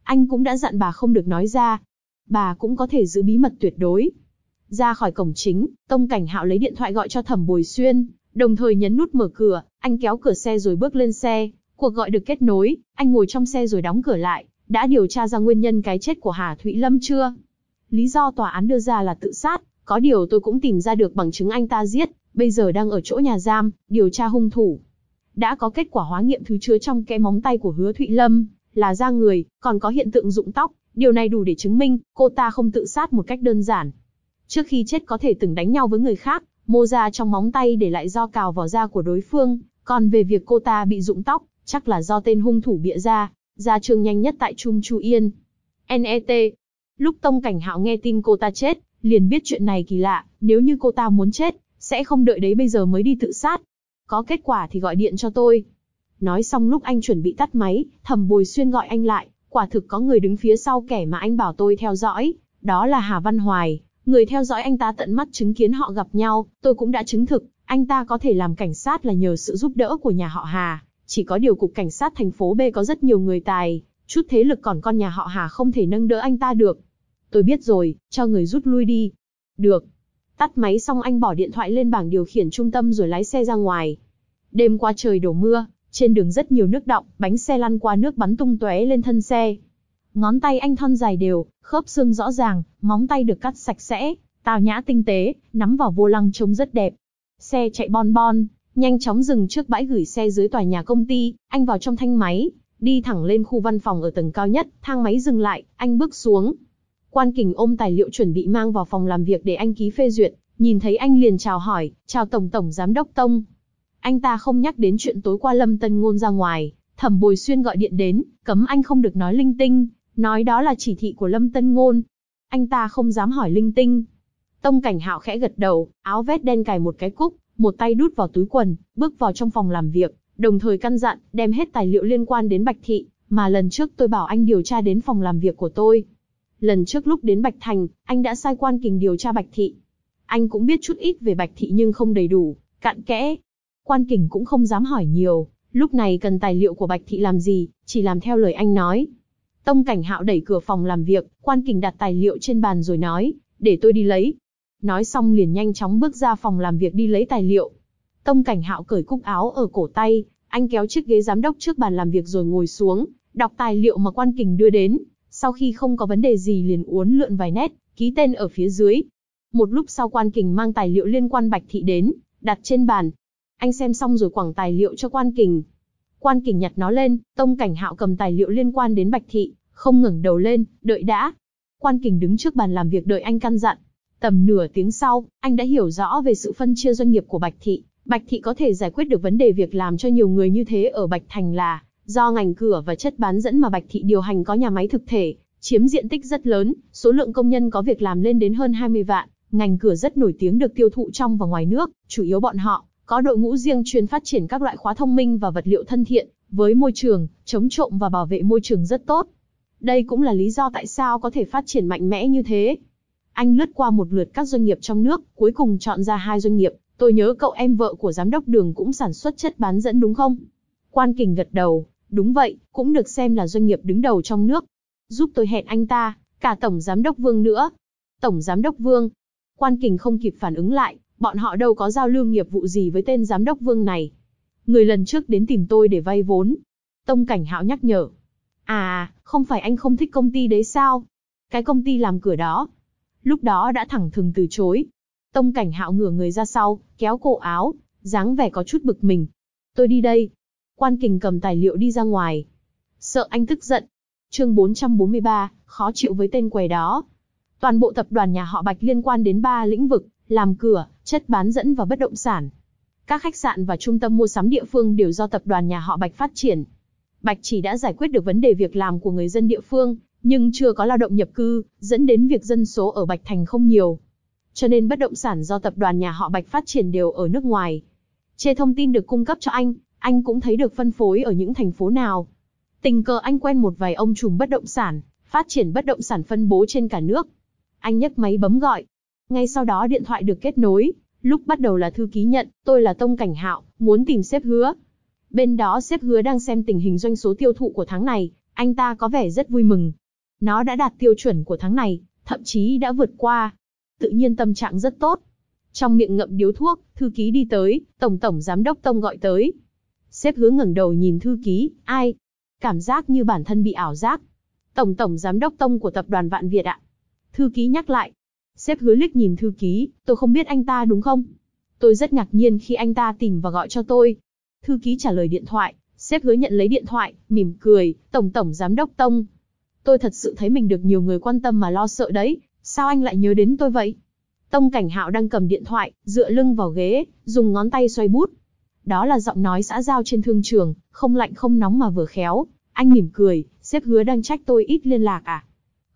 Anh cũng đã dặn bà không được nói ra. Bà cũng có thể giữ bí mật tuyệt đối. Ra khỏi cổng chính, Tông Cảnh Hạo lấy điện thoại gọi cho Thẩm Bồi Xuyên, đồng thời nhấn nút mở cửa, anh kéo cửa xe rồi bước lên xe. Cuộc gọi được kết nối, anh ngồi trong xe rồi đóng cửa lại. Đã điều tra ra nguyên nhân cái chết của Hà Thụy Lâm chưa? Lý do tòa án đưa ra là tự sát, có điều tôi cũng tìm ra được bằng chứng anh ta giết, bây giờ đang ở chỗ nhà giam, điều tra hung thủ. Đã có kết quả hóa nghiệm thứ chứa trong kẽ móng tay của Hứa Thụy Lâm, là da người, còn có hiện tượng rụng tóc, điều này đủ để chứng minh, cô ta không tự sát một cách đơn giản. Trước khi chết có thể từng đánh nhau với người khác, mô da trong móng tay để lại do cào vào da của đối phương, còn về việc cô ta bị rụng tóc, chắc là do tên hung thủ bịa ra. Ra trường nhanh nhất tại Trung Chu Yên. NET. Lúc Tông Cảnh Hạo nghe tin cô ta chết, liền biết chuyện này kỳ lạ, nếu như cô ta muốn chết, sẽ không đợi đấy bây giờ mới đi tự sát. Có kết quả thì gọi điện cho tôi. Nói xong lúc anh chuẩn bị tắt máy, Thẩm Bồi Xuyên gọi anh lại, quả thực có người đứng phía sau kẻ mà anh bảo tôi theo dõi, đó là Hà Văn Hoài, người theo dõi anh ta tận mắt chứng kiến họ gặp nhau, tôi cũng đã chứng thực, anh ta có thể làm cảnh sát là nhờ sự giúp đỡ của nhà họ Hà. Chỉ có điều cục cảnh sát thành phố B có rất nhiều người tài, chút thế lực còn con nhà họ Hà không thể nâng đỡ anh ta được. Tôi biết rồi, cho người rút lui đi. Được. Tắt máy xong anh bỏ điện thoại lên bảng điều khiển trung tâm rồi lái xe ra ngoài. Đêm qua trời đổ mưa, trên đường rất nhiều nước đọng, bánh xe lăn qua nước bắn tung tóe lên thân xe. Ngón tay anh thon dài đều, khớp xương rõ ràng, móng tay được cắt sạch sẽ, tao nhã tinh tế, nắm vào vô lăng trông rất đẹp. Xe chạy bon bon, nhanh chóng dừng trước bãi gửi xe dưới tòa nhà công ty, anh vào trong thang máy, đi thẳng lên khu văn phòng ở tầng cao nhất, thang máy dừng lại, anh bước xuống. Quan Kình ôm tài liệu chuẩn bị mang vào phòng làm việc để anh ký phê duyệt, nhìn thấy anh liền chào hỏi, chào tổng giám đốc Tông. Anh ta không nhắc đến chuyện tối qua Lâm Tân Ngôn ra ngoài, Thẩm Bồi Xuyên gọi điện đến, cấm anh không được nói linh tinh, nói đó là chỉ thị của Lâm Tân Ngôn. Anh ta không dám hỏi linh tinh. Tông Cảnh Hạo khẽ gật đầu, áo vest đen cài một cái cúc, một tay đút vào túi quần, bước vào trong phòng làm việc, đồng thời căn dặn, đem hết tài liệu liên quan đến Bạch Thị, mà lần trước tôi bảo anh điều tra đến phòng làm việc của tôi. Lần trước lúc đến Bạch Thành, anh đã sai Quan Kình điều tra Bạch Thị. Anh cũng biết chút ít về Bạch Thị nhưng không đầy đủ, cặn kẽ. Quan Kình cũng không dám hỏi nhiều, lúc này cần tài liệu của Bạch Thị làm gì, chỉ làm theo lời anh nói. Tông Cảnh Hạo đẩy cửa phòng làm việc, Quan Kình đặt tài liệu trên bàn rồi nói, để tôi đi lấy. Nói xong liền nhanh chóng bước ra phòng làm việc đi lấy tài liệu. Tông Cảnh Hạo cởi cúc áo ở cổ tay, anh kéo chiếc ghế giám đốc trước bàn làm việc rồi ngồi xuống, đọc tài liệu mà Quan Kình đưa đến. Sau khi không có vấn đề gì liền uốn lượn vài nét, ký tên ở phía dưới. Một lúc sau Quan Kình mang tài liệu liên quan Bạch Thị đến, đặt trên bàn. Anh xem xong rồi quẳng tài liệu cho Quan Kình. Quan Kình nhặt nó lên, Tông Cảnh Hạo cầm tài liệu liên quan đến Bạch Thị, không ngẩng đầu lên, đợi đã. Quan Kình đứng trước bàn làm việc đợi anh căn dặn. Tầm nửa tiếng sau, anh đã hiểu rõ về sự phân chia doanh nghiệp của Bạch Thị. Bạch Thị có thể giải quyết được vấn đề việc làm cho nhiều người như thế ở Bạch Thành là do ngành cửa và chất bán dẫn mà Bạch Thị điều hành có nhà máy thực thể, chiếm diện tích rất lớn, số lượng công nhân có việc làm lên đến hơn 20 vạn. Ngành cửa rất nổi tiếng được tiêu thụ trong và ngoài nước, chủ yếu bọn họ có đội ngũ riêng chuyên phát triển các loại khóa thông minh và vật liệu thân thiện với môi trường, chống trộm và bảo vệ môi trường rất tốt. Đây cũng là lý do tại sao có thể phát triển mạnh mẽ như thế. Anh lướt qua một lượt các doanh nghiệp trong nước, cuối cùng chọn ra 2 doanh nghiệp. Tôi nhớ cậu em vợ của giám đốc Đường cũng sản xuất chất bán dẫn đúng không? Quan Kình gật đầu, đúng vậy, cũng được xem là doanh nghiệp đứng đầu trong nước. Giúp tôi hẹn anh ta, cả Tổng Giám đốc Vương nữa. Tổng Giám đốc Vương. Quan Kình không kịp phản ứng lại, bọn họ đâu có giao lưu nghiệp vụ gì với tên Giám đốc Vương này. Người lần trước đến tìm tôi để vay vốn. Tông Cảnh Hạo nhắc nhở. À, không phải anh không thích công ty đấy sao? Cái công ty làm cửa đó. Lúc đó đã thẳng thừng từ chối. Tông Cảnh Hạo ngửa người ra sau, kéo cổ áo, dáng vẻ có chút bực mình. Tôi đi đây. Quan Kình cầm tài liệu đi ra ngoài. Sợ anh tức giận. Chương 443, khó chịu với tên què đó. Toàn bộ tập đoàn nhà họ Bạch liên quan đến 3 lĩnh vực, làm cửa, chất bán dẫn và bất động sản. Các khách sạn và trung tâm mua sắm địa phương đều do tập đoàn nhà họ Bạch phát triển. Bạch chỉ đã giải quyết được vấn đề việc làm của người dân địa phương, nhưng chưa có lao động nhập cư, dẫn đến việc dân số ở Bạch Thành không nhiều. Cho nên bất động sản do tập đoàn nhà họ Bạch phát triển đều ở nước ngoài. Trên thông tin được cung cấp cho anh cũng thấy được phân phối ở những thành phố nào. Tình cờ anh quen một vài ông trùm bất động sản, phát triển bất động sản phân bố trên cả nước. Anh nhấc máy bấm gọi. Ngay sau đó điện thoại được kết nối. Lúc bắt đầu là thư ký nhận, tôi là Tông Cảnh Hạo, muốn tìm sếp Hứa. Bên đó sếp Hứa đang xem tình hình doanh số tiêu thụ của tháng này, Anh ta có vẻ rất vui mừng. Nó đã đạt tiêu chuẩn của tháng này, thậm chí đã vượt qua. Tự nhiên tâm trạng rất tốt. Trong miệng ngậm điếu thuốc, thư ký đi tới, tổng giám đốc Tông gọi tới. Sếp Hứa ngẩng đầu nhìn thư ký, ai? Cảm giác như bản thân bị ảo giác. Tổng giám đốc Tông của tập đoàn Vạn Việt ạ. Thư ký nhắc lại. Sếp Hứa liếc nhìn thư ký, tôi không biết anh ta đúng không? Tôi rất ngạc nhiên khi anh ta tìm và gọi cho tôi. Thư ký trả lời điện thoại, sếp Hứa nhận lấy điện thoại, mỉm cười, tổng giám đốc Tông. Tôi thật sự thấy mình được nhiều người quan tâm mà lo sợ đấy, sao anh lại nhớ đến tôi vậy? Tông Cảnh Hạo đang cầm điện thoại, dựa lưng vào ghế, dùng ngón tay xoay bút. Đó là giọng nói xã giao trên thương trường, không lạnh không nóng mà vừa khéo. Anh mỉm cười, sếp Hứa đang trách tôi ít liên lạc à?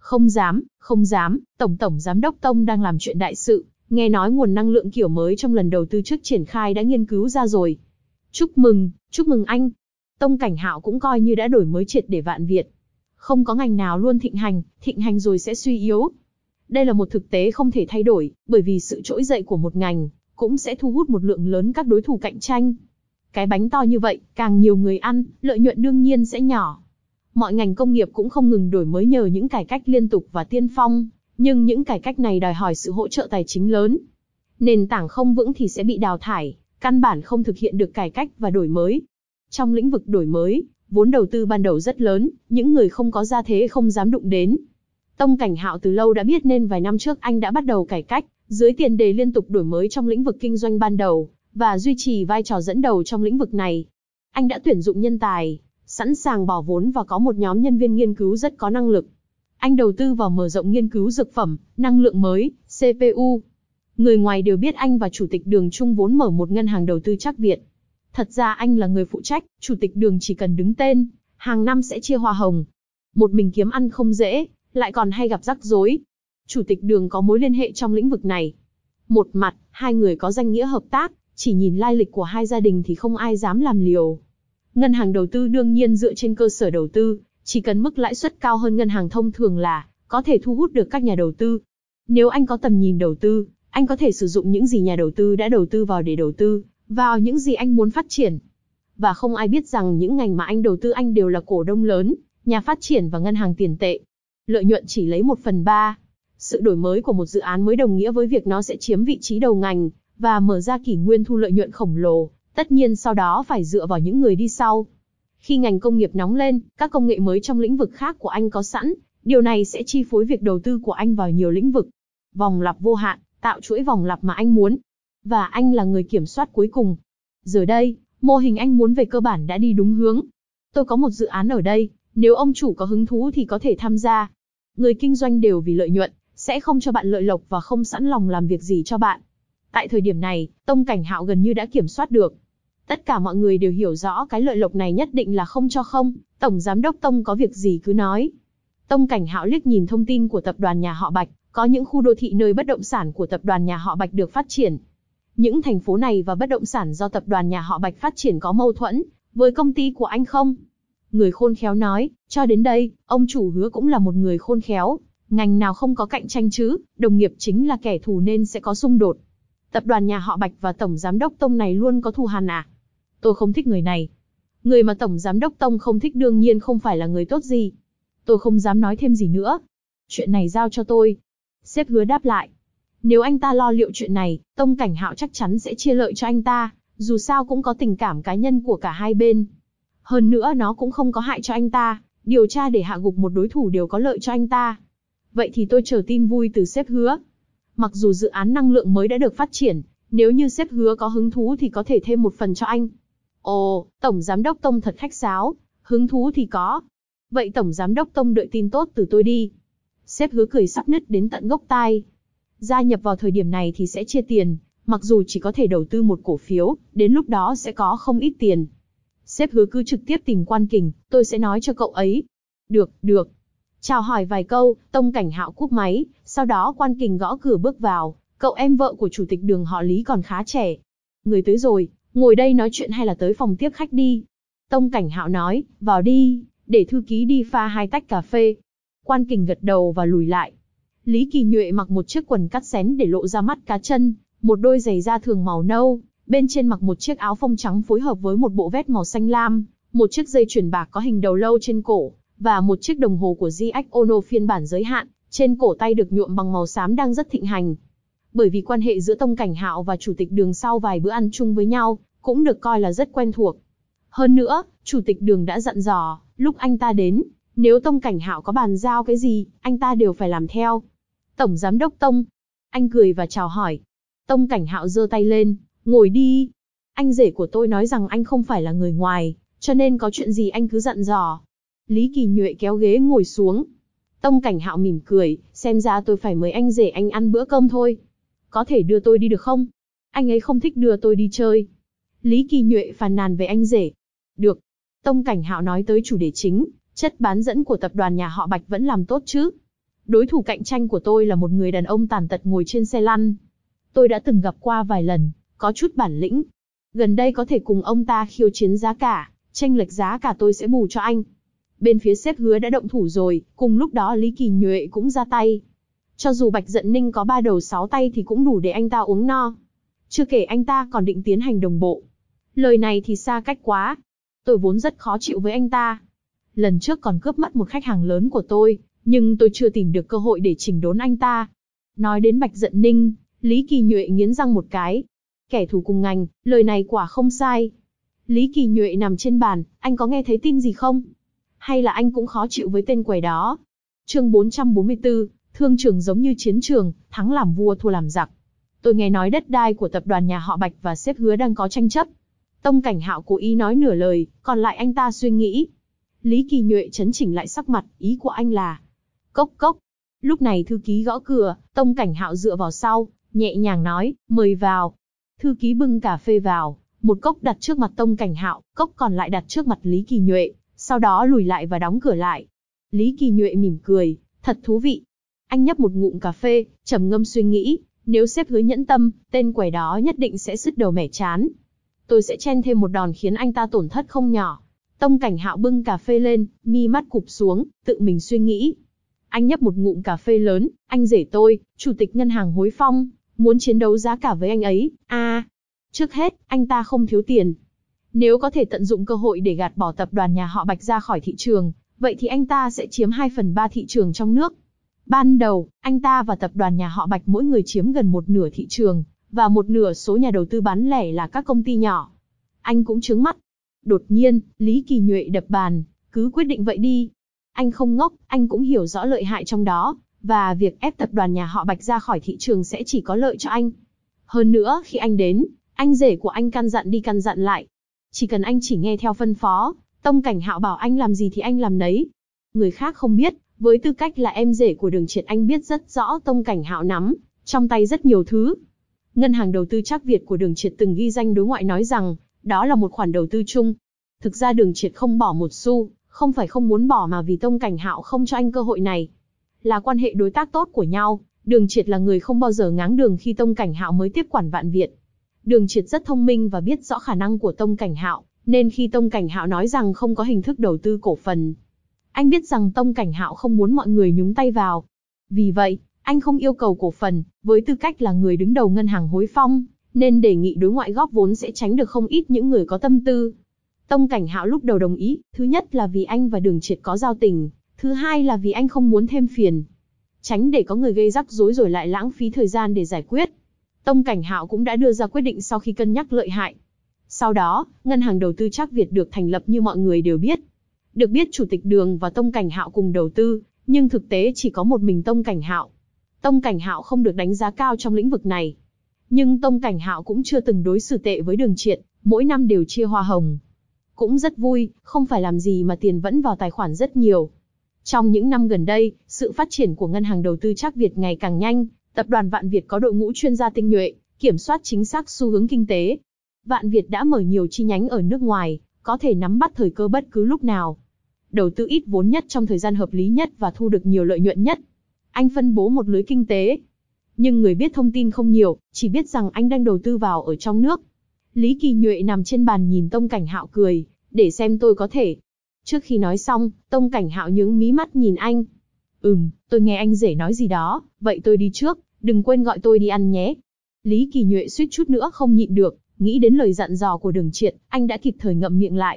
Không dám, tổng giám đốc Tông đang làm chuyện đại sự, nghe nói nguồn năng lượng kiểu mới trong lần đầu tư trước triển khai đã nghiên cứu ra rồi. Chúc mừng anh. Tông Cảnh Hạo cũng coi như đã đổi mới triệt để Vạn Việt. Không có ngành nào luôn thịnh hành rồi sẽ suy yếu. Đây là một thực tế không thể thay đổi, bởi vì sự trỗi dậy của một ngành cũng sẽ thu hút một lượng lớn các đối thủ cạnh tranh. Cái bánh to như vậy, càng nhiều người ăn, lợi nhuận đương nhiên sẽ nhỏ. Mọi ngành công nghiệp cũng không ngừng đổi mới nhờ những cải cách liên tục và tiên phong, nhưng những cải cách này đòi hỏi sự hỗ trợ tài chính lớn. Nền tảng không vững thì sẽ bị đào thải, căn bản không thực hiện được cải cách và đổi mới. Trong lĩnh vực đổi mới, vốn đầu tư ban đầu rất lớn, những người không có gia thế không dám đụng đến. Tông Cảnh Hạo từ lâu đã biết nên vài năm trước anh đã bắt đầu cải cách, dưới tiền đề liên tục đổi mới trong lĩnh vực kinh doanh ban đầu, và duy trì vai trò dẫn đầu trong lĩnh vực này. Anh đã tuyển dụng nhân tài, sẵn sàng bỏ vốn và có một nhóm nhân viên nghiên cứu rất có năng lực. Anh đầu tư vào mở rộng nghiên cứu dược phẩm, năng lượng mới, CPU. Người ngoài đều biết anh và Chủ tịch Đường chung vốn mở một ngân hàng đầu tư Trắc Việt. Thật ra anh là người phụ trách, Chủ tịch Đường chỉ cần đứng tên, hàng năm sẽ chia hoa hồng. Một mình kiếm ăn không dễ, lại còn hay gặp rắc rối. Chủ tịch Đường có mối liên hệ trong lĩnh vực này. Một mặt, hai người có danh nghĩa hợp tác, chỉ nhìn lai lịch của hai gia đình thì không ai dám làm liều. Ngân hàng đầu tư đương nhiên dựa trên cơ sở đầu tư, chỉ cần mức lãi suất cao hơn ngân hàng thông thường là có thể thu hút được các nhà đầu tư. Nếu anh có tầm nhìn đầu tư, anh có thể sử dụng những gì nhà đầu tư đã đầu tư vào để đầu tư vào những gì anh muốn phát triển. Và không ai biết rằng những ngành mà anh đầu tư anh đều là cổ đông lớn, nhà phát triển và ngân hàng tiền tệ. Lợi nhuận chỉ lấy 1/3. Sự đổi mới của một dự án mới đồng nghĩa với việc nó sẽ chiếm vị trí đầu ngành và mở ra kỷ nguyên thu lợi nhuận khổng lồ, tất nhiên sau đó phải dựa vào những người đi sau. Khi ngành công nghiệp nóng lên, các công nghệ mới trong lĩnh vực khác của anh có sẵn, điều này sẽ chi phối việc đầu tư của anh vào nhiều lĩnh vực. Vòng lặp vô hạn, tạo chuỗi vòng lặp mà anh muốn. Và anh là người kiểm soát cuối cùng. Giờ đây, mô hình anh muốn về cơ bản đã đi đúng hướng. Tôi có một dự án ở đây, nếu ông chủ có hứng thú thì có thể tham gia. Người kinh doanh đều vì lợi nhuận, sẽ không cho bạn lợi lộc và không sẵn lòng làm việc gì cho bạn. Tại thời điểm này, Tông Cảnh Hạo gần như đã kiểm soát được. Tất cả mọi người đều hiểu rõ cái lợi lộc này nhất định là không cho không, Tổng Giám đốc Tông có việc gì cứ nói. Tông Cảnh Hạo liếc nhìn thông tin của tập đoàn nhà họ Bạch, có những khu đô thị nơi bất động sản của tập đoàn nhà họ Bạch được phát triển. Những thành phố này và bất động sản do tập đoàn nhà họ Bạch phát triển có mâu thuẫn với công ty của anh không? Người khôn khéo nói, cho đến đây, ông chủ Hứa cũng là một người khôn khéo. Ngành nào không có cạnh tranh chứ, đồng nghiệp chính là kẻ thù nên sẽ có xung đột. Tập đoàn nhà họ Bạch và Tổng Giám đốc Tông này luôn có thù hằn à? Tôi không thích người này. Người mà Tổng Giám đốc Tông không thích đương nhiên không phải là người tốt gì. Tôi không dám nói thêm gì nữa. Chuyện này giao cho tôi. Sếp Hứa đáp lại. Nếu anh ta lo liệu chuyện này, Tông Cảnh Hạo chắc chắn sẽ chia lợi cho anh ta, dù sao cũng có tình cảm cá nhân của cả hai bên. Hơn nữa nó cũng không có hại cho anh ta, điều tra để hạ gục một đối thủ đều có lợi cho anh ta. Vậy thì tôi chờ tin vui từ sếp Hứa. Mặc dù dự án năng lượng mới đã được phát triển, nếu như sếp Hứa có hứng thú thì có thể thêm một phần cho anh. Ồ, Tổng Giám đốc Tông thật khách sáo, hứng thú thì có. Vậy Tổng Giám đốc Tông đợi tin tốt từ tôi đi. Sếp Hứa cười sắp nứt đến tận gốc tai. Gia nhập vào thời điểm này thì sẽ chia tiền, mặc dù chỉ có thể đầu tư một cổ phiếu, đến lúc đó sẽ có không ít tiền. Sếp Hứa cứ trực tiếp tìm Quan Kình, tôi sẽ nói cho cậu ấy. Được. Chào hỏi vài câu, Tông Cảnh Hạo cúp máy, sau đó Quan Kình gõ cửa bước vào, cậu em vợ của Chủ tịch Đường họ Lý còn khá trẻ. Người tới rồi, ngồi đây nói chuyện hay là tới phòng tiếp khách đi. Tông Cảnh Hạo nói, vào đi, để thư ký đi pha 2 tách cà phê. Quan Kình gật đầu và lùi lại. Lý Kỳ Nhuệ mặc một chiếc quần cắt xén để lộ ra mắt cá chân, một đôi giày da thường màu nâu, bên trên mặc một chiếc áo phông trắng phối hợp với một bộ vest màu xanh lam, một chiếc dây chuyền bạc có hình đầu lâu trên cổ, và một chiếc đồng hồ của GX Ono phiên bản giới hạn, trên cổ tay được nhuộm bằng màu xám đang rất thịnh hành. Bởi vì quan hệ giữa Tông Cảnh Hạo và Chủ tịch Đường sau vài bữa ăn chung với nhau, cũng được coi là rất quen thuộc. Hơn nữa, Chủ tịch Đường đã dặn dò, lúc anh ta đến, nếu Tông Cảnh Hạo có bàn giao cái gì, anh ta đều phải làm theo. Tổng Giám đốc Tông. Anh cười và chào hỏi. Tông Cảnh Hạo giơ tay lên, ngồi đi. Anh rể của tôi nói rằng anh không phải là người ngoài, cho nên có chuyện gì anh cứ dặn dò. Lý Kỳ Nhuệ kéo ghế ngồi xuống. Tông Cảnh Hạo mỉm cười, xem ra tôi phải mời anh rể anh ăn bữa cơm thôi. Có thể đưa tôi đi được không? Anh ấy không thích đưa tôi đi chơi. Lý Kỳ Nhuệ phàn nàn về anh rể. Được. Tông Cảnh Hạo nói tới chủ đề chính, chất bán dẫn của tập đoàn nhà họ Bạch vẫn làm tốt chứ. Đối thủ cạnh tranh của tôi là một người đàn ông tàn tật ngồi trên xe lăn. Tôi đã từng gặp qua vài lần, có chút bản lĩnh. Gần đây có thể cùng ông ta khiêu chiến giá cả, chênh lệch giá cả tôi sẽ bù cho anh. Bên phía sếp Hứa đã động thủ rồi, cùng lúc đó Lý Kỳ Nhuệ cũng ra tay. Cho dù Bạch Dận Ninh có 3 đầu 6 tay thì cũng đủ để anh ta uống no. Chưa kể anh ta còn định tiến hành đồng bộ. Lời này thì xa cách quá. Tôi vốn rất khó chịu với anh ta. Lần trước còn cướp mất một khách hàng lớn của tôi, nhưng tôi chưa tìm được cơ hội để chỉnh đốn anh ta. Nói đến Bạch Dận Ninh, Lý Kỳ Nhuệ nghiến răng một cái. Kẻ thù cùng ngành, lời này quả không sai. Lý Kỳ Nhuệ nằm trên bàn, anh có nghe thấy tin gì không? Hay là anh cũng khó chịu với tên quầy đó? Chương 444, thương trường giống như chiến trường, thắng làm vua thua làm giặc. Tôi nghe nói đất đai của tập đoàn nhà họ Bạch và sếp Hứa đang có tranh chấp. Tông Cảnh Hạo cố ý nói nửa lời, còn lại anh ta suy nghĩ. Lý Kỳ Nhuệ chấn chỉnh lại sắc mặt, ý của anh là... Cốc cốc. Lúc này thư ký gõ cửa, Tông Cảnh Hạo dựa vào sau, nhẹ nhàng nói, mời vào. Thư ký bưng cà phê vào, một cốc đặt trước mặt Tông Cảnh Hạo, cốc còn lại đặt trước mặt Lý Kỳ Nhuệ, sau đó lùi lại và đóng cửa lại. Lý Kỳ Nhuệ mỉm cười, thật thú vị. Anh nhấp một ngụm cà phê, trầm ngâm suy nghĩ, nếu sếp Hứa nhẫn tâm, tên quầy đó nhất định sẽ sứt đầu mẻ chán. Tôi sẽ chen thêm một đòn khiến anh ta tổn thất không nhỏ. Tông Cảnh Hạo bưng cà phê lên, mi mắt cụp xuống, tự mình suy nghĩ. Anh nhấp một ngụm cà phê lớn, anh rể tôi, chủ tịch ngân hàng Hối Phong, muốn chiến đấu giá cả với anh ấy. Trước hết, anh ta không thiếu tiền. Nếu có thể tận dụng cơ hội để gạt bỏ tập đoàn nhà họ Bạch ra khỏi thị trường, vậy thì anh ta sẽ chiếm 2/3 thị trường trong nước. Ban đầu, anh ta và tập đoàn nhà họ Bạch mỗi người chiếm gần một nửa thị trường, và một nửa số nhà đầu tư bán lẻ là các công ty nhỏ. Anh cũng trướng mắt. Đột nhiên, Lý Kỳ Nhuệ đập bàn, cứ quyết định vậy đi. Anh không ngốc, anh cũng hiểu rõ lợi hại trong đó, và việc ép tập đoàn nhà họ Bạch ra khỏi thị trường sẽ chỉ có lợi cho anh. Hơn nữa, khi anh đến, anh rể của anh căn dặn đi căn dặn lại. Chỉ cần anh chỉ nghe theo phân phó, Tông Cảnh Hạo bảo anh làm gì thì anh làm nấy. Người khác không biết, với tư cách là em rể của Đường Triệt anh biết rất rõ Tông Cảnh Hạo nắm trong tay rất nhiều thứ. Ngân hàng đầu tư Trác Việt của Đường Triệt từng ghi danh đối ngoại nói rằng, đó là một khoản đầu tư chung. Thực ra Đường Triệt không bỏ một xu, không phải không muốn bỏ mà vì Tông Cảnh Hạo không cho anh cơ hội này. Là quan hệ đối tác tốt của nhau, Đường Triệt là người không bao giờ ngáng đường khi Tông Cảnh Hạo mới tiếp quản Vạn Việt. Đường Triệt rất thông minh và biết rõ khả năng của Tông Cảnh Hạo, nên khi Tông Cảnh Hạo nói rằng không có hình thức đầu tư cổ phần, anh biết rằng Tông Cảnh Hạo không muốn mọi người nhúng tay vào. Vì vậy, anh không yêu cầu cổ phần, với tư cách là người đứng đầu ngân hàng Hối Phong, nên đề nghị đối ngoại góp vốn sẽ tránh được không ít những người có tâm tư. Tông Cảnh Hạo lúc đầu đồng ý, thứ nhất là vì anh và Đường Triệt có giao tình, thứ hai là vì anh không muốn thêm phiền. Tránh để có người gây rắc rối rồi lại lãng phí thời gian để giải quyết. Tông Cảnh Hạo cũng đã đưa ra quyết định sau khi cân nhắc lợi hại. Sau đó, ngân hàng đầu tư Trác Việt được thành lập như mọi người đều biết. Được biết Chủ tịch Đường và Tông Cảnh Hạo cùng đầu tư, nhưng thực tế chỉ có một mình Tông Cảnh Hạo. Tông Cảnh Hạo không được đánh giá cao trong lĩnh vực này. Nhưng Tông Cảnh Hạo cũng chưa từng đối xử tệ với Đường Triệt, mỗi năm đều chia hoa hồng. Cũng rất vui, không phải làm gì mà tiền vẫn vào tài khoản rất nhiều. Trong những năm gần đây, sự phát triển của ngân hàng đầu tư Trác Việt ngày càng nhanh, tập đoàn Vạn Việt có đội ngũ chuyên gia tinh nhuệ, kiểm soát chính xác xu hướng kinh tế. Vạn Việt đã mở nhiều chi nhánh ở nước ngoài, có thể nắm bắt thời cơ bất cứ lúc nào. Đầu tư ít vốn nhất trong thời gian hợp lý nhất và thu được nhiều lợi nhuận nhất. Anh phân bố một lưới kinh tế. Nhưng người biết thông tin không nhiều, chỉ biết rằng anh đang đầu tư vào ở trong nước. Lý Kỳ Nhuệ nằm trên bàn nhìn Tông Cảnh Hạo cười, để xem tôi có thể. Trước khi nói xong, Tông Cảnh Hạo nhướng mí mắt nhìn anh. Tôi nghe anh rể nói gì đó, vậy tôi đi trước, đừng quên gọi tôi đi ăn nhé. Lý Kỳ Nhuệ suýt chút nữa không nhịn được, nghĩ đến lời dặn dò của Đường Triệt, anh đã kịp thời ngậm miệng lại.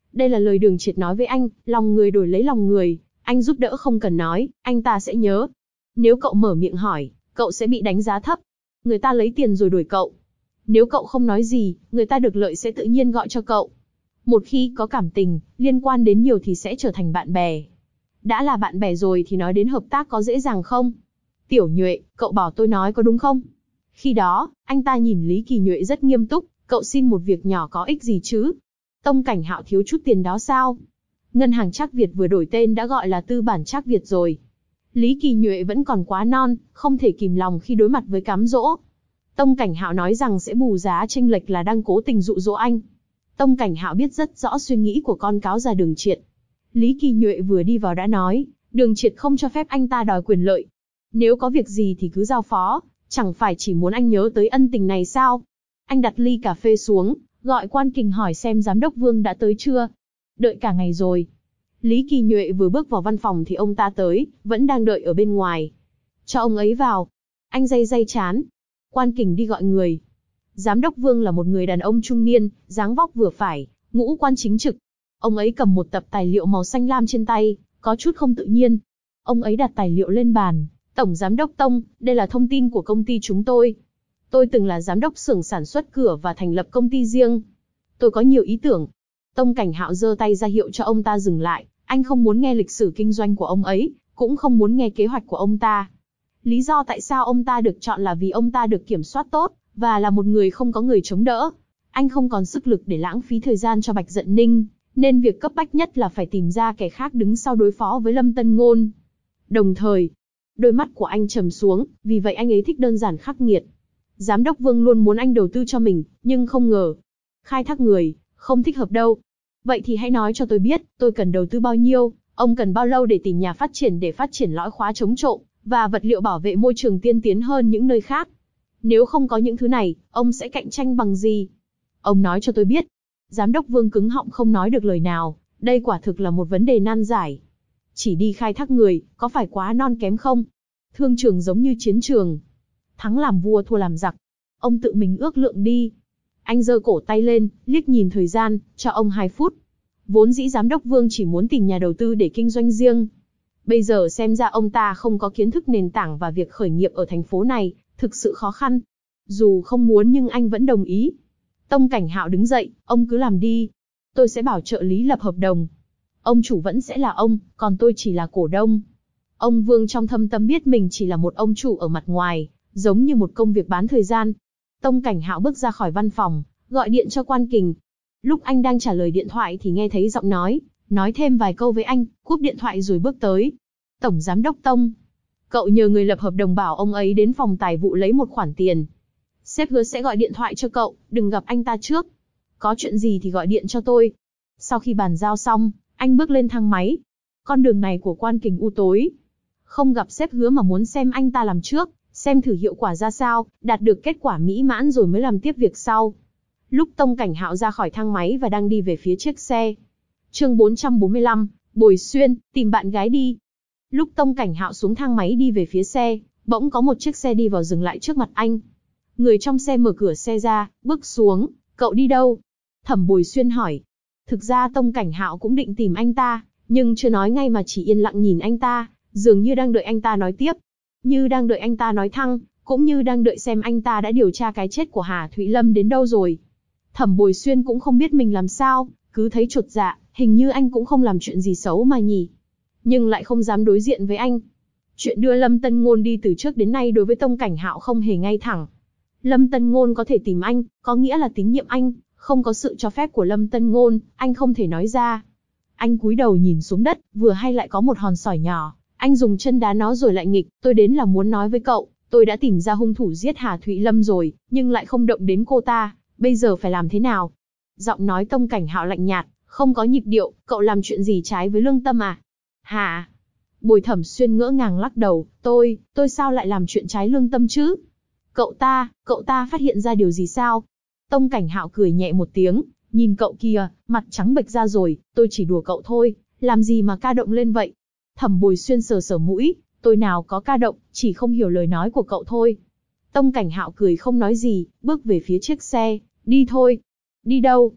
Đây là lời Đường Triệt nói với anh, lòng người đổi lấy lòng người, anh giúp đỡ không cần nói, anh ta sẽ nhớ. Nếu cậu mở miệng hỏi, cậu sẽ bị đánh giá thấp. Người ta lấy tiền rồi đuổi cậu. Nếu cậu không nói gì, người ta được lợi sẽ tự nhiên gọi cho cậu. Một khi có cảm tình, liên quan đến nhiều thì sẽ trở thành bạn bè. Đã là bạn bè rồi thì nói đến hợp tác có dễ dàng không? Tiểu Nhuệ, cậu bảo tôi nói có đúng không? Khi đó, anh ta nhìn Lý Kỳ Nhuệ rất nghiêm túc, cậu xin một việc nhỏ có ích gì chứ? Tông Cảnh Hạo thiếu chút tiền đó sao? Ngân hàng Trác Việt vừa đổi tên đã gọi là Tư bản Trác Việt rồi. Lý Kỳ Nhuệ vẫn còn quá non, không thể kìm lòng khi đối mặt với cám dỗ. Tông Cảnh Hạo nói rằng sẽ bù giá chênh lệch là đang cố tình dụ dỗ anh. Tông Cảnh Hạo biết rất rõ suy nghĩ của con cáo già Đường Triệt. Lý Kỳ Nhuệ vừa đi vào đã nói, Đường Triệt không cho phép anh ta đòi quyền lợi. Nếu có việc gì thì cứ giao phó, chẳng phải chỉ muốn anh nhớ tới ân tình này sao? Anh đặt ly cà phê xuống, gọi Quan Kình hỏi xem giám đốc Vương đã tới chưa. Đợi cả ngày rồi. Lý Kỳ Nhuệ vừa bước vào văn phòng thì ông ta tới, vẫn đang đợi ở bên ngoài. Cho ông ấy vào. Anh day chán. Quan Kình đi gọi người. Giám đốc Vương là một người đàn ông trung niên, dáng vóc vừa phải, ngũ quan chính trực. Ông ấy cầm một tập tài liệu màu xanh lam trên tay, có chút không tự nhiên. Ông ấy đặt tài liệu lên bàn. Tổng giám đốc Tông, đây là thông tin của công ty chúng tôi. Tôi từng là giám đốc xưởng sản xuất cửa và thành lập công ty riêng. Tôi có nhiều ý tưởng. Tông Cảnh Hạo giơ tay ra hiệu cho ông ta dừng lại. Anh không muốn nghe lịch sử kinh doanh của ông ấy, cũng không muốn nghe kế hoạch của ông ta. Lý do tại sao ông ta được chọn là vì ông ta được kiểm soát tốt, và là một người không có người chống đỡ. Anh không còn sức lực để lãng phí thời gian cho Bạch Dận Ninh, nên việc cấp bách nhất là phải tìm ra kẻ khác đứng sau đối phó với Lâm Tân Ngôn. Đồng thời, đôi mắt của anh trầm xuống, vì vậy anh ấy thích đơn giản khắc nghiệt. Giám đốc Vương luôn muốn anh đầu tư cho mình, nhưng không ngờ. Khai thác người, không thích hợp đâu. Vậy thì hãy nói cho tôi biết, tôi cần đầu tư bao nhiêu, ông cần bao lâu để tìm nhà phát triển để phát triển lõi khóa chống trộm, và vật liệu bảo vệ môi trường tiên tiến hơn những nơi khác. Nếu không có những thứ này, ông sẽ cạnh tranh bằng gì? Ông nói cho tôi biết. Giám đốc Vương cứng họng không nói được lời nào, đây quả thực là một vấn đề nan giải. Chỉ đi khai thác người, có phải quá non kém không? Thương trường giống như chiến trường. Thắng làm vua thua làm giặc. Ông tự mình ước lượng đi. Anh giơ cổ tay lên, liếc nhìn thời gian, cho ông 2 phút. Vốn dĩ giám đốc Vương chỉ muốn tìm nhà đầu tư để kinh doanh riêng. Bây giờ xem ra ông ta không có kiến thức nền tảng và việc khởi nghiệp ở thành phố này, thực sự khó khăn. Dù không muốn nhưng anh vẫn đồng ý. Tông Cảnh Hạo đứng dậy, ông cứ làm đi. Tôi sẽ bảo trợ lý lập hợp đồng. Ông chủ vẫn sẽ là ông, còn tôi chỉ là cổ đông. Ông Vương trong thâm tâm biết mình chỉ là một ông chủ ở mặt ngoài, giống như một công việc bán thời gian. Tông Cảnh Hạo bước ra khỏi văn phòng, gọi điện cho Quan Kình. Lúc anh đang trả lời điện thoại thì nghe thấy giọng nói thêm vài câu với anh, cúp điện thoại rồi bước tới. Tổng giám đốc Tông, cậu nhờ người lập hợp đồng bảo ông ấy đến phòng tài vụ lấy một khoản tiền. Sếp hứa sẽ gọi điện thoại cho cậu, đừng gặp anh ta trước. Có chuyện gì thì gọi điện cho tôi. Sau khi bàn giao xong, anh bước lên thang máy. Con đường này của Quan Kình u tối. Không gặp sếp hứa mà muốn xem anh ta làm trước, xem thử hiệu quả ra sao, đạt được kết quả mỹ mãn rồi mới làm tiếp việc sau. Lúc Tông Cảnh Hạo ra khỏi thang máy và đang đi về phía chiếc xe. Chương 445, Bồi Xuyên, tìm bạn gái đi. Lúc Tông Cảnh Hạo xuống thang máy đi về phía xe, bỗng có một chiếc xe đi vào dừng lại trước mặt anh. Người trong xe mở cửa xe ra, bước xuống, cậu đi đâu? Thẩm Bồi Xuyên hỏi. Thực ra Tông Cảnh Hạo cũng định tìm anh ta, nhưng chưa nói ngay mà chỉ yên lặng nhìn anh ta, dường như đang đợi anh ta nói tiếp. Như đang đợi anh ta nói thăng, cũng như đang đợi xem anh ta đã điều tra cái chết của Hà Thụy Lâm đến đâu rồi. Thẩm Bồi Xuyên cũng không biết mình làm sao, cứ thấy chột dạ, hình như anh cũng không làm chuyện gì xấu mà nhỉ. Nhưng lại không dám đối diện với anh. Chuyện đưa Lâm Tân Ngôn đi từ trước đến nay đối với Tông Cảnh Hạo không hề ngay thẳng. Lâm Tân Ngôn có thể tìm anh, có nghĩa là tín nhiệm anh, không có sự cho phép của Lâm Tân Ngôn, anh không thể nói ra. Anh cúi đầu nhìn xuống đất, vừa hay lại có một hòn sỏi nhỏ, anh dùng chân đá nó rồi lại nghịch, tôi đến là muốn nói với cậu, tôi đã tìm ra hung thủ giết Hà Thụy Lâm rồi, nhưng lại không động đến cô ta, bây giờ phải làm thế nào? Giọng nói Tông Cảnh Hạo lạnh nhạt, không có nhịp điệu, cậu làm chuyện gì trái với lương tâm à? Hả? Bồi Thẩm Xuyên ngỡ ngàng lắc đầu, tôi sao lại làm chuyện trái lương tâm chứ? Cậu ta phát hiện ra điều gì sao? Tông Cảnh Hạo cười nhẹ một tiếng, nhìn cậu kìa, mặt trắng bệch ra rồi, tôi chỉ đùa cậu thôi, làm gì mà ca động lên vậy? Thẩm Bồi Xuyên sờ sờ mũi, tôi nào có ca động, chỉ không hiểu lời nói của cậu thôi. Tông Cảnh Hạo cười không nói gì, bước về phía chiếc xe, đi thôi. Đi đâu?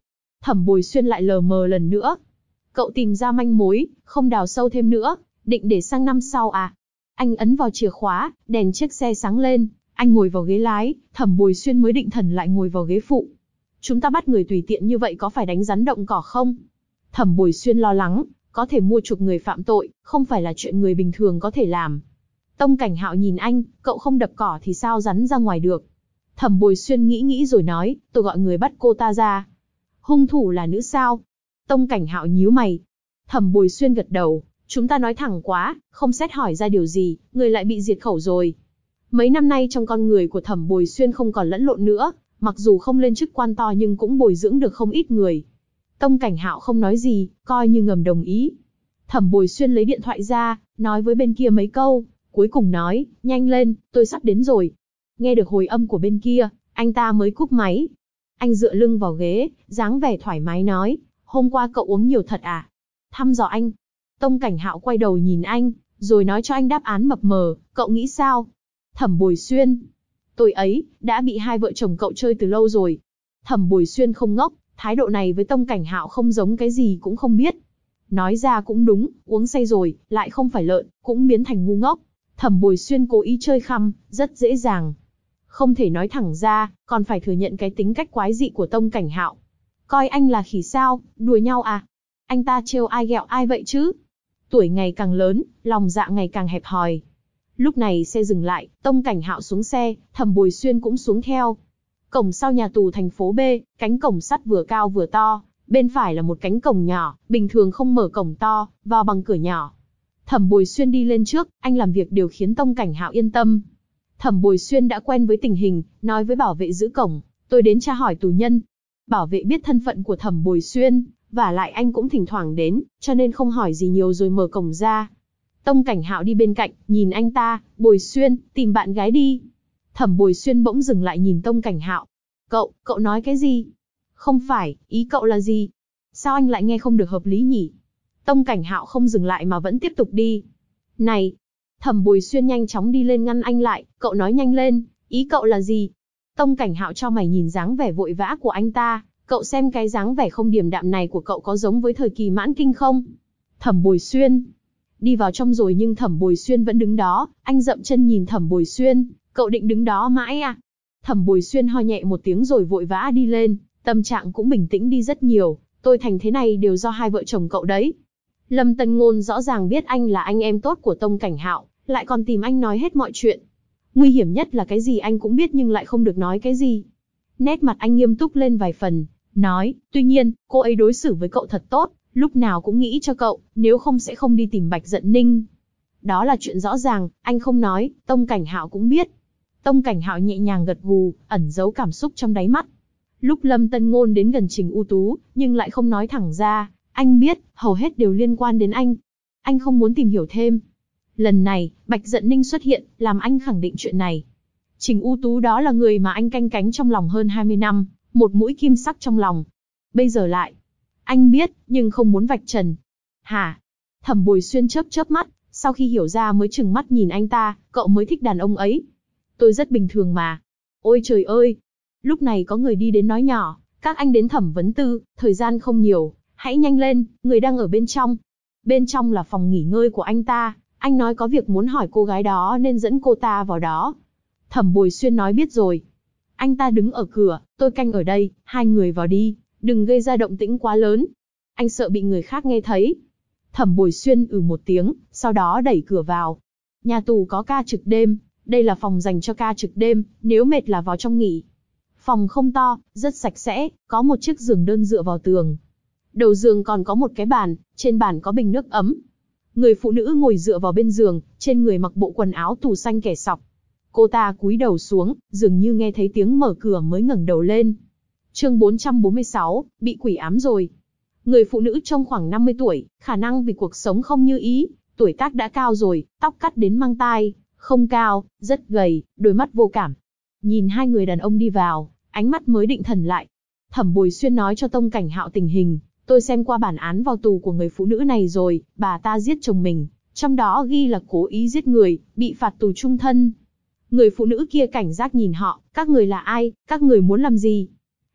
Thẩm Bồi Xuyên lại lờ mờ lần nữa. Cậu tìm ra manh mối, không đào sâu thêm nữa, định để sang năm sau à? Anh ấn vào chìa khóa, đèn chiếc xe sáng lên, anh ngồi vào ghế lái, Thẩm Bồi Xuyên mới định thần lại ngồi vào ghế phụ. Chúng ta bắt người tùy tiện như vậy có phải đánh rắn động cỏ không? Thẩm Bồi Xuyên lo lắng, có thể mua chuộc người phạm tội, không phải là chuyện người bình thường có thể làm. Tông Cảnh Hạo nhìn anh, cậu không đập cỏ thì sao rắn ra ngoài được? Thẩm Bồi Xuyên nghĩ rồi nói, tôi gọi người bắt cô ta ra. Hung thủ là nữ sao? Tông Cảnh Hạo nhíu mày. Thẩm Bồi Xuyên gật đầu, chúng ta nói thẳng quá, không xét hỏi ra điều gì, người lại bị diệt khẩu rồi. Mấy năm nay trong con người của Thẩm Bồi Xuyên không còn lẫn lộn nữa, mặc dù không lên chức quan to nhưng cũng bồi dưỡng được không ít người. Tông Cảnh Hạo không nói gì, coi như ngầm đồng ý. Thẩm Bồi Xuyên lấy điện thoại ra, nói với bên kia mấy câu, cuối cùng nói, nhanh lên, tôi sắp đến rồi. Nghe được hồi âm của bên kia, anh ta mới cúp máy. Anh dựa lưng vào ghế, dáng vẻ thoải mái nói, hôm qua cậu uống nhiều thật à? Thăm dò anh. Tông Cảnh Hạo quay đầu nhìn anh, rồi nói cho anh đáp án mập mờ, cậu nghĩ sao? Thẩm Bồi Xuyên. Tôi ấy, đã bị hai vợ chồng cậu chơi từ lâu rồi. Thẩm Bồi Xuyên không ngốc, thái độ này với Tông Cảnh Hạo không giống cái gì cũng không biết. Nói ra cũng đúng, uống say rồi, lại không phải lợn, cũng biến thành ngu ngốc. Thẩm Bồi Xuyên cố ý chơi khăm, rất dễ dàng. Không thể nói thẳng ra, còn phải thừa nhận cái tính cách quái dị của Tông Cảnh Hạo. Coi anh là khỉ sao, đùa nhau à? Anh ta trêu ai ghẹo ai vậy chứ? Tuổi ngày càng lớn, lòng dạ ngày càng hẹp hòi. Lúc này xe dừng lại, Tông Cảnh Hạo xuống xe, Thẩm Bồi Xuyên cũng xuống theo. Cổng sau nhà tù thành phố B, cánh cổng sắt vừa cao vừa to, bên phải là một cánh cổng nhỏ, bình thường không mở cổng to, vào bằng cửa nhỏ. Thẩm Bồi Xuyên đi lên trước, anh làm việc đều khiến Tông Cảnh Hạo yên tâm. Thẩm Bồi Xuyên đã quen với tình hình, nói với bảo vệ giữ cổng, tôi đến tra hỏi tù nhân. Bảo vệ biết thân phận của Thẩm Bồi Xuyên, vả lại anh cũng thỉnh thoảng đến, cho nên không hỏi gì nhiều rồi mở cổng ra. Tông Cảnh Hạo đi bên cạnh, nhìn anh ta, Bồi Xuyên, tìm bạn gái đi. Thẩm Bồi Xuyên bỗng dừng lại nhìn Tông Cảnh Hạo. Cậu nói cái gì? Không phải, ý cậu là gì? Sao anh lại nghe không được hợp lý nhỉ? Tông Cảnh Hạo không dừng lại mà vẫn tiếp tục đi. Này! Thẩm Bồi Xuyên nhanh chóng đi lên ngăn anh lại, cậu nói nhanh lên, ý cậu là gì? Tông Cảnh Hạo cho mày nhìn dáng vẻ vội vã của anh ta, cậu xem cái dáng vẻ không điềm đạm này của cậu có giống với thời kỳ mãn kinh không? Thẩm Bồi Xuyên đi vào trong rồi nhưng Thẩm Bồi Xuyên vẫn đứng đó, anh dậm chân nhìn Thẩm Bồi Xuyên, cậu định đứng đó mãi à? Thẩm Bồi Xuyên ho nhẹ một tiếng rồi vội vã đi lên, tâm trạng cũng bình tĩnh đi rất nhiều, tôi thành thế này đều do hai vợ chồng cậu đấy. Lâm Tân Ngôn rõ ràng biết anh là anh em tốt của Tông Cảnh Hạo, lại còn tìm anh nói hết mọi chuyện. Nguy hiểm nhất là cái gì anh cũng biết nhưng lại không được nói cái gì. Nét mặt anh nghiêm túc lên vài phần, nói, tuy nhiên, cô ấy đối xử với cậu thật tốt, lúc nào cũng nghĩ cho cậu, nếu không sẽ không đi tìm Bạch Dận Ninh. Đó là chuyện rõ ràng, anh không nói, Tông Cảnh Hạo cũng biết. Tông Cảnh Hạo nhẹ nhàng gật gù, ẩn giấu cảm xúc trong đáy mắt. Lúc Lâm Tân Ngôn đến gần Trình U Tú, nhưng lại không nói thẳng ra, anh biết, hầu hết đều liên quan đến anh. Anh không muốn tìm hiểu thêm. Lần này, Bạch Dận Ninh xuất hiện, làm anh khẳng định chuyện này. Trình U Tú đó là người mà anh canh cánh trong lòng hơn 20 năm, một mũi kim sắc trong lòng. Bây giờ lại, anh biết, nhưng không muốn vạch trần. Hả? Thẩm Bồi Xuyên chớp chớp mắt, sau khi hiểu ra mới trừng mắt nhìn anh ta, cậu mới thích đàn ông ấy. Tôi rất bình thường mà. Ôi trời ơi! Lúc này có người đi đến nói nhỏ, các anh đến thẩm vấn tư, thời gian không nhiều, hãy nhanh lên, người đang ở bên trong. Bên trong là phòng nghỉ ngơi của anh ta, anh nói có việc muốn hỏi cô gái đó nên dẫn cô ta vào đó. Thẩm Bồi Xuyên nói biết rồi. Anh ta đứng ở cửa, tôi canh ở đây, hai người vào đi, đừng gây ra động tĩnh quá lớn. Anh sợ bị người khác nghe thấy. Thẩm Bồi Xuyên một tiếng, sau đó đẩy cửa vào. Nhà tù có ca trực đêm, đây là phòng dành cho ca trực đêm, nếu mệt là vào trong nghỉ. Phòng không to, rất sạch sẽ, có một chiếc giường đơn dựa vào tường. Đầu giường còn có một cái bàn, trên bàn có bình nước ấm. Người phụ nữ ngồi dựa vào bên giường, trên người mặc bộ quần áo tù xanh kẻ sọc. Cô ta cúi đầu xuống, dường như nghe thấy tiếng mở cửa mới ngẩng đầu lên. Chương 446, bị quỷ ám rồi. Người phụ nữ trông khoảng 50 tuổi, khả năng vì cuộc sống không như ý, tuổi tác đã cao rồi, tóc cắt đến mang tai, không cao, rất gầy, đôi mắt vô cảm. Nhìn hai người đàn ông đi vào, ánh mắt mới định thần lại. Thẩm Bồi Xuyên nói cho Tông Cảnh Hạo tình hình, tôi xem qua bản án vào tù của người phụ nữ này rồi, bà ta giết chồng mình, trong đó ghi là cố ý giết người, bị phạt tù chung thân. Người phụ nữ kia cảnh giác nhìn họ, các người là ai, các người muốn làm gì?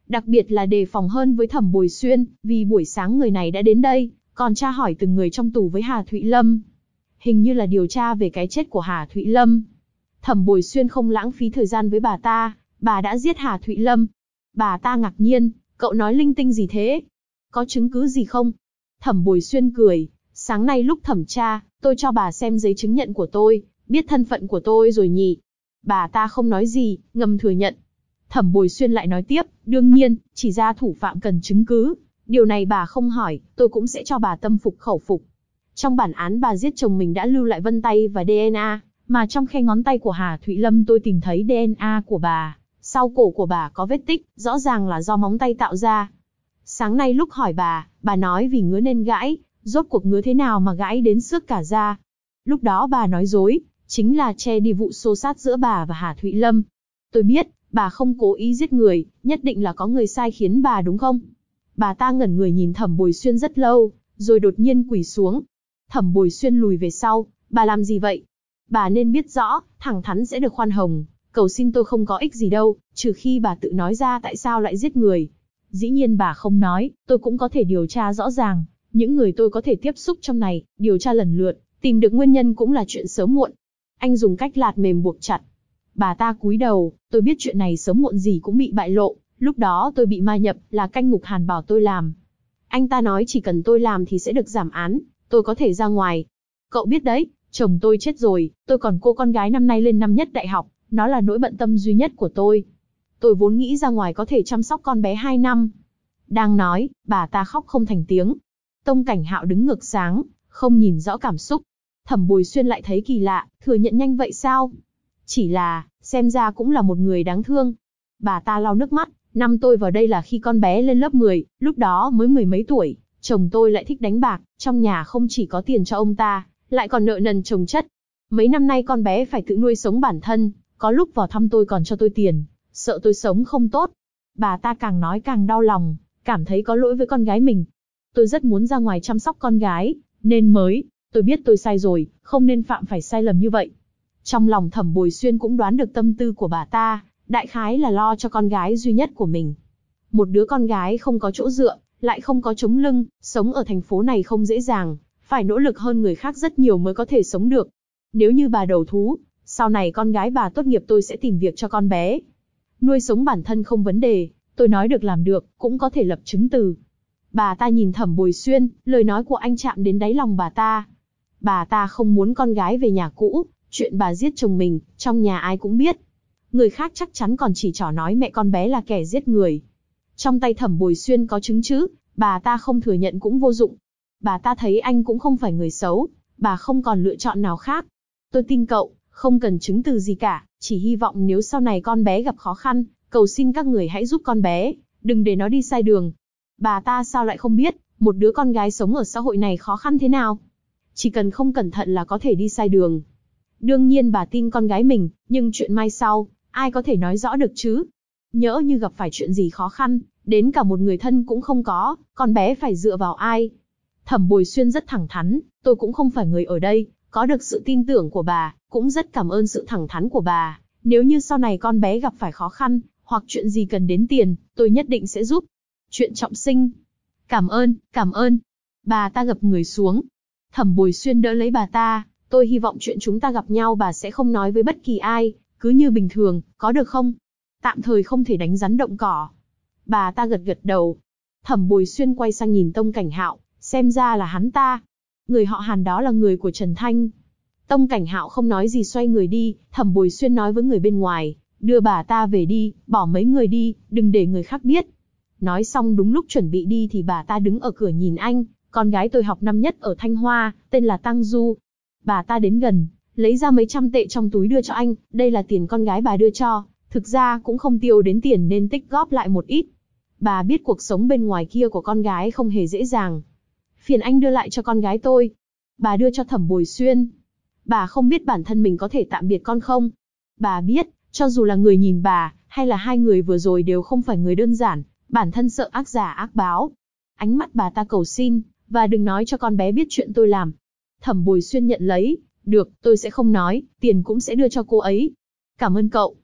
Đặc biệt là đề phòng hơn với Thẩm Bồi Xuyên, vì buổi sáng người này đã đến đây, còn tra hỏi từng người trong tù với Hà Thụy Lâm. Hình như là điều tra về cái chết của Hà Thụy Lâm. Thẩm Bồi Xuyên không lãng phí thời gian với bà đã giết Hà Thụy Lâm. Bà ta ngạc nhiên, cậu nói linh tinh gì thế? Có chứng cứ gì không? Thẩm Bồi Xuyên cười, sáng nay lúc thẩm tra, tôi cho bà xem giấy chứng nhận của tôi, biết thân phận của tôi rồi nhỉ? Bà ta không nói gì, ngầm thừa nhận. Thẩm Bồi Xuyên lại nói tiếp, đương nhiên, chỉ ra thủ phạm cần chứng cứ. Điều này bà không hỏi, tôi cũng sẽ cho bà tâm phục khẩu phục. Trong bản án bà giết chồng mình đã lưu lại vân tay và DNA, mà trong khe ngón tay của Hà Thụy Lâm tôi tìm thấy DNA của bà. Sau cổ của bà có vết tích, rõ ràng là do móng tay tạo ra. Sáng nay lúc hỏi bà nói vì ngứa nên gãi, rốt cuộc ngứa thế nào mà gãi đến xước cả da. Lúc đó bà nói dối, chính là che đi vụ xô xát giữa bà và Hà Thụy Lâm. Tôi biết, bà không cố ý giết người, nhất định là có người sai khiến bà đúng không? Bà ta ngẩn người nhìn Thẩm Bồi Xuyên rất lâu, rồi đột nhiên quỳ xuống. Thẩm Bồi Xuyên lùi về sau, bà làm gì vậy? Bà nên biết rõ, thẳng thắn sẽ được khoan hồng, cầu xin tôi không có ích gì đâu, trừ khi bà tự nói ra tại sao lại giết người. Dĩ nhiên bà không nói, tôi cũng có thể điều tra rõ ràng, những người tôi có thể tiếp xúc trong này, điều tra lần lượt, tìm được nguyên nhân cũng là chuyện sớm muộn. Anh dùng cách lạt mềm buộc chặt. Bà ta cúi đầu, tôi biết chuyện này sớm muộn gì cũng bị bại lộ, lúc đó tôi bị ma nhập, là canh ngục Hàn bảo tôi làm. Anh ta nói chỉ cần tôi làm thì sẽ được giảm án, tôi có thể ra ngoài. Cậu biết đấy, chồng tôi chết rồi, tôi còn cô con gái năm nay lên năm nhất đại học, nó là nỗi bận tâm duy nhất của tôi. Tôi vốn nghĩ ra ngoài có thể chăm sóc con bé 2 năm. Đang nói, bà ta khóc không thành tiếng. Tông Cảnh Hạo đứng ngược sáng, không nhìn rõ cảm xúc. Thẩm Bồi Xuyên lại thấy kỳ lạ, thừa nhận nhanh vậy sao? Chỉ là, xem ra cũng là một người đáng thương. Bà ta lau nước mắt, năm tôi vào đây là khi con bé lên lớp 10, lúc đó mới mười mấy tuổi. Chồng tôi lại thích đánh bạc, trong nhà không chỉ có tiền cho ông ta, lại còn nợ nần chồng chất. Mấy năm nay con bé phải tự nuôi sống bản thân, có lúc vào thăm tôi còn cho tôi tiền, sợ tôi sống không tốt. Bà ta càng nói càng đau lòng, cảm thấy có lỗi với con gái mình. Tôi rất muốn ra ngoài chăm sóc con gái, nên tôi biết tôi sai rồi, không nên phạm phải sai lầm như vậy. Trong lòng Thẩm Bồi Xuyên cũng đoán được tâm tư của bà ta, đại khái là lo cho con gái duy nhất của mình. Một đứa con gái không có chỗ dựa, lại không có chống lưng, sống ở thành phố này không dễ dàng, phải nỗ lực hơn người khác rất nhiều mới có thể sống được. Nếu như bà đầu thú, sau này con gái bà tốt nghiệp tôi sẽ tìm việc cho con bé. Nuôi sống bản thân không vấn đề, tôi nói được làm được, cũng có thể lập chứng từ. Bà ta nhìn Thẩm Bồi Xuyên, lời nói của anh chạm đến đáy lòng bà ta. Bà ta không muốn con gái về nhà cũ, chuyện bà giết chồng mình, trong nhà ai cũng biết. Người khác chắc chắn còn chỉ trỏ nói mẹ con bé là kẻ giết người. Trong tay Thẩm Bồi Xuyên có chứng chứ, bà ta không thừa nhận cũng vô dụng. Bà ta thấy anh cũng không phải người xấu, bà không còn lựa chọn nào khác. Tôi tin cậu, không cần chứng từ gì cả, chỉ hy vọng nếu sau này con bé gặp khó khăn, cầu xin các người hãy giúp con bé, đừng để nó đi sai đường. Bà ta sao lại không biết, một đứa con gái sống ở xã hội này khó khăn thế nào? Chỉ cần không cẩn thận là có thể đi sai đường. Đương nhiên bà tin con gái mình, nhưng chuyện mai sau, ai có thể nói rõ được chứ? Nhỡ như gặp phải chuyện gì khó khăn, đến cả một người thân cũng không có, con bé phải dựa vào ai? Thẩm Bồi Xuyên rất thẳng thắn, tôi cũng không phải người ở đây, có được sự tin tưởng của bà, cũng rất cảm ơn sự thẳng thắn của bà. Nếu như sau này con bé gặp phải khó khăn, hoặc chuyện gì cần đến tiền, tôi nhất định sẽ giúp. Chuyện trọng sinh. Cảm ơn. Bà ta gập người xuống. Thẩm Bồi Xuyên đỡ lấy bà ta, tôi hy vọng chuyện chúng ta gặp nhau bà sẽ không nói với bất kỳ ai, cứ như bình thường, có được không? Tạm thời không thể đánh rắn động cỏ. Bà ta gật gật đầu. Thẩm Bồi Xuyên quay sang nhìn Tông Cảnh Hạo, xem ra là hắn ta. Người họ Hàn đó là người của Trần Thanh. Tông Cảnh Hạo không nói gì xoay người đi, Thẩm Bồi Xuyên nói với người bên ngoài, đưa bà ta về đi, bỏ mấy người đi, đừng để người khác biết. Nói xong đúng lúc chuẩn bị đi thì bà ta đứng ở cửa nhìn anh, con gái tôi học năm nhất ở Thanh Hoa, tên là Tăng Du. Bà ta đến gần, lấy ra mấy trăm tệ trong túi đưa cho anh, đây là tiền con gái bà đưa cho, thực ra cũng không tiêu đến tiền nên tích góp lại một ít. Bà biết cuộc sống bên ngoài kia của con gái không hề dễ dàng. Phiền anh đưa lại cho con gái tôi. Bà đưa cho Thẩm Bồi Xuyên. Bà không biết bản thân mình có thể tạm biệt con không? Bà biết, cho dù là người nhìn bà, hay là hai người vừa rồi đều không phải người đơn giản, bản thân sợ ác giả ác báo. Ánh mắt bà ta cầu xin, và đừng nói cho con bé biết chuyện tôi làm. Thẩm Bồi Xuyên nhận lấy, được, tôi sẽ không nói, tiền cũng sẽ đưa cho cô ấy. Cảm ơn cậu.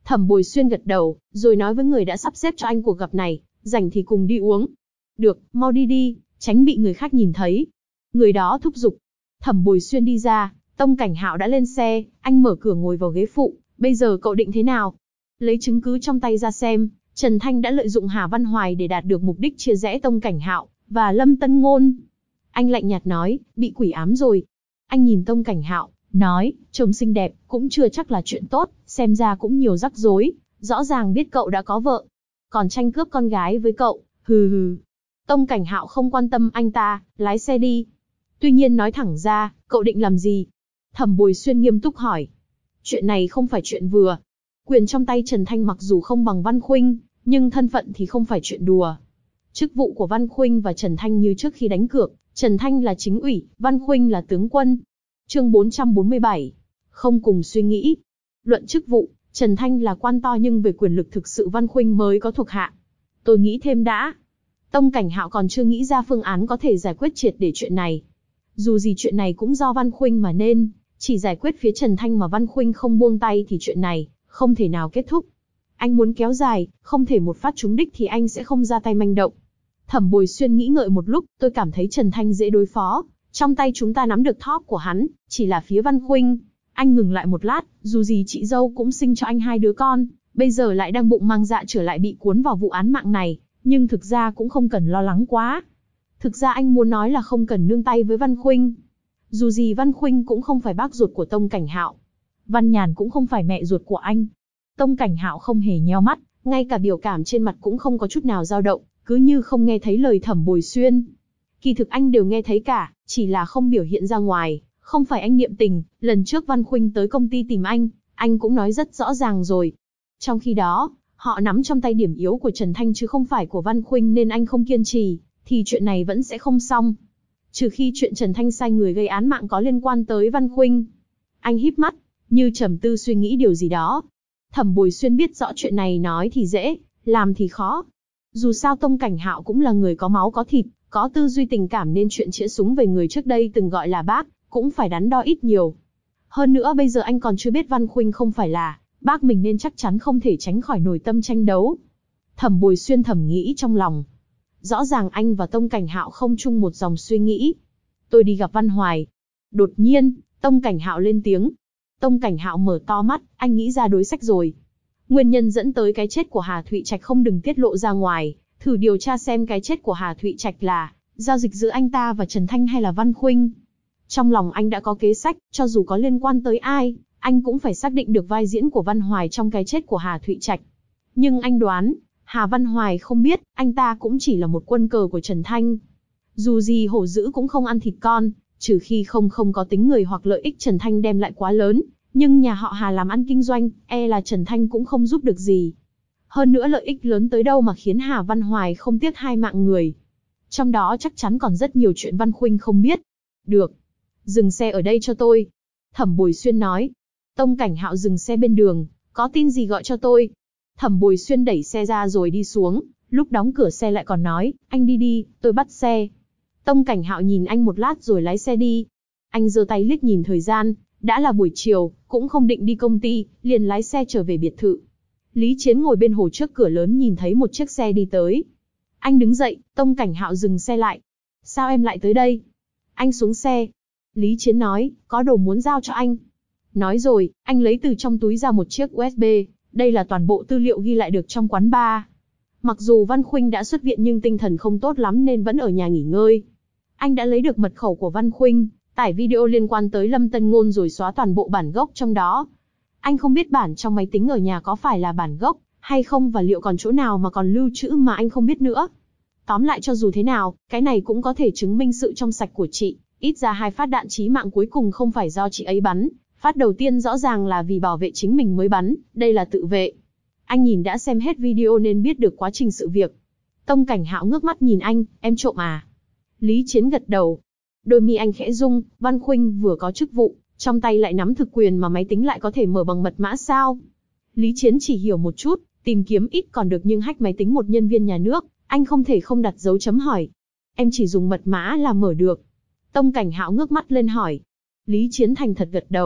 Thẩm Bồi Xuyên gật đầu, rồi nói với người đã sắp xếp cho anh cuộc gặp này, rảnh thì cùng đi uống. Được, mau đi đi, tránh bị người khác nhìn thấy. Người đó thúc giục. Thẩm Bồi Xuyên đi ra, Tông Cảnh Hạo đã lên xe, anh mở cửa ngồi vào ghế phụ. Bây giờ cậu định thế nào? Lấy chứng cứ trong tay ra xem, Trần Thanh đã lợi dụng Hà Văn Hoài để đạt được mục đích chia rẽ Tông Cảnh Hạo và Lâm Tân Ngôn. Anh lạnh nhạt nói, bị quỷ ám rồi. Anh nhìn Tông Cảnh Hạo, nói, trông xinh đẹp, cũng chưa chắc là chuyện tốt, xem ra cũng nhiều rắc rối, rõ ràng biết cậu đã có vợ. Còn tranh cướp con gái với cậu, hừ hừ. Tông Cảnh Hạo không quan tâm anh ta, lái xe đi. Tuy nhiên nói thẳng ra, cậu định làm gì? Thẩm Bồi Xuyên nghiêm túc hỏi. Chuyện này không phải chuyện vừa. Quyền trong tay Trần Thanh mặc dù không bằng Văn Khuynh, nhưng thân phận thì không phải chuyện đùa. Chức vụ của Văn Khuynh và Trần Thanh như trước khi đánh cược, Trần Thanh là chính ủy, Văn Khuynh là tướng quân. Chương 447. Không cùng suy nghĩ. Luận chức vụ, Trần Thanh là quan to nhưng về quyền lực thực sự Văn Khuynh mới có thuộc hạ. Tôi nghĩ thêm đã. Tông Cảnh Hạo còn chưa nghĩ ra phương án có thể giải quyết triệt để chuyện này. Dù gì chuyện này cũng do Văn Khuynh mà nên, chỉ giải quyết phía Trần Thanh mà Văn Khuynh không buông tay thì chuyện này không thể nào kết thúc. Anh muốn kéo dài, không thể một phát trúng đích thì anh sẽ không ra tay manh động. Thẩm Bồi Xuyên nghĩ ngợi một lúc, tôi cảm thấy Trần Thanh dễ đối phó. Trong tay chúng ta nắm được top của hắn, chỉ là phía Văn Khuynh. Anh ngừng lại một lát, dù gì chị dâu cũng sinh cho anh 2 đứa con, bây giờ lại đang bụng mang dạ trở lại bị cuốn vào vụ án mạng này, nhưng thực ra cũng không cần lo lắng quá. Thực ra anh muốn nói là không cần nương tay với Văn Khuynh. Dù gì Văn Khuynh cũng không phải bác ruột của Tông Cảnh Hạo. Văn Nhàn cũng không phải mẹ ruột của anh. Tông Cảnh Hạo không hề nheo mắt, ngay cả biểu cảm trên mặt cũng không có chút nào dao động, cứ như không nghe thấy lời Thẩm Bồi Xuyên. Kỳ thực anh đều nghe thấy cả, chỉ là không biểu hiện ra ngoài. Không phải anh niệm tình, lần trước Văn Khuynh tới công ty tìm anh cũng nói rất rõ ràng rồi. Trong khi đó, họ nắm trong tay điểm yếu của Trần Thanh chứ không phải của Văn Khuynh nên anh không kiên trì, thì chuyện này vẫn sẽ không xong. Trừ khi chuyện Trần Thanh sai người gây án mạng có liên quan tới Văn Khuynh. Anh híp mắt, như trầm tư suy nghĩ điều gì đó. Thẩm Bồi Xuyên biết rõ chuyện này nói thì dễ, làm thì khó. Dù sao Tông Cảnh Hạo cũng là người có máu có thịt, có tư duy tình cảm nên chuyện chĩa súng về người trước đây từng gọi là bác, cũng phải đắn đo ít nhiều. Hơn nữa bây giờ anh còn chưa biết Văn Khuynh không phải là bác mình nên chắc chắn không thể tránh khỏi nổi tâm tranh đấu. Thẩm Bồi Xuyên thầm nghĩ trong lòng. Rõ ràng anh và Tông Cảnh Hạo không chung một dòng suy nghĩ. Tôi đi gặp Văn Hoài. Đột nhiên, Tông Cảnh Hạo lên tiếng. Tông Cảnh Hạo mở to mắt, anh nghĩ ra đối sách rồi. Nguyên nhân dẫn tới cái chết của Hà Thụy Trạch không đừng tiết lộ ra ngoài, thử điều tra xem cái chết của Hà Thụy Trạch là giao dịch giữa anh ta và Trần Thanh hay là Văn Khuynh. Trong lòng anh đã có kế sách, cho dù có liên quan tới ai, anh cũng phải xác định được vai diễn của Văn Hoài trong cái chết của Hà Thụy Trạch. Nhưng anh đoán, Hà Văn Hoài không biết, anh ta cũng chỉ là một quân cờ của Trần Thanh. Dù gì hổ dữ cũng không ăn thịt con, trừ khi không có tính người hoặc lợi ích Trần Thanh đem lại quá lớn, nhưng nhà họ Hà làm ăn kinh doanh, e là Trần Thanh cũng không giúp được gì. Hơn nữa lợi ích lớn tới đâu mà khiến Hà Văn Hoài không tiếc 2 mạng người. Trong đó chắc chắn còn rất nhiều chuyện Văn Khuynh không biết. Được. Dừng xe ở đây cho tôi. Thẩm Bồi Xuyên nói. Tông Cảnh Hạo dừng xe bên đường, có tin gì gọi cho tôi. Thẩm Bồi Xuyên đẩy xe ra rồi đi xuống, lúc đóng cửa xe lại còn nói, anh đi đi, tôi bắt xe. Tông Cảnh Hạo nhìn anh một lát rồi lái xe đi. Anh giơ tay liếc nhìn thời gian, đã là buổi chiều, cũng không định đi công ty, liền lái xe trở về biệt thự. Lý Chiến ngồi bên hồ trước cửa lớn nhìn thấy một chiếc xe đi tới. Anh đứng dậy, Tông Cảnh Hạo dừng xe lại. Sao em lại tới đây? Anh xuống xe. Lý Chiến nói, có đồ muốn giao cho anh. Nói rồi, anh lấy từ trong túi ra một chiếc USB, đây là toàn bộ tư liệu ghi lại được trong quán bar. Mặc dù Văn Khuynh đã xuất viện nhưng tinh thần không tốt lắm nên vẫn ở nhà nghỉ ngơi. Anh đã lấy được mật khẩu của Văn Khuynh, tải video liên quan tới Lâm Tân Ngôn rồi xóa toàn bộ bản gốc trong đó. Anh không biết bản trong máy tính ở nhà có phải là bản gốc hay không và liệu còn chỗ nào mà còn lưu trữ mà anh không biết nữa. Tóm lại cho dù thế nào, cái này cũng có thể chứng minh sự trong sạch của chị. Ít ra 2 phát đạn chí mạng cuối cùng không phải do chị ấy bắn. Phát đầu tiên rõ ràng là vì bảo vệ chính mình mới bắn, đây là tự vệ. Anh nhìn đã xem hết video nên biết được quá trình sự việc. Tông Cảnh Hạo ngước mắt nhìn anh, em trộm à? Lý Chiến gật đầu. Đôi mi anh khẽ rung, Văn Khuynh vừa có chức vụ, trong tay lại nắm thực quyền mà máy tính lại có thể mở bằng mật mã sao? Lý Chiến chỉ hiểu một chút, tìm kiếm ít còn được nhưng hack máy tính một nhân viên nhà nước, anh không thể không đặt dấu chấm hỏi. Em chỉ dùng mật mã là mở được. Tông Cảnh Hạo ngước mắt lên hỏi. Lý Chiến thành thật gật đầu,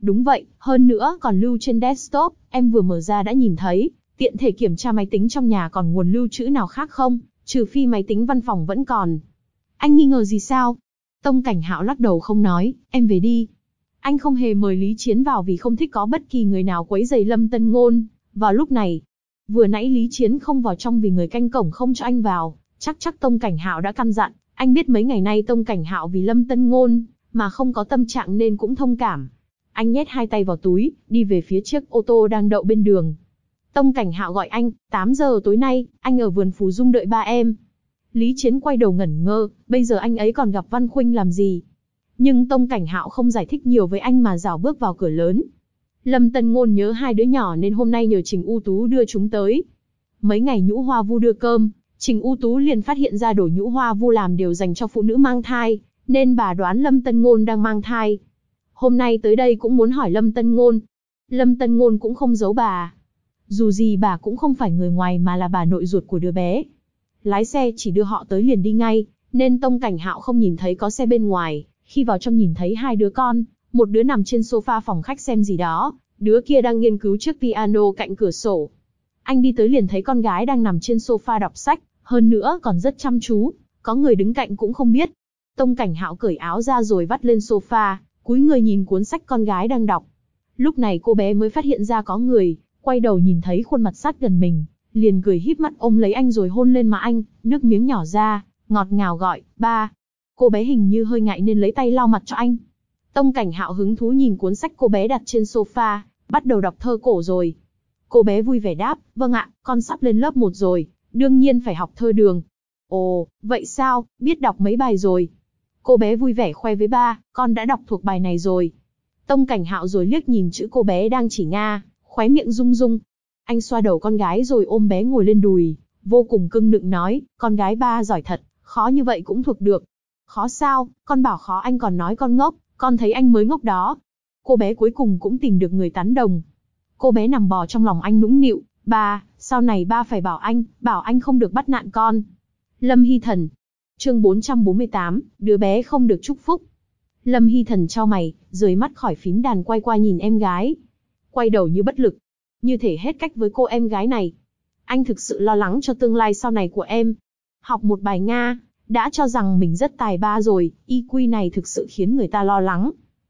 Đúng vậy, hơn nữa còn lưu trên desktop, em vừa mở ra đã nhìn thấy, tiện thể kiểm tra máy tính trong nhà còn nguồn lưu trữ nào khác không, trừ phi máy tính văn phòng vẫn còn. Anh nghi ngờ gì sao? Tông Cảnh Hạo lắc đầu không nói, em về đi. Anh không hề mời Lý Chiến vào vì không thích có bất kỳ người nào quấy rầy Lâm Tân Ngôn. Vào lúc này, vừa nãy Lý Chiến không vào trong vì người canh cổng không cho anh vào, chắc Tông Cảnh Hạo đã căn dặn. Anh biết mấy ngày nay Tông Cảnh Hạo vì Lâm Tân Ngôn mà không có tâm trạng nên cũng thông cảm. Anh nhét hai tay vào túi, đi về phía chiếc ô tô đang đậu bên đường. Tông Cảnh Hạo gọi anh, 8 giờ tối nay, anh ở vườn Phù Dung đợi ba em. Lý Chiến quay đầu ngẩn ngơ, bây giờ anh ấy còn gặp Văn Khuynh làm gì? Nhưng Tông Cảnh Hạo không giải thích nhiều với anh mà rảo bước vào cửa lớn. Lâm Tân Ngôn nhớ hai đứa nhỏ nên hôm nay nhờ Trình U Tú đưa chúng tới. Mấy ngày Nhũ Hoa Vu đưa cơm, Trình U Tú liền phát hiện ra đồ Nhũ Hoa Vu làm đều dành cho phụ nữ mang thai, nên bà đoán Lâm Tân Ngôn đang mang thai. Hôm nay tới đây cũng muốn hỏi Lâm Tân Ngôn. Lâm Tân Ngôn cũng không giấu bà. Dù gì bà cũng không phải người ngoài mà là bà nội ruột của đứa bé. Lái xe chỉ đưa họ tới liền đi ngay, nên Tông Cảnh Hạo không nhìn thấy có xe bên ngoài. Khi vào trong nhìn thấy hai đứa con, một đứa nằm trên sofa phòng khách xem gì đó, đứa kia đang nghiên cứu chiếc piano cạnh cửa sổ. Anh đi tới liền thấy con gái đang nằm trên sofa đọc sách, hơn nữa còn rất chăm chú, có người đứng cạnh cũng không biết. Tông Cảnh Hạo cởi áo ra rồi vắt lên sofa, cúi người nhìn cuốn sách con gái đang đọc. Lúc này cô bé mới phát hiện ra có người, quay đầu nhìn thấy khuôn mặt sát gần mình, liền cười híp mắt ôm lấy anh rồi hôn lên má anh, nước miếng nhỏ ra, ngọt ngào gọi, ba. Cô bé hình như hơi ngại nên lấy tay lau mặt cho anh. Tông Cảnh Hạo hứng thú nhìn cuốn sách cô bé đặt trên sofa, bắt đầu đọc thơ cổ rồi. Cô bé vui vẻ đáp, vâng ạ, con sắp lên lớp 1 rồi, đương nhiên phải học thơ đường. Ồ, vậy sao, biết đọc mấy bài rồi? Cô bé vui vẻ khoe với ba, con đã đọc thuộc bài này rồi. Tông Cảnh Hạo rồi liếc nhìn chữ cô bé đang chỉ Nga, khóe miệng rung rung. Anh xoa đầu con gái rồi ôm bé ngồi lên đùi, vô cùng cưng nựng nói, con gái ba giỏi thật, khó như vậy cũng thuộc được. Khó sao, con bảo khó anh còn nói con ngốc, con thấy anh mới ngốc đó. Cô bé cuối cùng cũng tìm được người tán đồng. Cô bé nằm bò trong lòng anh nũng nịu, ba, sau này ba phải bảo anh không được bắt nạt con. Lâm Hy Thần. Chương 448, đứa bé không được chúc phúc. Lâm Hy Thần chau mày, rời mắt khỏi phím đàn quay qua nhìn em gái. Quay đầu như bất lực, như thể hết cách với cô em gái này. Anh thực sự lo lắng cho tương lai sau này của em. Học một bài Nga, đã cho rằng mình rất tài ba rồi, IQ này thực sự khiến người ta lo lắng.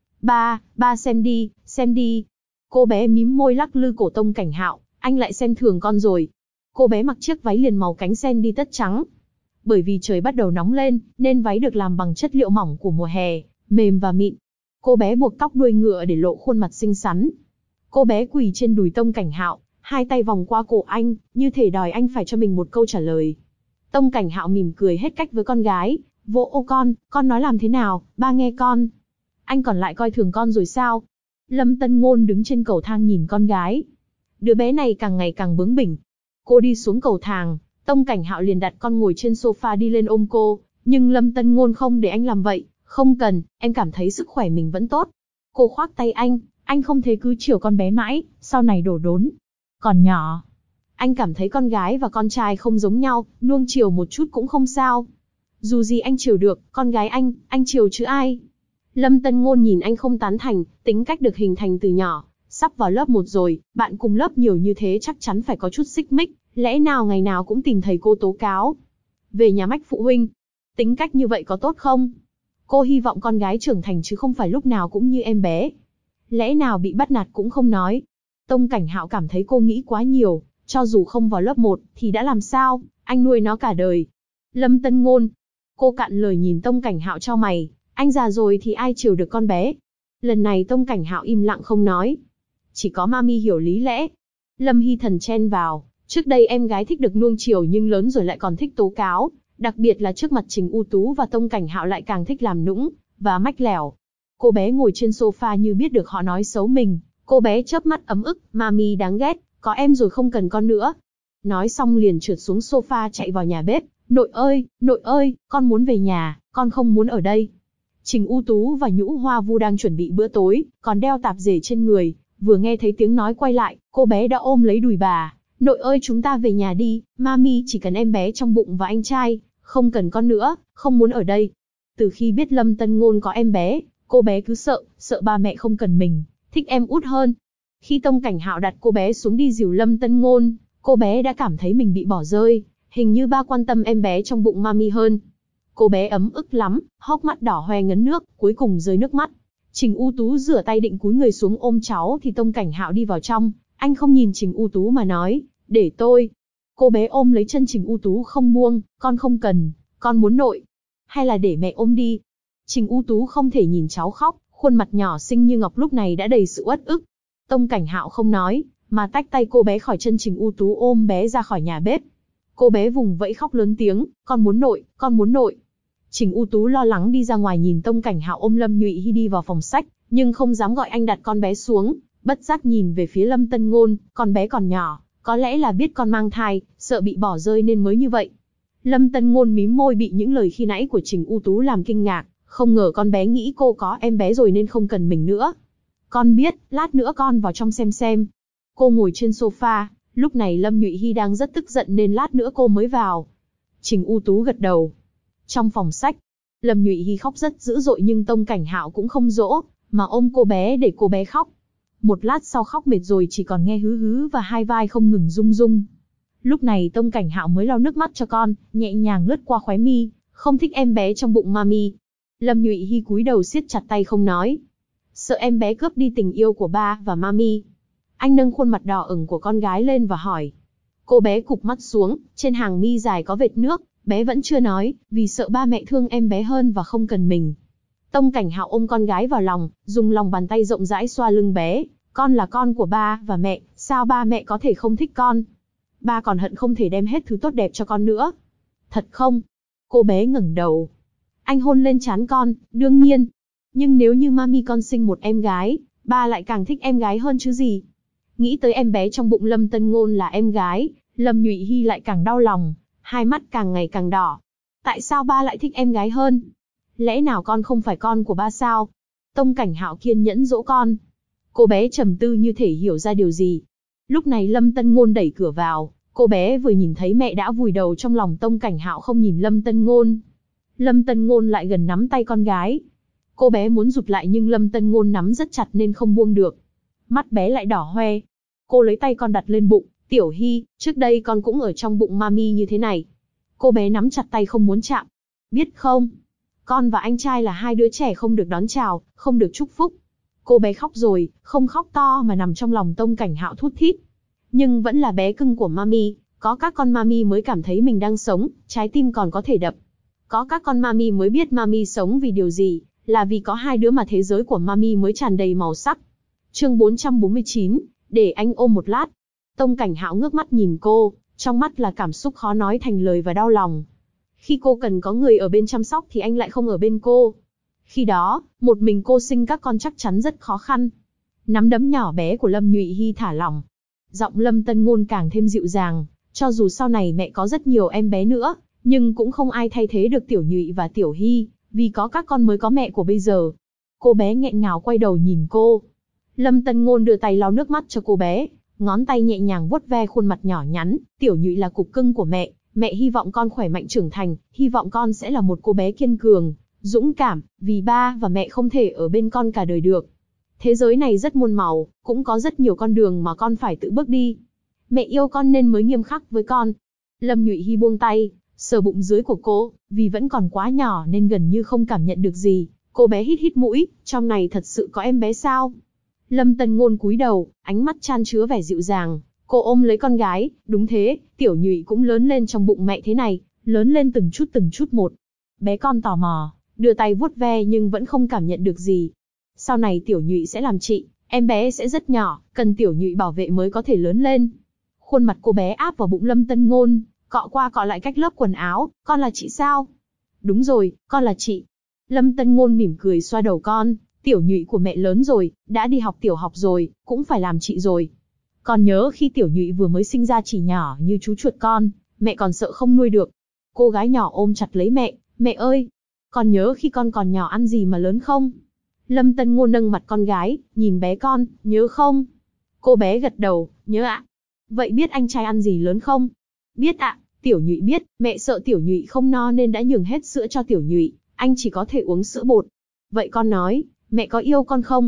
Ba xem đi. Cô bé mím môi lắc lư cổ Tông Cảnh Hạo, anh lại xem thường con rồi. Cô bé mặc chiếc váy liền màu cánh sen đi tất trắng. Bởi vì trời bắt đầu nóng lên, nên váy được làm bằng chất liệu mỏng của mùa hè, mềm và mịn. Cô bé buộc tóc đuôi ngựa để lộ khuôn mặt xinh xắn. Cô bé quỳ trên đùi Tông Cảnh Hạo, hai tay vòng qua cổ anh, như thể đòi anh phải cho mình một câu trả lời. Tông Cảnh Hạo mỉm cười hết cách với con gái, vỗ ô con nói làm thế nào, ba nghe con. Anh còn lại coi thường con rồi sao? Lâm Tân Ngôn đứng trên cầu thang nhìn con gái. Đứa bé này càng ngày càng bướng bỉnh. Cô đi xuống cầu thang, Tông Cảnh Hạo liền đặt con ngồi trên sofa đi lên ôm cô, nhưng Lâm Tân Ngôn không để anh làm vậy, không cần, em cảm thấy sức khỏe mình vẫn tốt. Cô khoác tay anh không thể cứ chiều con bé mãi, sau này đổ đốn. Còn nhỏ, anh cảm thấy con gái và con trai không giống nhau, nuông chiều một chút cũng không sao. Dù gì anh chiều được, con gái anh chiều chứ ai. Lâm Tân Ngôn nhìn anh không tán thành, tính cách được hình thành từ nhỏ, sắp vào lớp 1 rồi, bạn cùng lớp nhiều như thế chắc chắn phải có chút xích mích, lẽ nào ngày nào cũng tìm thầy cô tố cáo. Về nhà mách phụ huynh, tính cách như vậy có tốt không? Cô hy vọng con gái trưởng thành chứ không phải lúc nào cũng như em bé. Lẽ nào bị bắt nạt cũng không nói. Tông Cảnh Hạo cảm thấy cô nghĩ quá nhiều, cho dù không vào lớp 1 thì đã làm sao, anh nuôi nó cả đời. Lâm Tân Ngôn. Cô cạn lời nhìn Tông Cảnh Hạo chau mày, anh già rồi thì ai chiều được con bé. Lần này Tông Cảnh Hạo im lặng không nói. Chỉ có Mami hiểu lý lẽ. Lâm Hy Thần chen vào, trước đây em gái thích được nuông chiều nhưng lớn rồi lại còn thích tố cáo, đặc biệt là trước mặt Trình U Tú và Tông Cảnh Hạo lại càng thích làm nũng và mách lẻo. Cô bé ngồi trên sofa như biết được họ nói xấu mình, cô bé chớp mắt ấm ức, Mami đáng ghét, có em rồi không cần con nữa. Nói xong liền trượt xuống sofa chạy vào nhà bếp, nội ơi, con muốn về nhà, con không muốn ở đây. Trình U Tú và Nhũ Hoa Vu đang chuẩn bị bữa tối, còn đeo tạp dề trên người, vừa nghe thấy tiếng nói quay lại, cô bé đã ôm lấy đùi bà. Nội ơi chúng ta về nhà đi, Mami chỉ cần em bé trong bụng và anh trai, không cần con nữa, không muốn ở đây. Từ khi biết Lâm Tân Ngôn có em bé, cô bé cứ sợ ba mẹ không cần mình, thích em út hơn. Khi Tông Cảnh Hạo đặt cô bé xuống đi dìu Lâm Tân Ngôn, cô bé đã cảm thấy mình bị bỏ rơi, hình như ba quan tâm em bé trong bụng mami hơn. Cô bé ấm ức lắm, hốc mắt đỏ hoe ngấn nước, cuối cùng rơi nước mắt. Trình U Tú rửa tay định cúi người xuống ôm cháu thì Tông Cảnh Hạo đi vào trong, anh không nhìn Trình U Tú mà nói, để tôi. Cô bé ôm lấy chân Trình U Tú không buông, con không cần, con muốn nội. Hay là để mẹ ôm đi. Trình U Tú không thể nhìn cháu khóc, khuôn mặt nhỏ xinh như ngọc lúc này đã đầy sự uất ức. Tông Cảnh Hạo không nói, mà tách tay cô bé khỏi chân Trình U Tú ôm bé ra khỏi nhà bếp. Cô bé vùng vẫy khóc lớn tiếng, con muốn nội, con muốn nội. Trình U Tú lo lắng đi ra ngoài nhìn Tông Cảnh Hạo ôm Lâm Nhụy Hy đi vào phòng sách, nhưng không dám gọi anh đặt con bé xuống, bất giác nhìn về phía Lâm Tân Ngôn, con bé còn nhỏ, có lẽ là biết con mang thai, sợ bị bỏ rơi nên mới như vậy. Lâm Tân Ngôn mím môi bị những lời khi nãy của Trình U Tú làm kinh ngạc, không ngờ con bé nghĩ cô có em bé rồi nên không cần mình nữa. Con biết, lát nữa con vào trong xem. Cô ngồi trên sofa, lúc này Lâm Nhụy Hy đang rất tức giận nên lát nữa cô mới vào. Trình U Tú gật đầu. Trong phòng sách, Lâm Nhụy Hy khóc rất dữ dội nhưng Tông Cảnh Hạo cũng không dỗ, mà ôm cô bé để cô bé khóc. Một lát sau khóc mệt rồi chỉ còn nghe hứ hứ và hai vai không ngừng rung rung. Lúc này Tông Cảnh Hạo mới lau nước mắt cho con, nhẹ nhàng lướt qua khóe mi, không thích em bé trong bụng mami. Lâm Nhụy Hy cúi đầu siết chặt tay không nói. Sợ em bé cướp đi tình yêu của ba và mami. Anh nâng khuôn mặt đỏ ửng của con gái lên và hỏi. Cô bé cụp mắt xuống, trên hàng mi dài có vệt nước, bé vẫn chưa nói, vì sợ ba mẹ thương em bé hơn và không cần mình. Tông Cảnh Hạo ôm con gái vào lòng, dùng lòng bàn tay rộng rãi xoa lưng bé. Con là con của ba và mẹ, sao ba mẹ có thể không thích con? Ba còn hận không thể đem hết thứ tốt đẹp cho con nữa. Thật không? Cô bé ngẩng đầu. Anh hôn lên trán con, đương nhiên. Nhưng nếu như mami con sinh một em gái, ba lại càng thích em gái hơn chứ gì. Nghĩ tới em bé trong bụng Lâm Tân Ngôn là em gái, Lâm Nhụy Hy lại càng đau lòng, hai mắt càng ngày càng đỏ. Tại sao ba lại thích em gái hơn? Lẽ nào con không phải con của ba sao? Tông Cảnh Hạo kiên nhẫn dỗ con. Cô bé trầm tư như thể hiểu ra điều gì. Lúc này Lâm Tân Ngôn đẩy cửa vào, cô bé vừa nhìn thấy mẹ đã vùi đầu trong lòng Tông Cảnh Hạo không nhìn Lâm Tân Ngôn. Lâm Tân Ngôn lại gần nắm tay con gái. Cô bé muốn rụt lại nhưng Lâm Tân Ngôn nắm rất chặt nên không buông được. Mắt bé lại đỏ hoe. Cô lấy tay con đặt lên bụng, Tiểu Hy, trước đây con cũng ở trong bụng mami như thế này. Cô bé nắm chặt tay không muốn chạm. Biết không? Con và anh trai là hai đứa trẻ không được đón chào, không được chúc phúc. Cô bé khóc rồi, không khóc to mà nằm trong lòng Tông Cảnh Hạo thút thít. Nhưng vẫn là bé cưng của mami, có các con mami mới cảm thấy mình đang sống, trái tim còn có thể đập. Có các con mami mới biết mami sống vì điều gì, là vì có hai đứa mà thế giới của mami mới tràn đầy màu sắc. Chương 449, để anh ôm một lát. Tông Cảnh Hạo ngước mắt nhìn cô, trong mắt là cảm xúc khó nói thành lời và đau lòng. Khi cô cần có người ở bên chăm sóc thì anh lại không ở bên cô. Khi đó, một mình cô sinh các con chắc chắn rất khó khăn. Nắm đấm nhỏ bé của Lâm Nhụy Hy thả lỏng. Giọng Lâm Tân Ngôn càng thêm dịu dàng, cho dù sau này mẹ có rất nhiều em bé nữa, nhưng cũng không ai thay thế được Tiểu Nhụy và Tiểu Hy, vì có các con mới có mẹ của bây giờ. Cô bé nghẹn ngào quay đầu nhìn cô. Lâm Tân Ngôn đưa tay lau nước mắt cho cô bé, ngón tay nhẹ nhàng vuốt ve khuôn mặt nhỏ nhắn. Tiểu Nhụy là cục cưng của mẹ hy vọng con khỏe mạnh trưởng thành, hy vọng con sẽ là một cô bé kiên cường, dũng cảm, vì ba và mẹ không thể ở bên con cả đời được. Thế giới này rất muôn màu, cũng có rất nhiều con đường mà con phải tự bước đi. Mẹ yêu con nên mới nghiêm khắc với con. Lâm Nhụy Hy buông tay, sờ bụng dưới của cô, vì vẫn còn quá nhỏ nên gần như không cảm nhận được gì. Cô bé hít hít mũi, trong này thật sự có em bé sao? Lâm Tân Ngôn cúi đầu, ánh mắt chan chứa vẻ dịu dàng. Cô ôm lấy con gái, đúng thế, Tiểu Nhụy cũng lớn lên trong bụng mẹ thế này, lớn lên từng chút một. Bé con tò mò, đưa tay vuốt ve nhưng vẫn không cảm nhận được gì. Sau này Tiểu Nhụy sẽ làm chị, em bé sẽ rất nhỏ, cần Tiểu Nhụy bảo vệ mới có thể lớn lên. Khuôn mặt cô bé áp vào bụng Lâm Tân Ngôn, cọ qua cọ lại cách lớp quần áo, con là chị sao? Đúng rồi, con là chị. Lâm Tân Ngôn mỉm cười xoa đầu con, Tiểu Nhụy của mẹ lớn rồi, đã đi học tiểu học rồi, cũng phải làm chị rồi. Còn nhớ khi Tiểu Nhụy vừa mới sinh ra chỉ nhỏ như chú chuột con, mẹ còn sợ không nuôi được. Cô gái nhỏ ôm chặt lấy mẹ ơi, còn nhớ khi con còn nhỏ ăn gì mà lớn không? Lâm Tân Ngôn nâng mặt con gái, nhìn bé con, nhớ không? Cô bé gật đầu, nhớ ạ. Vậy biết anh trai ăn gì lớn không? Biết ạ, Tiểu Nhụy biết, mẹ sợ Tiểu Nhụy không no nên đã nhường hết sữa cho Tiểu Nhụy, anh chỉ có thể uống sữa bột. Vậy con nói, mẹ có yêu con không?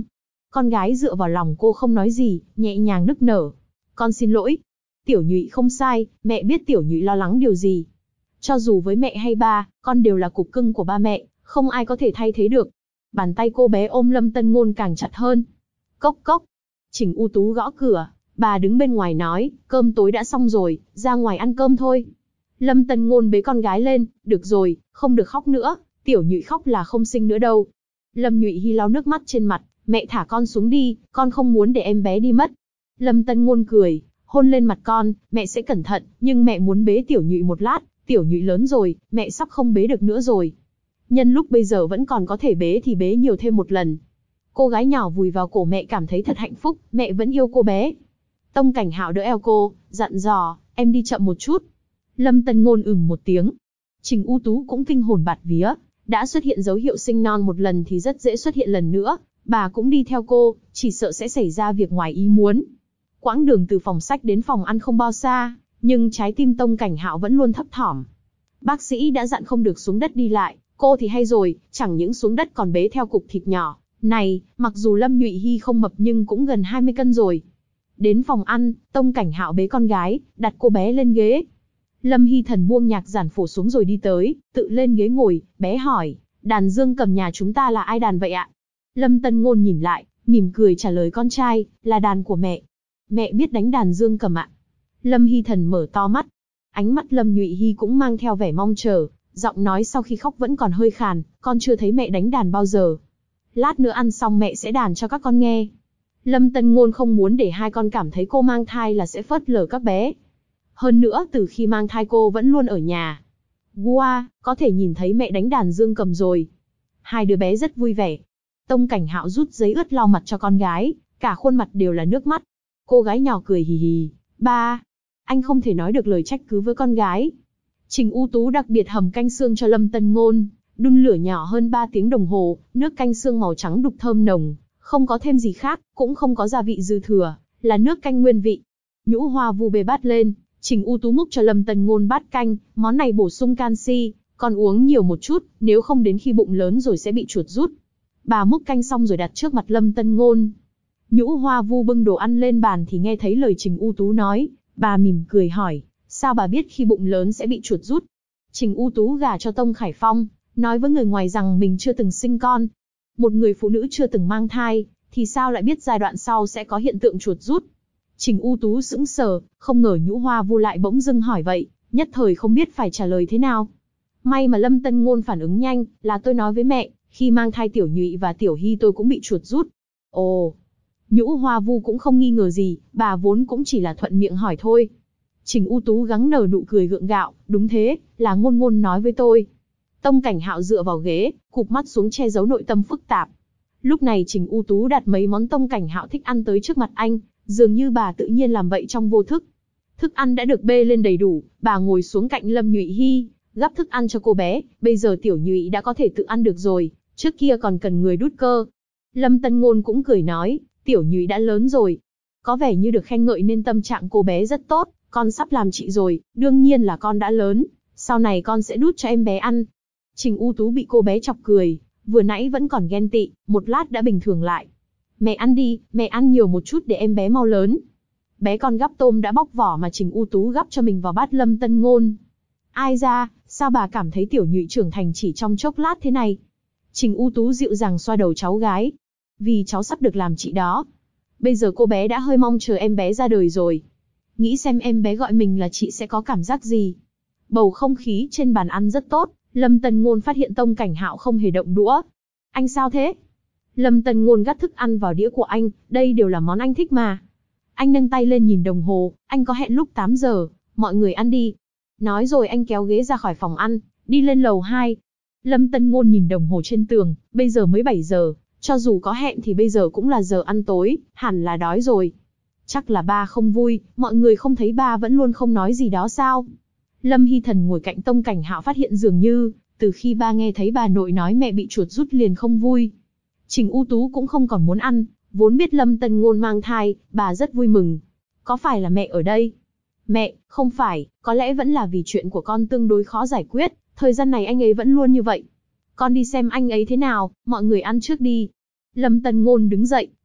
Con gái dựa vào lòng cô không nói gì, nhẹ nhàng nức nở. Con xin lỗi. Tiểu Nhụy không sai, mẹ biết Tiểu Nhụy lo lắng điều gì. Cho dù với mẹ hay ba, con đều là cục cưng của ba mẹ, không ai có thể thay thế được. Bàn tay cô bé ôm Lâm Tân Ngôn càng chặt hơn. Cốc cốc. Trình U Tú gõ cửa, bà đứng bên ngoài nói, cơm tối đã xong rồi, ra ngoài ăn cơm thôi. Lâm Tân Ngôn bế con gái lên, được rồi, không được khóc nữa, Tiểu Nhụy khóc là không sinh nữa đâu. Lâm Nhụy Hy lau nước mắt trên mặt, mẹ thả con xuống đi, con không muốn để em bé đi mất. Lâm Tân Ngôn cười, hôn lên mặt con, mẹ sẽ cẩn thận, nhưng mẹ muốn bế Tiểu Nhụy một lát, Tiểu Nhụy lớn rồi, mẹ sắp không bế được nữa rồi. Nhân lúc bây giờ vẫn còn có thể bế thì bế nhiều thêm một lần. Cô gái nhỏ vùi vào cổ mẹ cảm thấy thật hạnh phúc, mẹ vẫn yêu cô bé. Tông Cảnh Hạo đỡ eo cô, dặn dò, em đi chậm một chút. Lâm Tân Ngôn một tiếng. Trình U Tú cũng kinh hồn bạt vía, đã xuất hiện dấu hiệu sinh non một lần thì rất dễ xuất hiện lần nữa, bà cũng đi theo cô, chỉ sợ sẽ xảy ra việc ngoài ý muốn. Quãng đường từ phòng sách đến phòng ăn không bao xa, nhưng trái tim Tông Cảnh Hạo vẫn luôn thấp thỏm. Bác sĩ đã dặn không được xuống đất đi lại, cô thì hay rồi, chẳng những xuống đất còn bế theo cục thịt nhỏ. Này, mặc dù Lâm Nhụy Hy không mập nhưng cũng gần 20 cân rồi. Đến phòng ăn, Tông Cảnh Hạo bế con gái, đặt cô bé lên ghế. Lâm Hy Thần buông nhạc giản phổ xuống rồi đi tới, tự lên ghế ngồi, bé hỏi, đàn dương cầm nhà chúng ta là ai đàn vậy ạ? Lâm Tân Ngôn nhìn lại, mỉm cười trả lời con trai, là đàn của mẹ. Mẹ biết đánh đàn dương cầm ạ? Lâm Hy Thần mở to mắt. Ánh mắt Lâm Nhụy Hy cũng mang theo vẻ mong chờ, giọng nói sau khi khóc vẫn còn hơi khàn, con chưa thấy mẹ đánh đàn bao giờ. Lát nữa ăn xong mẹ sẽ đàn cho các con nghe. Lâm Tân Ngôn không muốn để hai con cảm thấy cô mang thai là sẽ phớt lờ các bé. Hơn nữa từ khi mang thai cô vẫn luôn ở nhà. Wow, có thể nhìn thấy mẹ đánh đàn dương cầm rồi. Hai đứa bé rất vui vẻ. Tông Cảnh Hạo rút giấy ướt lau mặt cho con gái, cả khuôn mặt đều là nước mắt. Cô gái nhỏ cười hì hì, ba. Anh không thể nói được lời trách cứ với con gái. Trình U Tú đặc biệt hầm canh xương cho Lâm Tân Ngôn, đun lửa nhỏ hơn 3 tiếng đồng hồ, nước canh xương màu trắng đục thơm nồng, không có thêm gì khác, cũng không có gia vị dư thừa, là nước canh nguyên vị. Nhũ Hoa vu bê bát lên, Trình U Tú múc cho Lâm Tân Ngôn bát canh, món này bổ sung canxi, con uống nhiều một chút, nếu không đến khi bụng lớn rồi sẽ bị chuột rút. Bà múc canh xong rồi đặt trước mặt Lâm Tân Ngôn. Nhũ Hoa vu bưng đồ ăn lên bàn thì nghe thấy lời Trình U Tú nói, bà mỉm cười hỏi, sao bà biết khi bụng lớn sẽ bị chuột rút? Trình U Tú gả cho Tông Khải Phong, nói với người ngoài rằng mình chưa từng sinh con. Một người phụ nữ chưa từng mang thai, thì sao lại biết giai đoạn sau sẽ có hiện tượng chuột rút? Trình U Tú sững sờ, không ngờ Nhũ Hoa vu lại bỗng dưng hỏi vậy, nhất thời không biết phải trả lời thế nào. May mà Lâm Tân Ngôn phản ứng nhanh, là tôi nói với mẹ, khi mang thai Tiểu Nhụy và Tiểu Hy tôi cũng bị chuột rút. Ồ, Nhũ Hoa vu cũng không nghi ngờ gì, bà vốn cũng chỉ là thuận miệng hỏi thôi. Trình U Tú gắng nở nụ cười gượng gạo, đúng thế, là Ngôn Ngôn nói với tôi. Tông Cảnh Hạo dựa vào ghế, cụp mắt xuống che giấu nội tâm phức tạp. Lúc này Trình U Tú đặt mấy món Tông Cảnh Hạo thích ăn tới trước mặt anh, dường như bà tự nhiên làm vậy trong vô thức. Thức ăn đã được bê lên đầy đủ, bà ngồi xuống cạnh Lâm Nhụy Hy, gắp thức ăn cho cô bé, bây giờ Tiểu Nhụy đã có thể tự ăn được rồi, trước kia còn cần người đút cơ. Lâm Tân Ngôn cũng cười nói, Tiểu Nhụy đã lớn rồi. Có vẻ như được khen ngợi nên tâm trạng cô bé rất tốt, con sắp làm chị rồi, đương nhiên là con đã lớn, sau này con sẽ đút cho em bé ăn. Trình U Tú bị cô bé chọc cười, vừa nãy vẫn còn ghen tị, một lát đã bình thường lại. Mẹ ăn đi, mẹ ăn nhiều một chút để em bé mau lớn. Bé con gắp tôm đã bóc vỏ mà Trình U Tú gắp cho mình vào bát Lâm Tân Ngôn. Ai ra, sao bà cảm thấy Tiểu Nhụy trưởng thành chỉ trong chốc lát thế này? Trình U Tú dịu dàng xoa đầu cháu gái. Vì cháu sắp được làm chị đó. Bây giờ cô bé đã hơi mong chờ em bé ra đời rồi. Nghĩ xem em bé gọi mình là chị sẽ có cảm giác gì. Bầu không khí trên bàn ăn rất tốt, Lâm Tân Ngôn phát hiện Tông Cảnh Hạo không hề động đũa. Anh sao thế? Lâm Tân Ngôn gắp thức ăn vào đĩa của anh, đây đều là món anh thích mà. Anh nâng tay lên nhìn đồng hồ, anh có hẹn lúc 8 giờ, mọi người ăn đi. Nói rồi anh kéo ghế ra khỏi phòng ăn, đi lên lầu 2. Lâm Tân Ngôn nhìn đồng hồ trên tường, bây giờ mới 7 giờ, cho dù có hẹn thì bây giờ cũng là giờ ăn tối, hẳn là đói rồi. Chắc là ba không vui, mọi người không thấy ba vẫn luôn không nói gì đó sao? Lâm Hy Thần ngồi cạnh Tông Cảnh Hạo phát hiện dường như, từ khi ba nghe thấy bà nội nói mẹ bị chuột rút liền không vui. Trình U Tú cũng không còn muốn ăn, vốn biết Lâm Tân Ngôn mang thai, bà rất vui mừng. Có phải là mẹ ở đây? Mẹ, không phải, có lẽ vẫn là vì chuyện của con tương đối khó giải quyết, thời gian này anh ấy vẫn luôn như vậy. Con đi xem anh ấy thế nào, mọi người ăn trước đi. Lâm Tân Ngôn đứng dậy,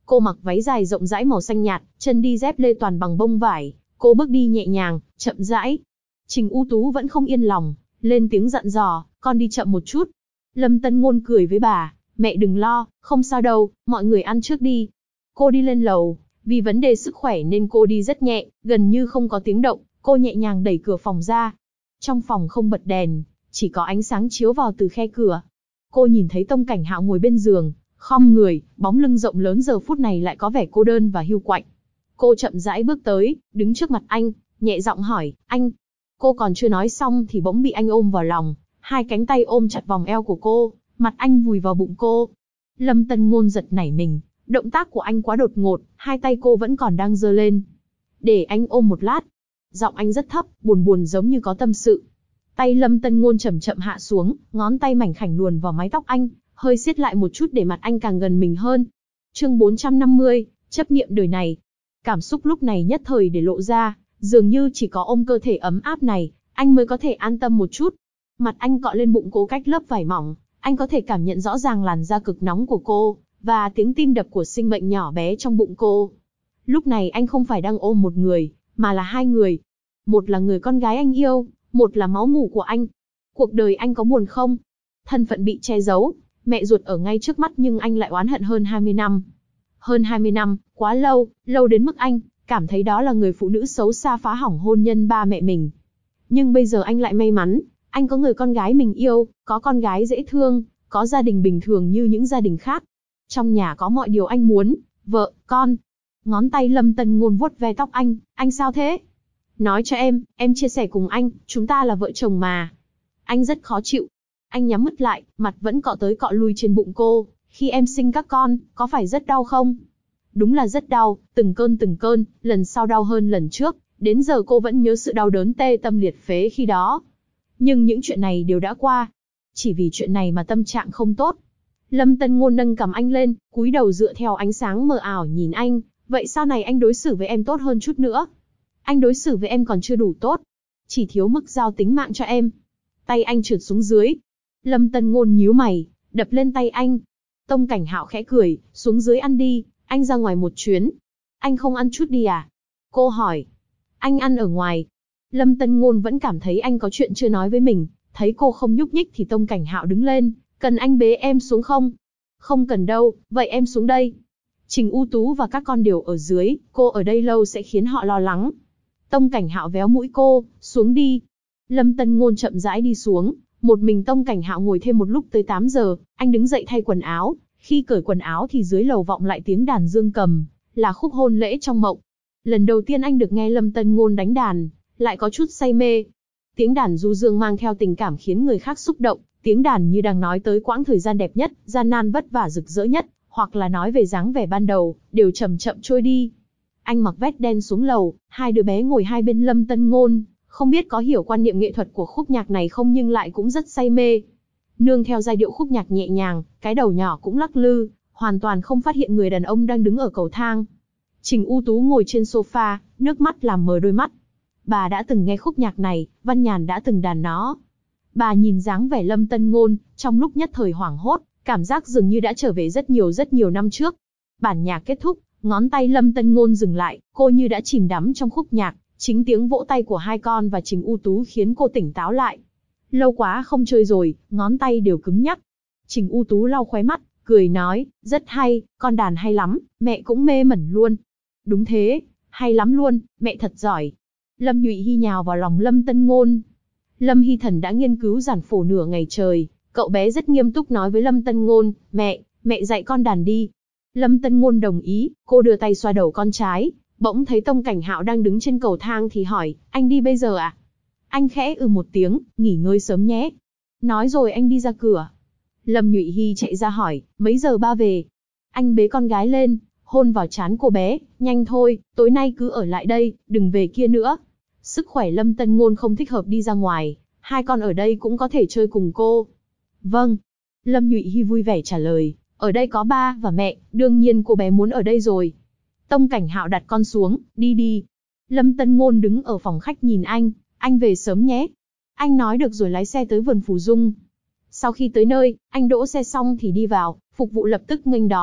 Cô mặc váy dài rộng rãi màu xanh nhạt, chân đi dép lê toàn bằng bông vải. Cô bước đi nhẹ nhàng, chậm rãi. Trình U Tú vẫn không yên lòng, lên tiếng dặn dò, con đi chậm một chút. Lâm Tân Ngôn cười với bà, mẹ đừng lo, không sao đâu, mọi người ăn trước đi. Cô đi lên lầu, vì vấn đề sức khỏe nên cô đi rất nhẹ, gần như không có tiếng động, cô nhẹ nhàng đẩy cửa phòng ra. Trong phòng không bật đèn, chỉ có ánh sáng chiếu vào từ khe cửa. Cô nhìn thấy Tông Cảnh Hạo ngồi bên giường, khom người, bóng lưng rộng lớn giờ phút này lại có vẻ cô đơn và hiu quạnh. Cô chậm rãi bước tới, đứng trước mặt anh, nhẹ giọng hỏi, anh. Cô còn chưa nói xong thì bỗng bị anh ôm vào lòng, hai cánh tay ôm chặt vòng eo của cô, mặt anh vùi vào bụng cô. Lâm Tân Ngôn giật nảy mình, động tác của anh quá đột ngột, hai tay cô vẫn còn đang giơ lên. Để anh ôm một lát. Giọng anh rất thấp, buồn buồn giống như có tâm sự. Tay Lâm Tân Ngôn chậm chậm hạ xuống, ngón tay mảnh khảnh luồn vào mái tóc anh, hơi siết lại một chút để mặt anh càng gần mình hơn. Chương 450, chấp niệm đời này. Cảm xúc lúc này nhất thời để lộ ra, dường như chỉ có ôm cơ thể ấm áp này, anh mới có thể an tâm một chút. Mặt anh cọ lên bụng cô cách lớp vải mỏng, anh có thể cảm nhận rõ ràng làn da cực nóng của cô, và tiếng tim đập của sinh mệnh nhỏ bé trong bụng cô. Lúc này anh không phải đang ôm một người, mà là hai người. Một là người con gái anh yêu, một là máu mủ của anh. Cuộc đời anh có buồn không? Thân phận bị che giấu, mẹ ruột ở ngay trước mắt nhưng anh lại oán hận hơn 20 năm. Hơn 20 năm, quá lâu, lâu đến mức anh cảm thấy đó là người phụ nữ xấu xa phá hỏng hôn nhân ba mẹ mình. Nhưng bây giờ anh lại may mắn, anh có người con gái mình yêu, có con gái dễ thương, có gia đình bình thường như những gia đình khác. Trong nhà có mọi điều anh muốn, vợ, con. Ngón tay Lâm Tân Ngôn vuốt ve tóc anh sao thế? Nói cho em chia sẻ cùng anh, chúng ta là vợ chồng mà. Anh rất khó chịu. Anh nhắm mắt lại, mặt vẫn cọ tới cọ lui trên bụng cô. Khi em sinh các con, có phải rất đau không? Đúng là rất đau, từng cơn, lần sau đau hơn lần trước. Đến giờ cô vẫn nhớ sự đau đớn tê tâm liệt phế khi đó. Nhưng những chuyện này đều đã qua. Chỉ vì chuyện này mà tâm trạng không tốt. Lâm Tân Ngôn nâng cằm anh lên, cúi đầu dựa theo ánh sáng mờ ảo nhìn anh. Vậy sau này anh đối xử với em tốt hơn chút nữa. Anh đối xử với em còn chưa đủ tốt. Chỉ thiếu mức giao tính mạng cho em. Tay anh trượt xuống dưới. Lâm Tân Ngôn nhíu mày, đập lên tay anh. Tông Cảnh Hạo khẽ cười, xuống dưới ăn đi, anh ra ngoài một chuyến. Anh không ăn chút đi à? Cô hỏi. Anh ăn ở ngoài. Lâm Tân Ngôn vẫn cảm thấy anh có chuyện chưa nói với mình. Thấy cô không nhúc nhích thì Tông Cảnh Hạo đứng lên. Cần anh bế em xuống không? Không cần đâu, vậy em xuống đây. Trình U Tú và các con đều ở dưới, cô ở đây lâu sẽ khiến họ lo lắng. Tông Cảnh Hạo véo mũi cô, xuống đi. Lâm Tân Ngôn chậm rãi đi xuống, một mình Tông Cảnh Hạo ngồi thêm một lúc tới 8 giờ, anh đứng dậy thay quần áo. Khi cởi quần áo thì dưới lầu vọng lại tiếng đàn dương cầm, là khúc hôn lễ trong mộng. Lần đầu tiên anh được nghe Lâm Tân Ngôn đánh đàn, lại có chút say mê. Tiếng đàn du dương mang theo tình cảm khiến người khác xúc động, tiếng đàn như đang nói tới quãng thời gian đẹp nhất, gian nan vất vả rực rỡ nhất, hoặc là nói về dáng vẻ ban đầu, đều chậm chậm trôi đi. Anh mặc vest đen xuống lầu, hai đứa bé ngồi hai bên Lâm Tân Ngôn, không biết có hiểu quan niệm nghệ thuật của khúc nhạc này không nhưng lại cũng rất say mê. Nương theo giai điệu khúc nhạc nhẹ nhàng, cái đầu nhỏ cũng lắc lư, hoàn toàn không phát hiện người đàn ông đang đứng ở cầu thang. Trình U Tú ngồi trên sofa, nước mắt làm mờ đôi mắt. Bà đã từng nghe khúc nhạc này, Văn Nhàn đã từng đàn nó. Bà nhìn dáng vẻ Lâm Tân Ngôn, trong lúc nhất thời hoảng hốt, cảm giác dường như đã trở về rất nhiều năm trước. Bản nhạc kết thúc, ngón tay Lâm Tân Ngôn dừng lại, cô như đã chìm đắm trong khúc nhạc, chính tiếng vỗ tay của hai con và Trình U Tú khiến cô tỉnh táo lại. Lâu quá không chơi rồi, ngón tay đều cứng nhắc. Trình U Tú lau khóe mắt, cười nói, rất hay, con đàn hay lắm, mẹ cũng mê mẩn luôn. Đúng thế, hay lắm luôn, mẹ thật giỏi. Lâm Nhụy Hy nhào vào lòng Lâm Tân Ngôn. Lâm Hy Thần đã nghiên cứu giản phổ nửa ngày trời, cậu bé rất nghiêm túc nói với Lâm Tân Ngôn, mẹ dạy con đàn đi. Lâm Tân Ngôn đồng ý, cô đưa tay xoa đầu con trai, bỗng thấy Tông Cảnh Hạo đang đứng trên cầu thang thì hỏi, anh đi bây giờ à? Anh khẽ một tiếng, nghỉ ngơi sớm nhé. Nói rồi anh đi ra cửa. Lâm Nhụy Hy chạy ra hỏi, mấy giờ ba về? Anh bế con gái lên, hôn vào trán cô bé, nhanh thôi, tối nay cứ ở lại đây, đừng về kia nữa. Sức khỏe Lâm Tân Ngôn không thích hợp đi ra ngoài, hai con ở đây cũng có thể chơi cùng cô. Vâng. Lâm Nhụy Hy vui vẻ trả lời, ở đây có ba và mẹ, đương nhiên cô bé muốn ở đây rồi. Tông Cảnh Hạo đặt con xuống, đi đi. Lâm Tân Ngôn đứng ở phòng khách nhìn anh về sớm nhé. Anh nói được rồi lái xe tới vườn Phù Dung. Sau khi tới nơi, anh đỗ xe xong thì đi vào, phục vụ lập tức nghênh đón.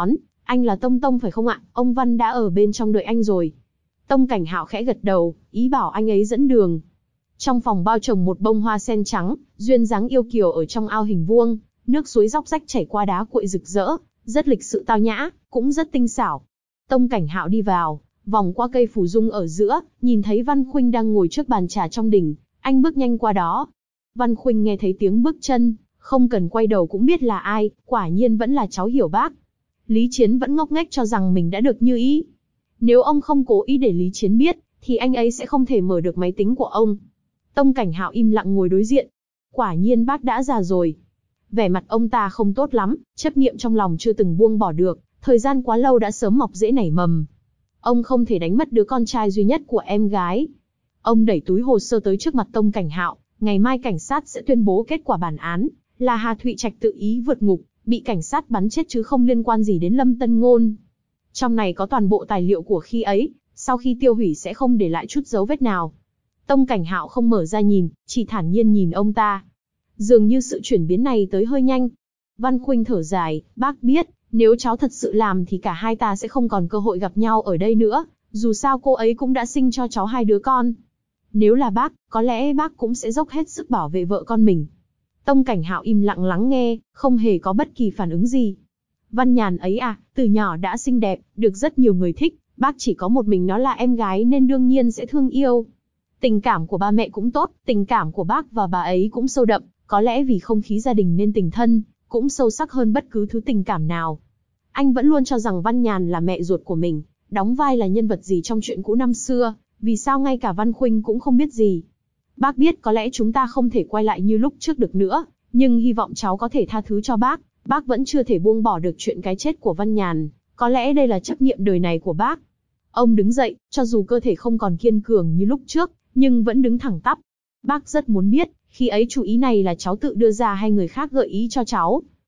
Anh là Tông Tông phải không ạ? Ông Văn đã ở bên trong đợi anh rồi. Tông Cảnh Hạo khẽ gật đầu, ý bảo anh ấy dẫn đường. Trong phòng bao trồng một bông hoa sen trắng, duyên dáng yêu kiều ở trong ao hình vuông, nước suối róc rách chảy qua đá cuội rực rỡ, rất lịch sự tao nhã, cũng rất tinh xảo. Tông Cảnh Hạo đi vào, vòng qua cây phù dung ở giữa, nhìn thấy Văn Khuynh đang ngồi trước bàn trà trong đình, anh bước nhanh qua đó. Văn Khuynh nghe thấy tiếng bước chân, không cần quay đầu cũng biết là ai, quả nhiên vẫn là cháu Hiểu Bác. Lý Chiến vẫn ngốc nghếch cho rằng mình đã được như ý. Nếu ông không cố ý để Lý Chiến biết, thì anh ấy sẽ không thể mở được máy tính của ông. Tông Cảnh Hạo im lặng ngồi đối diện. Quả nhiên bác đã già rồi. Vẻ mặt ông ta không tốt lắm, chấp niệm trong lòng chưa từng buông bỏ được, thời gian quá lâu đã sớm mọc rễ nảy mầm. Ông không thể đánh mất đứa con trai duy nhất của em gái. Ông đẩy túi hồ sơ tới trước mặt Tông Cảnh Hạo, ngày mai cảnh sát sẽ tuyên bố kết quả bản án, là Hà Thụy Trạch tự ý vượt ngục, bị cảnh sát bắn chết chứ không liên quan gì đến Lâm Tân Ngôn. Trong này có toàn bộ tài liệu của khi ấy, sau khi tiêu hủy sẽ không để lại chút dấu vết nào. Tông Cảnh Hạo không mở ra nhìn, chỉ thản nhiên nhìn ông ta. Dường như sự chuyển biến này tới hơi nhanh. Văn Khuynh thở dài, bác biết, nếu cháu thật sự làm thì cả hai ta sẽ không còn cơ hội gặp nhau ở đây nữa, dù sao cô ấy cũng đã sinh cho cháu 2 đứa con. Nếu là bác, có lẽ bác cũng sẽ dốc hết sức bảo vệ vợ con mình. Tông Cảnh Hạo im lặng lắng nghe, không hề có bất kỳ phản ứng gì. Văn Nhàn ấy à, từ nhỏ đã xinh đẹp, được rất nhiều người thích, bác chỉ có một mình nó là em gái nên đương nhiên sẽ thương yêu. Tình cảm của ba mẹ cũng tốt, tình cảm của bác và bà ấy cũng sâu đậm, có lẽ vì không khí gia đình nên tình thân cũng sâu sắc hơn bất cứ thứ tình cảm nào. Anh vẫn luôn cho rằng Văn Nhàn là mẹ ruột của mình, đóng vai là nhân vật gì trong chuyện cũ năm xưa, vì sao ngay cả Văn Khuynh cũng không biết gì. Bác biết có lẽ chúng ta không thể quay lại như lúc trước được nữa, nhưng hy vọng cháu có thể tha thứ cho bác vẫn chưa thể buông bỏ được chuyện cái chết của Văn Nhàn, có lẽ đây là trách nhiệm đời này của bác. Ông đứng dậy, cho dù cơ thể không còn kiên cường như lúc trước, nhưng vẫn đứng thẳng tắp. Bác rất muốn biết, khi ấy chủ ý này là cháu tự đưa ra hay người khác gợi ý cho cháu.